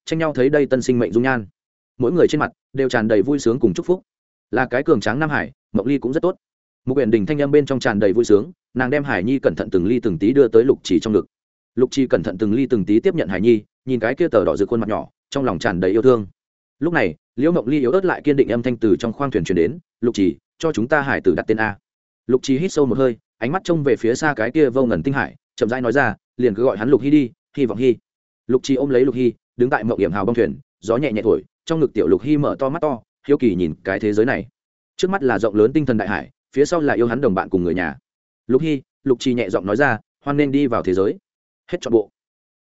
Speaker 1: tranh nhau thấy đây tân sinh mệnh dung nhan. Mỗi người trên mặt đều tràn đầy vui sướng cùng chúc phúc. Là cái cường tráng nam hải, Mộng Ly cũng rất tốt. Mục Uyển Đình thanh âm bên trong tràn đầy vui sướng, nàng đem Hải Nhi cẩn thận từng ly từng tí đưa tới Lục Trì trong ngực. Lục Trì cẩn thận từng ly từng tí tiếp nhận Hải Nhi, nhìn cái kia tờ đỏ rực khuôn mặt nhỏ, trong lòng tràn đầy yêu thương. Lúc này, Liễu Mộng Ly yếu ớt lại kiên định âm thanh từ trong khoang thuyền truyền đến, "Lục Trì, cho chúng ta hải tử đặt tên a." Lục Trì hít sâu một hơi, ánh mắt trông về phía xa cái kia vô ngần tinh hải, chậm rãi nói ra, liền cứ gọi hắn Lục Hy đi, hy vọng Hy. Lục Trì ôm lấy Lục Hy, đứng tại Mộng Hiểm Hào bong thuyền, gió nhẹ nhẹ thổi, trong ngực tiểu Lục Hy mở to mắt to, hiếu kỳ nhìn cái thế giới này. Trước mắt là rộng lớn tinh thần đại hải, phía sau là yêu hắn đồng bạn cùng người nhà. Lục Hy, Lục Trì nhẹ giọng nói ra, hoan nên đi vào thế giới. Hết trọn bộ.